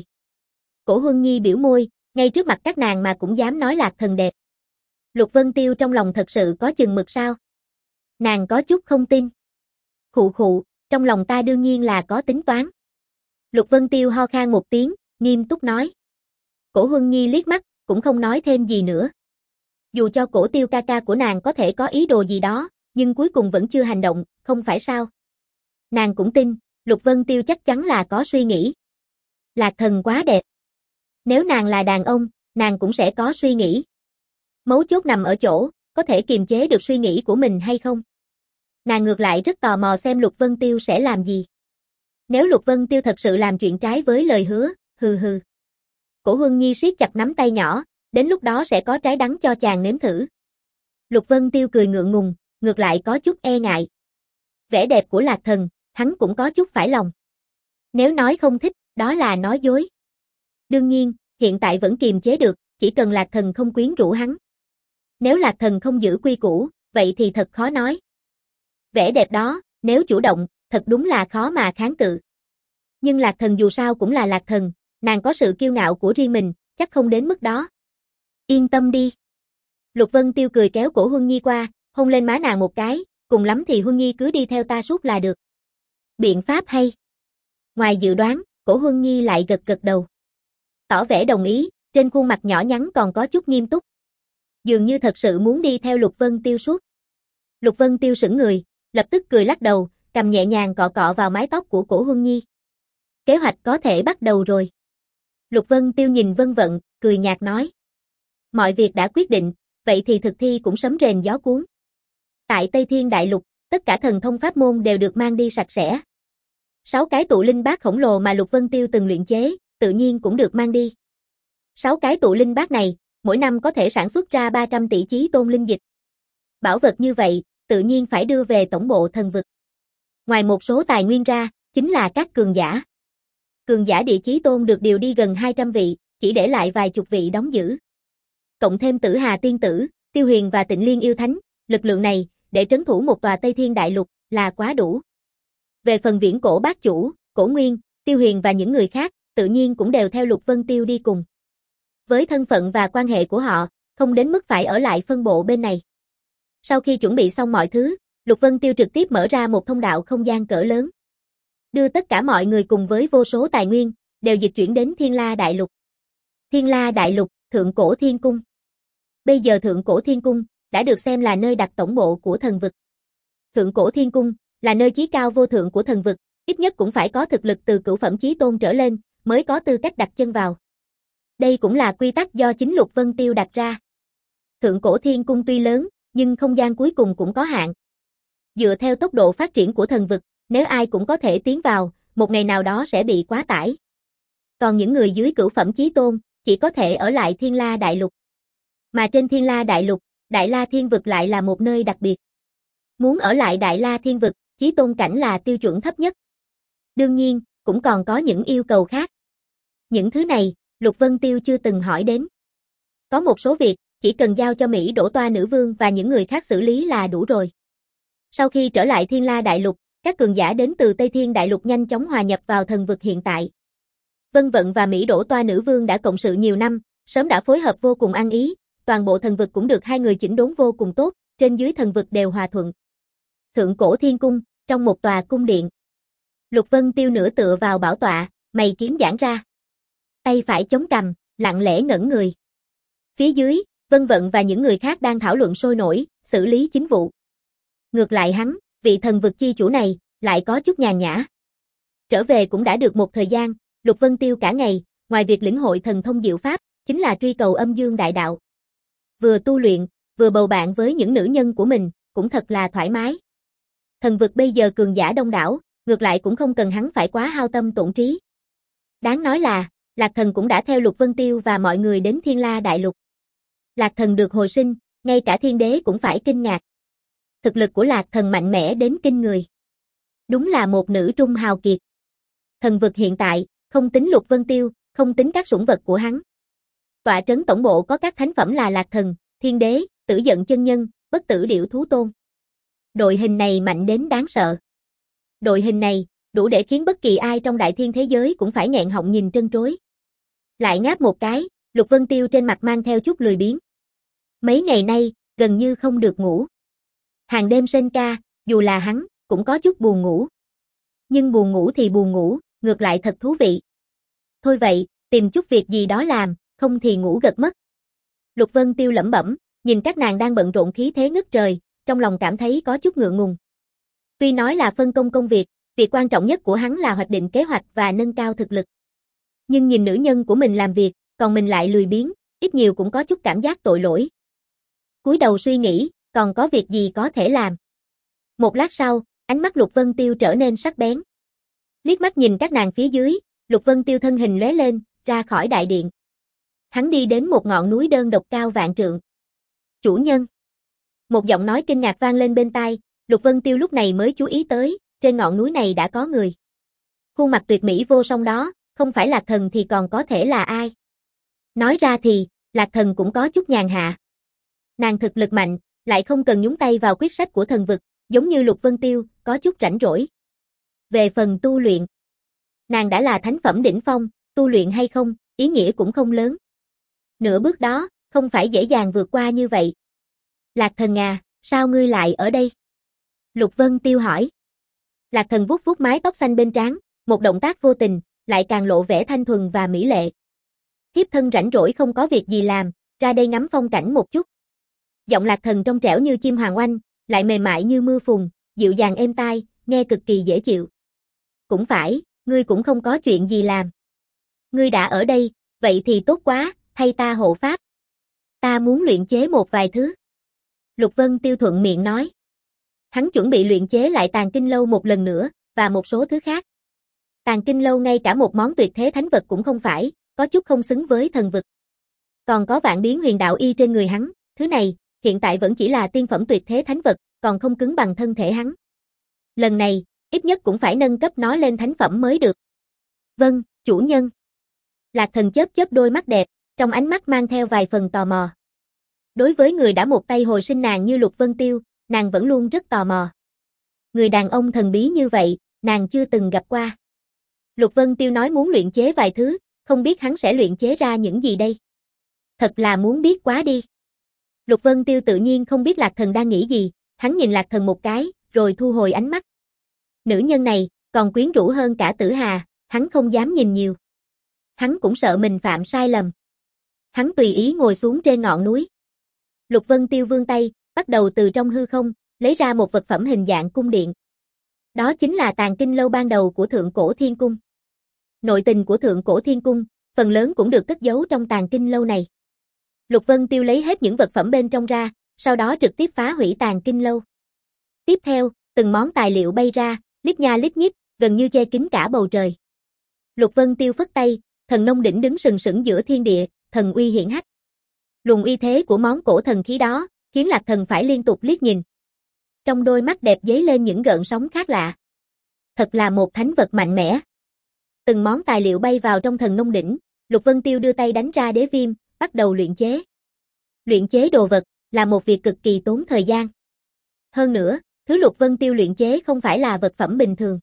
Cổ Huân Nhi biểu môi, ngay trước mặt các nàng mà cũng dám nói Lạc Thần đẹp. Lục Vân Tiêu trong lòng thật sự có chừng mực sao? Nàng có chút không tin. Khụ khụ, trong lòng ta đương nhiên là có tính toán. Lục Vân Tiêu ho khan một tiếng, nghiêm túc nói. Cổ Huân Nhi liếc mắt, cũng không nói thêm gì nữa. Dù cho Cổ Tiêu ca ca của nàng có thể có ý đồ gì đó, nhưng cuối cùng vẫn chưa hành động, không phải sao? Nàng cũng tin, Lục Vân Tiêu chắc chắn là có suy nghĩ. Lạc Thần quá đẹp. Nếu nàng là đàn ông, nàng cũng sẽ có suy nghĩ. Mấu chốt nằm ở chỗ, có thể kiềm chế được suy nghĩ của mình hay không? Nàng ngược lại rất tò mò xem Lục Vân Tiêu sẽ làm gì. Nếu Lục Vân Tiêu thật sự làm chuyện trái với lời hứa, hừ hừ. Cổ Huân Nhi siết chặt nắm tay nhỏ, đến lúc đó sẽ có trái đắng cho chàng nếm thử. Lục Vân Tiêu cười ngượng ngùng, ngược lại có chút e ngại. Vẻ đẹp của Lạc Thần, hắn cũng có chút phải lòng. Nếu nói không thích, đó là nói dối. Đương nhiên, hiện tại vẫn kiềm chế được, chỉ cần Lạc Thần không quyến rũ hắn. Nếu Lạc Thần không giữ quy củ, vậy thì thật khó nói. Vẻ đẹp đó, nếu chủ động, thật đúng là khó mà kháng cự. Nhưng Lạc Thần dù sao cũng là Lạc Thần, nàng có sự kiêu ngạo của riêng mình, chắc không đến mức đó. Yên tâm đi. Lục Vân Tiêu cười kéo cổ Huân Nhi qua, hôn lên má nàng một cái, cùng lắm thì Huân Nhi cứ đi theo ta suốt là được. Biện pháp hay. Ngoài dự đoán, cổ Huân Nhi lại gật gật đầu. Tỏ vẻ đồng ý, trên khuôn mặt nhỏ nhắn còn có chút nghiêm túc. Dường như thật sự muốn đi theo Lục Vân Tiêu suốt. Lục Vân Tiêu sững người, lập tức cười lắc đầu, cầm nhẹ nhàng cọ cọ vào mái tóc của cổ Huân Nhi. Kế hoạch có thể bắt đầu rồi. Lục Vân Tiêu nhìn Vân Vận, cười nhạt nói. Mọi việc đã quyết định, vậy thì thực thi cũng sấm rền gió cuốn. Tại Tây Thiên Đại Lục, tất cả thần thông pháp môn đều được mang đi sạch sẽ. Sáu cái tụ linh bát khổng lồ mà Lục Vân Tiêu từng luyện chế, tự nhiên cũng được mang đi. Sáu cái tụ linh bát này, mỗi năm có thể sản xuất ra ba trăm tỷ chí tôn linh dịch. Bảo vật như vậy, tự nhiên phải đưa về tổng bộ thần vực. Ngoài một số tài nguyên ra, chính là các cường giả. Cường giả địa chí tôn được điều đi gần hai trăm vị, chỉ để lại vài chục vị đóng giữ. Cộng thêm Tử Hà Tiên Tử, Tiêu Huyền và Tịnh Liên Yêu Thánh, lực lượng này, để trấn thủ một tòa Tây Thiên Đại Lục, là quá đủ. Về phần Viễn Cổ Bát Chủ, Cổ Nguyên, Tiêu Huyền và những người khác, tự nhiên cũng đều theo Lục Vân Tiêu đi cùng. Với thân phận và quan hệ của họ, không đến mức phải ở lại phân bộ bên này. Sau khi chuẩn bị xong mọi thứ, Lục Vân Tiêu trực tiếp mở ra một thông đạo không gian cỡ lớn. Đưa tất cả mọi người cùng với vô số tài nguyên, đều dịch chuyển đến Thiên La Đại Lục. Thiên La Đại Lục, Thượng Cổ Thiên Cung. Bây giờ Thượng Cổ Thiên Cung đã được xem là nơi đặt tổng bộ của thần vực. Thượng Cổ Thiên Cung là nơi chí cao vô thượng của thần vực, ít nhất cũng phải có thực lực từ cửu phẩm chí tôn trở lên mới có tư cách đặt chân vào. Đây cũng là quy tắc do chính Lục Vân Tiêu đặt ra. Thượng Cổ Thiên Cung tuy lớn, nhưng không gian cuối cùng cũng có hạn. Dựa theo tốc độ phát triển của thần vực, nếu ai cũng có thể tiến vào, một ngày nào đó sẽ bị quá tải. Còn những người dưới cửu phẩm chí tôn, chỉ có thể ở lại Thiên La Đại Lục. Mà trên Thiên La Đại Lục, Đại La Thiên Vực lại là một nơi đặc biệt. Muốn ở lại Đại La Thiên Vực, chí tôn cảnh là tiêu chuẩn thấp nhất. Đương nhiên, cũng còn có những yêu cầu khác. Những thứ này, Lục Vân Tiêu chưa từng hỏi đến. Có một số việc, chỉ cần giao cho Mỹ Đỗ Toa Nữ Vương và những người khác xử lý là đủ rồi. Sau khi trở lại Thiên La Đại Lục, các cường giả đến từ Tây Thiên Đại Lục nhanh chóng hòa nhập vào thần vực hiện tại. Vân Vận và Mỹ Đỗ Toa nữ vương đã cộng sự nhiều năm, sớm đã phối hợp vô cùng ăn ý, toàn bộ thần vực cũng được hai người chỉnh đốn vô cùng tốt, trên dưới thần vực đều hòa thuận. Thượng cổ thiên cung, trong một tòa cung điện. Lục Vân Tiêu nửa tựa vào bảo tọa, mày kiếm giãn ra. Tay phải chống cằm, lặng lẽ ngẩn người. Phía dưới, Vân Vận và những người khác đang thảo luận sôi nổi, xử lý chính vụ. Ngược lại hắn, vị thần vực chi chủ này, lại có chút nhàn nhã. Trở về cũng đã được một thời gian, Lục Vân Tiêu cả ngày, ngoài việc lĩnh hội thần thông diệu pháp, chính là truy cầu âm dương đại đạo. Vừa tu luyện, vừa bầu bạn với những nữ nhân của mình, cũng thật là thoải mái. Thần vực bây giờ cường giả đông đảo, ngược lại cũng không cần hắn phải quá hao tâm tổn trí. Đáng nói là, Lạc Thần cũng đã theo Lục Vân Tiêu và mọi người đến Thiên La Đại Lục. Lạc Thần được hồi sinh, ngay cả thiên đế cũng phải kinh ngạc. Thực lực của Lạc Thần mạnh mẽ đến kinh người. Đúng là một nữ trung hào kiệt. Thần vực hiện tại, không tính Lục Vân Tiêu, không tính các sủng vật của hắn. Tọa trấn tổng bộ có các thánh phẩm là Lạc Thần, Thiên Đế, Tử Giận Chân Nhân, Bất Tử Điểu Thú Tôn. Đội hình này mạnh đến đáng sợ. Đội hình này, đủ để khiến bất kỳ ai trong đại thiên thế giới cũng phải nghẹn họng nhìn trân trối. Lại ngáp một cái, Lục Vân Tiêu trên mặt mang theo chút lười biếng. Mấy ngày nay, gần như không được ngủ. Hàng đêm sên ca, dù là hắn, cũng có chút buồn ngủ. Nhưng buồn ngủ thì buồn ngủ, ngược lại thật thú vị. Thôi vậy, tìm chút việc gì đó làm, không thì ngủ gật mất. Lục Vân Tiêu lẩm bẩm, nhìn các nàng đang bận rộn khí thế ngất trời, trong lòng cảm thấy có chút ngượng ngùng. Tuy nói là phân công công việc, việc quan trọng nhất của hắn là hoạch định kế hoạch và nâng cao thực lực. Nhưng nhìn nữ nhân của mình làm việc, còn mình lại lười biếng, ít nhiều cũng có chút cảm giác tội lỗi. Cúi đầu suy nghĩ, còn có việc gì có thể làm. Một lát sau, ánh mắt Lục Vân Tiêu trở nên sắc bén. Liếc mắt nhìn các nàng phía dưới, Lục Vân Tiêu thân hình lóe lên, ra khỏi đại điện. Hắn đi đến một ngọn núi đơn độc cao vạn trượng. Chủ nhân. Một giọng nói kinh ngạc vang lên bên tai, Lục Vân Tiêu lúc này mới chú ý tới, trên ngọn núi này đã có người. Khuôn mặt tuyệt mỹ vô song đó, không phải Lạc Thần thì còn có thể là ai? Nói ra thì, Lạc Thần cũng có chút nhàn hạ. Nàng thực lực mạnh, lại không cần nhúng tay vào quyết sách của thần vực, giống như Lục Vân Tiêu, có chút rảnh rỗi. Về phần tu luyện, nàng đã là thánh phẩm đỉnh phong, tu luyện hay không, ý nghĩa cũng không lớn. Nửa bước đó, không phải dễ dàng vượt qua như vậy. Lạc Thần à, sao ngươi lại ở đây? Lục Vân Tiêu hỏi. Lạc Thần vuốt vuốt mái tóc xanh bên trán, một động tác vô tình, lại càng lộ vẻ thanh thuần và mỹ lệ. Thiếp thân rảnh rỗi không có việc gì làm, ra đây ngắm phong cảnh một chút. Giọng Lạc Thần trong trẻo như chim hoàng oanh, lại mềm mại như mưa phùn, dịu dàng êm tai, nghe cực kỳ dễ chịu. Cũng phải, ngươi cũng không có chuyện gì làm. Ngươi đã ở đây, vậy thì tốt quá, thay ta hộ pháp. Ta muốn luyện chế một vài thứ. Lục Vân Tiêu thuận miệng nói. Hắn chuẩn bị luyện chế lại Tàn Kinh Lâu một lần nữa, và một số thứ khác. Tàn Kinh Lâu ngay cả một món tuyệt thế thánh vật cũng không phải, có chút không xứng với thần vực. Còn có vạn biến huyền đạo y trên người hắn, thứ này, hiện tại vẫn chỉ là tiên phẩm tuyệt thế thánh vật, còn không cứng bằng thân thể hắn. Lần này, ít nhất cũng phải nâng cấp nó lên thánh phẩm mới được. Vâng, chủ nhân. Lạc Thần chớp chớp đôi mắt đẹp, trong ánh mắt mang theo vài phần tò mò. Đối với người đã một tay hồi sinh nàng như Lục Vân Tiêu, nàng vẫn luôn rất tò mò. Người đàn ông thần bí như vậy, nàng chưa từng gặp qua. Lục Vân Tiêu nói muốn luyện chế vài thứ, không biết hắn sẽ luyện chế ra những gì đây. Thật là muốn biết quá đi. Lục Vân Tiêu tự nhiên không biết Lạc Thần đang nghĩ gì, hắn nhìn Lạc Thần một cái, rồi thu hồi ánh mắt. Nữ nhân này, còn quyến rũ hơn cả Tử Hà, hắn không dám nhìn nhiều. Hắn cũng sợ mình phạm sai lầm. Hắn tùy ý ngồi xuống trên ngọn núi. Lục Vân Tiêu vươn tay, bắt đầu từ trong hư không, lấy ra một vật phẩm hình dạng cung điện. Đó chính là Tàn Kinh Lâu ban đầu của Thượng Cổ Thiên Cung. Nội tình của Thượng Cổ Thiên Cung, phần lớn cũng được cất giấu trong Tàn Kinh Lâu này. Lục Vân Tiêu lấy hết những vật phẩm bên trong ra, sau đó trực tiếp phá hủy Tàn Kinh Lâu. Tiếp theo, từng món tài liệu bay ra, lít nha lít nhít, gần như che kín cả bầu trời. Lục Vân Tiêu phất tay, thần nông đỉnh đứng sừng sững giữa thiên địa, thần uy hiển hách. Luồng uy thế của món cổ thần khí đó, khiến Lạc Thần phải liên tục liếc nhìn. Trong đôi mắt đẹp dấy lên những gợn sóng khác lạ. Thật là một thánh vật mạnh mẽ. Từng món tài liệu bay vào trong thần nông đỉnh, Lục Vân Tiêu đưa tay đánh ra đế viêm, bắt đầu luyện chế. Luyện chế đồ vật là một việc cực kỳ tốn thời gian. Hơn nữa, Thứ Lục Vân Tiêu luyện chế không phải là vật phẩm bình thường.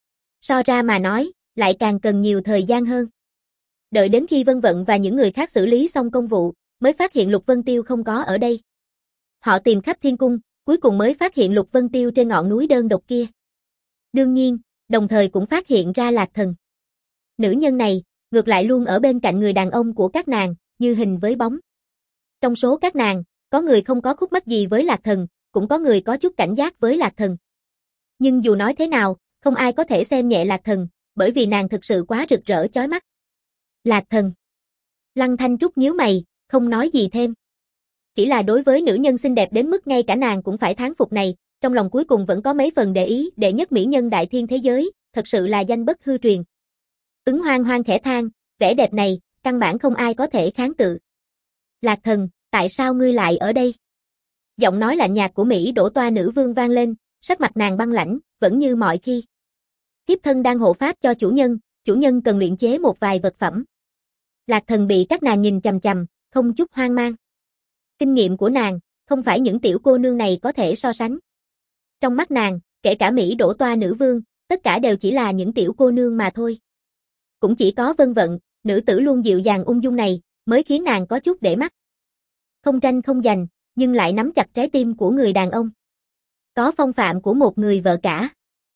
So ra mà nói, lại càng cần nhiều thời gian hơn. Đợi đến khi Vân Vận và những người khác xử lý xong công vụ, mới phát hiện Lục Vân Tiêu không có ở đây. Họ tìm khắp thiên cung, cuối cùng mới phát hiện Lục Vân Tiêu trên ngọn núi đơn độc kia. Đương nhiên, đồng thời cũng phát hiện ra Lạc Thần. Nữ nhân này, ngược lại luôn ở bên cạnh người đàn ông của các nàng, như hình với bóng. Trong số các nàng, có người không có khúc mắc gì với Lạc Thần, cũng có người có chút cảnh giác với Lạc Thần. Nhưng dù nói thế nào, không ai có thể xem nhẹ Lạc Thần, bởi vì nàng thực sự quá rực rỡ chói mắt. Lạc Thần. Lăng Thanh Trúc nhíu mày, không nói gì thêm. Chỉ là đối với nữ nhân xinh đẹp đến mức ngay cả nàng cũng phải thán phục này, trong lòng cuối cùng vẫn có mấy phần để ý, đệ nhất mỹ nhân đại thiên thế giới, thật sự là danh bất hư truyền. Ứng Hoang Hoang khẽ than, vẻ đẹp này, căn bản không ai có thể kháng cự. Lạc Thần, tại sao ngươi lại ở đây? Giọng nói lạnh nhạt của Mỹ Đỗ Toa nữ vương vang lên, sắc mặt nàng băng lãnh, vẫn như mọi khi. Thiếp thân đang hộ pháp cho chủ nhân, chủ nhân cần luyện chế một vài vật phẩm. Lạc Thần bị các nàng nhìn chằm chằm, không chút hoang mang. Kinh nghiệm của nàng, không phải những tiểu cô nương này có thể so sánh. Trong mắt nàng, kể cả Mỹ Đỗ Toa nữ vương, tất cả đều chỉ là những tiểu cô nương mà thôi. Cũng chỉ có Vân Vận, nữ tử luôn dịu dàng ung dung này, mới khiến nàng có chút để mắt. Không tranh không giành, nhưng lại nắm chặt trái tim của người đàn ông. Có phong phạm của một người vợ cả.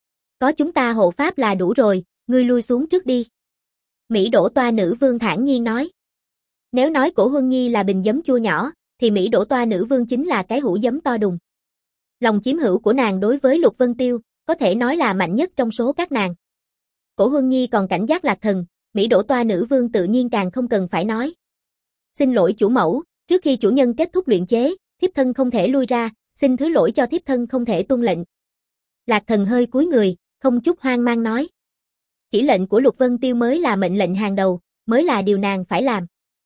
Có chúng ta hộ pháp là đủ rồi, ngươi lui xuống trước đi. Mỹ Đỗ Toa nữ vương thản nhiên nói. Nếu nói Cổ Huân Nhi là bình giấm chua nhỏ, thì Mỹ Đỗ Toa nữ vương chính là cái hũ giấm to đùng. Lòng chiếm hữu của nàng đối với Lục Vân Tiêu, có thể nói là mạnh nhất trong số các nàng. Cổ Huân Nhi còn cảnh giác Lạc Thần, Mỹ Đỗ Toa nữ vương tự nhiên càng không cần phải nói. Xin lỗi chủ mẫu, trước khi chủ nhân kết thúc luyện chế, thiếp thân không thể lui ra, xin thứ lỗi cho thiếp thân không thể tuân lệnh. Lạc Thần hơi cúi người, không chút hoang mang nói. Chỉ lệnh của Lục Vân Tiêu mới là mệnh lệnh hàng đầu, mới là điều nàng phải làm.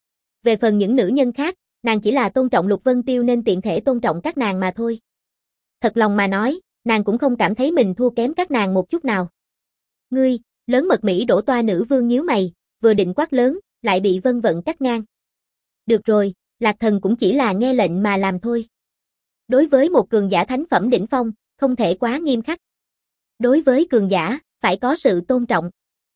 Về phần những nữ nhân khác, nàng chỉ là tôn trọng Lục Vân Tiêu nên tiện thể tôn trọng các nàng mà thôi. Thật lòng mà nói, nàng cũng không cảm thấy mình thua kém các nàng một chút nào. Ngươi, lớn mật Mỹ Đỗ Toa nữ vương nhíu mày, vừa định quát lớn, lại bị Vân Vận cắt ngang. Được rồi, Lạc Thần cũng chỉ là nghe lệnh mà làm thôi. Đối với một cường giả thánh phẩm đỉnh phong, không thể quá nghiêm khắc. Đối với cường giả, phải có sự tôn trọng.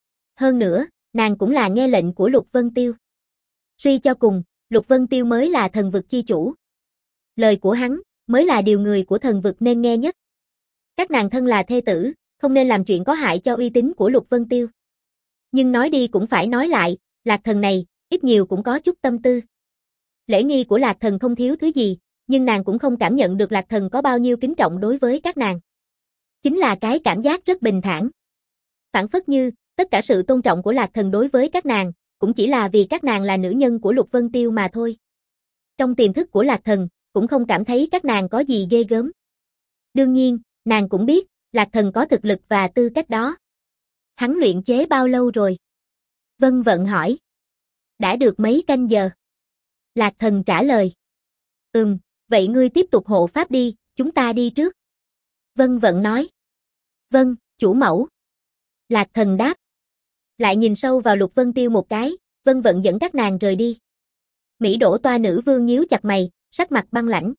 Hơn nữa, nàng cũng là nghe lệnh của Lục Vân Tiêu. Suy cho cùng, Lục Vân Tiêu mới là thần vực chi chủ. Lời của hắn, mới là điều người của thần vực nên nghe nhất. Các nàng thân là thê tử, không nên làm chuyện có hại cho uy tín của Lục Vân Tiêu. Nhưng nói đi cũng phải nói lại, Lạc Thần này, ít nhiều cũng có chút tâm tư. Lễ nghi của Lạc Thần không thiếu thứ gì, nhưng nàng cũng không cảm nhận được Lạc Thần có bao nhiêu kính trọng đối với các nàng. Chính là cái cảm giác rất bình thản. Phản phất như, tất cả sự tôn trọng của Lạc Thần đối với các nàng, cũng chỉ là vì các nàng là nữ nhân của Lục Vân Tiêu mà thôi. Trong tiềm thức của Lạc Thần, cũng không cảm thấy các nàng có gì ghê gớm. Đương nhiên, nàng cũng biết, Lạc Thần có thực lực và tư cách đó. Hắn luyện chế bao lâu rồi? Vân Vận hỏi. Đã được mấy canh giờ. Lạc Thần trả lời. Ừm, vậy ngươi tiếp tục hộ pháp đi, chúng ta đi trước. Vân Vận nói. Vâng, chủ mẫu. Lạc Thần đáp. Lại nhìn sâu vào Lục Vân Tiêu một cái, Vân Vận dẫn các nàng rời đi. Mỹ Đỗ Toa nữ vương nhíu chặt mày, sắc mặt băng lãnh.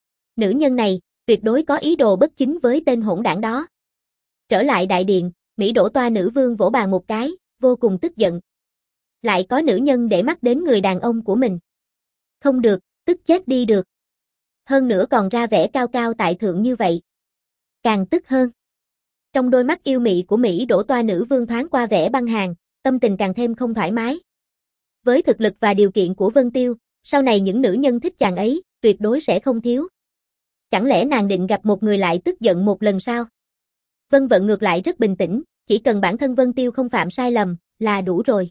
Nữ nhân này, tuyệt đối có ý đồ bất chính với tên hỗn đảng đó. Trở lại đại điện, Mỹ Đỗ Toa nữ vương vỗ bàn một cái, vô cùng tức giận. Lại có nữ nhân để mắt đến người đàn ông của mình. Không được, tức chết đi được. Hơn nữa còn ra vẻ cao cao tại thượng như vậy. Càng tức hơn. Trong đôi mắt yêu mị của Mỹ Đỗ Toa nữ vương thoáng qua vẻ băng hàn, tâm tình càng thêm không thoải mái. Với thực lực và điều kiện của Vân Tiêu, sau này những nữ nhân thích chàng ấy, tuyệt đối sẽ không thiếu. Chẳng lẽ nàng định gặp một người lại tức giận một lần sao? Vân Vận ngược lại rất bình tĩnh, chỉ cần bản thân Vân Tiêu không phạm sai lầm, là đủ rồi.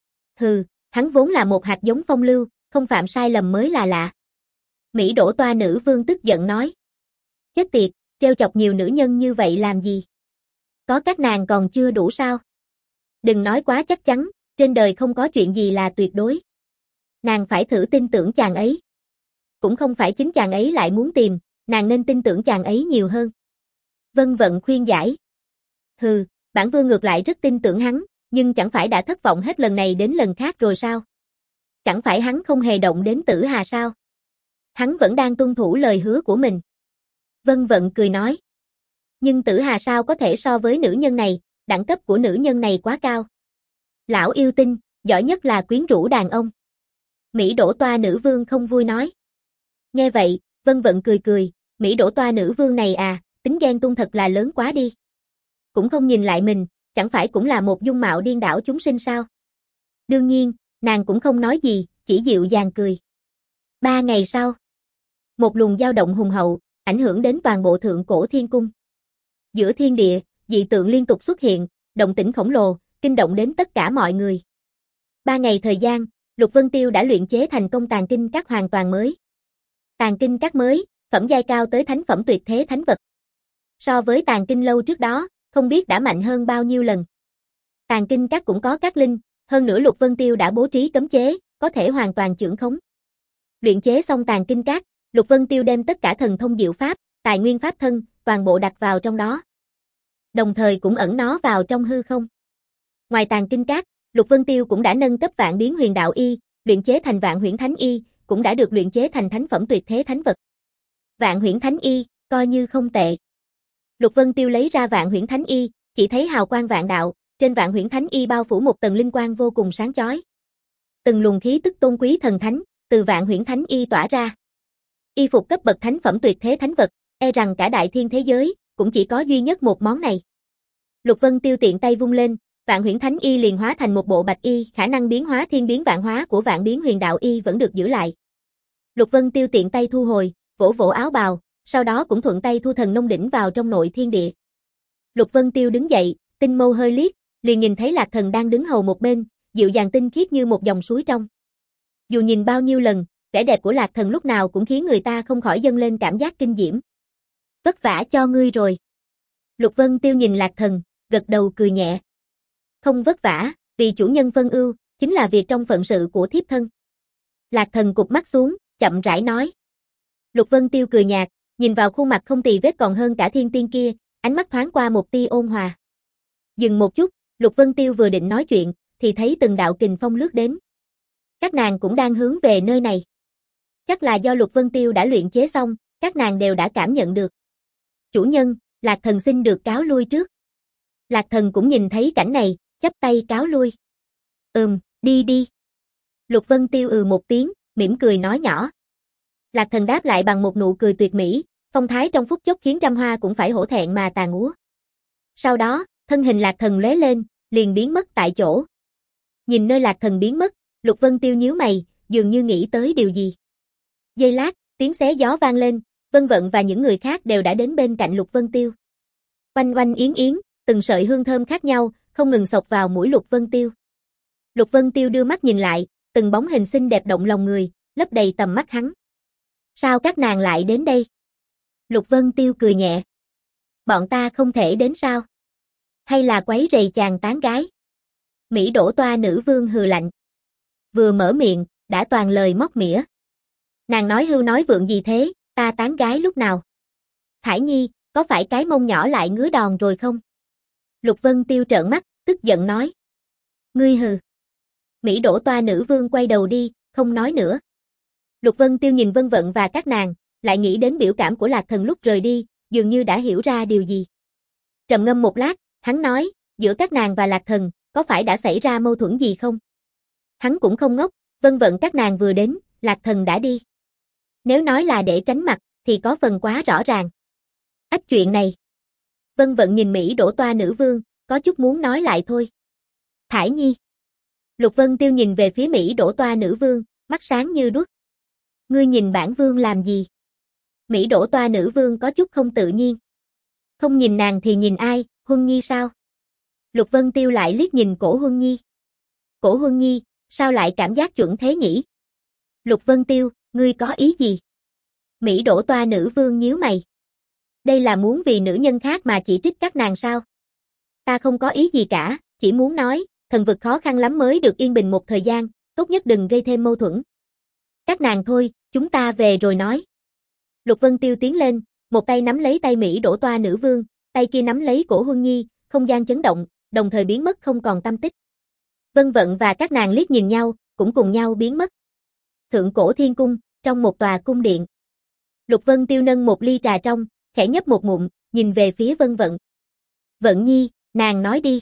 Hừ, hắn vốn là một hạt giống phong lưu, không phạm sai lầm mới là lạ. Mỹ Đỗ Toa nữ vương tức giận nói. Chết tiệt, trêu chọc nhiều nữ nhân như vậy làm gì? Có các nàng còn chưa đủ sao? Đừng nói quá chắc chắn, trên đời không có chuyện gì là tuyệt đối. Nàng phải thử tin tưởng chàng ấy. Cũng không phải chính chàng ấy lại muốn tìm, nàng nên tin tưởng chàng ấy nhiều hơn. Vân Vận khuyên giải. Hừ, bản vương ngược lại rất tin tưởng hắn, nhưng chẳng phải đã thất vọng hết lần này đến lần khác rồi sao? Chẳng phải hắn không hề động đến Tử Hà sao? Hắn vẫn đang tuân thủ lời hứa của mình. Vân Vận cười nói. Nhưng Tử Hà sao có thể so với nữ nhân này, đẳng cấp của nữ nhân này quá cao. Lão yêu tinh, giỏi nhất là quyến rũ đàn ông. Mỹ Đỗ Toa nữ vương không vui nói. Nghe vậy, Vân Vận cười cười, Mỹ Đỗ Toa nữ vương này à, tính ghen tuông thật là lớn quá đi. Cũng không nhìn lại mình, chẳng phải cũng là một dung mạo điên đảo chúng sinh sao? Đương nhiên, nàng cũng không nói gì, chỉ dịu dàng cười. Ba ngày sau, một luồng dao động hùng hậu, ảnh hưởng đến toàn bộ thượng cổ thiên cung. Giữa thiên địa, dị tượng liên tục xuất hiện, động tĩnh khổng lồ, kinh động đến tất cả mọi người. Ba ngày thời gian, Lục Vân Tiêu đã luyện chế thành công tàn kinh các hoàn toàn mới. Tàn kinh các mới, phẩm giai cao tới thánh phẩm tuyệt thế thánh vật. So với tàn kinh lâu trước đó, không biết đã mạnh hơn bao nhiêu lần. Tàn kinh các cũng có các linh, hơn nữa Lục Vân Tiêu đã bố trí cấm chế, có thể hoàn toàn chưởng khống. Luyện chế xong tàn kinh các, Lục Vân Tiêu đem tất cả thần thông diệu pháp, tài nguyên pháp thân, toàn bộ đặt vào trong đó. Đồng thời cũng ẩn nó vào trong hư không. Ngoài tàn kinh các, Lục Vân Tiêu cũng đã nâng cấp vạn biến huyền đạo y, luyện chế thành vạn huyễn thánh y, cũng đã được luyện chế thành thánh phẩm tuyệt thế thánh vật. Vạn huyễn thánh y, coi như không tệ. Lục Vân Tiêu lấy ra vạn huyễn thánh y, chỉ thấy hào quang vạn đạo, trên vạn huyễn thánh y bao phủ một tầng linh quang vô cùng sáng chói. Từng luồng khí tức tôn quý thần thánh, từ vạn huyễn thánh y tỏa ra. Y phục cấp bậc thánh phẩm tuyệt thế thánh vật, e rằng cả đại thiên thế giới, cũng chỉ có duy nhất một món này. Lục Vân Tiêu tiện tay vung lên, vạn huyễn thánh y liền hóa thành một bộ bạch y, khả năng biến hóa thiên biến vạn hóa của vạn biến huyền đạo y vẫn được giữ lại. Lục Vân Tiêu tiện tay thu hồi, vỗ vỗ áo bào, sau đó cũng thuận tay thu thần nông đỉnh vào trong nội thiên địa. Lục Vân Tiêu đứng dậy, tinh mâu hơi liếc, liền nhìn thấy Lạc Thần đang đứng hầu một bên, dịu dàng tinh khiết như một dòng suối trong. Dù nhìn bao nhiêu lần, vẻ đẹp của Lạc Thần lúc nào cũng khiến người ta không khỏi dâng lên cảm giác kinh diễm. Vất vả cho ngươi rồi. Lục Vân Tiêu nhìn Lạc Thần, gật đầu cười nhẹ. Không vất vả, vì chủ nhân phân ưu, chính là việc trong phận sự của thiếp thân. Lạc Thần cụp mắt xuống, chậm rãi nói. Lục Vân Tiêu cười nhạt, nhìn vào khuôn mặt không tì vết còn hơn cả thiên tiên kia, ánh mắt thoáng qua một tia ôn hòa. Dừng một chút, Lục Vân Tiêu vừa định nói chuyện, thì thấy từng đạo kình phong lướt đến. Các nàng cũng đang hướng về nơi này. Chắc là do Lục Vân Tiêu đã luyện chế xong, các nàng đều đã cảm nhận được. Chủ nhân, Lạc Thần xin được cáo lui trước. Lạc Thần cũng nhìn thấy cảnh này, chắp tay cáo lui. Ừm, đi đi. Lục Vân Tiêu ừ một tiếng, mỉm cười nói nhỏ. Lạc Thần đáp lại bằng một nụ cười tuyệt mỹ, phong thái trong phút chốc khiến trăm hoa cũng phải hổ thẹn mà tàn úa. Sau đó, thân hình Lạc Thần lóe lên, liền biến mất tại chỗ. Nhìn nơi Lạc Thần biến mất, Lục Vân Tiêu nhíu mày, dường như nghĩ tới điều gì. Giây lát, tiếng xé gió vang lên, Vân Vận và những người khác đều đã đến bên cạnh Lục Vân Tiêu. Oanh oanh yến yến, từng sợi hương thơm khác nhau, không ngừng xộc vào mũi Lục Vân Tiêu. Lục Vân Tiêu đưa mắt nhìn lại, từng bóng hình xinh đẹp động lòng người, lấp đầy tầm mắt hắn. Sao các nàng lại đến đây? Lục Vân Tiêu cười nhẹ. Bọn ta không thể đến sao? Hay là quấy rầy chàng tán gái? Mỹ Đỗ Toa nữ vương hừ lạnh. Vừa mở miệng, đã toàn lời móc mỉa. Nàng nói hưu nói vượng gì thế, ta tán gái lúc nào? Thải Nhi, có phải cái mông nhỏ lại ngứa đòn rồi không? Lục Vân Tiêu trợn mắt, tức giận nói. Ngươi hừ. Mỹ Đỗ Toa nữ vương quay đầu đi, không nói nữa. Lục Vân Tiêu nhìn Vân Vận và các nàng, lại nghĩ đến biểu cảm của Lạc Thần lúc rời đi, dường như đã hiểu ra điều gì. Trầm ngâm một lát, hắn nói, giữa các nàng và Lạc Thần, có phải đã xảy ra mâu thuẫn gì không? Hắn cũng không ngốc, Vân Vận các nàng vừa đến, Lạc Thần đã đi. Nếu nói là để tránh mặt, thì có phần quá rõ ràng. Ách chuyện này. Vân Vận nhìn Mỹ Đỗ Toa nữ vương, có chút muốn nói lại thôi. Thải Nhi. Lục Vân Tiêu nhìn về phía Mỹ Đỗ Toa nữ vương, mắt sáng như đuốc. Ngươi nhìn bản vương làm gì? Mỹ Đỗ Toa nữ vương có chút không tự nhiên. Không nhìn nàng thì nhìn ai, Huân Nhi sao? Lục Vân Tiêu lại liếc nhìn Cổ Huân Nhi. Cổ Huân Nhi, sao lại cảm giác chuẩn thế nhỉ? Lục Vân Tiêu, ngươi có ý gì? Mỹ Đỗ Toa nữ vương nhíu mày. Đây là muốn vì nữ nhân khác mà chỉ trích các nàng sao? Ta không có ý gì cả, chỉ muốn nói, thần vực khó khăn lắm mới được yên bình một thời gian, tốt nhất đừng gây thêm mâu thuẫn. Các nàng thôi, chúng ta về rồi nói. Lục Vân Tiêu tiến lên, một tay nắm lấy tay Mỹ Đỗ Toa nữ vương, tay kia nắm lấy Cổ Huân Nhi, không gian chấn động, đồng thời biến mất không còn tăm tích. Vân Vận và các nàng liếc nhìn nhau, cũng cùng nhau biến mất. Thượng cổ thiên cung, trong một tòa cung điện. Lục Vân Tiêu nâng một ly trà trong, khẽ nhấp một ngụm, nhìn về phía Vân Vận. Vận Nhi, nàng nói đi.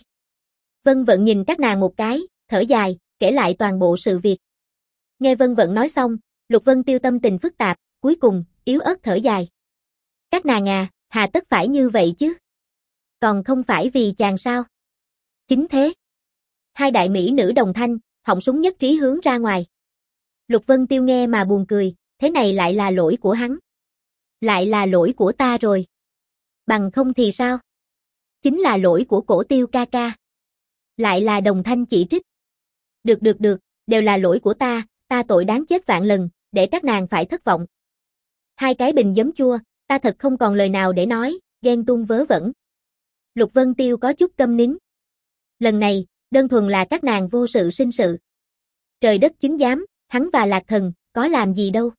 Vân Vận nhìn các nàng một cái, thở dài, kể lại toàn bộ sự việc. Nghe Vân Vận nói xong, Lục Vân Tiêu tâm tình phức tạp, cuối cùng, yếu ớt thở dài. Các nàng à, hà tất phải như vậy chứ? Còn không phải vì chàng sao? Chính thế. Hai đại mỹ nữ đồng thanh, họng súng nhất trí hướng ra ngoài. Lục Vân Tiêu nghe mà buồn cười, thế này lại là lỗi của hắn. Lại là lỗi của ta rồi. Bằng không thì sao? Chính là lỗi của Cổ Tiêu ca ca. Lại là đồng thanh chỉ trích. Được được được, đều là lỗi của ta, ta tội đáng chết vạn lần, để các nàng phải thất vọng. Hai cái bình giấm chua, ta thật không còn lời nào để nói, ghen tuông vớ vẩn. Lục Vân Tiêu có chút câm nín. Lần này, đơn thuần là các nàng vô sự sinh sự. Trời đất chứng giám, hắn và Lạc Thần, có làm gì đâu.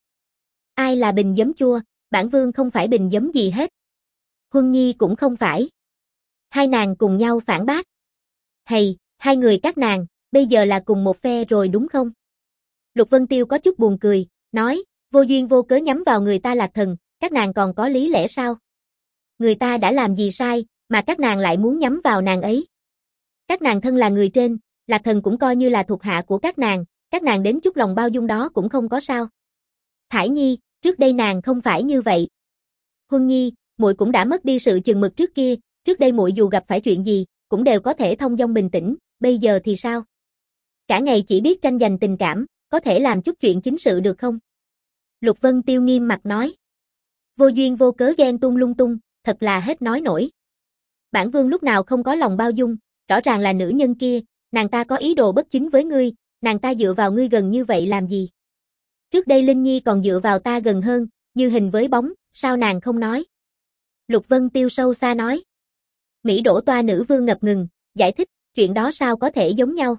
Ai là bình giấm chua, bản vương không phải bình giấm gì hết. Huân Nhi cũng không phải. Hai nàng cùng nhau phản bác. Hầy, hai người các nàng, bây giờ là cùng một phe rồi đúng không? Lục Vân Tiêu có chút buồn cười, nói, vô duyên vô cớ nhắm vào người ta Lạc Thần, các nàng còn có lý lẽ sao? Người ta đã làm gì sai, mà các nàng lại muốn nhắm vào nàng ấy? Các nàng thân là người trên, Lạc Thần cũng coi như là thuộc hạ của các nàng, các nàng đến chút lòng bao dung đó cũng không có sao. Thải Nhi, trước đây nàng không phải như vậy. Huân Nhi, muội cũng đã mất đi sự chừng mực trước kia, trước đây muội dù gặp phải chuyện gì, cũng đều có thể thông dong bình tĩnh, bây giờ thì sao? Cả ngày chỉ biết tranh giành tình cảm, có thể làm chút chuyện chính sự được không? Lục Vân Tiêu nghiêm mặt nói. Vô duyên vô cớ ghen tung lung tung, thật là hết nói nổi. Bản vương lúc nào không có lòng bao dung, rõ ràng là nữ nhân kia, nàng ta có ý đồ bất chính với ngươi, nàng ta dựa vào ngươi gần như vậy làm gì? Trước đây Linh Nhi còn dựa vào ta gần hơn, như hình với bóng, sao nàng không nói? Lục Vân Tiêu sâu xa nói. Mỹ đổ toa nữ vương ngập ngừng, giải thích, chuyện đó sao có thể giống nhau?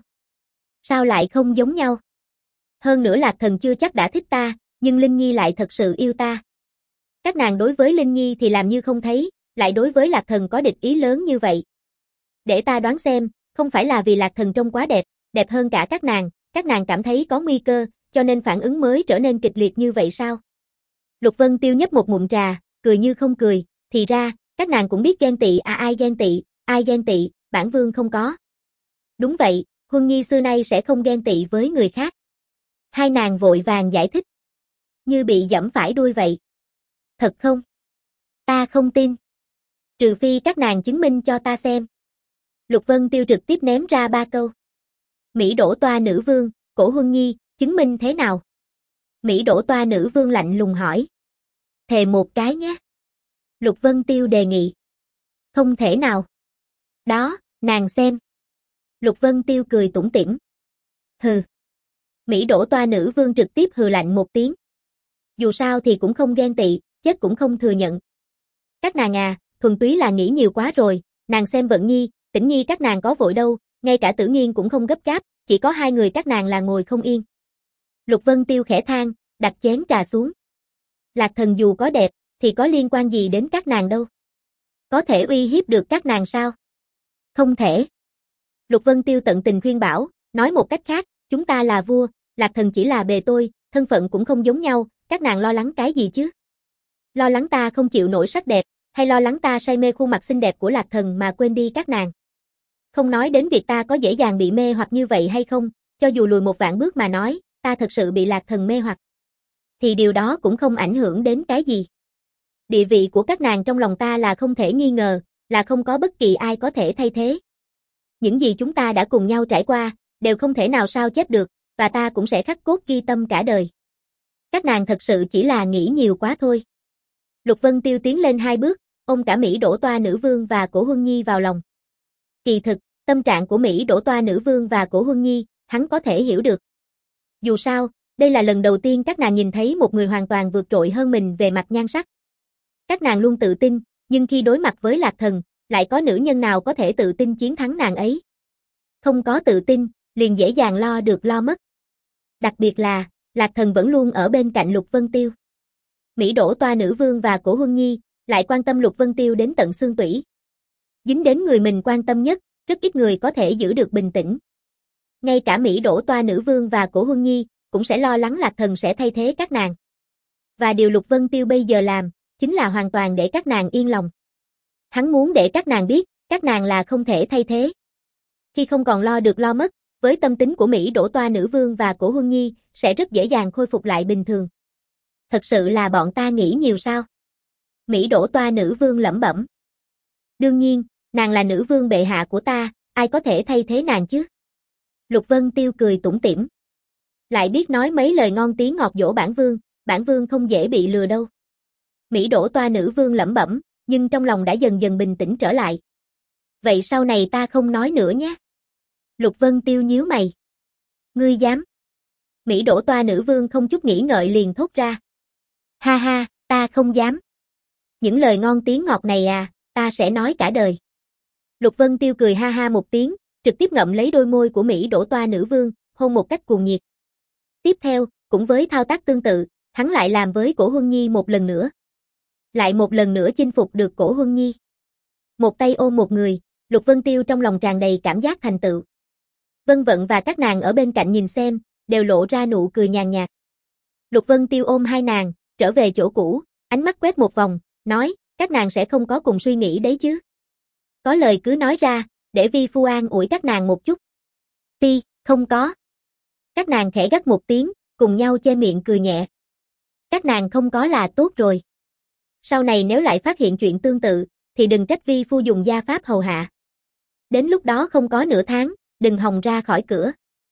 Sao lại không giống nhau? Hơn nữa Lạc Thần chưa chắc đã thích ta, nhưng Linh Nhi lại thật sự yêu ta. Các nàng đối với Linh Nhi thì làm như không thấy, lại đối với Lạc Thần có địch ý lớn như vậy. Để ta đoán xem, không phải là vì Lạc Thần trông quá đẹp, đẹp hơn cả các nàng, các nàng cảm thấy có nguy cơ, cho nên phản ứng mới trở nên kịch liệt như vậy sao? Lục Vân Tiêu nhấp một ngụm trà, cười như không cười, thì ra, các nàng cũng biết ghen tị à ai ghen tị, ai ghen tị, bản vương không có. Đúng vậy, Huân Nhi xưa nay sẽ không ghen tị với người khác. Hai nàng vội vàng giải thích. Như bị giẫm phải đuôi vậy. Thật không? Ta không tin. Trừ phi các nàng chứng minh cho ta xem. Lục Vân Tiêu trực tiếp ném ra ba câu. Mỹ đổ toa nữ vương, Cổ Huân Nhi, chứng minh thế nào? Mỹ đổ toa nữ vương lạnh lùng hỏi. Thề một cái nhé. Lục Vân Tiêu đề nghị. Không thể nào. Đó, nàng xem. Lục Vân Tiêu cười tủm tỉm. Hừ. Mỹ đổ toa nữ vương trực tiếp hừ lạnh một tiếng. Dù sao thì cũng không ghen tị, chết cũng không thừa nhận. Các nàng à, thuần túy là nghĩ nhiều quá rồi, nàng xem Vận Nhi, Tĩnh Nhi các nàng có vội đâu, ngay cả Tử Nghiên cũng không gấp gáp, chỉ có hai người các nàng là ngồi không yên. Lục Vân Tiêu khẽ than, đặt chén trà xuống. Lạc Thần dù có đẹp, thì có liên quan gì đến các nàng đâu. Có thể uy hiếp được các nàng sao? Không thể. Lục Vân Tiêu tận tình khuyên bảo, nói một cách khác, chúng ta là vua, Lạc Thần chỉ là bề tôi, thân phận cũng không giống nhau, các nàng lo lắng cái gì chứ? Lo lắng ta không chịu nổi sắc đẹp, hay lo lắng ta say mê khuôn mặt xinh đẹp của Lạc Thần mà quên đi các nàng? Không nói đến việc ta có dễ dàng bị mê hoặc như vậy hay không, cho dù lùi một vạn bước mà nói, ta thật sự bị Lạc Thần mê hoặc, thì điều đó cũng không ảnh hưởng đến cái gì. Địa vị của các nàng trong lòng ta là không thể nghi ngờ, là không có bất kỳ ai có thể thay thế. Những gì chúng ta đã cùng nhau trải qua, đều không thể nào sao chép được, và ta cũng sẽ khắc cốt ghi tâm cả đời. Các nàng thật sự chỉ là nghĩ nhiều quá thôi. Lục Vân Tiêu tiến lên hai bước, ôm cả Mỹ đổ toa nữ vương và Cổ Huân Nhi vào lòng. Kỳ thực, tâm trạng của Mỹ đổ toa nữ vương và Cổ Huân Nhi, hắn có thể hiểu được. Dù sao, đây là lần đầu tiên các nàng nhìn thấy một người hoàn toàn vượt trội hơn mình về mặt nhan sắc. Các nàng luôn tự tin, nhưng khi đối mặt với Lạc Thần, lại có nữ nhân nào có thể tự tin chiến thắng nàng ấy. Không có tự tin, liền dễ dàng lo được lo mất. Đặc biệt là, Lạc Thần vẫn luôn ở bên cạnh Lục Vân Tiêu. Mỹ đổ toa nữ vương và Cổ Huân Nhi, lại quan tâm Lục Vân Tiêu đến tận xương tủy. Dính đến người mình quan tâm nhất, rất ít người có thể giữ được bình tĩnh. Ngay cả Mỹ đổ toa nữ vương và Cổ Huân Nhi, cũng sẽ lo lắng Lạc Thần sẽ thay thế các nàng. Và điều Lục Vân Tiêu bây giờ làm, chính là hoàn toàn để các nàng yên lòng. Hắn muốn để các nàng biết, các nàng là không thể thay thế. Khi không còn lo được lo mất, với tâm tính của Mỹ Đỗ Toa Nữ Vương và Cổ Huân Nhi, sẽ rất dễ dàng khôi phục lại bình thường. Thật sự là bọn ta nghĩ nhiều sao? Mỹ Đỗ Toa Nữ Vương lẩm bẩm. Đương nhiên, nàng là nữ vương bệ hạ của ta, ai có thể thay thế nàng chứ? Lục Vân Tiêu cười tủm tỉm. Lại biết nói mấy lời ngon tiếng ngọt dỗ bản vương, bản vương không dễ bị lừa đâu. Mỹ Đỗ Toa Nữ Vương lẩm bẩm, nhưng trong lòng đã dần dần bình tĩnh trở lại. Vậy sau này ta không nói nữa nhé. Lục Vân Tiêu nhíu mày. Ngươi dám? Mỹ Đỗ Toa Nữ Vương không chút nghĩ ngợi liền thốt ra. Ha ha, ta không dám. Những lời ngon tiếng ngọt này à, ta sẽ nói cả đời. Lục Vân Tiêu cười ha ha một tiếng, trực tiếp ngậm lấy đôi môi của Mỹ Đỗ Toa Nữ Vương, hôn một cách cuồng nhiệt. Tiếp theo, cũng với thao tác tương tự, hắn lại làm với Cổ Huân Nhi một lần nữa. Lại một lần nữa chinh phục được Cổ Huân Nhi. Một tay ôm một người, Lục Vân Tiêu trong lòng tràn đầy cảm giác thành tựu. Vân Vận và các nàng ở bên cạnh nhìn xem, đều lộ ra nụ cười nhàn nhạt. Lục Vân Tiêu ôm hai nàng, trở về chỗ cũ, ánh mắt quét một vòng, nói, các nàng sẽ không có cùng suy nghĩ đấy chứ. Có lời cứ nói ra, để vi phu an ủi các nàng một chút. Phi, không có. Các nàng khẽ gắt một tiếng, cùng nhau che miệng cười nhẹ. Các nàng không có là tốt rồi. Sau này nếu lại phát hiện chuyện tương tự, thì đừng trách vi phu dùng gia pháp hầu hạ. Đến lúc đó không có nửa tháng, đừng hòng ra khỏi cửa.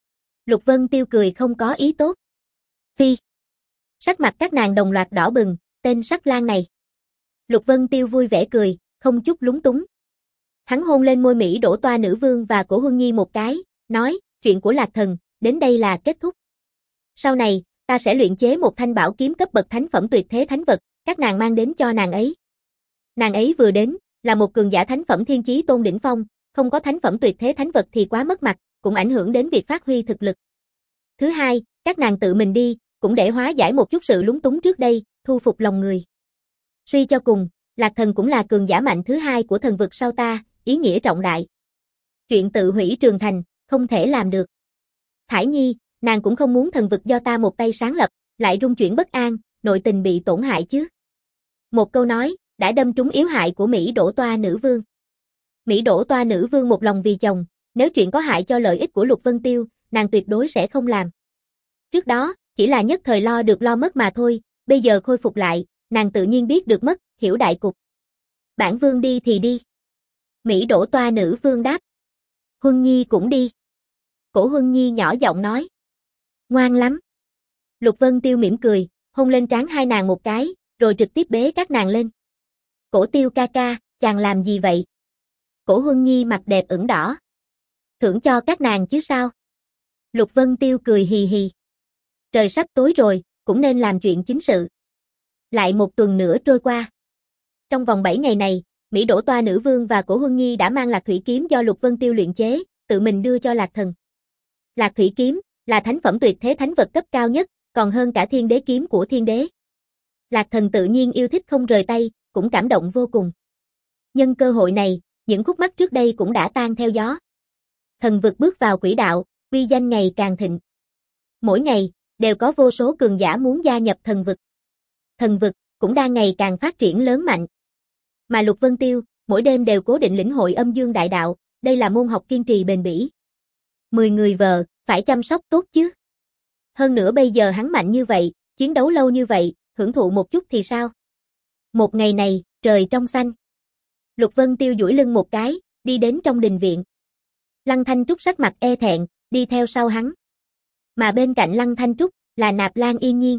Lục Vân Tiêu cười không có ý tốt. Phi. Sắc mặt các nàng đồng loạt đỏ bừng, tên sắc lang này. Lục Vân Tiêu vui vẻ cười, không chút lúng túng. Hắn hôn lên môi Mỹ Đỗ Toa Nữ Vương và Cổ Huân Nhi một cái, nói, chuyện của Lạc Thần, đến đây là kết thúc. Sau này, ta sẽ luyện chế một thanh bảo kiếm cấp bậc thánh phẩm tuyệt thế thánh vật, các nàng mang đến cho nàng ấy. Nàng ấy vừa đến, là một cường giả thánh phẩm thiên chí tôn đỉnh phong, không có thánh phẩm tuyệt thế thánh vật thì quá mất mặt, cũng ảnh hưởng đến việc phát huy thực lực. Thứ hai, các nàng tự mình đi, cũng để hóa giải một chút sự lúng túng trước đây, thu phục lòng người. Suy cho cùng, Lạc Thần cũng là cường giả mạnh thứ hai của thần vực sau ta, ý nghĩa trọng đại. Chuyện tự hủy trường thành, không thể làm được. Thải Nhi, nàng cũng không muốn thần vực do ta một tay sáng lập, lại rung chuyển bất an, nội tình bị tổn hại chứ. Một câu nói, đã đâm trúng yếu hại của Mỹ Đỗ Toa Nữ Vương. Mỹ Đỗ Toa Nữ Vương một lòng vì chồng, nếu chuyện có hại cho lợi ích của Lục Vân Tiêu, nàng tuyệt đối sẽ không làm. Trước đó, chỉ là nhất thời lo được lo mất mà thôi, bây giờ khôi phục lại, nàng tự nhiên biết được mất, hiểu đại cục. Bản vương đi thì đi. Mỹ Đỗ Toa Nữ Vương đáp. Huân Nhi cũng đi. Cổ Huân Nhi nhỏ giọng nói. Ngoan lắm. Lục Vân Tiêu mỉm cười, hôn lên trán hai nàng một cái, rồi trực tiếp bế các nàng lên. Cổ Tiêu ca ca, chàng làm gì vậy? Cổ Huân Nhi mặt đẹp ửng đỏ. Thưởng cho các nàng chứ sao? Lục Vân Tiêu cười hì hì. Trời sắp tối rồi, cũng nên làm chuyện chính sự. Lại một tuần nữa trôi qua. Trong vòng bảy ngày này, Mỹ Đỗ Toa Nữ Vương và Cổ Huân Nhi đã mang Lạc Thủy Kiếm do Lục Vân Tiêu luyện chế, tự mình đưa cho Lạc Thần. Lạc Thủy Kiếm là thánh phẩm tuyệt thế thánh vật cấp cao nhất, còn hơn cả Thiên Đế Kiếm của Thiên Đế. Lạc Thần tự nhiên yêu thích không rời tay, cũng cảm động vô cùng. Nhân cơ hội này, những khúc mắc trước đây cũng đã tan theo gió. Thần vực bước vào quỹ đạo, uy danh ngày càng thịnh. Mỗi ngày, đều có vô số cường giả muốn gia nhập thần vực. Thần vực cũng đang ngày càng phát triển lớn mạnh. Mà Lục Vân Tiêu, mỗi đêm đều cố định lĩnh hội âm dương đại đạo, đây là môn học kiên trì bền bỉ. Mười người vợ, phải chăm sóc tốt chứ. Hơn nữa bây giờ hắn mạnh như vậy, chiến đấu lâu như vậy, hưởng thụ một chút thì sao? Một ngày này, trời trong xanh. Lục Vân Tiêu duỗi lưng một cái, đi đến trong đình viện. Lăng Thanh Trúc sắc mặt e thẹn, đi theo sau hắn. Mà bên cạnh Lăng Thanh Trúc, là Nạp Lan Yên Nhiên.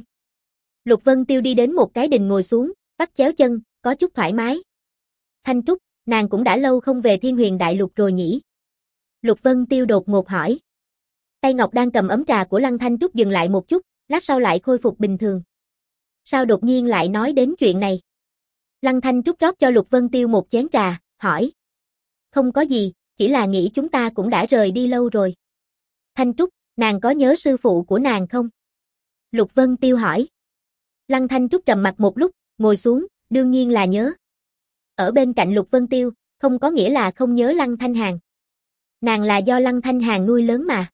Lục Vân Tiêu đi đến một cái đình ngồi xuống, bắt chéo chân, có chút thoải mái. Thanh Trúc, nàng cũng đã lâu không về Thiên Huyền Đại Lục rồi nhỉ? Lục Vân Tiêu đột ngột hỏi. Tay ngọc đang cầm ấm trà của Lăng Thanh Trúc dừng lại một chút, lát sau lại khôi phục bình thường. Sao đột nhiên lại nói đến chuyện này? Lăng Thanh Trúc rót cho Lục Vân Tiêu một chén trà, hỏi. Không có gì, chỉ là nghĩ chúng ta cũng đã rời đi lâu rồi. Thanh Trúc, nàng có nhớ sư phụ của nàng không? Lục Vân Tiêu hỏi. Lăng Thanh Trúc trầm mặt một lúc, ngồi xuống, đương nhiên là nhớ. Ở bên cạnh Lục Vân Tiêu, không có nghĩa là không nhớ Lăng Thanh Hàn. Nàng là do Lăng Thanh Hàn nuôi lớn mà.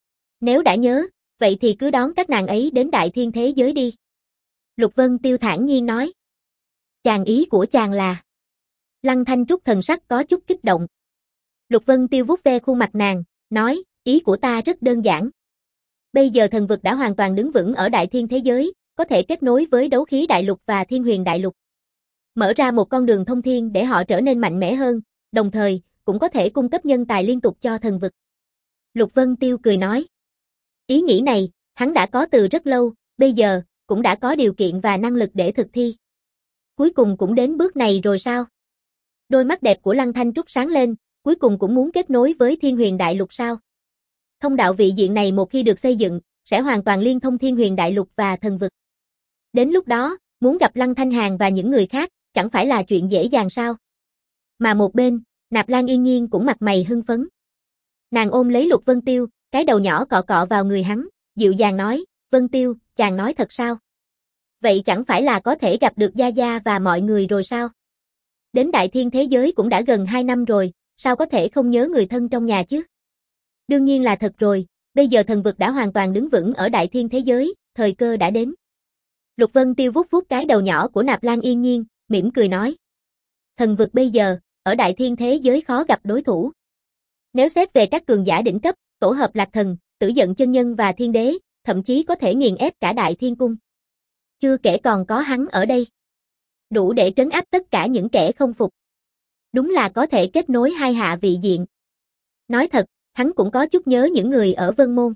Nếu đã nhớ, vậy thì cứ đón các nàng ấy đến đại thiên thế giới đi. Lục Vân Tiêu thản nhiên nói. Chàng ý của chàng là. Lăng Thanh Trúc thần sắc có chút kích động. Lục Vân Tiêu vuốt ve khuôn mặt nàng, nói, ý của ta rất đơn giản. Bây giờ thần vực đã hoàn toàn đứng vững ở đại thiên thế giới, có thể kết nối với đấu khí đại lục và thiên huyền đại lục. Mở ra một con đường thông thiên để họ trở nên mạnh mẽ hơn, đồng thời, cũng có thể cung cấp nhân tài liên tục cho thần vực. Lục Vân Tiêu cười nói. Ý nghĩ này, hắn đã có từ rất lâu, bây giờ, cũng đã có điều kiện và năng lực để thực thi. Cuối cùng cũng đến bước này rồi sao? Đôi mắt đẹp của Lăng Thanh Trúc sáng lên, cuối cùng cũng muốn kết nối với thiên huyền đại lục sao? Thông đạo vị diện này một khi được xây dựng, sẽ hoàn toàn liên thông thiên huyền đại lục và thần vực. Đến lúc đó, muốn gặp Lăng Thanh Hàn và những người khác, chẳng phải là chuyện dễ dàng sao? Mà một bên, Nạp Lan Yên Nhiên cũng mặt mày hưng phấn. Nàng ôm lấy Lục Vân Tiêu, cái đầu nhỏ cọ cọ vào người hắn, dịu dàng nói, Vân Tiêu, chàng nói thật sao? Vậy chẳng phải là có thể gặp được Gia Gia và mọi người rồi sao? Đến đại thiên thế giới cũng đã gần hai năm rồi, sao có thể không nhớ người thân trong nhà chứ? Đương nhiên là thật rồi, bây giờ thần vực đã hoàn toàn đứng vững ở đại thiên thế giới, thời cơ đã đến. Lục Vân Tiêu vuốt vuốt cái đầu nhỏ của Nạp Lan Yên Nhiên, mỉm cười nói. Thần vực bây giờ, ở đại thiên thế giới khó gặp đối thủ. Nếu xét về các cường giả đỉnh cấp, tổ hợp Lạc Thần, Tử Giận Chân Nhân và Thiên Đế, thậm chí có thể nghiền ép cả đại thiên cung. Chưa kể còn có hắn ở đây. Đủ để trấn áp tất cả những kẻ không phục. Đúng là có thể kết nối hai hạ vị diện. Nói thật, hắn cũng có chút nhớ những người ở Vân Môn.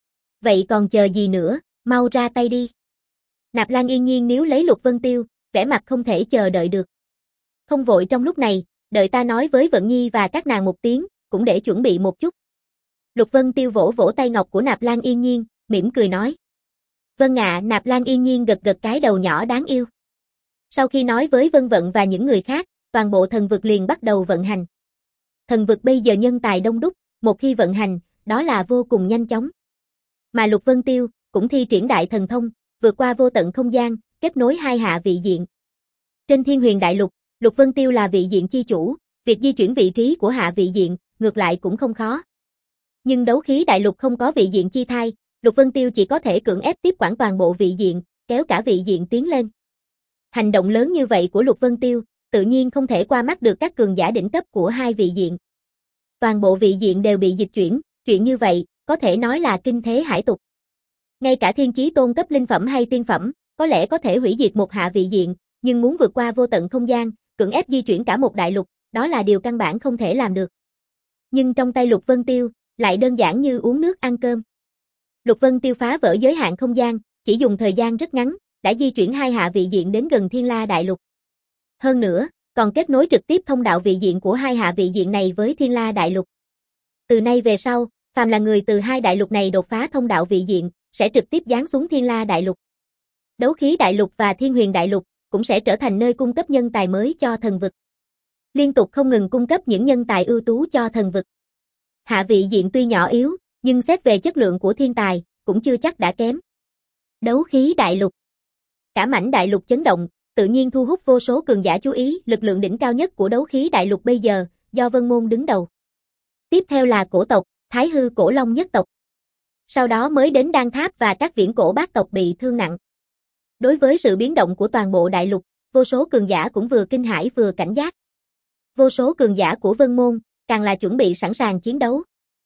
Vậy còn chờ gì nữa, mau ra tay đi. Nạp Lan Yên Nhiên níu lấy Lục Vân Tiêu, vẻ mặt không thể chờ đợi được. Không vội trong lúc này, đợi ta nói với Vận Nhi và các nàng một tiếng, cũng để chuẩn bị một chút. Lục Vân Tiêu vỗ vỗ tay ngọc của Nạp Lan Yên Nhiên, mỉm cười nói. Vân ạ, Nạp Lan Yên Nhiên gật gật cái đầu nhỏ đáng yêu. Sau khi nói với Vân Vận và những người khác, toàn bộ thần vực liền bắt đầu vận hành. Thần vực bây giờ nhân tài đông đúc, một khi vận hành, đó là vô cùng nhanh chóng. Mà Lục Vân Tiêu cũng thi triển đại thần thông, vượt qua vô tận không gian, kết nối hai hạ vị diện. Trên thiên huyền đại lục, Lục Vân Tiêu là vị diện chi chủ, việc di chuyển vị trí của hạ vị diện, ngược lại cũng không khó. Nhưng đấu khí đại lục không có vị diện chi thai, Lục Vân Tiêu chỉ có thể cưỡng ép tiếp quản toàn bộ vị diện, kéo cả vị diện tiến lên. Hành động lớn như vậy của Lục Vân Tiêu, tự nhiên không thể qua mắt được các cường giả đỉnh cấp của hai vị diện. Toàn bộ vị diện đều bị dịch chuyển, chuyện như vậy, có thể nói là kinh thế hải tục. Ngay cả thiên chí tôn cấp linh phẩm hay tiên phẩm, có lẽ có thể hủy diệt một hạ vị diện, nhưng muốn vượt qua vô tận không gian, cưỡng ép di chuyển cả một đại lục, đó là điều căn bản không thể làm được. Nhưng trong tay Lục Vân Tiêu, lại đơn giản như uống nước ăn cơm. Lục Vân Tiêu phá vỡ giới hạn không gian, chỉ dùng thời gian rất ngắn, đã di chuyển hai hạ vị diện đến gần Thiên La Đại Lục. Hơn nữa, còn kết nối trực tiếp thông đạo vị diện của hai hạ vị diện này với Thiên La Đại Lục. Từ nay về sau, phàm là người từ hai đại lục này đột phá thông đạo vị diện, sẽ trực tiếp giáng xuống Thiên La Đại Lục. Đấu khí Đại Lục và Thiên Huyền Đại Lục cũng sẽ trở thành nơi cung cấp nhân tài mới cho thần vực. Liên tục không ngừng cung cấp những nhân tài ưu tú cho thần vực. Hạ vị diện tuy nhỏ yếu, nhưng xét về chất lượng của thiên tài, cũng chưa chắc đã kém. Đấu khí Đại Lục. Cả mảnh đại lục chấn động, tự nhiên thu hút vô số cường giả chú ý, lực lượng đỉnh cao nhất của đấu khí đại lục bây giờ, do Vân Môn đứng đầu. Tiếp theo là cổ tộc, Thái Hư Cổ Long nhất tộc. Sau đó mới đến Đan Tháp và các viễn cổ bát tộc bị thương nặng. Đối với sự biến động của toàn bộ đại lục, vô số cường giả cũng vừa kinh hãi vừa cảnh giác. Vô số cường giả của Vân Môn, càng là chuẩn bị sẵn sàng chiến đấu.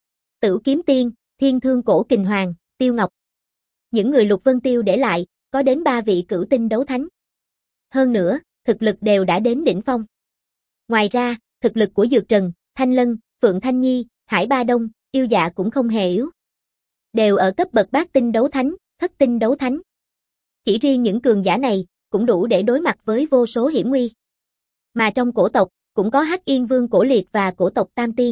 Tửu Kiếm Tiên, Thiên Thương Cổ Kình Hoàng, Tiêu Ngọc. Những người Lục Vân Tiêu để lại, có đến ba vị cửu tinh đấu thánh. Hơn nữa, thực lực đều đã đến đỉnh phong. Ngoài ra, thực lực của Dược Trần, Thanh Lân, Phượng Thanh Nhi, Hải Ba Đông, Yêu Dạ cũng không hề yếu. Đều ở cấp bậc bát tinh đấu thánh, thất tinh đấu thánh. Chỉ riêng những cường giả này, cũng đủ để đối mặt với vô số hiểm nguy. Mà trong cổ tộc, cũng có Hắc Yên Vương Cổ Liệt và cổ tộc Tam Tiên.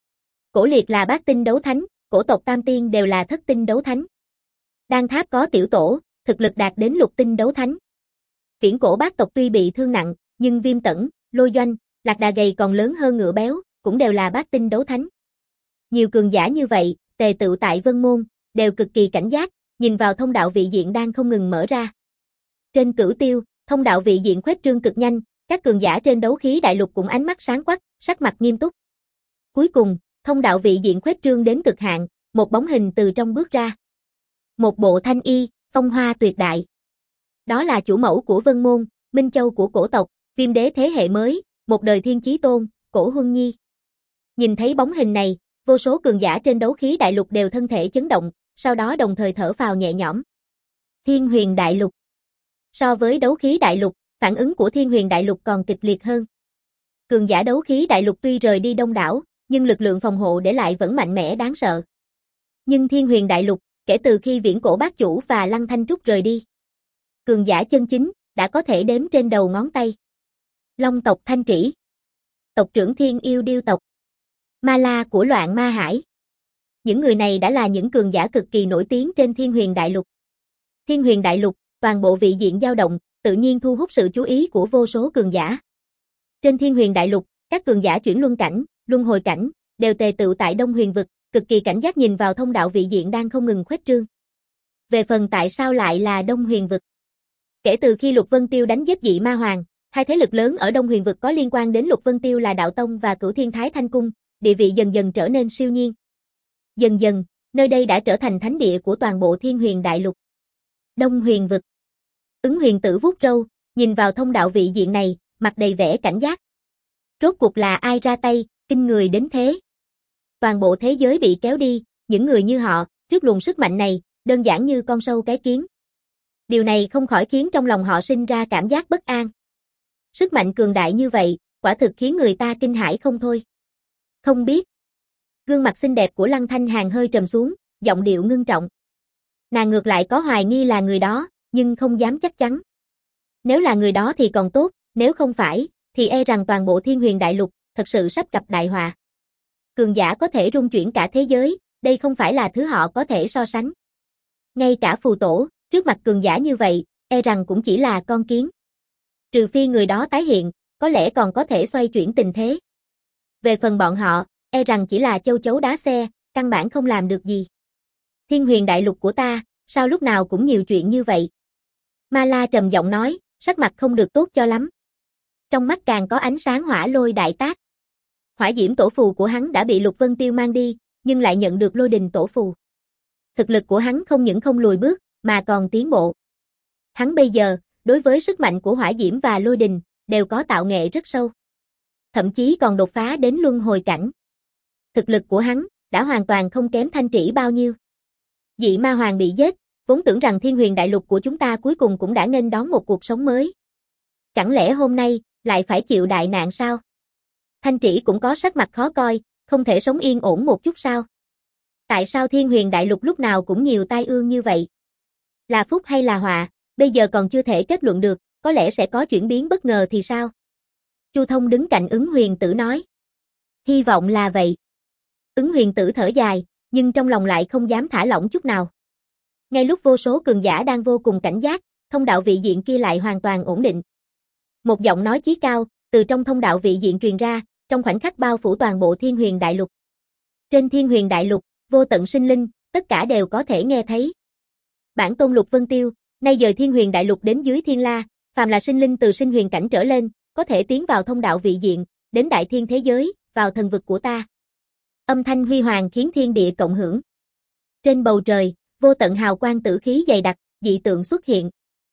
Cổ Liệt là bát tinh đấu thánh, cổ tộc Tam Tiên đều là thất tinh đấu thánh. Đan Tháp có tiểu tổ, thực lực đạt đến lục tinh đấu thánh. Viễn cổ bát tộc tuy bị thương nặng, nhưng Viêm Tẩn, Lôi Doanh, Lạc Đà Gầy còn lớn hơn ngựa béo, cũng đều là bát tinh đấu thánh. Nhiều cường giả như vậy, tề tựu tại Vân Môn, đều cực kỳ cảnh giác, nhìn vào thông đạo vị diện đang không ngừng mở ra. Trên Cửu Tiêu, thông đạo vị diện khuếch trương cực nhanh, các cường giả trên đấu khí đại lục cũng ánh mắt sáng quắc, sắc mặt nghiêm túc. Cuối cùng, thông đạo vị diện khuếch trương đến cực hạn, một bóng hình từ trong bước ra. Một bộ thanh y, phong hoa tuyệt đại. Đó là chủ mẫu của Vân Môn, Minh Châu của cổ tộc, Viêm Đế thế hệ mới, một đời thiên chí tôn, Cổ Huân Nhi. Nhìn thấy bóng hình này, vô số cường giả trên đấu khí đại lục đều thân thể chấn động, sau đó đồng thời thở phào nhẹ nhõm. Thiên Huyền Đại Lục. So với đấu khí đại lục, phản ứng của Thiên Huyền Đại Lục còn kịch liệt hơn. Cường giả đấu khí đại lục tuy rời đi đông đảo, nhưng lực lượng phòng hộ để lại vẫn mạnh mẽ đáng sợ. Nhưng Thiên Huyền Đại Lục, kể từ khi Viễn Cổ Bát Chủ và Lăng Thanh Trúc rời đi, cường giả chân chính đã có thể đếm trên đầu ngón tay. Long tộc Thanh Trĩ, tộc trưởng Thiên Yêu Điêu tộc, Ma La của Loạn Ma Hải. Những người này đã là những cường giả cực kỳ nổi tiếng trên Thiên Huyền Đại Lục. Thiên Huyền Đại Lục, toàn bộ vị diện dao động, tự nhiên thu hút sự chú ý của vô số cường giả. Trên Thiên Huyền Đại Lục, các cường giả chuyển luân cảnh, luân hồi cảnh, đều tề tựu tại Đông Huyền vực, cực kỳ cảnh giác nhìn vào thông đạo vị diện đang không ngừng khuếch trương. Về phần tại sao lại là Đông Huyền vực? Kể từ khi Lục Vân Tiêu đánh giết Dị Ma Hoàng, hai thế lực lớn ở Đông Huyền vực có liên quan đến Lục Vân Tiêu là Đạo Tông và Cửu Thiên Thái Thanh Cung, địa vị dần dần trở nên siêu nhiên. Dần dần, nơi đây đã trở thành thánh địa của toàn bộ Thiên Huyền Đại Lục. Đông Huyền vực. Ứng Huyền Tử vuốt râu, nhìn vào thông đạo vị diện này, mặt đầy vẻ cảnh giác. Rốt cuộc là ai ra tay, kinh người đến thế? Toàn bộ thế giới bị kéo đi, những người như họ, trước luồng sức mạnh này, đơn giản như con sâu cái kiến. Điều này không khỏi khiến trong lòng họ sinh ra cảm giác bất an. Sức mạnh cường đại như vậy, quả thực khiến người ta kinh hãi không thôi. Không biết. Gương mặt xinh đẹp của Lăng Thanh Hàn hơi trầm xuống, giọng điệu ngưng trọng. Nàng ngược lại có hoài nghi là người đó, nhưng không dám chắc chắn. Nếu là người đó thì còn tốt, nếu không phải, thì e rằng toàn bộ Thiên Huyền Đại Lục, thật sự sắp gặp đại họa. Cường giả có thể rung chuyển cả thế giới, đây không phải là thứ họ có thể so sánh. Ngay cả phù tổ, trước mặt cường giả như vậy, e rằng cũng chỉ là con kiến. Trừ phi người đó tái hiện, có lẽ còn có thể xoay chuyển tình thế. Về phần bọn họ, e rằng chỉ là châu chấu đá xe, căn bản không làm được gì. Thiên Huyền Đại Lục của ta, sao lúc nào cũng nhiều chuyện như vậy? Ma La trầm giọng nói, sắc mặt không được tốt cho lắm. Trong mắt càng có ánh sáng hỏa lôi đại tác. Hỏa diễm tổ phù của hắn đã bị Lục Vân Tiêu mang đi, nhưng lại nhận được lôi đình tổ phù. Thực lực của hắn không những không lùi bước, mà còn tiến bộ. Hắn bây giờ, đối với sức mạnh của hỏa diễm và lôi đình, đều có tạo nghệ rất sâu. Thậm chí còn đột phá đến luân hồi cảnh. Thực lực của hắn, đã hoàn toàn không kém Thanh Trĩ bao nhiêu. Dị Ma Hoàng bị giết, vốn tưởng rằng Thiên Huyền Đại Lục của chúng ta cuối cùng cũng đã nghênh đón một cuộc sống mới. Chẳng lẽ hôm nay, lại phải chịu đại nạn sao? Thanh Trĩ cũng có sắc mặt khó coi, không thể sống yên ổn một chút sao? Tại sao Thiên Huyền Đại Lục lúc nào cũng nhiều tai ương như vậy? Là phúc hay là họa, bây giờ còn chưa thể kết luận được, có lẽ sẽ có chuyển biến bất ngờ thì sao? Chu Thông đứng cạnh Ứng Huyền Tử nói. Hy vọng là vậy. Ứng Huyền Tử thở dài, nhưng trong lòng lại không dám thả lỏng chút nào. Ngay lúc vô số cường giả đang vô cùng cảnh giác, thông đạo vị diện kia lại hoàn toàn ổn định. Một giọng nói chí cao, từ trong thông đạo vị diện truyền ra, trong khoảnh khắc bao phủ toàn bộ Thiên Huyền Đại Lục. Trên Thiên Huyền Đại Lục, vô tận sinh linh, tất cả đều có thể nghe thấy. Bản tôn Lục Vân Tiêu, nay dời Thiên Huyền Đại Lục đến dưới Thiên La, phàm là sinh linh từ sinh huyền cảnh trở lên, có thể tiến vào thông đạo vị diện, đến đại thiên thế giới, vào thần vực của ta. Âm thanh huy hoàng khiến thiên địa cộng hưởng. Trên bầu trời, vô tận hào quang tử khí dày đặc, dị tượng xuất hiện.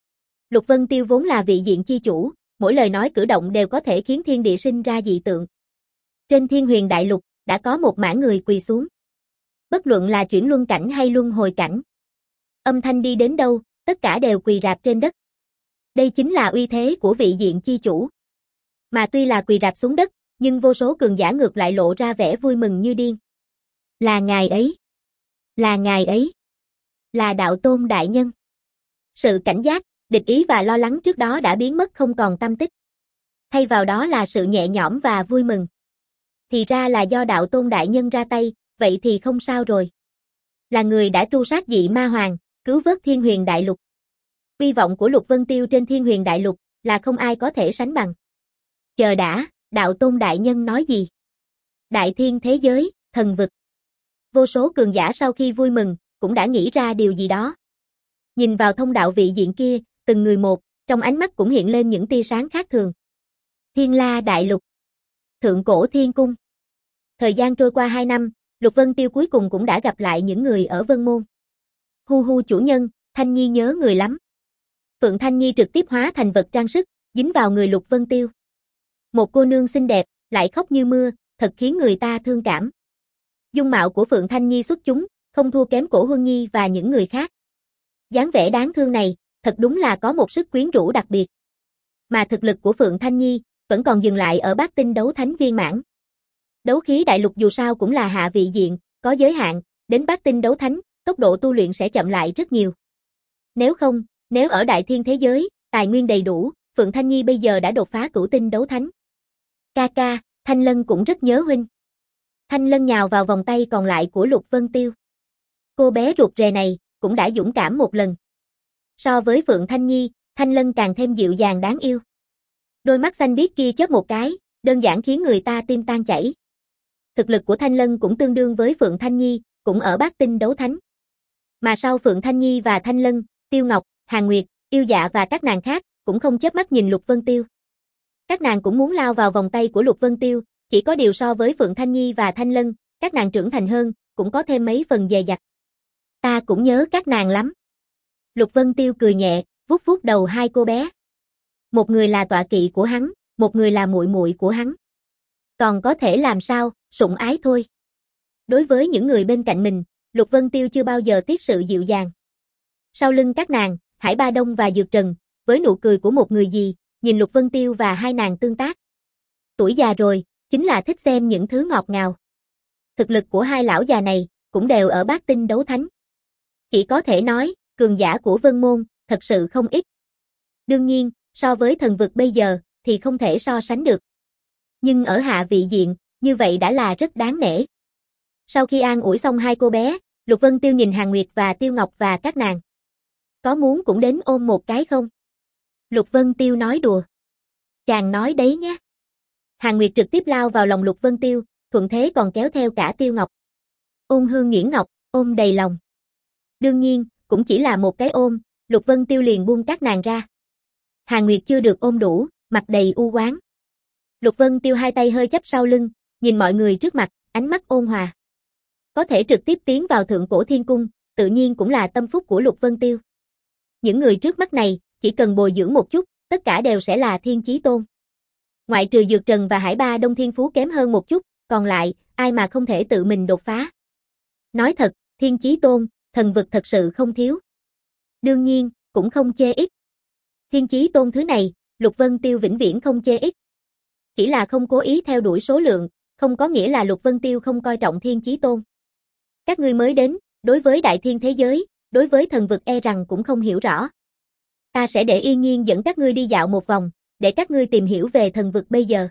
Lục Vân Tiêu vốn là vị diện chi chủ, mỗi lời nói cử động đều có thể khiến thiên địa sinh ra dị tượng. Trên Thiên Huyền Đại Lục, đã có một mảng người quỳ xuống. Bất luận là chuyển luân cảnh hay luân hồi cảnh. Âm thanh đi đến đâu, tất cả đều quỳ rạp trên đất. Đây chính là uy thế của vị diện chi chủ. Mà tuy là quỳ rạp xuống đất, nhưng vô số cường giả ngược lại lộ ra vẻ vui mừng như điên. Là ngài ấy. Là ngài ấy. Là đạo tôn đại nhân. Sự cảnh giác, địch ý và lo lắng trước đó đã biến mất không còn tăm tích. Thay vào đó là sự nhẹ nhõm và vui mừng. Thì ra là do đạo tôn đại nhân ra tay, vậy thì không sao rồi. Là người đã tru sát Dị Ma Hoàng, cứu vớt Thiên Huyền Đại Lục. Uy vọng của Lục Vân Tiêu trên Thiên Huyền Đại Lục là không ai có thể sánh bằng. Chờ đã, đạo tôn đại nhân nói gì? Đại thiên thế giới, thần vực. Vô số cường giả sau khi vui mừng, cũng đã nghĩ ra điều gì đó. Nhìn vào thông đạo vị diện kia, từng người một, trong ánh mắt cũng hiện lên những tia sáng khác thường. Thiên La Đại Lục. Thượng Cổ Thiên Cung. Thời gian trôi qua hai năm, Lục Vân Tiêu cuối cùng cũng đã gặp lại những người ở Vân Môn. Hu hu chủ nhân, Thanh Nhi nhớ người lắm. Phượng Thanh Nhi trực tiếp hóa thành vật trang sức, dính vào người Lục Vân Tiêu. Một cô nương xinh đẹp, lại khóc như mưa, thật khiến người ta thương cảm. Dung mạo của Phượng Thanh Nhi xuất chúng, không thua kém Cổ Huân Nhi và những người khác. Dáng vẻ đáng thương này, thật đúng là có một sức quyến rũ đặc biệt. Mà thực lực của Phượng Thanh Nhi vẫn còn dừng lại ở bát tinh đấu thánh viên mãn. Đấu khí đại lục dù sao cũng là hạ vị diện, có giới hạn, đến bát tinh đấu thánh, tốc độ tu luyện sẽ chậm lại rất nhiều. Nếu không, nếu ở đại thiên thế giới, tài nguyên đầy đủ, Phượng Thanh Nhi bây giờ đã đột phá cửu tinh đấu thánh. Ca ca, Thanh Lân cũng rất nhớ huynh. Thanh Lân nhào vào vòng tay còn lại của Lục Vân Tiêu. Cô bé ruột rè này, cũng đã dũng cảm một lần. So với Phượng Thanh Nhi, Thanh Lân càng thêm dịu dàng đáng yêu. Đôi mắt xanh biếc kia chớp một cái, đơn giản khiến người ta tim tan chảy. Thực lực của Thanh Lân cũng tương đương với Phượng Thanh Nhi, cũng ở bát tinh đấu thánh. Mà sau Phượng Thanh Nhi và Thanh Lân, Tiêu Ngọc, Hàn Nguyệt, Yêu Dạ và các nàng khác, cũng không chớp mắt nhìn Lục Vân Tiêu. Các nàng cũng muốn lao vào vòng tay của Lục Vân Tiêu, chỉ có điều so với Phượng Thanh Nhi và Thanh Lân, các nàng trưởng thành hơn, cũng có thêm mấy phần dè dặt. Ta cũng nhớ các nàng lắm. Lục Vân Tiêu cười nhẹ, vuốt vuốt đầu hai cô bé. Một người là tọa kỵ của hắn, một người là muội muội của hắn. Còn có thể làm sao, sủng ái thôi. Đối với những người bên cạnh mình, Lục Vân Tiêu chưa bao giờ tiếc sự dịu dàng. Sau lưng các nàng, Hải Ba Đông và Dược Trần, với nụ cười của một người dì, nhìn Lục Vân Tiêu và hai nàng tương tác. Tuổi già rồi, chính là thích xem những thứ ngọt ngào. Thực lực của hai lão già này, cũng đều ở bát tinh đấu thánh. Chỉ có thể nói, cường giả của Vân Môn, thật sự không ít. Đương nhiên, so với thần vực bây giờ, thì không thể so sánh được. Nhưng ở hạ vị diện, như vậy đã là rất đáng nể. Sau khi an ủi xong hai cô bé, Lục Vân Tiêu nhìn Hàn Nguyệt và Tiêu Ngọc và các nàng. Có muốn cũng đến ôm một cái không? Lục Vân Tiêu nói đùa. Chàng nói đấy nhé. Hàn Nguyệt trực tiếp lao vào lòng Lục Vân Tiêu, thuận thế còn kéo theo cả Tiêu Ngọc. Ôn hương nhuyễn ngọc, ôm đầy lòng. Đương nhiên, cũng chỉ là một cái ôm, Lục Vân Tiêu liền buông các nàng ra. Hàn Nguyệt chưa được ôm đủ, mặt đầy u oán. Lục Vân Tiêu hai tay hơi chắp sau lưng, nhìn mọi người trước mặt, ánh mắt ôn hòa. Có thể trực tiếp tiến vào Thượng Cổ Thiên Cung, tự nhiên cũng là tâm phúc của Lục Vân Tiêu. Những người trước mắt này, chỉ cần bồi dưỡng một chút, tất cả đều sẽ là thiên chí tôn. Ngoại trừ Dược Trần và Hải Ba Đông thiên phú kém hơn một chút, còn lại, ai mà không thể tự mình đột phá. Nói thật, thiên chí tôn, thần vực thật sự không thiếu. Đương nhiên, cũng không chê ít. Thiên chí tôn thứ này, Lục Vân Tiêu vĩnh viễn không chê ít. Chỉ là không cố ý theo đuổi số lượng, không có nghĩa là Lục Vân Tiêu không coi trọng thiên chí tôn. Các ngươi mới đến, đối với đại thiên thế giới, đối với thần vực e rằng cũng không hiểu rõ. Ta sẽ để Yên Nhiên dẫn các ngươi đi dạo một vòng, để các ngươi tìm hiểu về thần vực bây giờ.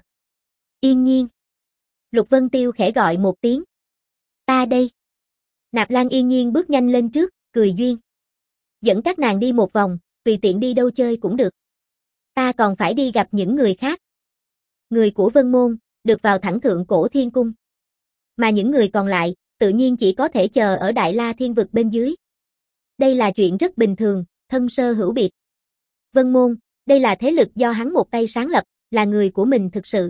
Yên Nhiên. Lục Vân Tiêu khẽ gọi một tiếng. Ta đây. Nạp Lan Yên Nhiên bước nhanh lên trước, cười duyên. Dẫn các nàng đi một vòng, tùy tiện đi đâu chơi cũng được. Ta còn phải đi gặp những người khác. Người của Vân Môn, được vào thẳng Thượng Cổ Thiên Cung. Mà những người còn lại, tự nhiên chỉ có thể chờ ở Đại La Thiên Vực bên dưới. Đây là chuyện rất bình thường, thân sơ hữu biệt. Vân Môn, đây là thế lực do hắn một tay sáng lập, là người của mình thực sự.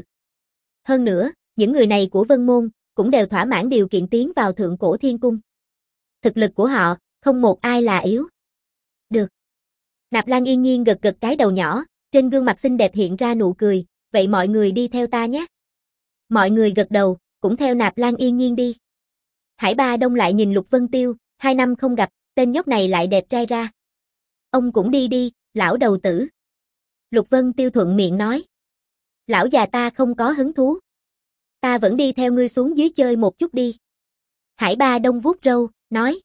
Hơn nữa, những người này của Vân Môn, cũng đều thỏa mãn điều kiện tiến vào Thượng Cổ Thiên Cung. Thực lực của họ, không một ai là yếu. Được. Nạp Lan Yên Nhiên gật gật cái đầu nhỏ, trên gương mặt xinh đẹp hiện ra nụ cười, vậy mọi người đi theo ta nhé. Mọi người gật đầu, cũng theo Nạp Lan Yên Nhiên đi. Hải Ba Đông lại nhìn Lục Vân Tiêu, hai năm không gặp, tên nhóc này lại đẹp trai ra. Ông cũng đi đi, lão đầu tử. Lục Vân Tiêu thuận miệng nói. Lão già ta không có hứng thú. Ta vẫn đi theo ngươi xuống dưới chơi một chút đi. Hải Ba Đông vuốt râu, nói.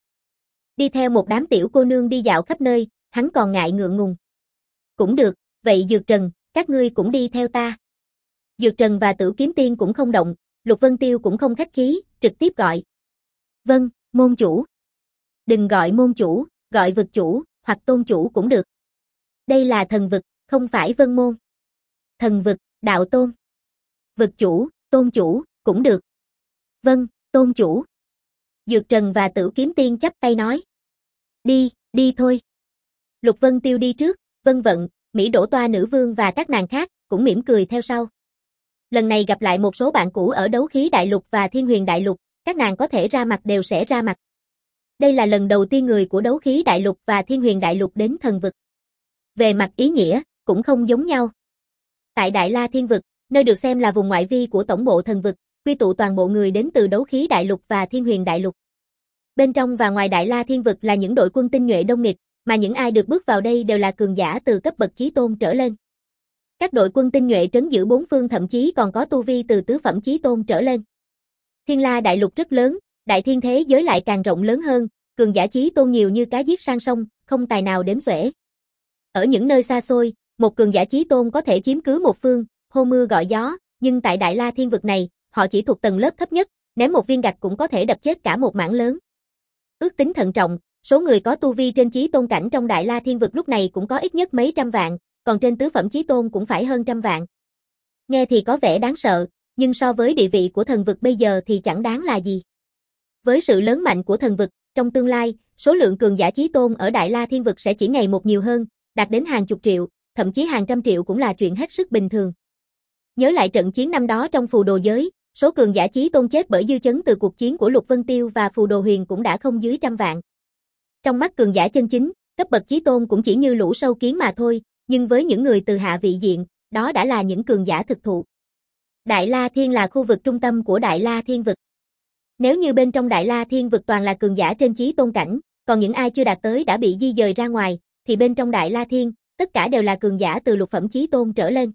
Đi theo một đám tiểu cô nương đi dạo khắp nơi, hắn còn ngại ngượng ngùng. Cũng được, vậy Dược Trần, các ngươi cũng đi theo ta. Dược Trần và Tử Kiếm Tiên cũng không động, Lục Vân Tiêu cũng không khách khí, trực tiếp gọi. Vâng, môn chủ. Đừng gọi môn chủ, gọi vực chủ, hoặc tôn chủ cũng được. Đây là thần vực, không phải Vân Môn. Thần vực, đạo tôn. Vực chủ, tôn chủ, cũng được. Vâng, tôn chủ. Dược Trần và Tử Kiếm Tiên chắp tay nói. Đi, đi thôi. Lục Vân Tiêu đi trước, Vân Vận, Mỹ Đỗ Toa nữ vương và các nàng khác, cũng mỉm cười theo sau. Lần này gặp lại một số bạn cũ ở Đấu Khí Đại Lục và Thiên Huyền Đại Lục, các nàng có thể ra mặt đều sẽ ra mặt. Đây là lần đầu tiên người của Đấu Khí Đại Lục và Thiên Huyền Đại Lục đến thần vực. Về mặt ý nghĩa, cũng không giống nhau. Tại Đại La Thiên Vực, nơi được xem là vùng ngoại vi của tổng bộ thần vực, quy tụ toàn bộ người đến từ đấu khí đại lục và thiên huyền đại lục. Bên trong và ngoài Đại La Thiên vực là những đội quân tinh nhuệ đông nghịt, mà những ai được bước vào đây đều là cường giả từ cấp bậc chí tôn trở lên. Các đội quân tinh nhuệ trấn giữ bốn phương thậm chí còn có tu vi từ tứ phẩm chí tôn trở lên. Thiên La đại lục rất lớn, đại thiên thế giới lại càng rộng lớn hơn, cường giả chí tôn nhiều như cá giết sang sông, không tài nào đếm xuể. Ở những nơi xa xôi, một cường giả chí tôn có thể chiếm cứ một phương, hô mưa gọi gió, nhưng tại Đại La Thiên vực này, họ chỉ thuộc tầng lớp thấp nhất, ném một viên gạch cũng có thể đập chết cả một mảng lớn. Ước tính thận trọng, số người có tu vi trên chí tôn cảnh trong Đại La Thiên vực lúc này cũng có ít nhất mấy trăm vạn, còn trên tứ phẩm chí tôn cũng phải hơn trăm vạn. Nghe thì có vẻ đáng sợ, nhưng so với địa vị của thần vực bây giờ thì chẳng đáng là gì. Với sự lớn mạnh của thần vực, trong tương lai, số lượng cường giả chí tôn ở Đại La Thiên vực sẽ chỉ ngày một nhiều hơn, đạt đến hàng chục triệu, thậm chí hàng trăm triệu cũng là chuyện hết sức bình thường. Nhớ lại trận chiến năm đó trong phù đồ giới, số cường giả chí tôn chết bởi dư chấn từ cuộc chiến của Lục Vân Tiêu và phù đồ huyền cũng đã không dưới trăm vạn. Trong mắt cường giả chân chính, cấp bậc chí tôn cũng chỉ như lũ sâu kiến mà thôi, nhưng với những người từ hạ vị diện, đó đã là những cường giả thực thụ. Đại La Thiên là khu vực trung tâm của Đại La Thiên vực. Nếu như bên trong Đại La Thiên vực toàn là cường giả trên chí tôn cảnh, còn những ai chưa đạt tới đã bị di dời ra ngoài, thì bên trong Đại La Thiên, tất cả đều là cường giả từ lục phẩm chí tôn trở lên.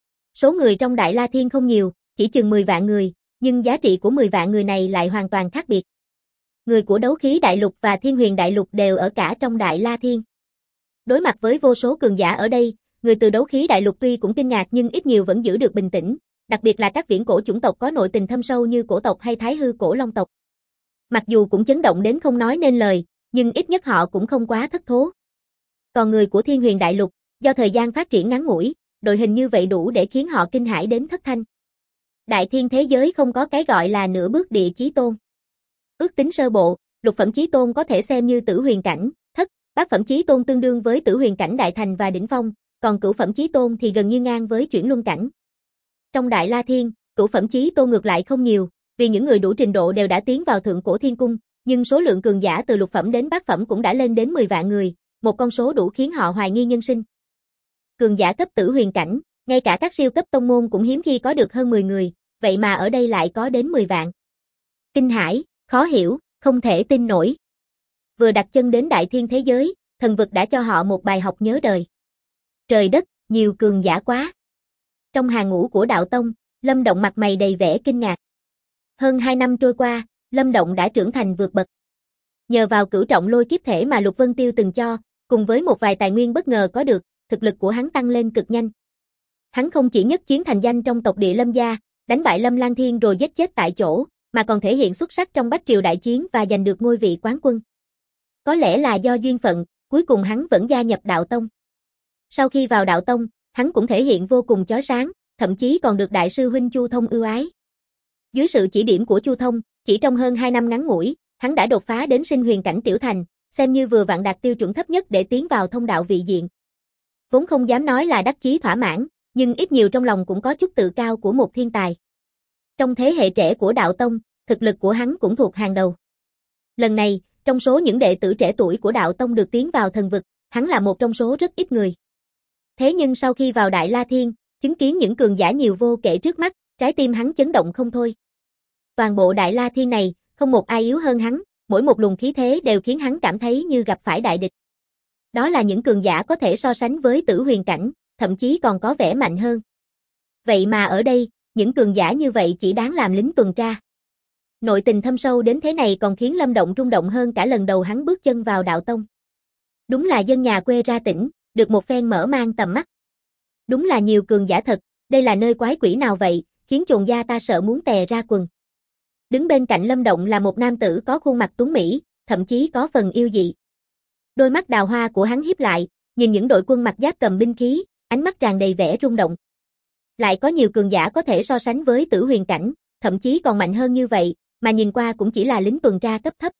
Số người trong Đại La Thiên không nhiều, chỉ chừng mười vạn người, nhưng giá trị của mười vạn người này lại hoàn toàn khác biệt. Người của đấu khí đại lục và thiên huyền đại lục đều ở cả trong Đại La Thiên. Đối mặt với vô số cường giả ở đây, người từ đấu khí đại lục tuy cũng kinh ngạc nhưng ít nhiều vẫn giữ được bình tĩnh, đặc biệt là các viễn cổ chủng tộc có nội tình thâm sâu như cổ tộc hay Thái Hư cổ long tộc. Mặc dù cũng chấn động đến không nói nên lời, nhưng ít nhất họ cũng không quá thất thố. Còn người của thiên huyền đại lục, do thời gian phát triển ngắn ngủi, đội hình như vậy đủ để khiến họ kinh hãi đến thất thanh. Đại thiên thế giới không có cái gọi là nửa bước địa chí tôn. Ước tính sơ bộ, lục phẩm chí tôn có thể xem như tử huyền cảnh, thất, bát phẩm chí tôn tương đương với tử huyền cảnh đại thành và đỉnh phong, còn cửu phẩm chí tôn thì gần như ngang với chuyển luân cảnh. Trong Đại La Thiên, cửu phẩm chí tôn ngược lại không nhiều, vì những người đủ trình độ đều đã tiến vào thượng cổ thiên cung, nhưng số lượng cường giả từ lục phẩm đến bát phẩm cũng đã lên đến mười vạn người, một con số đủ khiến họ hoài nghi nhân sinh. Cường giả cấp tử huyền cảnh, ngay cả các siêu cấp tông môn cũng hiếm khi có được hơn mười người, vậy mà ở đây lại có đến mười vạn. Kinh hãi, khó hiểu, không thể tin nổi. Vừa đặt chân đến đại thiên thế giới, thần vực đã cho họ một bài học nhớ đời. Trời đất, nhiều cường giả quá. Trong hàng ngũ của đạo tông, Lâm Động mặt mày đầy vẻ kinh ngạc. Hơn hai năm trôi qua, Lâm Động đã trưởng thành vượt bậc. Nhờ vào cửu trọng lôi kiếp thể mà Lục Vân Tiêu từng cho, cùng với một vài tài nguyên bất ngờ có được, thực lực của hắn tăng lên cực nhanh. Hắn không chỉ nhất chiến thành danh trong tộc địa Lâm gia, đánh bại Lâm Lang Thiên rồi giết chết tại chỗ, mà còn thể hiện xuất sắc trong Bách Triều đại chiến và giành được ngôi vị quán quân. Có lẽ là do duyên phận, cuối cùng hắn vẫn gia nhập đạo tông. Sau khi vào đạo tông, hắn cũng thể hiện vô cùng chói sáng, thậm chí còn được đại sư huynh Chu Thông ưu ái. Dưới sự chỉ điểm của Chu Thông, chỉ trong hơn hai năm ngắn ngủi, hắn đã đột phá đến sinh huyền cảnh tiểu thành, xem như vừa vặn đạt tiêu chuẩn thấp nhất để tiến vào thông đạo vị diện. Vốn không dám nói là đắc chí thỏa mãn, nhưng ít nhiều trong lòng cũng có chút tự cao của một thiên tài. Trong thế hệ trẻ của đạo tông, thực lực của hắn cũng thuộc hàng đầu. Lần này, trong số những đệ tử trẻ tuổi của đạo tông được tiến vào thần vực, hắn là một trong số rất ít người. Thế nhưng sau khi vào Đại La Thiên, chứng kiến những cường giả nhiều vô kể trước mắt, trái tim hắn chấn động không thôi. Toàn bộ Đại La Thiên này, không một ai yếu hơn hắn, mỗi một luồng khí thế đều khiến hắn cảm thấy như gặp phải đại địch. Đó là những cường giả có thể so sánh với tử huyền cảnh, thậm chí còn có vẻ mạnh hơn. Vậy mà ở đây, những cường giả như vậy chỉ đáng làm lính tuần tra. Nội tình thâm sâu đến thế này còn khiến Lâm Động rung động hơn cả lần đầu hắn bước chân vào đạo tông. Đúng là dân nhà quê ra tỉnh, được một phen mở mang tầm mắt. Đúng là nhiều cường giả thật, đây là nơi quái quỷ nào vậy, khiến chồn da ta sợ muốn tè ra quần. Đứng bên cạnh Lâm Động là một nam tử có khuôn mặt tuấn mỹ, thậm chí có phần yêu dị. Đôi mắt đào hoa của hắn híp lại, nhìn những đội quân mặc giáp cầm binh khí, ánh mắt tràn đầy vẻ rung động. Lại có nhiều cường giả có thể so sánh với tử huyền cảnh, thậm chí còn mạnh hơn như vậy, mà nhìn qua cũng chỉ là lính tuần tra cấp thấp.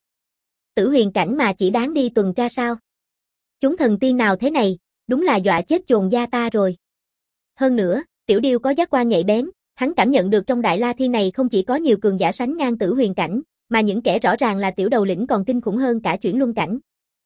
Tử huyền cảnh mà chỉ đáng đi tuần tra sao? Chúng thần tiên nào thế này, đúng là dọa chết chồn da ta rồi. Hơn nữa, Tiểu Điêu có giác quan nhạy bén, hắn cảm nhận được trong Đại La Thiên này không chỉ có nhiều cường giả sánh ngang tử huyền cảnh, mà những kẻ rõ ràng là tiểu đầu lĩnh còn kinh khủng hơn cả chuyển luân cảnh.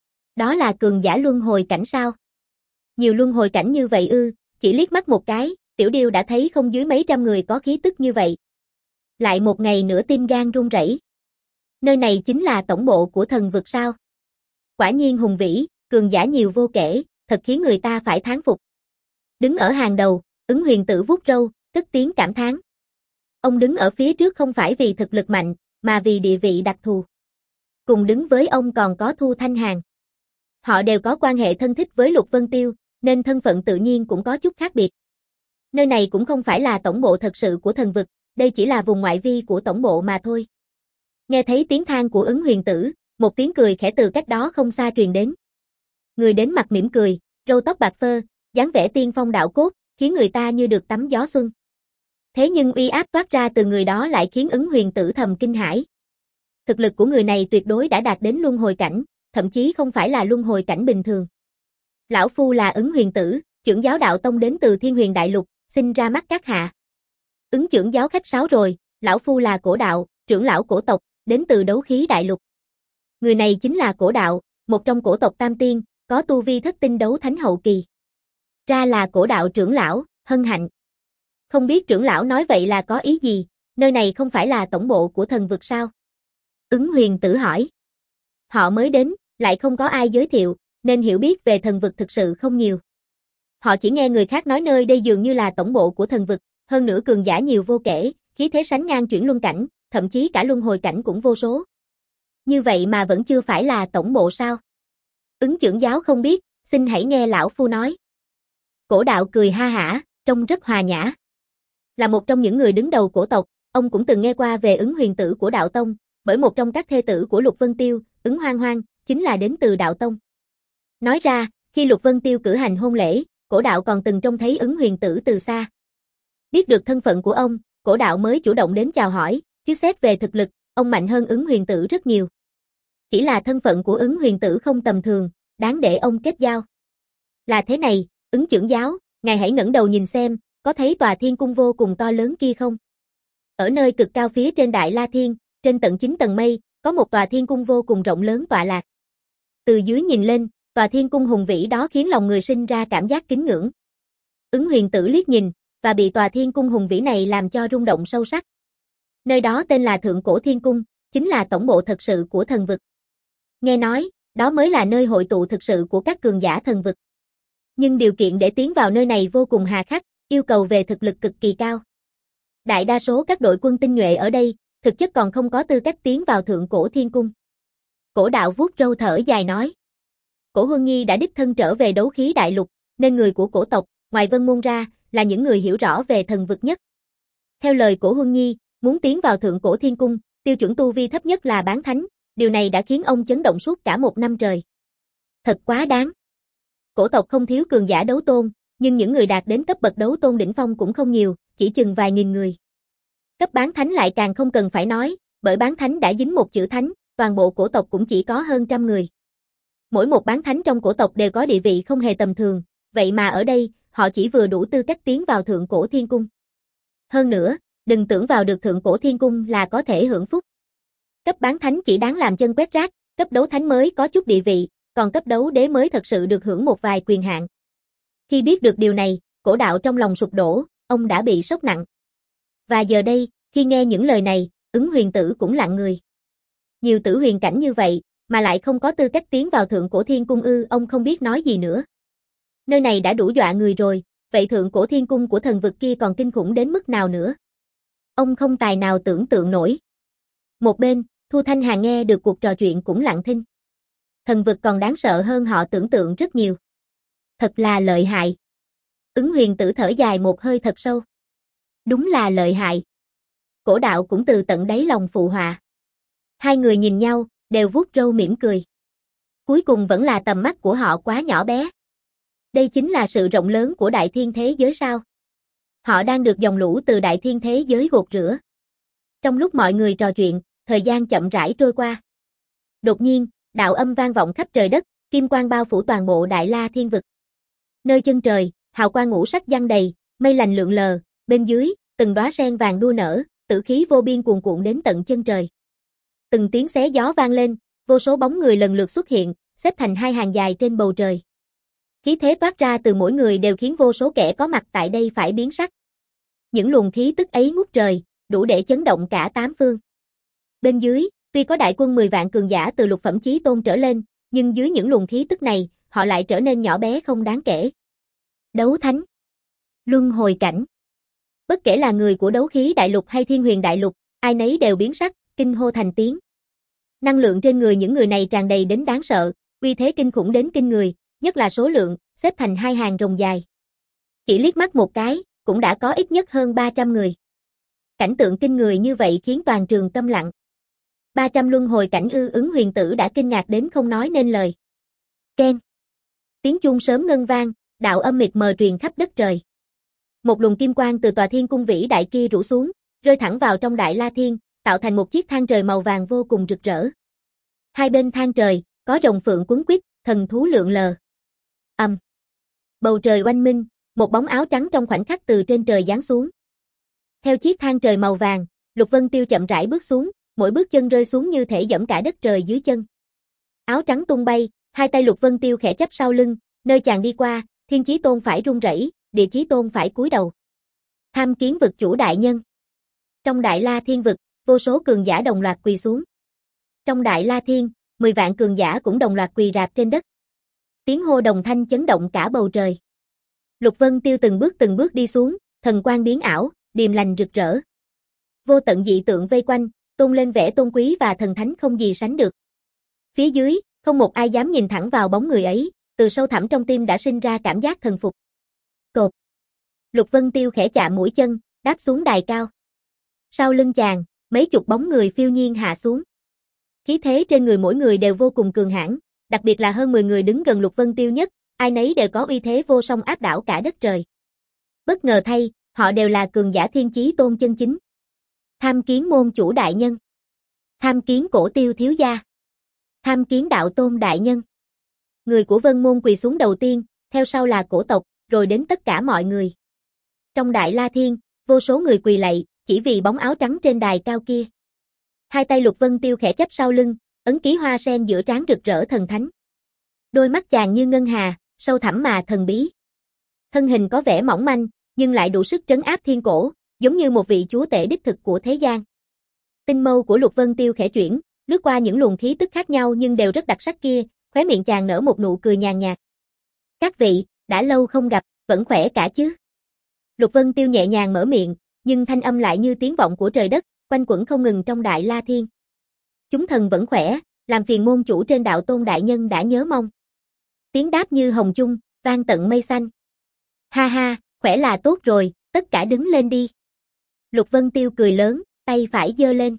Đó là cường giả luân hồi cảnh sao? Nhiều luân hồi cảnh như vậy ư? Chỉ liếc mắt một cái, Tiểu Tiểu Điêu đã thấy không dưới mấy trăm người có khí tức như vậy. Lại một ngày nữa tim gan run rẩy. Nơi này chính là tổng bộ của thần vực sao? Quả nhiên hùng vĩ, cường giả nhiều vô kể, thật khiến người ta phải thán phục. Đứng ở hàng đầu, Ứng Huyền Tử vuốt râu, cất tiếng cảm thán. Ông đứng ở phía trước không phải vì thực lực mạnh, mà vì địa vị đặc thù. Cùng đứng với ông còn có Thu Thanh Hàn. Họ đều có quan hệ thân thích với Lục Vân Tiêu, nên thân phận tự nhiên cũng có chút khác biệt. Nơi này cũng không phải là tổng bộ thật sự của thần vực, đây chỉ là vùng ngoại vi của tổng bộ mà thôi. Nghe thấy tiếng than của Ứng Huyền Tử, một tiếng cười khẽ từ cách đó không xa truyền đến. Người đến mặt mỉm cười, râu tóc bạc phơ, dáng vẻ tiên phong đạo cốt, khiến người ta như được tắm gió xuân. Thế nhưng uy áp toát ra từ người đó lại khiến Ứng Huyền Tử thầm kinh hãi. Thực lực của người này tuyệt đối đã đạt đến luân hồi cảnh, thậm chí không phải là luân hồi cảnh bình thường. Lão phu là Ứng Huyền Tử, trưởng giáo đạo tông đến từ Thiên Huyền Đại Lục, xin ra mắt các hạ. Ứng trưởng giáo khách sáo rồi, lão phu là Cổ Đạo, trưởng lão cổ tộc, đến từ Đấu Khí Đại Lục. Người này chính là Cổ Đạo, một trong cổ tộc Tam Tiên, có tu vi thất tinh đấu thánh hậu kỳ. Ra là Cổ Đạo trưởng lão, hân hạnh. Không biết trưởng lão nói vậy là có ý gì, nơi này không phải là tổng bộ của thần vực sao? Ứng Huyền Tử hỏi. Họ mới đến, lại không có ai giới thiệu, nên hiểu biết về thần vực thực sự không nhiều. Họ chỉ nghe người khác nói nơi đây dường như là tổng bộ của thần vực, hơn nữa cường giả nhiều vô kể, khí thế sánh ngang chuyển luân cảnh, thậm chí cả luân hồi cảnh cũng vô số. Như vậy mà vẫn chưa phải là tổng bộ sao? Ứng trưởng giáo không biết, xin hãy nghe lão phu nói. Cổ Đạo cười ha hả, trông rất hòa nhã. Là một trong những người đứng đầu cổ tộc, ông cũng từng nghe qua về Ứng Huyền Tử của Đạo Tông, bởi một trong các thê tử của Lục Vân Tiêu, Ứng Hoang Hoang, chính là đến từ Đạo Tông. Nói ra, khi Lục Vân Tiêu cử hành hôn lễ, Cổ Đạo còn từng trông thấy Ứng Huyền Tử từ xa. Biết được thân phận của ông, Cổ Đạo mới chủ động đến chào hỏi, chứ xét về thực lực, ông mạnh hơn Ứng Huyền Tử rất nhiều. Chỉ là thân phận của Ứng Huyền Tử không tầm thường, đáng để ông kết giao. Là thế này, Ứng trưởng giáo, ngài hãy ngẩng đầu nhìn xem, có thấy tòa thiên cung vô cùng to lớn kia không? Ở nơi cực cao phía trên Đại La Thiên, trên tận chín tầng mây, có một tòa thiên cung vô cùng rộng lớn tọa lạc. Từ dưới nhìn lên, tòa thiên cung hùng vĩ đó khiến lòng người sinh ra cảm giác kính ngưỡng. Ứng Huyền Tử liếc nhìn, và bị tòa thiên cung hùng vĩ này làm cho rung động sâu sắc. Nơi đó tên là Thượng Cổ Thiên Cung, chính là tổng bộ thật sự của thần vực. Nghe nói, đó mới là nơi hội tụ thực sự của các cường giả thần vực. Nhưng điều kiện để tiến vào nơi này vô cùng hà khắc, yêu cầu về thực lực cực kỳ cao. Đại đa số các đội quân tinh nhuệ ở đây, thực chất còn không có tư cách tiến vào Thượng Cổ Thiên Cung. Cổ Đạo vuốt râu thở dài nói. Cổ Huân Nhi đã đích thân trở về Đấu Khí Đại Lục, nên người của cổ tộc, ngoài Vân Môn ra, là những người hiểu rõ về thần vực nhất. Theo lời Cổ Huân Nhi, muốn tiến vào Thượng Cổ Thiên Cung, tiêu chuẩn tu vi thấp nhất là bán thánh, điều này đã khiến ông chấn động suốt cả một năm trời. Thật quá đáng. Cổ tộc không thiếu cường giả đấu tôn, nhưng những người đạt đến cấp bậc đấu tôn đỉnh phong cũng không nhiều, chỉ chừng vài nghìn người. Cấp bán thánh lại càng không cần phải nói, bởi bán thánh đã dính một chữ thánh, toàn bộ cổ tộc cũng chỉ có hơn trăm người. Mỗi một bán thánh trong cổ tộc đều có địa vị không hề tầm thường, vậy mà ở đây, họ chỉ vừa đủ tư cách tiến vào Thượng Cổ Thiên Cung. Hơn nữa, đừng tưởng vào được Thượng Cổ Thiên Cung là có thể hưởng phúc. Cấp bán thánh chỉ đáng làm chân quét rác, cấp đấu thánh mới có chút địa vị, còn cấp đấu đế mới thật sự được hưởng một vài quyền hạn. Khi biết được điều này, Cổ Đạo trong lòng sụp đổ, ông đã bị sốc nặng. Và giờ đây, khi nghe những lời này, Ứng Huyền Tử cũng lặng người. Nhiều tử huyền cảnh như vậy, mà lại không có tư cách tiến vào Thượng Cổ Thiên Cung ư, ông không biết nói gì nữa. Nơi này đã đủ dọa người rồi, vậy Thượng Cổ Thiên Cung của thần vực kia còn kinh khủng đến mức nào nữa? Ông không tài nào tưởng tượng nổi. Một bên, Thu Thanh Hàn nghe được cuộc trò chuyện cũng lặng thinh. Thần vực còn đáng sợ hơn họ tưởng tượng rất nhiều. Thật là lợi hại. Ứng Huyền Tử thở dài một hơi thật sâu. Đúng là lợi hại. Cổ Đạo cũng từ tận đáy lòng phụ họa. Hai người nhìn nhau, đều vuốt râu mỉm cười. Cuối cùng vẫn là tầm mắt của họ quá nhỏ bé. Đây chính là sự rộng lớn của đại thiên thế giới sao? Họ đang được dòng lũ từ đại thiên thế giới gột rửa. Trong lúc mọi người trò chuyện, thời gian chậm rãi trôi qua. Đột nhiên, đạo âm vang vọng khắp trời đất, kim quang bao phủ toàn bộ Đại La Thiên vực. Nơi chân trời, hào quang ngũ sắc giăng đầy, mây lành lượn lờ, bên dưới, từng đóa sen vàng đua nở, tử khí vô biên cuồn cuộn đến tận chân trời. Từng tiếng xé gió vang lên, vô số bóng người lần lượt xuất hiện, xếp thành hai hàng dài trên bầu trời. Khí thế toát ra từ mỗi người đều khiến vô số kẻ có mặt tại đây phải biến sắc. Những luồng khí tức ấy ngút trời, đủ để chấn động cả tám phương. Bên dưới, tuy có đại quân mười vạn cường giả từ lục phẩm chí tôn trở lên, nhưng dưới những luồng khí tức này, họ lại trở nên nhỏ bé không đáng kể. Đấu thánh, luân hồi cảnh. Bất kể là người của đấu khí đại lục hay thiên huyền đại lục, ai nấy đều biến sắc, kinh hô thành tiếng. Năng lượng trên người những người này tràn đầy đến đáng sợ, uy thế kinh khủng đến kinh người, nhất là số lượng, xếp thành hai hàng rồng dài. Chỉ liếc mắt một cái, cũng đã có ít nhất hơn ba trăm người. Cảnh tượng kinh người như vậy khiến toàn trường câm lặng. ba trăm luân hồi cảnh ư? Ứng huyền tử đã kinh ngạc đến không nói nên lời. Keng. Tiếng chuông sớm ngân vang, đạo âm mịt mờ truyền khắp đất trời. Một luồng kim quang từ tòa thiên cung vĩ đại kia rủ xuống, rơi thẳng vào trong Đại La Thiên, tạo thành một chiếc thang trời màu vàng vô cùng rực rỡ. Hai bên thang trời, có rồng phượng quấn quýt, thần thú lượn lờ. Ầm. Bầu trời oanh minh, một bóng áo trắng trong khoảnh khắc từ trên trời giáng xuống. Theo chiếc thang trời màu vàng, Lục Vân Tiêu chậm rãi bước xuống, mỗi bước chân rơi xuống như thể dẫm cả đất trời dưới chân. Áo trắng tung bay, hai tay Lục Vân Tiêu khẽ chắp sau lưng, nơi chàng đi qua, Thiên Chí Tôn phải run rẩy, Địa Chí Tôn phải cúi đầu. Tham kiến vực chủ đại nhân. Trong Đại La Thiên vực, vô số cường giả đồng loạt quỳ xuống. Trong Đại La Thiên, mười vạn cường giả cũng đồng loạt quỳ rạp trên đất. Tiếng hô đồng thanh chấn động cả bầu trời. Lục Vân Tiêu từng bước từng bước đi xuống, thần quang biến ảo, điềm lành rực rỡ. Vô tận dị tượng vây quanh, tôn lên vẻ tôn quý và thần thánh không gì sánh được. Phía dưới, không một ai dám nhìn thẳng vào bóng người ấy, từ sâu thẳm trong tim đã sinh ra cảm giác thần phục. Cột. Lục Vân Tiêu khẽ chạm mũi chân, đáp xuống đài cao. Sau lưng chàng, mấy chục bóng người phiêu nhiên hạ xuống. Khí thế trên người mỗi người đều vô cùng cường hãn, đặc biệt là hơn mười người đứng gần Lục Vân Tiêu nhất, ai nấy đều có uy thế vô song áp đảo cả đất trời. Bất ngờ thay, họ đều là cường giả Thiên Chí Tôn chân chính. Tham kiến môn chủ đại nhân. Tham kiến Cổ Tiêu thiếu gia. Tham kiến Đạo Tôn đại nhân. Người của Vân môn quỳ xuống đầu tiên, theo sau là cổ tộc, rồi đến tất cả mọi người. Trong Đại La Thiên, vô số người quỳ lạy, chỉ vì bóng áo trắng trên đài cao kia. Hai tay Lục Vân Tiêu khẽ chắp sau lưng, ấn ký hoa sen giữa trán rực rỡ thần thánh. Đôi mắt chàng như ngân hà, sâu thẳm mà thần bí. Thân hình có vẻ mỏng manh, nhưng lại đủ sức trấn áp thiên cổ, giống như một vị chúa tể đích thực của thế gian. Tinh mâu của Lục Vân Tiêu khẽ chuyển, lướt qua những luồng khí tức khác nhau nhưng đều rất đặc sắc kia, khóe miệng chàng nở một nụ cười nhàn nhạt. Các vị, đã lâu không gặp, vẫn khỏe cả chứ? Lục Vân Tiêu nhẹ nhàng mở miệng, nhưng thanh âm lại như tiếng vọng của trời đất, quanh quẩn không ngừng trong Đại La Thiên. Chúng thần vẫn khỏe, làm phiền môn chủ trên Đạo Tôn đại nhân đã nhớ mong. Tiếng đáp như hồng chung, vang tận mây xanh. Ha ha, khỏe là tốt rồi, tất cả đứng lên đi. Lục Vân Tiêu cười lớn, tay phải giơ lên.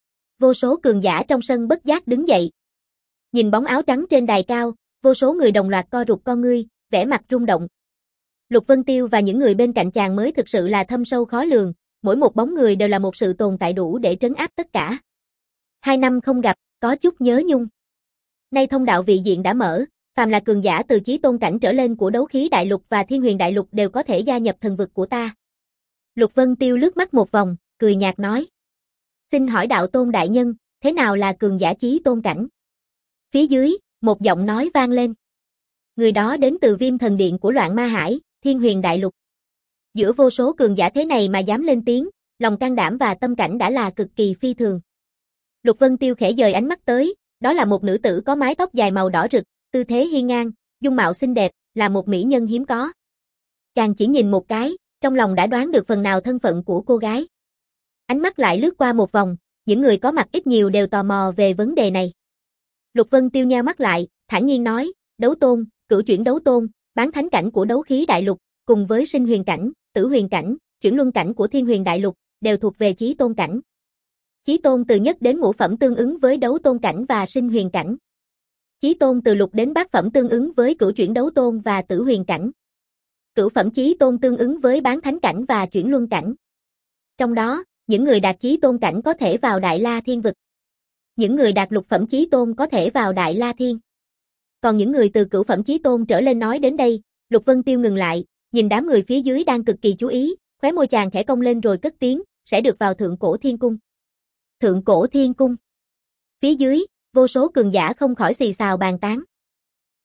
Vô số cường giả trong sân bất giác đứng dậy. Nhìn bóng áo trắng trên đài cao, vô số người đồng loạt co rụt con ngươi, vẻ mặt rung động. Lục Vân Tiêu và những người bên cạnh chàng mới thực sự là thâm sâu khó lường, mỗi một bóng người đều là một sự tồn tại đủ để trấn áp tất cả. Hai năm không gặp, có chút nhớ nhung. Nay thông đạo vị diện đã mở, phàm là cường giả từ chí tôn cảnh trở lên của đấu khí đại lục và thiên huyền đại lục đều có thể gia nhập thần vực của ta. Lục Vân Tiêu lướt mắt một vòng, cười nhạt nói. Xin hỏi Đạo Tôn đại nhân, thế nào là cường giả chí tôn cảnh? Phía dưới, một giọng nói vang lên. Người đó đến từ Viêm Thần Điện của Loạn Ma Hải, thiên huyền đại lục. Giữa vô số cường giả thế này mà dám lên tiếng, lòng can đảm và tâm cảnh đã là cực kỳ phi thường. Lục Vân Tiêu khẽ dời ánh mắt tới, đó là một nữ tử có mái tóc dài màu đỏ rực, tư thế hiên ngang, dung mạo xinh đẹp, là một mỹ nhân hiếm có. Chàng chỉ nhìn một cái, trong lòng đã đoán được phần nào thân phận của cô gái. Ánh mắt lại lướt qua một vòng, những người có mặt ít nhiều đều tò mò về vấn đề này. Lục Vân Tiêu nheo mắt lại, thản nhiên nói, đấu tôn, cửu chuyển đấu tôn, bán thánh cảnh của đấu khí đại lục, cùng với sinh huyền cảnh, tử huyền cảnh, chuyển luân cảnh của thiên huyền đại lục, đều thuộc về chí tôn cảnh. Chí tôn từ nhất đến ngũ phẩm tương ứng với đấu tôn cảnh và sinh huyền cảnh. Chí tôn từ lục đến bát phẩm tương ứng với cửu chuyển đấu tôn và tử huyền cảnh. Cửu phẩm chí tôn tương ứng với bán thánh cảnh và chuyển luân cảnh. Trong đó, những người đạt chí tôn cảnh có thể vào Đại La Thiên vực. Những người đạt lục phẩm chí tôn có thể vào Đại La Thiên. Còn những người từ cửu phẩm chí tôn trở lên nói đến đây, Lục Vân Tiêu ngừng lại, nhìn đám người phía dưới đang cực kỳ chú ý, khóe môi chàng khẽ cong lên rồi cất tiếng, sẽ được vào Thượng Cổ Thiên Cung. Thượng Cổ Thiên Cung. Phía dưới, vô số cường giả không khỏi xì xào bàn tán.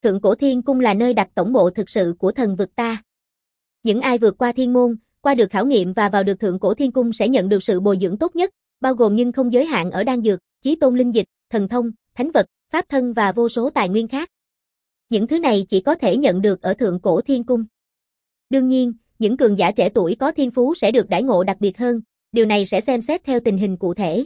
Thượng Cổ Thiên Cung là nơi đặt tổng bộ thực sự của thần vực ta. Những ai vượt qua thiên môn, qua được khảo nghiệm và vào được Thượng Cổ Thiên Cung sẽ nhận được sự bồi dưỡng tốt nhất, bao gồm nhưng không giới hạn ở đan dược, chí tôn linh dịch, thần thông, thánh vật, pháp thân và vô số tài nguyên khác. Những thứ này chỉ có thể nhận được ở Thượng Cổ Thiên Cung. Đương nhiên, những cường giả trẻ tuổi có thiên phú sẽ được đãi ngộ đặc biệt hơn, điều này sẽ xem xét theo tình hình cụ thể.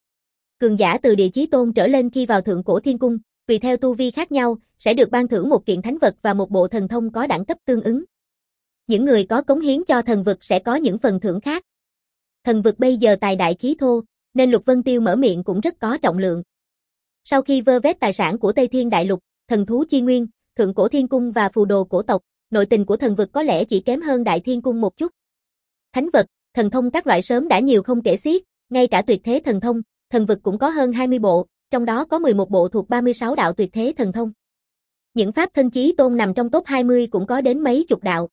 Cường giả từ địa chí tôn trở lên khi vào Thượng Cổ Thiên Cung, tùy theo tu vi khác nhau, sẽ được ban thưởng một kiện thánh vật và một bộ thần thông có đẳng cấp tương ứng. Những người có cống hiến cho thần vực sẽ có những phần thưởng khác. Thần vực bây giờ tài đại khí thô, nên Lục Vân Tiêu mở miệng cũng rất có trọng lượng. Sau khi vơ vét tài sản của Tây Thiên Đại Lục, thần thú chi nguyên, Thượng Cổ Thiên Cung và phù đồ cổ tộc, nội tình của thần vực có lẽ chỉ kém hơn Đại Thiên Cung một chút. Thánh vật, thần thông các loại sớm đã nhiều không kể xiết, ngay cả tuyệt thế thần thông, thần vực cũng có hơn hai mươi bộ, trong đó có mười một bộ thuộc ba mươi sáu đạo tuyệt thế thần thông. Những pháp thân chí tôn nằm trong top hai mươi cũng có đến mấy chục đạo.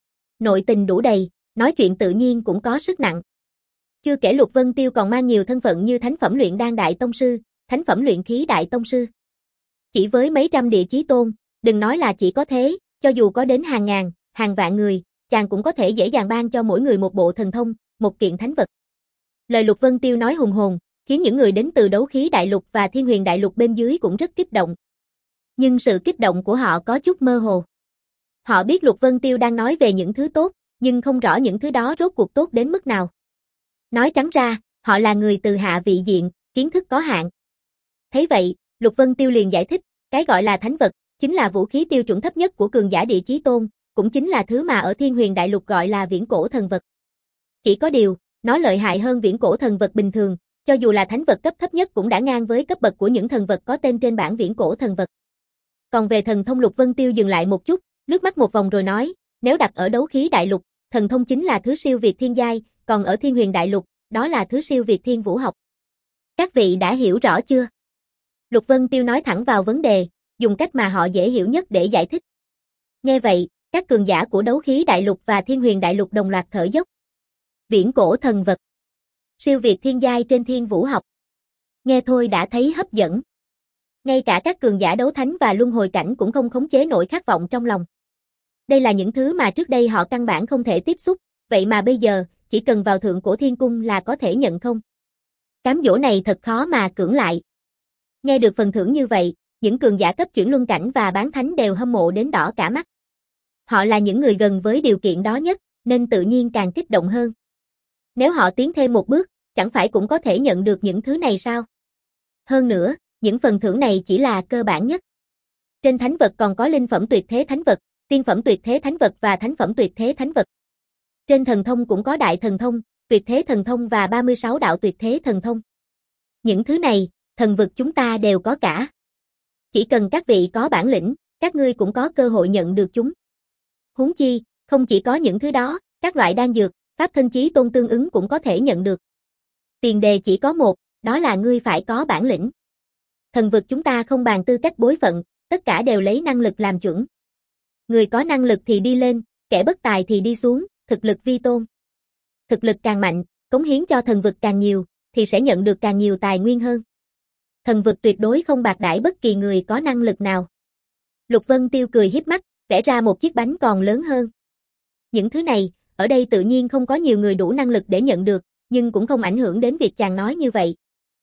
Nội tình đủ đầy, nói chuyện tự nhiên cũng có sức nặng. Chưa kể Lục Vân Tiêu còn mang nhiều thân phận như thánh phẩm luyện đan đại tông sư, thánh phẩm luyện khí đại tông sư. Chỉ với mấy trăm địa chí tôn, đừng nói là chỉ có thế, cho dù có đến hàng ngàn, hàng vạn người, chàng cũng có thể dễ dàng ban cho mỗi người một bộ thần thông, một kiện thánh vật. Lời Lục Vân Tiêu nói hùng hồn, khiến những người đến từ đấu khí đại lục và thiên huyền đại lục bên dưới cũng rất kích động. Nhưng sự kích động của họ có chút mơ hồ. Họ biết Lục Vân Tiêu đang nói về những thứ tốt, nhưng không rõ những thứ đó rốt cuộc tốt đến mức nào. Nói trắng ra, họ là người từ hạ vị diện, kiến thức có hạn. Thấy vậy, Lục Vân Tiêu liền giải thích, cái gọi là thánh vật, chính là vũ khí tiêu chuẩn thấp nhất của cường giả địa chí tôn, cũng chính là thứ mà ở thiên huyền đại lục gọi là viễn cổ thần vật. Chỉ có điều, nó lợi hại hơn viễn cổ thần vật bình thường, cho dù là thánh vật cấp thấp nhất cũng đã ngang với cấp bậc của những thần vật có tên trên bảng viễn cổ thần vật. Còn về thần thông, Lục Vân Tiêu dừng lại một chút, lướt mắt một vòng rồi nói, nếu đặt ở đấu khí đại lục, thần thông chính là thứ siêu việt thiên giai, còn ở thiên huyền đại lục, đó là thứ siêu việt thiên vũ học. Các vị đã hiểu rõ chưa? Lục Vân Tiêu nói thẳng vào vấn đề, dùng cách mà họ dễ hiểu nhất để giải thích. Nghe vậy, các cường giả của đấu khí đại lục và thiên huyền đại lục đồng loạt thở dốc. Viễn cổ thần vật, siêu việt thiên giai trên thiên vũ học. Nghe thôi đã thấy hấp dẫn. Ngay cả các cường giả đấu thánh và luân hồi cảnh cũng không khống chế nổi khát vọng trong lòng. Đây là những thứ mà trước đây họ căn bản không thể tiếp xúc, vậy mà bây giờ, chỉ cần vào Thượng Cổ Thiên Cung là có thể nhận không. Cám dỗ này thật khó mà cưỡng lại. Nghe được phần thưởng như vậy, những cường giả cấp chuyển luân cảnh và bán thánh đều hâm mộ đến đỏ cả mắt. Họ là những người gần với điều kiện đó nhất, nên tự nhiên càng kích động hơn. Nếu họ tiến thêm một bước, chẳng phải cũng có thể nhận được những thứ này sao? Hơn nữa, những phần thưởng này chỉ là cơ bản nhất. Trên thánh vật còn có linh phẩm tuyệt thế thánh vật, tiên phẩm tuyệt thế thánh vật và thánh phẩm tuyệt thế thánh vật. Trên thần thông cũng có đại thần thông, tuyệt thế thần thông và ba mươi sáu đạo tuyệt thế thần thông. Những thứ này, thần vực chúng ta đều có cả. Chỉ cần các vị có bản lĩnh, các ngươi cũng có cơ hội nhận được chúng. Huống chi, không chỉ có những thứ đó, các loại đan dược, pháp thân chí tôn tương ứng cũng có thể nhận được. Tiền đề chỉ có một, đó là ngươi phải có bản lĩnh. Thần vực chúng ta không bàn tư cách bối phận, tất cả đều lấy năng lực làm chuẩn. Người có năng lực thì đi lên, kẻ bất tài thì đi xuống, thực lực vi tôn. Thực lực càng mạnh, cống hiến cho thần vực càng nhiều, thì sẽ nhận được càng nhiều tài nguyên hơn. Thần vực tuyệt đối không bạc đãi bất kỳ người có năng lực nào. Lục Vân Tiêu cười hiếp mắt, vẽ ra một chiếc bánh còn lớn hơn. Những thứ này, ở đây tự nhiên không có nhiều người đủ năng lực để nhận được, nhưng cũng không ảnh hưởng đến việc chàng nói như vậy.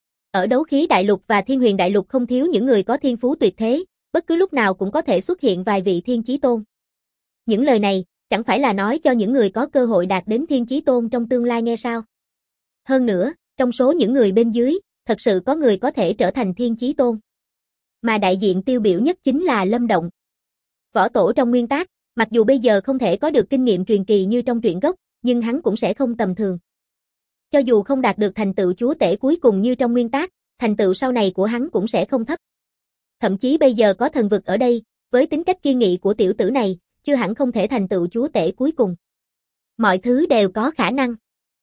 Ở đấu khí đại lục và thiên huyền đại lục không thiếu những người có thiên phú tuyệt thế, bất cứ lúc nào cũng có thể xuất hiện vài vị thiên chí tôn. Những lời này, chẳng phải là nói cho những người có cơ hội đạt đến thiên chí tôn trong tương lai nghe sao? Hơn nữa, trong số những người bên dưới, thật sự có người có thể trở thành thiên chí tôn. Mà đại diện tiêu biểu nhất chính là Lâm Động. Võ tổ trong nguyên tác, mặc dù bây giờ không thể có được kinh nghiệm truyền kỳ như trong truyện gốc, nhưng hắn cũng sẽ không tầm thường. Cho dù không đạt được thành tựu chúa tể cuối cùng như trong nguyên tác, thành tựu sau này của hắn cũng sẽ không thấp. Thậm chí bây giờ có thần vực ở đây, với tính cách kiên nghị của tiểu tử này, chưa hẳn không thể thành tựu chúa tể cuối cùng. Mọi thứ đều có khả năng.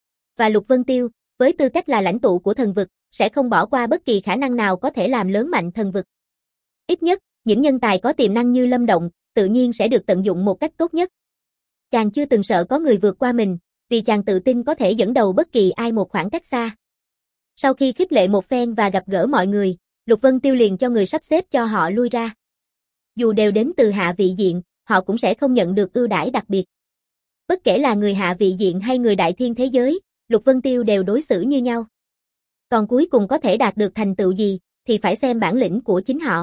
Và Lục Vân Tiêu, với tư cách là lãnh tụ của thần vực, sẽ không bỏ qua bất kỳ khả năng nào có thể làm lớn mạnh thần vực. Ít nhất, những nhân tài có tiềm năng như Lâm Động, tự nhiên sẽ được tận dụng một cách tốt nhất. Chàng chưa từng sợ có người vượt qua mình, vì chàng tự tin có thể dẫn đầu bất kỳ ai một khoảng cách xa. Sau khi khích lệ một phen và gặp gỡ mọi người, Lục Vân Tiêu liền cho người sắp xếp cho họ lui ra. Dù đều đến từ hạ vị diện, họ cũng sẽ không nhận được ưu đãi đặc biệt. Bất kể là người hạ vị diện hay người đại thiên thế giới, Lục Vân Tiêu đều đối xử như nhau. Còn cuối cùng có thể đạt được thành tựu gì, thì phải xem bản lĩnh của chính họ.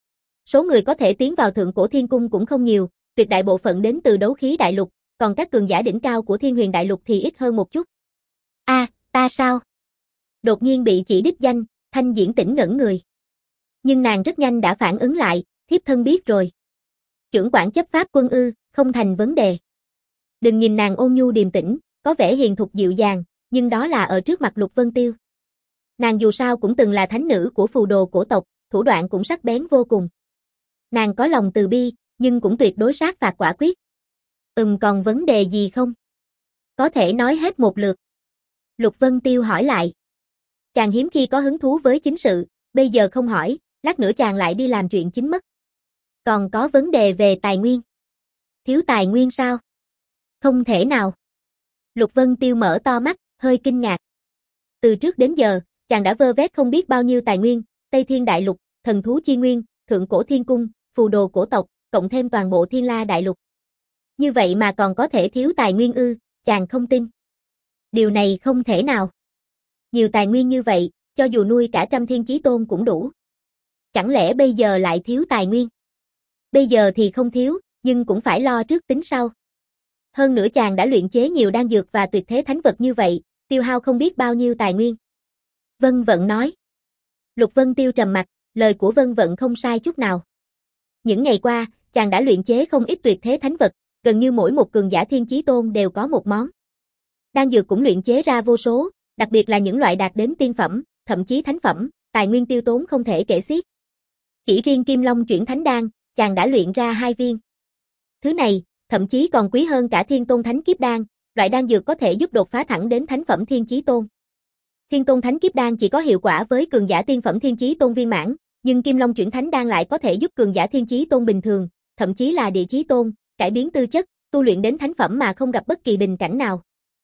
Số người có thể tiến vào Thượng Cổ Thiên Cung cũng không nhiều, tuyệt đại bộ phận đến từ Đấu Khí Đại Lục, còn các cường giả đỉnh cao của Thiên Huyền Đại Lục thì ít hơn một chút. A, à, ta sao? Đột nhiên bị chỉ đích danh, Thanh Diễn Tĩnh ngẩn người. Nhưng nàng rất nhanh đã phản ứng lại, thiếp thân biết rồi. Chưởng quản chấp pháp quân ư, không thành vấn đề. Đừng nhìn nàng ôn nhu điềm tĩnh, có vẻ hiền thục dịu dàng, nhưng đó là ở trước mặt Lục Vân Tiêu. Nàng dù sao cũng từng là thánh nữ của phù đồ cổ tộc, thủ đoạn cũng sắc bén vô cùng. Nàng có lòng từ bi, nhưng cũng tuyệt đối sát phạt quả quyết. Ừm còn vấn đề gì không? Có thể nói hết một lượt. Lục Vân Tiêu hỏi lại. Chàng hiếm khi có hứng thú với chính sự, bây giờ không hỏi, lát nữa chàng lại đi làm chuyện chính mất. Còn có vấn đề về tài nguyên. Thiếu tài nguyên sao? Không thể nào. Lục Vân Tiêu mở to mắt, hơi kinh ngạc. Từ trước đến giờ, chàng đã vơ vét không biết bao nhiêu tài nguyên, Tây Thiên Đại Lục, Thần Thú Chi Nguyên, Thượng Cổ Thiên Cung, phù đồ cổ tộc, cộng thêm toàn bộ Thiên La Đại Lục. Như vậy mà còn có thể thiếu tài nguyên ư, chàng không tin. Điều này không thể nào. Nhiều tài nguyên như vậy, cho dù nuôi cả trăm thiên chí tôn cũng đủ. Chẳng lẽ bây giờ lại thiếu tài nguyên? Bây giờ thì không thiếu, nhưng cũng phải lo trước tính sau. Hơn nữa chàng đã luyện chế nhiều đan dược và tuyệt thế thánh vật như vậy, tiêu hao không biết bao nhiêu tài nguyên. Vân Vận nói. Lục Vân Tiêu trầm mặt, lời của Vân Vận không sai chút nào. Những ngày qua, chàng đã luyện chế không ít tuyệt thế thánh vật, gần như mỗi một cường giả thiên chí tôn đều có một món. Đan dược cũng luyện chế ra vô số, đặc biệt là những loại đạt đến tiên phẩm, thậm chí thánh phẩm, tài nguyên tiêu tốn không thể kể xiết. Chỉ riêng Kim Long chuyển thánh đan, chàng đã luyện ra hai viên. Thứ này, thậm chí còn quý hơn cả Thiên Tôn Thánh Kiếp Đan, loại đan dược có thể giúp đột phá thẳng đến thánh phẩm thiên chí tôn. Thiên Tôn Thánh Kiếp Đan chỉ có hiệu quả với cường giả tiên phẩm thiên chí tôn viên mãn, nhưng Kim Long chuyển thánh đan lại có thể giúp cường giả thiên chí tôn bình thường, thậm chí là địa chí tôn, cải biến tư chất, tu luyện đến thánh phẩm mà không gặp bất kỳ bình cảnh nào.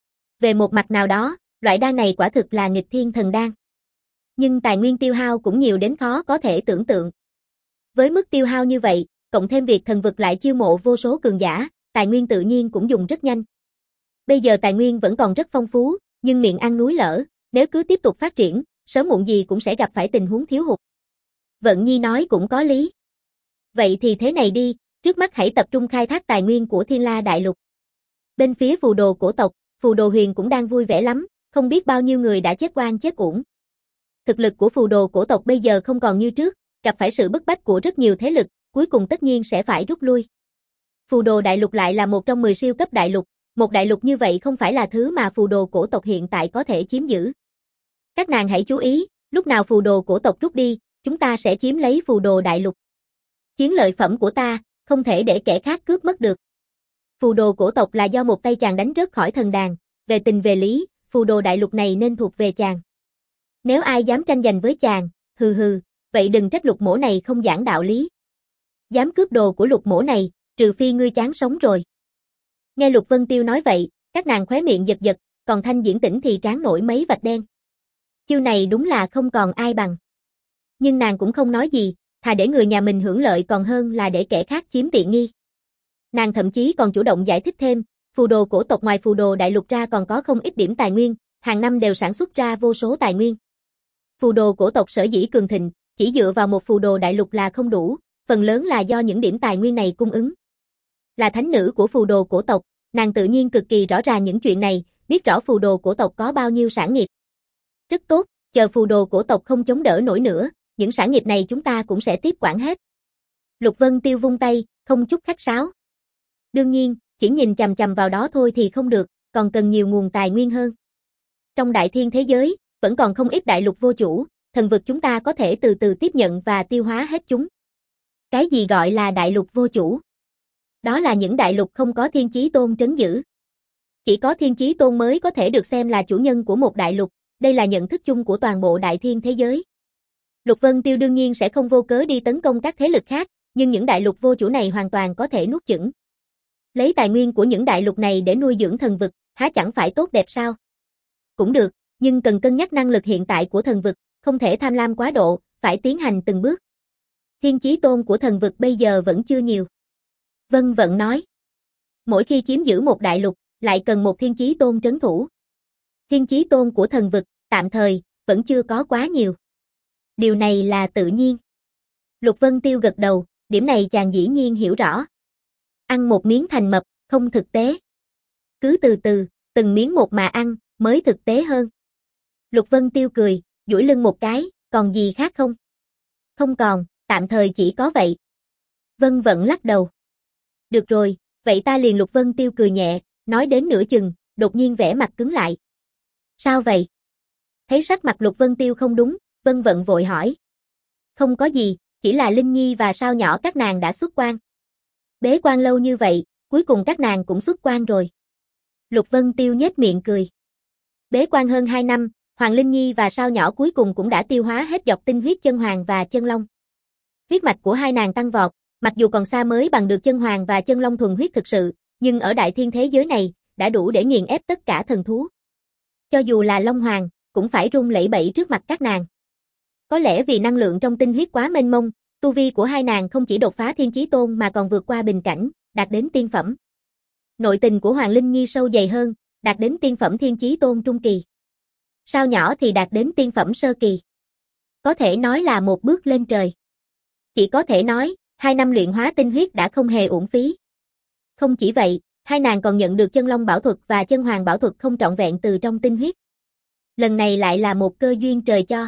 Về một mặt nào đó, loại đan này quả thực là nghịch thiên thần đan. Nhưng tài nguyên tiêu hao cũng nhiều đến khó có thể tưởng tượng. Với mức tiêu hao như vậy, cộng thêm việc thần vực lại chiêu mộ vô số cường giả, tài nguyên tự nhiên cũng dùng rất nhanh. Bây giờ tài nguyên vẫn còn rất phong phú, nhưng miệng ăn núi lở, nếu cứ tiếp tục phát triển, sớm muộn gì cũng sẽ gặp phải tình huống thiếu hụt. Vận Nhi nói cũng có lý. Vậy thì thế này đi, trước mắt hãy tập trung khai thác tài nguyên của Thiên La Đại Lục. Bên phía phù đồ cổ tộc, phù đồ huyền cũng đang vui vẻ lắm, không biết bao nhiêu người đã chết oan chết uổng. Thực lực của phù đồ cổ tộc bây giờ không còn như trước, gặp phải sự bức bách của rất nhiều thế lực, cuối cùng tất nhiên sẽ phải rút lui. Phù đồ đại lục lại là một trong mười siêu cấp đại lục, một đại lục như vậy không phải là thứ mà phù đồ cổ tộc hiện tại có thể chiếm giữ. Các nàng hãy chú ý, lúc nào phù đồ cổ tộc rút đi, chúng ta sẽ chiếm lấy phù đồ đại lục. Chiến lợi phẩm của ta, không thể để kẻ khác cướp mất được. Phù đồ cổ tộc là do một tay chàng đánh rớt khỏi thần đàn, về tình về lý, phù đồ đại lục này nên thuộc về chàng. Nếu ai dám tranh giành với chàng, hừ hừ, vậy đừng trách Lục Mỗ này không giảng đạo lý. Dám cướp đồ của Lục Mỗ này, trừ phi ngươi chán sống rồi. Nghe Lục Vân Tiêu nói vậy, các nàng khóe miệng giật giật, còn Thanh Diễn Tĩnh thì trán nổi mấy vạch đen. Chiêu này đúng là không còn ai bằng. Nhưng nàng cũng không nói gì, thà để người nhà mình hưởng lợi còn hơn là để kẻ khác chiếm tiện nghi. Nàng thậm chí còn chủ động giải thích thêm, phù đồ cổ tộc ngoài phù đồ đại lục ra còn có không ít điểm tài nguyên, hàng năm đều sản xuất ra vô số tài nguyên. Phù đồ cổ tộc sở dĩ cường thịnh, chỉ dựa vào một phù đồ đại lục là không đủ, phần lớn là do những điểm tài nguyên này cung ứng. Là thánh nữ của phù đồ cổ tộc, nàng tự nhiên cực kỳ rõ ràng những chuyện này, biết rõ phù đồ cổ tộc có bao nhiêu sản nghiệp. Rất tốt, chờ phù đồ cổ tộc không chống đỡ nổi nữa, những sản nghiệp này chúng ta cũng sẽ tiếp quản hết. Lục Vân Tiêu vung tay, không chút khách sáo. Đương nhiên, chỉ nhìn chằm chằm vào đó thôi thì không được, còn cần nhiều nguồn tài nguyên hơn. Trong đại thiên thế giới, vẫn còn không ít đại lục vô chủ, thần vực chúng ta có thể từ từ tiếp nhận và tiêu hóa hết chúng. Cái gì gọi là đại lục vô chủ? Đó là những đại lục không có thiên chí tôn trấn giữ. Chỉ có thiên chí tôn mới có thể được xem là chủ nhân của một đại lục, đây là nhận thức chung của toàn bộ đại thiên thế giới. Lục Vân Tiêu đương nhiên sẽ không vô cớ đi tấn công các thế lực khác, nhưng những đại lục vô chủ này hoàn toàn có thể nuốt chửng. Lấy tài nguyên của những đại lục này để nuôi dưỡng thần vực, há chẳng phải tốt đẹp sao? Cũng được, nhưng cần cân nhắc năng lực hiện tại của thần vực, không thể tham lam quá độ, phải tiến hành từng bước. Thiên chí tôn của thần vực bây giờ vẫn chưa nhiều. Vân Vận nói. Mỗi khi chiếm giữ một đại lục, lại cần một thiên chí tôn trấn thủ. Thiên chí tôn của thần vực, tạm thời, vẫn chưa có quá nhiều. Điều này là tự nhiên. Lục Vân Tiêu gật đầu, điểm này chàng dĩ nhiên hiểu rõ. Ăn một miếng thành mập, không thực tế. Cứ từ từ, từng miếng một mà ăn, mới thực tế hơn. Lục Vân Tiêu cười, duỗi lưng một cái, còn gì khác không? Không còn, tạm thời chỉ có vậy. Vân Vận lắc đầu. Được rồi, vậy ta liền. Lục Vân Tiêu cười nhẹ, nói đến nửa chừng, đột nhiên vẻ mặt cứng lại. Sao vậy? Thấy sắc mặt Lục Vân Tiêu không đúng, Vân Vận vội hỏi. Không có gì, chỉ là Linh Nhi và Sao Nhỏ các nàng đã xuất quan. Bế quan lâu như vậy, cuối cùng các nàng cũng xuất quan rồi. Lục Vân Tiêu nhếch miệng cười. Bế quan hơn hai năm, Hoàng Linh Nhi và Sao Nhỏ cuối cùng cũng đã tiêu hóa hết dọc tinh huyết chân hoàng và chân long. Huyết mạch của hai nàng tăng vọt, mặc dù còn xa mới bằng được chân hoàng và chân long thuần huyết thực sự, nhưng ở đại thiên thế giới này, đã đủ để nghiền ép tất cả thần thú. Cho dù là Long Hoàng, cũng phải run lẩy bẩy trước mặt các nàng. Có lẽ vì năng lượng trong tinh huyết quá mênh mông, tu vi của hai nàng không chỉ đột phá thiên chí tôn mà còn vượt qua bình cảnh, đạt đến tiên phẩm. Nội tình của Hoàng Linh Nhi sâu dày hơn, đạt đến tiên phẩm thiên chí tôn trung kỳ. Sao Nhỏ thì đạt đến tiên phẩm sơ kỳ. Có thể nói là một bước lên trời. Chỉ có thể nói, hai năm luyện hóa tinh huyết đã không hề uổng phí. Không chỉ vậy, hai nàng còn nhận được chân long bảo thuật và chân hoàng bảo thuật không trọn vẹn từ trong tinh huyết. Lần này lại là một cơ duyên trời cho.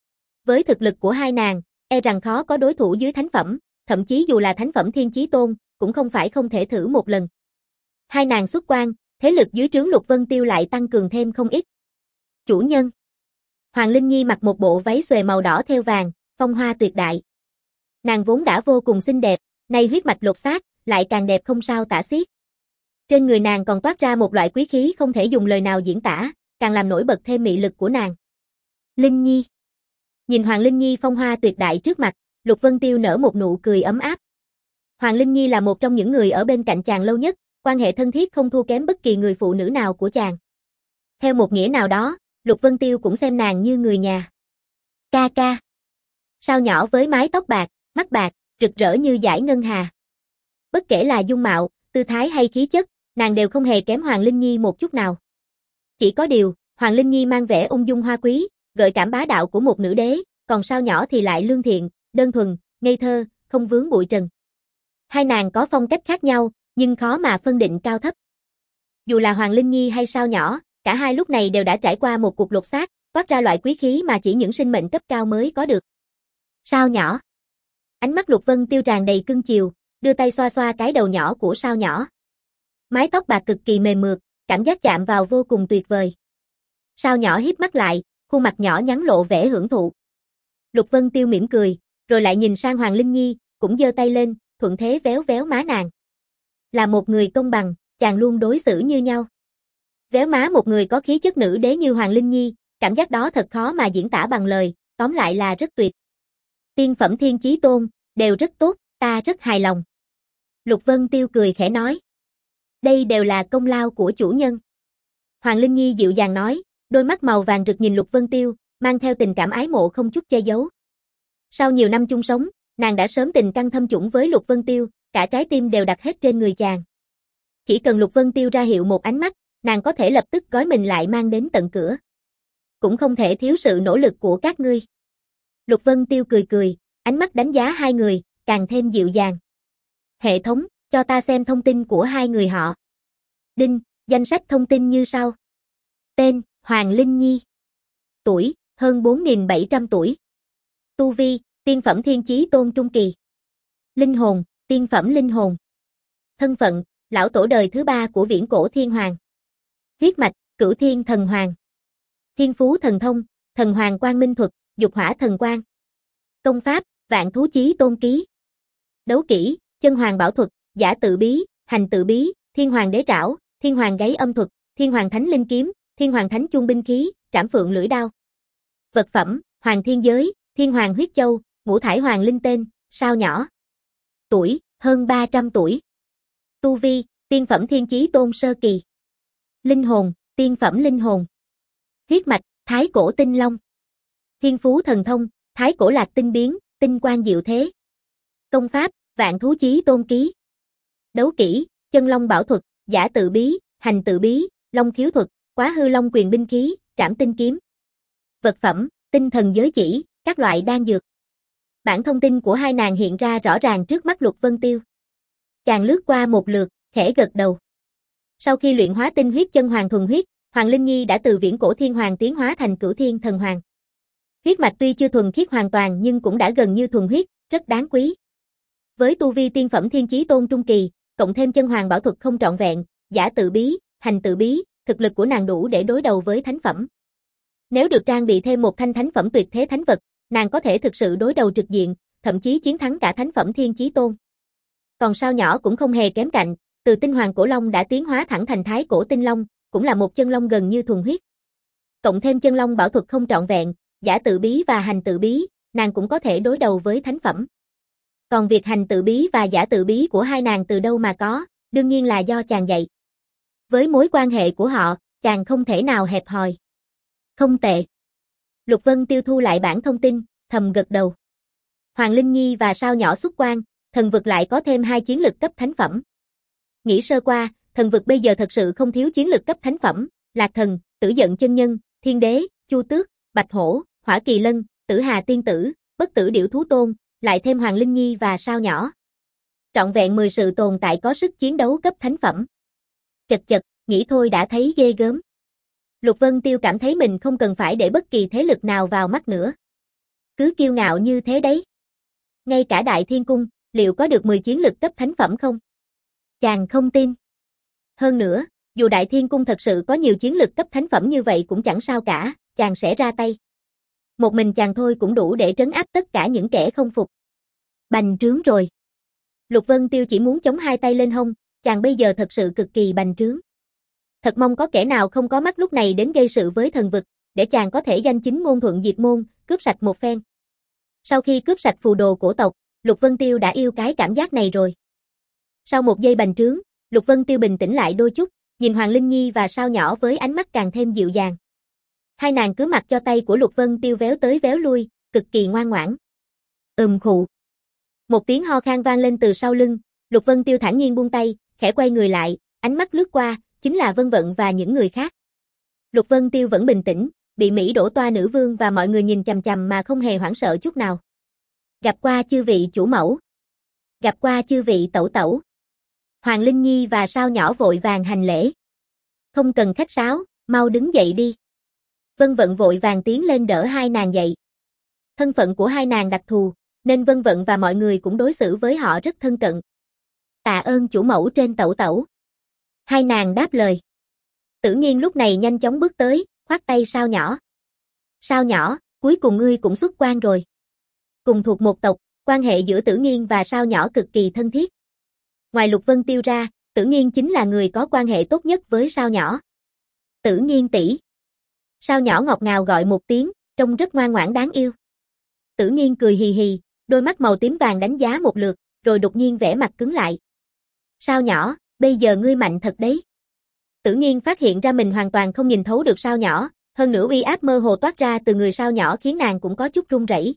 Với thực lực của hai nàng, e rằng khó có đối thủ dưới thánh phẩm, thậm chí dù là thánh phẩm thiên chí tôn, cũng không phải không thể thử một lần. Hai nàng xuất quan, thế lực dưới trướng Lục Vân Tiêu lại tăng cường thêm không ít. Chủ nhân. Hoàng Linh Nhi mặc một bộ váy xuề màu đỏ thêu vàng, phong hoa tuyệt đại. Nàng vốn đã vô cùng xinh đẹp, nay huyết mạch lột xác, lại càng đẹp không sao tả xiết. Trên người nàng còn toát ra một loại quý khí không thể dùng lời nào diễn tả, càng làm nổi bật thêm mị lực của nàng. Linh Nhi. Nhìn Hoàng Linh Nhi phong hoa tuyệt đại trước mặt, Lục Vân Tiêu nở một nụ cười ấm áp. Hoàng Linh Nhi là một trong những người ở bên cạnh chàng lâu nhất, quan hệ thân thiết không thua kém bất kỳ người phụ nữ nào của chàng. Theo một nghĩa nào đó, Lục Vân Tiêu cũng xem nàng như người nhà. Ca ca. Sao Nhỏ với mái tóc bạc, mắt bạc, rực rỡ như dải ngân hà. Bất kể là dung mạo, tư thái hay khí chất, nàng đều không hề kém Hoàng Linh Nhi một chút nào. Chỉ có điều, Hoàng Linh Nhi mang vẻ ung dung hoa quý, gợi cảm bá đạo của một nữ đế, còn Sao Nhỏ thì lại lương thiện, đơn thuần, ngây thơ, không vướng bụi trần. Hai nàng có phong cách khác nhau, nhưng khó mà phân định cao thấp. Dù là Hoàng Linh Nhi hay Sao Nhỏ, cả hai lúc này đều đã trải qua một cuộc lột xác, toát ra loại quý khí mà chỉ những sinh mệnh cấp cao mới có được. Sao Nhỏ. Ánh mắt Lục Vân Tiêu tràn đầy cưng chiều, đưa tay xoa xoa cái đầu nhỏ của Sao Nhỏ. Mái tóc bạc cực kỳ mềm mượt, cảm giác chạm vào vô cùng tuyệt vời. Sao Nhỏ híp mắt lại, khuôn mặt nhỏ nhắn lộ vẻ hưởng thụ. Lục Vân Tiêu mỉm cười, rồi lại nhìn sang Hoàng Linh Nhi, cũng giơ tay lên, thuận thế véo véo má nàng. Là một người công bằng, chàng luôn đối xử như nhau. Véo má một người có khí chất nữ đế như Hoàng Linh Nhi, cảm giác đó thật khó mà diễn tả bằng lời, tóm lại là rất tuyệt. Tiên phẩm thiên chí tôn, đều rất tốt, ta rất hài lòng. Lục Vân Tiêu cười khẽ nói. Đây đều là công lao của chủ nhân. Hoàng Linh Nhi dịu dàng nói, đôi mắt màu vàng rực nhìn Lục Vân Tiêu, mang theo tình cảm ái mộ không chút che giấu. Sau nhiều năm chung sống, nàng đã sớm tình căng thâm trũng với Lục Vân Tiêu, cả trái tim đều đặt hết trên người chàng. Chỉ cần Lục Vân Tiêu ra hiệu một ánh mắt, nàng có thể lập tức gói mình lại mang đến tận cửa. Cũng không thể thiếu sự nỗ lực của các ngươi. Lục Vân Tiêu cười cười, ánh mắt đánh giá hai người, càng thêm dịu dàng. Hệ thống, cho ta xem thông tin của hai người họ. Đinh, danh sách thông tin như sau. Tên, Hoàng Linh Nhi. Tuổi, hơn bốn nghìn bảy trăm tuổi. Tu vi, tiên phẩm thiên chí tôn trung kỳ. Linh hồn, tiên phẩm linh hồn. Thân phận, lão tổ đời thứ ba của viễn cổ thiên hoàng. Huyết mạch, cửu thiên thần hoàng. Thiên phú thần thông, thần hoàng quang minh thuật, dục hỏa thần quang. Công pháp, vạn thú chí tôn ký. Đấu kỹ, chân hoàng bảo thuật, giả tự bí, hành tự bí, thiên hoàng đế trảo, thiên hoàng gáy âm thuật, thiên hoàng thánh linh kiếm, thiên hoàng thánh chuông binh khí, trảm phượng lưỡi đao. Vật phẩm, hoàng thiên giới, thiên hoàng huyết châu, ngũ thải hoàng linh tên, Sao Nhỏ. Tuổi, hơn ba trăm tuổi. Tu vi, tiên phẩm thiên chí tôn sơ kỳ. Linh hồn, tiên phẩm linh hồn. Huyết mạch, thái cổ tinh long. Thiên phú thần thông, thái cổ lạc tinh biến, tinh quang diệu thế. Công pháp, Vạn Thú Chí Tôn Ký. Đấu kỹ, Chân Long Bảo Thuật, Giả Tự Bí, Hành Tự Bí, Long Khiếu Thuật, Quá Hư Long Quyền Binh Khí, Trảm Tinh Kiếm. Vật phẩm, Tinh Thần Giới Chỉ, các loại đan dược. Bản thông tin của hai nàng hiện ra rõ ràng trước mắt Lục Vân Tiêu. Chàng lướt qua một lượt, khẽ gật đầu. Sau khi luyện hóa tinh huyết chân hoàng thuần huyết, Hoàng Linh Nhi đã từ viễn cổ thiên hoàng tiến hóa thành cửu thiên thần hoàng. Huyết mạch tuy chưa thuần khiết hoàn toàn nhưng cũng đã gần như thuần huyết, rất đáng quý. Với tu vi tiên phẩm thiên chí tôn trung kỳ, cộng thêm chân hoàng bảo thuật không trọn vẹn, giả tự bí, hành tự bí, thực lực của nàng đủ để đối đầu với thánh phẩm. Nếu được trang bị thêm một thanh thánh phẩm tuyệt thế thánh vật, nàng có thể thực sự đối đầu trực diện, thậm chí chiến thắng cả thánh phẩm thiên chí tôn. Còn sao nhỏ cũng không hề kém cạnh, từ tinh hoàng cổ long đã tiến hóa thẳng thành thái cổ tinh long, cũng là một chân long gần như thuần huyết. Cộng thêm chân long bảo thuật không trọn vẹn, giả tự bí và hành tự bí, nàng cũng có thể đối đầu với thánh phẩm. Còn việc hành tự bí và giả tự bí của hai nàng từ đâu mà có, đương nhiên là do chàng dạy. Với mối quan hệ của họ, chàng không thể nào hẹp hòi. Không tệ. Lục Vân Tiêu thu lại bản thông tin, thầm gật đầu. Hoàng Linh Nhi và sao nhỏ xuất quan, thần vực lại có thêm hai chiến lực cấp thánh phẩm. Nghĩ sơ qua, thần vực bây giờ thật sự không thiếu chiến lực cấp thánh phẩm, Lạc Thần, Tử Giận Chân Nhân, Thiên Đế, Chu Tước, Bạch Hổ, Hỏa Kỳ Lân, Tử Hà Tiên Tử, Bất Tử Điểu Thú Tôn, lại thêm Hoàng Linh Nhi và sao nhỏ. Trọn vẹn mười sự tồn tại có sức chiến đấu cấp thánh phẩm. Chật chật, nghĩ thôi đã thấy ghê gớm. Lục Vân Tiêu cảm thấy mình không cần phải để bất kỳ thế lực nào vào mắt nữa. Cứ kiêu ngạo như thế đấy. Ngay cả Đại Thiên Cung, liệu có được mười chiến lực cấp thánh phẩm không? Chàng không tin. Hơn nữa, dù Đại Thiên Cung thật sự có nhiều chiến lực cấp thánh phẩm như vậy cũng chẳng sao cả, chàng sẽ ra tay. Một mình chàng thôi cũng đủ để trấn áp tất cả những kẻ không phục. Bành trướng rồi. Lục Vân Tiêu chỉ muốn chống hai tay lên hông, chàng bây giờ thật sự cực kỳ bành trướng. Thật mong có kẻ nào không có mắt lúc này đến gây sự với thần vực, để chàng có thể danh chính ngôn thuận diệt môn, cướp sạch một phen. Sau khi cướp sạch phù đồ cổ tộc, Lục Vân Tiêu đã yêu cái cảm giác này rồi. Sau một giây bành trướng, Lục Vân Tiêu bình tĩnh lại đôi chút, nhìn Hoàng Linh Nhi và sao nhỏ với ánh mắt càng thêm dịu dàng. Hai nàng cứ mặc cho tay của Lục Vân Tiêu véo tới véo lui, cực kỳ ngoan ngoãn. Ừm khụ. Một tiếng ho khan vang lên từ sau lưng, Lục Vân Tiêu thản nhiên buông tay, khẽ quay người lại, ánh mắt lướt qua, chính là Vân Vận và những người khác. Lục Vân Tiêu vẫn bình tĩnh, bị Mỹ đổ toa nữ vương và mọi người nhìn chằm chằm mà không hề hoảng sợ chút nào. Gặp qua chư vị chủ mẫu. Gặp qua chư vị tẩu tẩu. Hoàng Linh Nhi và sao nhỏ vội vàng hành lễ. Không cần khách sáo, mau đứng dậy đi. Vân Vận vội vàng tiến lên đỡ hai nàng dậy. Thân phận của hai nàng đặc thù, nên Vân Vận và mọi người cũng đối xử với họ rất thân cận. Tạ ơn chủ mẫu trên tẩu tẩu. Hai nàng đáp lời. Tử Nghiên lúc này nhanh chóng bước tới, khoát tay sao nhỏ. Sao nhỏ, cuối cùng ngươi cũng xuất quan rồi. Cùng thuộc một tộc, quan hệ giữa Tử Nghiên và sao nhỏ cực kỳ thân thiết. Ngoài Lục Vân Tiêu ra, Tử Nghiên chính là người có quan hệ tốt nhất với sao nhỏ. Tử Nghiên tỷ. Sao nhỏ ngọt ngào gọi một tiếng, trông rất ngoan ngoãn đáng yêu. Tử Nghiên cười hì hì, đôi mắt màu tím vàng đánh giá một lượt, rồi đột nhiên vẻ mặt cứng lại. Sao nhỏ, bây giờ ngươi mạnh thật đấy. Tử Nghiên phát hiện ra mình hoàn toàn không nhìn thấu được sao nhỏ, hơn nữa uy áp mơ hồ toát ra từ người sao nhỏ khiến nàng cũng có chút run rẩy.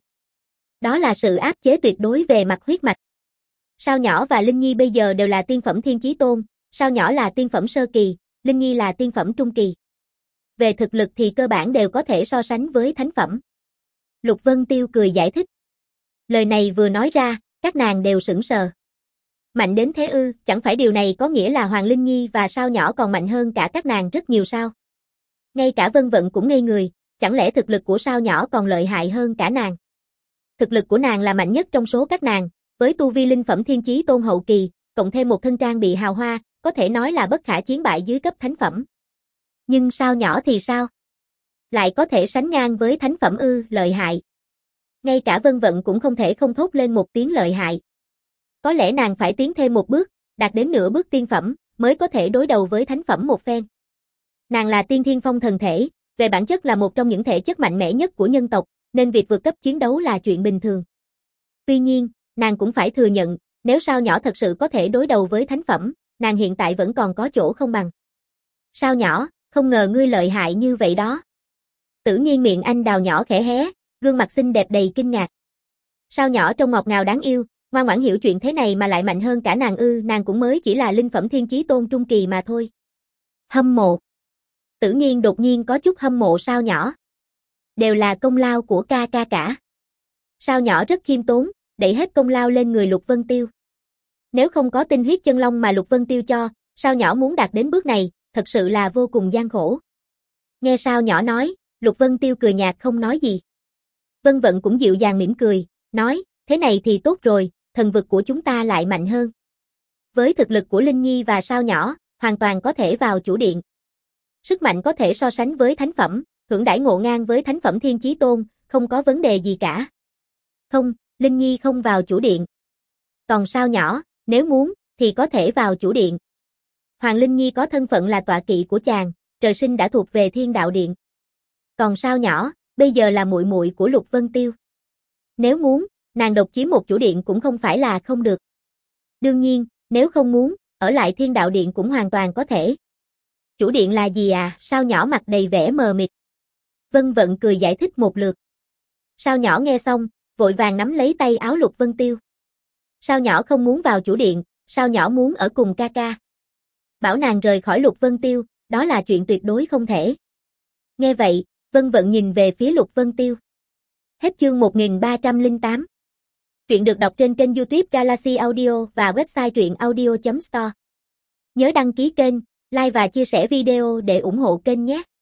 Đó là sự áp chế tuyệt đối về mặt huyết mạch. Sao nhỏ và Linh Nhi bây giờ đều là tiên phẩm thiên chí tôn, sao nhỏ là tiên phẩm sơ kỳ, Linh Nhi là tiên phẩm trung kỳ. Về thực lực thì cơ bản đều có thể so sánh với thánh phẩm. Lục Vân Tiêu cười giải thích. Lời này vừa nói ra, các nàng đều sững sờ. Mạnh đến thế ư, chẳng phải điều này có nghĩa là Hoàng Linh Nhi và sao nhỏ còn mạnh hơn cả các nàng rất nhiều sao? Ngay cả Vân Vận cũng ngây người, chẳng lẽ thực lực của sao nhỏ còn lợi hại hơn cả nàng? Thực lực của nàng là mạnh nhất trong số các nàng, với tu vi linh phẩm thiên chí tôn hậu kỳ, cộng thêm một thân trang bị hào hoa, có thể nói là bất khả chiến bại dưới cấp thánh phẩm. Nhưng sao nhỏ thì sao? Lại có thể sánh ngang với thánh phẩm ư, lợi hại. Ngay cả Vân Vận cũng không thể không thốt lên một tiếng lợi hại. Có lẽ nàng phải tiến thêm một bước, đạt đến nửa bước tiên phẩm, mới có thể đối đầu với thánh phẩm một phen. Nàng là tiên thiên phong thần thể, về bản chất là một trong những thể chất mạnh mẽ nhất của nhân tộc, nên việc vượt cấp chiến đấu là chuyện bình thường. Tuy nhiên, nàng cũng phải thừa nhận, nếu sao nhỏ thật sự có thể đối đầu với thánh phẩm, nàng hiện tại vẫn còn có chỗ không bằng. Sao nhỏ, không ngờ ngươi lợi hại như vậy đó. Tử Nghiên miệng anh đào nhỏ khẽ hé, gương mặt xinh đẹp đầy kinh ngạc. Sao nhỏ trông ngọt ngào đáng yêu, Ngoan ngoãn hiểu chuyện thế này mà lại mạnh hơn cả nàng ư, nàng cũng mới chỉ là linh phẩm thiên chí tôn trung kỳ mà thôi. Hâm mộ. Tử Nghiên đột nhiên có chút hâm mộ Sao Nhỏ. Đều là công lao của ca ca cả. Sao Nhỏ rất khiêm tốn, đẩy hết công lao lên người Lục Vân Tiêu. Nếu không có tinh huyết chân long mà Lục Vân Tiêu cho, Sao Nhỏ muốn đạt đến bước này, thật sự là vô cùng gian khổ. Nghe Sao Nhỏ nói, Lục Vân Tiêu cười nhạt không nói gì. Vân Vận cũng dịu dàng mỉm cười, nói, thế này thì tốt rồi, thần vực của chúng ta lại mạnh hơn. Với thực lực của Linh Nhi và Sao Nhỏ, hoàn toàn có thể vào chủ điện. Sức mạnh có thể so sánh với thánh phẩm, hưởng đãi ngộ ngang với thánh phẩm thiên chí tôn, không có vấn đề gì cả. Không, Linh Nhi không vào chủ điện. Còn Sao Nhỏ, nếu muốn, thì có thể vào chủ điện. Hoàng Linh Nhi có thân phận là tọa kỵ của chàng, trời sinh đã thuộc về Thiên Đạo Điện. Còn Sao Nhỏ, bây giờ là muội muội của Lục Vân Tiêu. Nếu muốn, nàng độc chiếm một chủ điện cũng không phải là không được. Đương nhiên, nếu không muốn, ở lại Thiên Đạo Điện cũng hoàn toàn có thể. Chủ điện là gì à? Sao Nhỏ mặt đầy vẻ mờ mịt. Vân Vận cười giải thích một lượt. Sao Nhỏ nghe xong, vội vàng nắm lấy tay áo Lục Vân Tiêu. Sao Nhỏ không muốn vào chủ điện, Sao Nhỏ muốn ở cùng ca ca. Bảo nàng rời khỏi Lục Vân Tiêu, đó là chuyện tuyệt đối không thể. Nghe vậy, Vân Vận nhìn về phía Lục Vân Tiêu. Hết chương một nghìn ba trăm lẻ tám. Truyện được đọc trên kênh YouTube Galaxy Audio và website truyện audio chấm store. Nhớ đăng ký kênh, like và chia sẻ video để ủng hộ kênh nhé.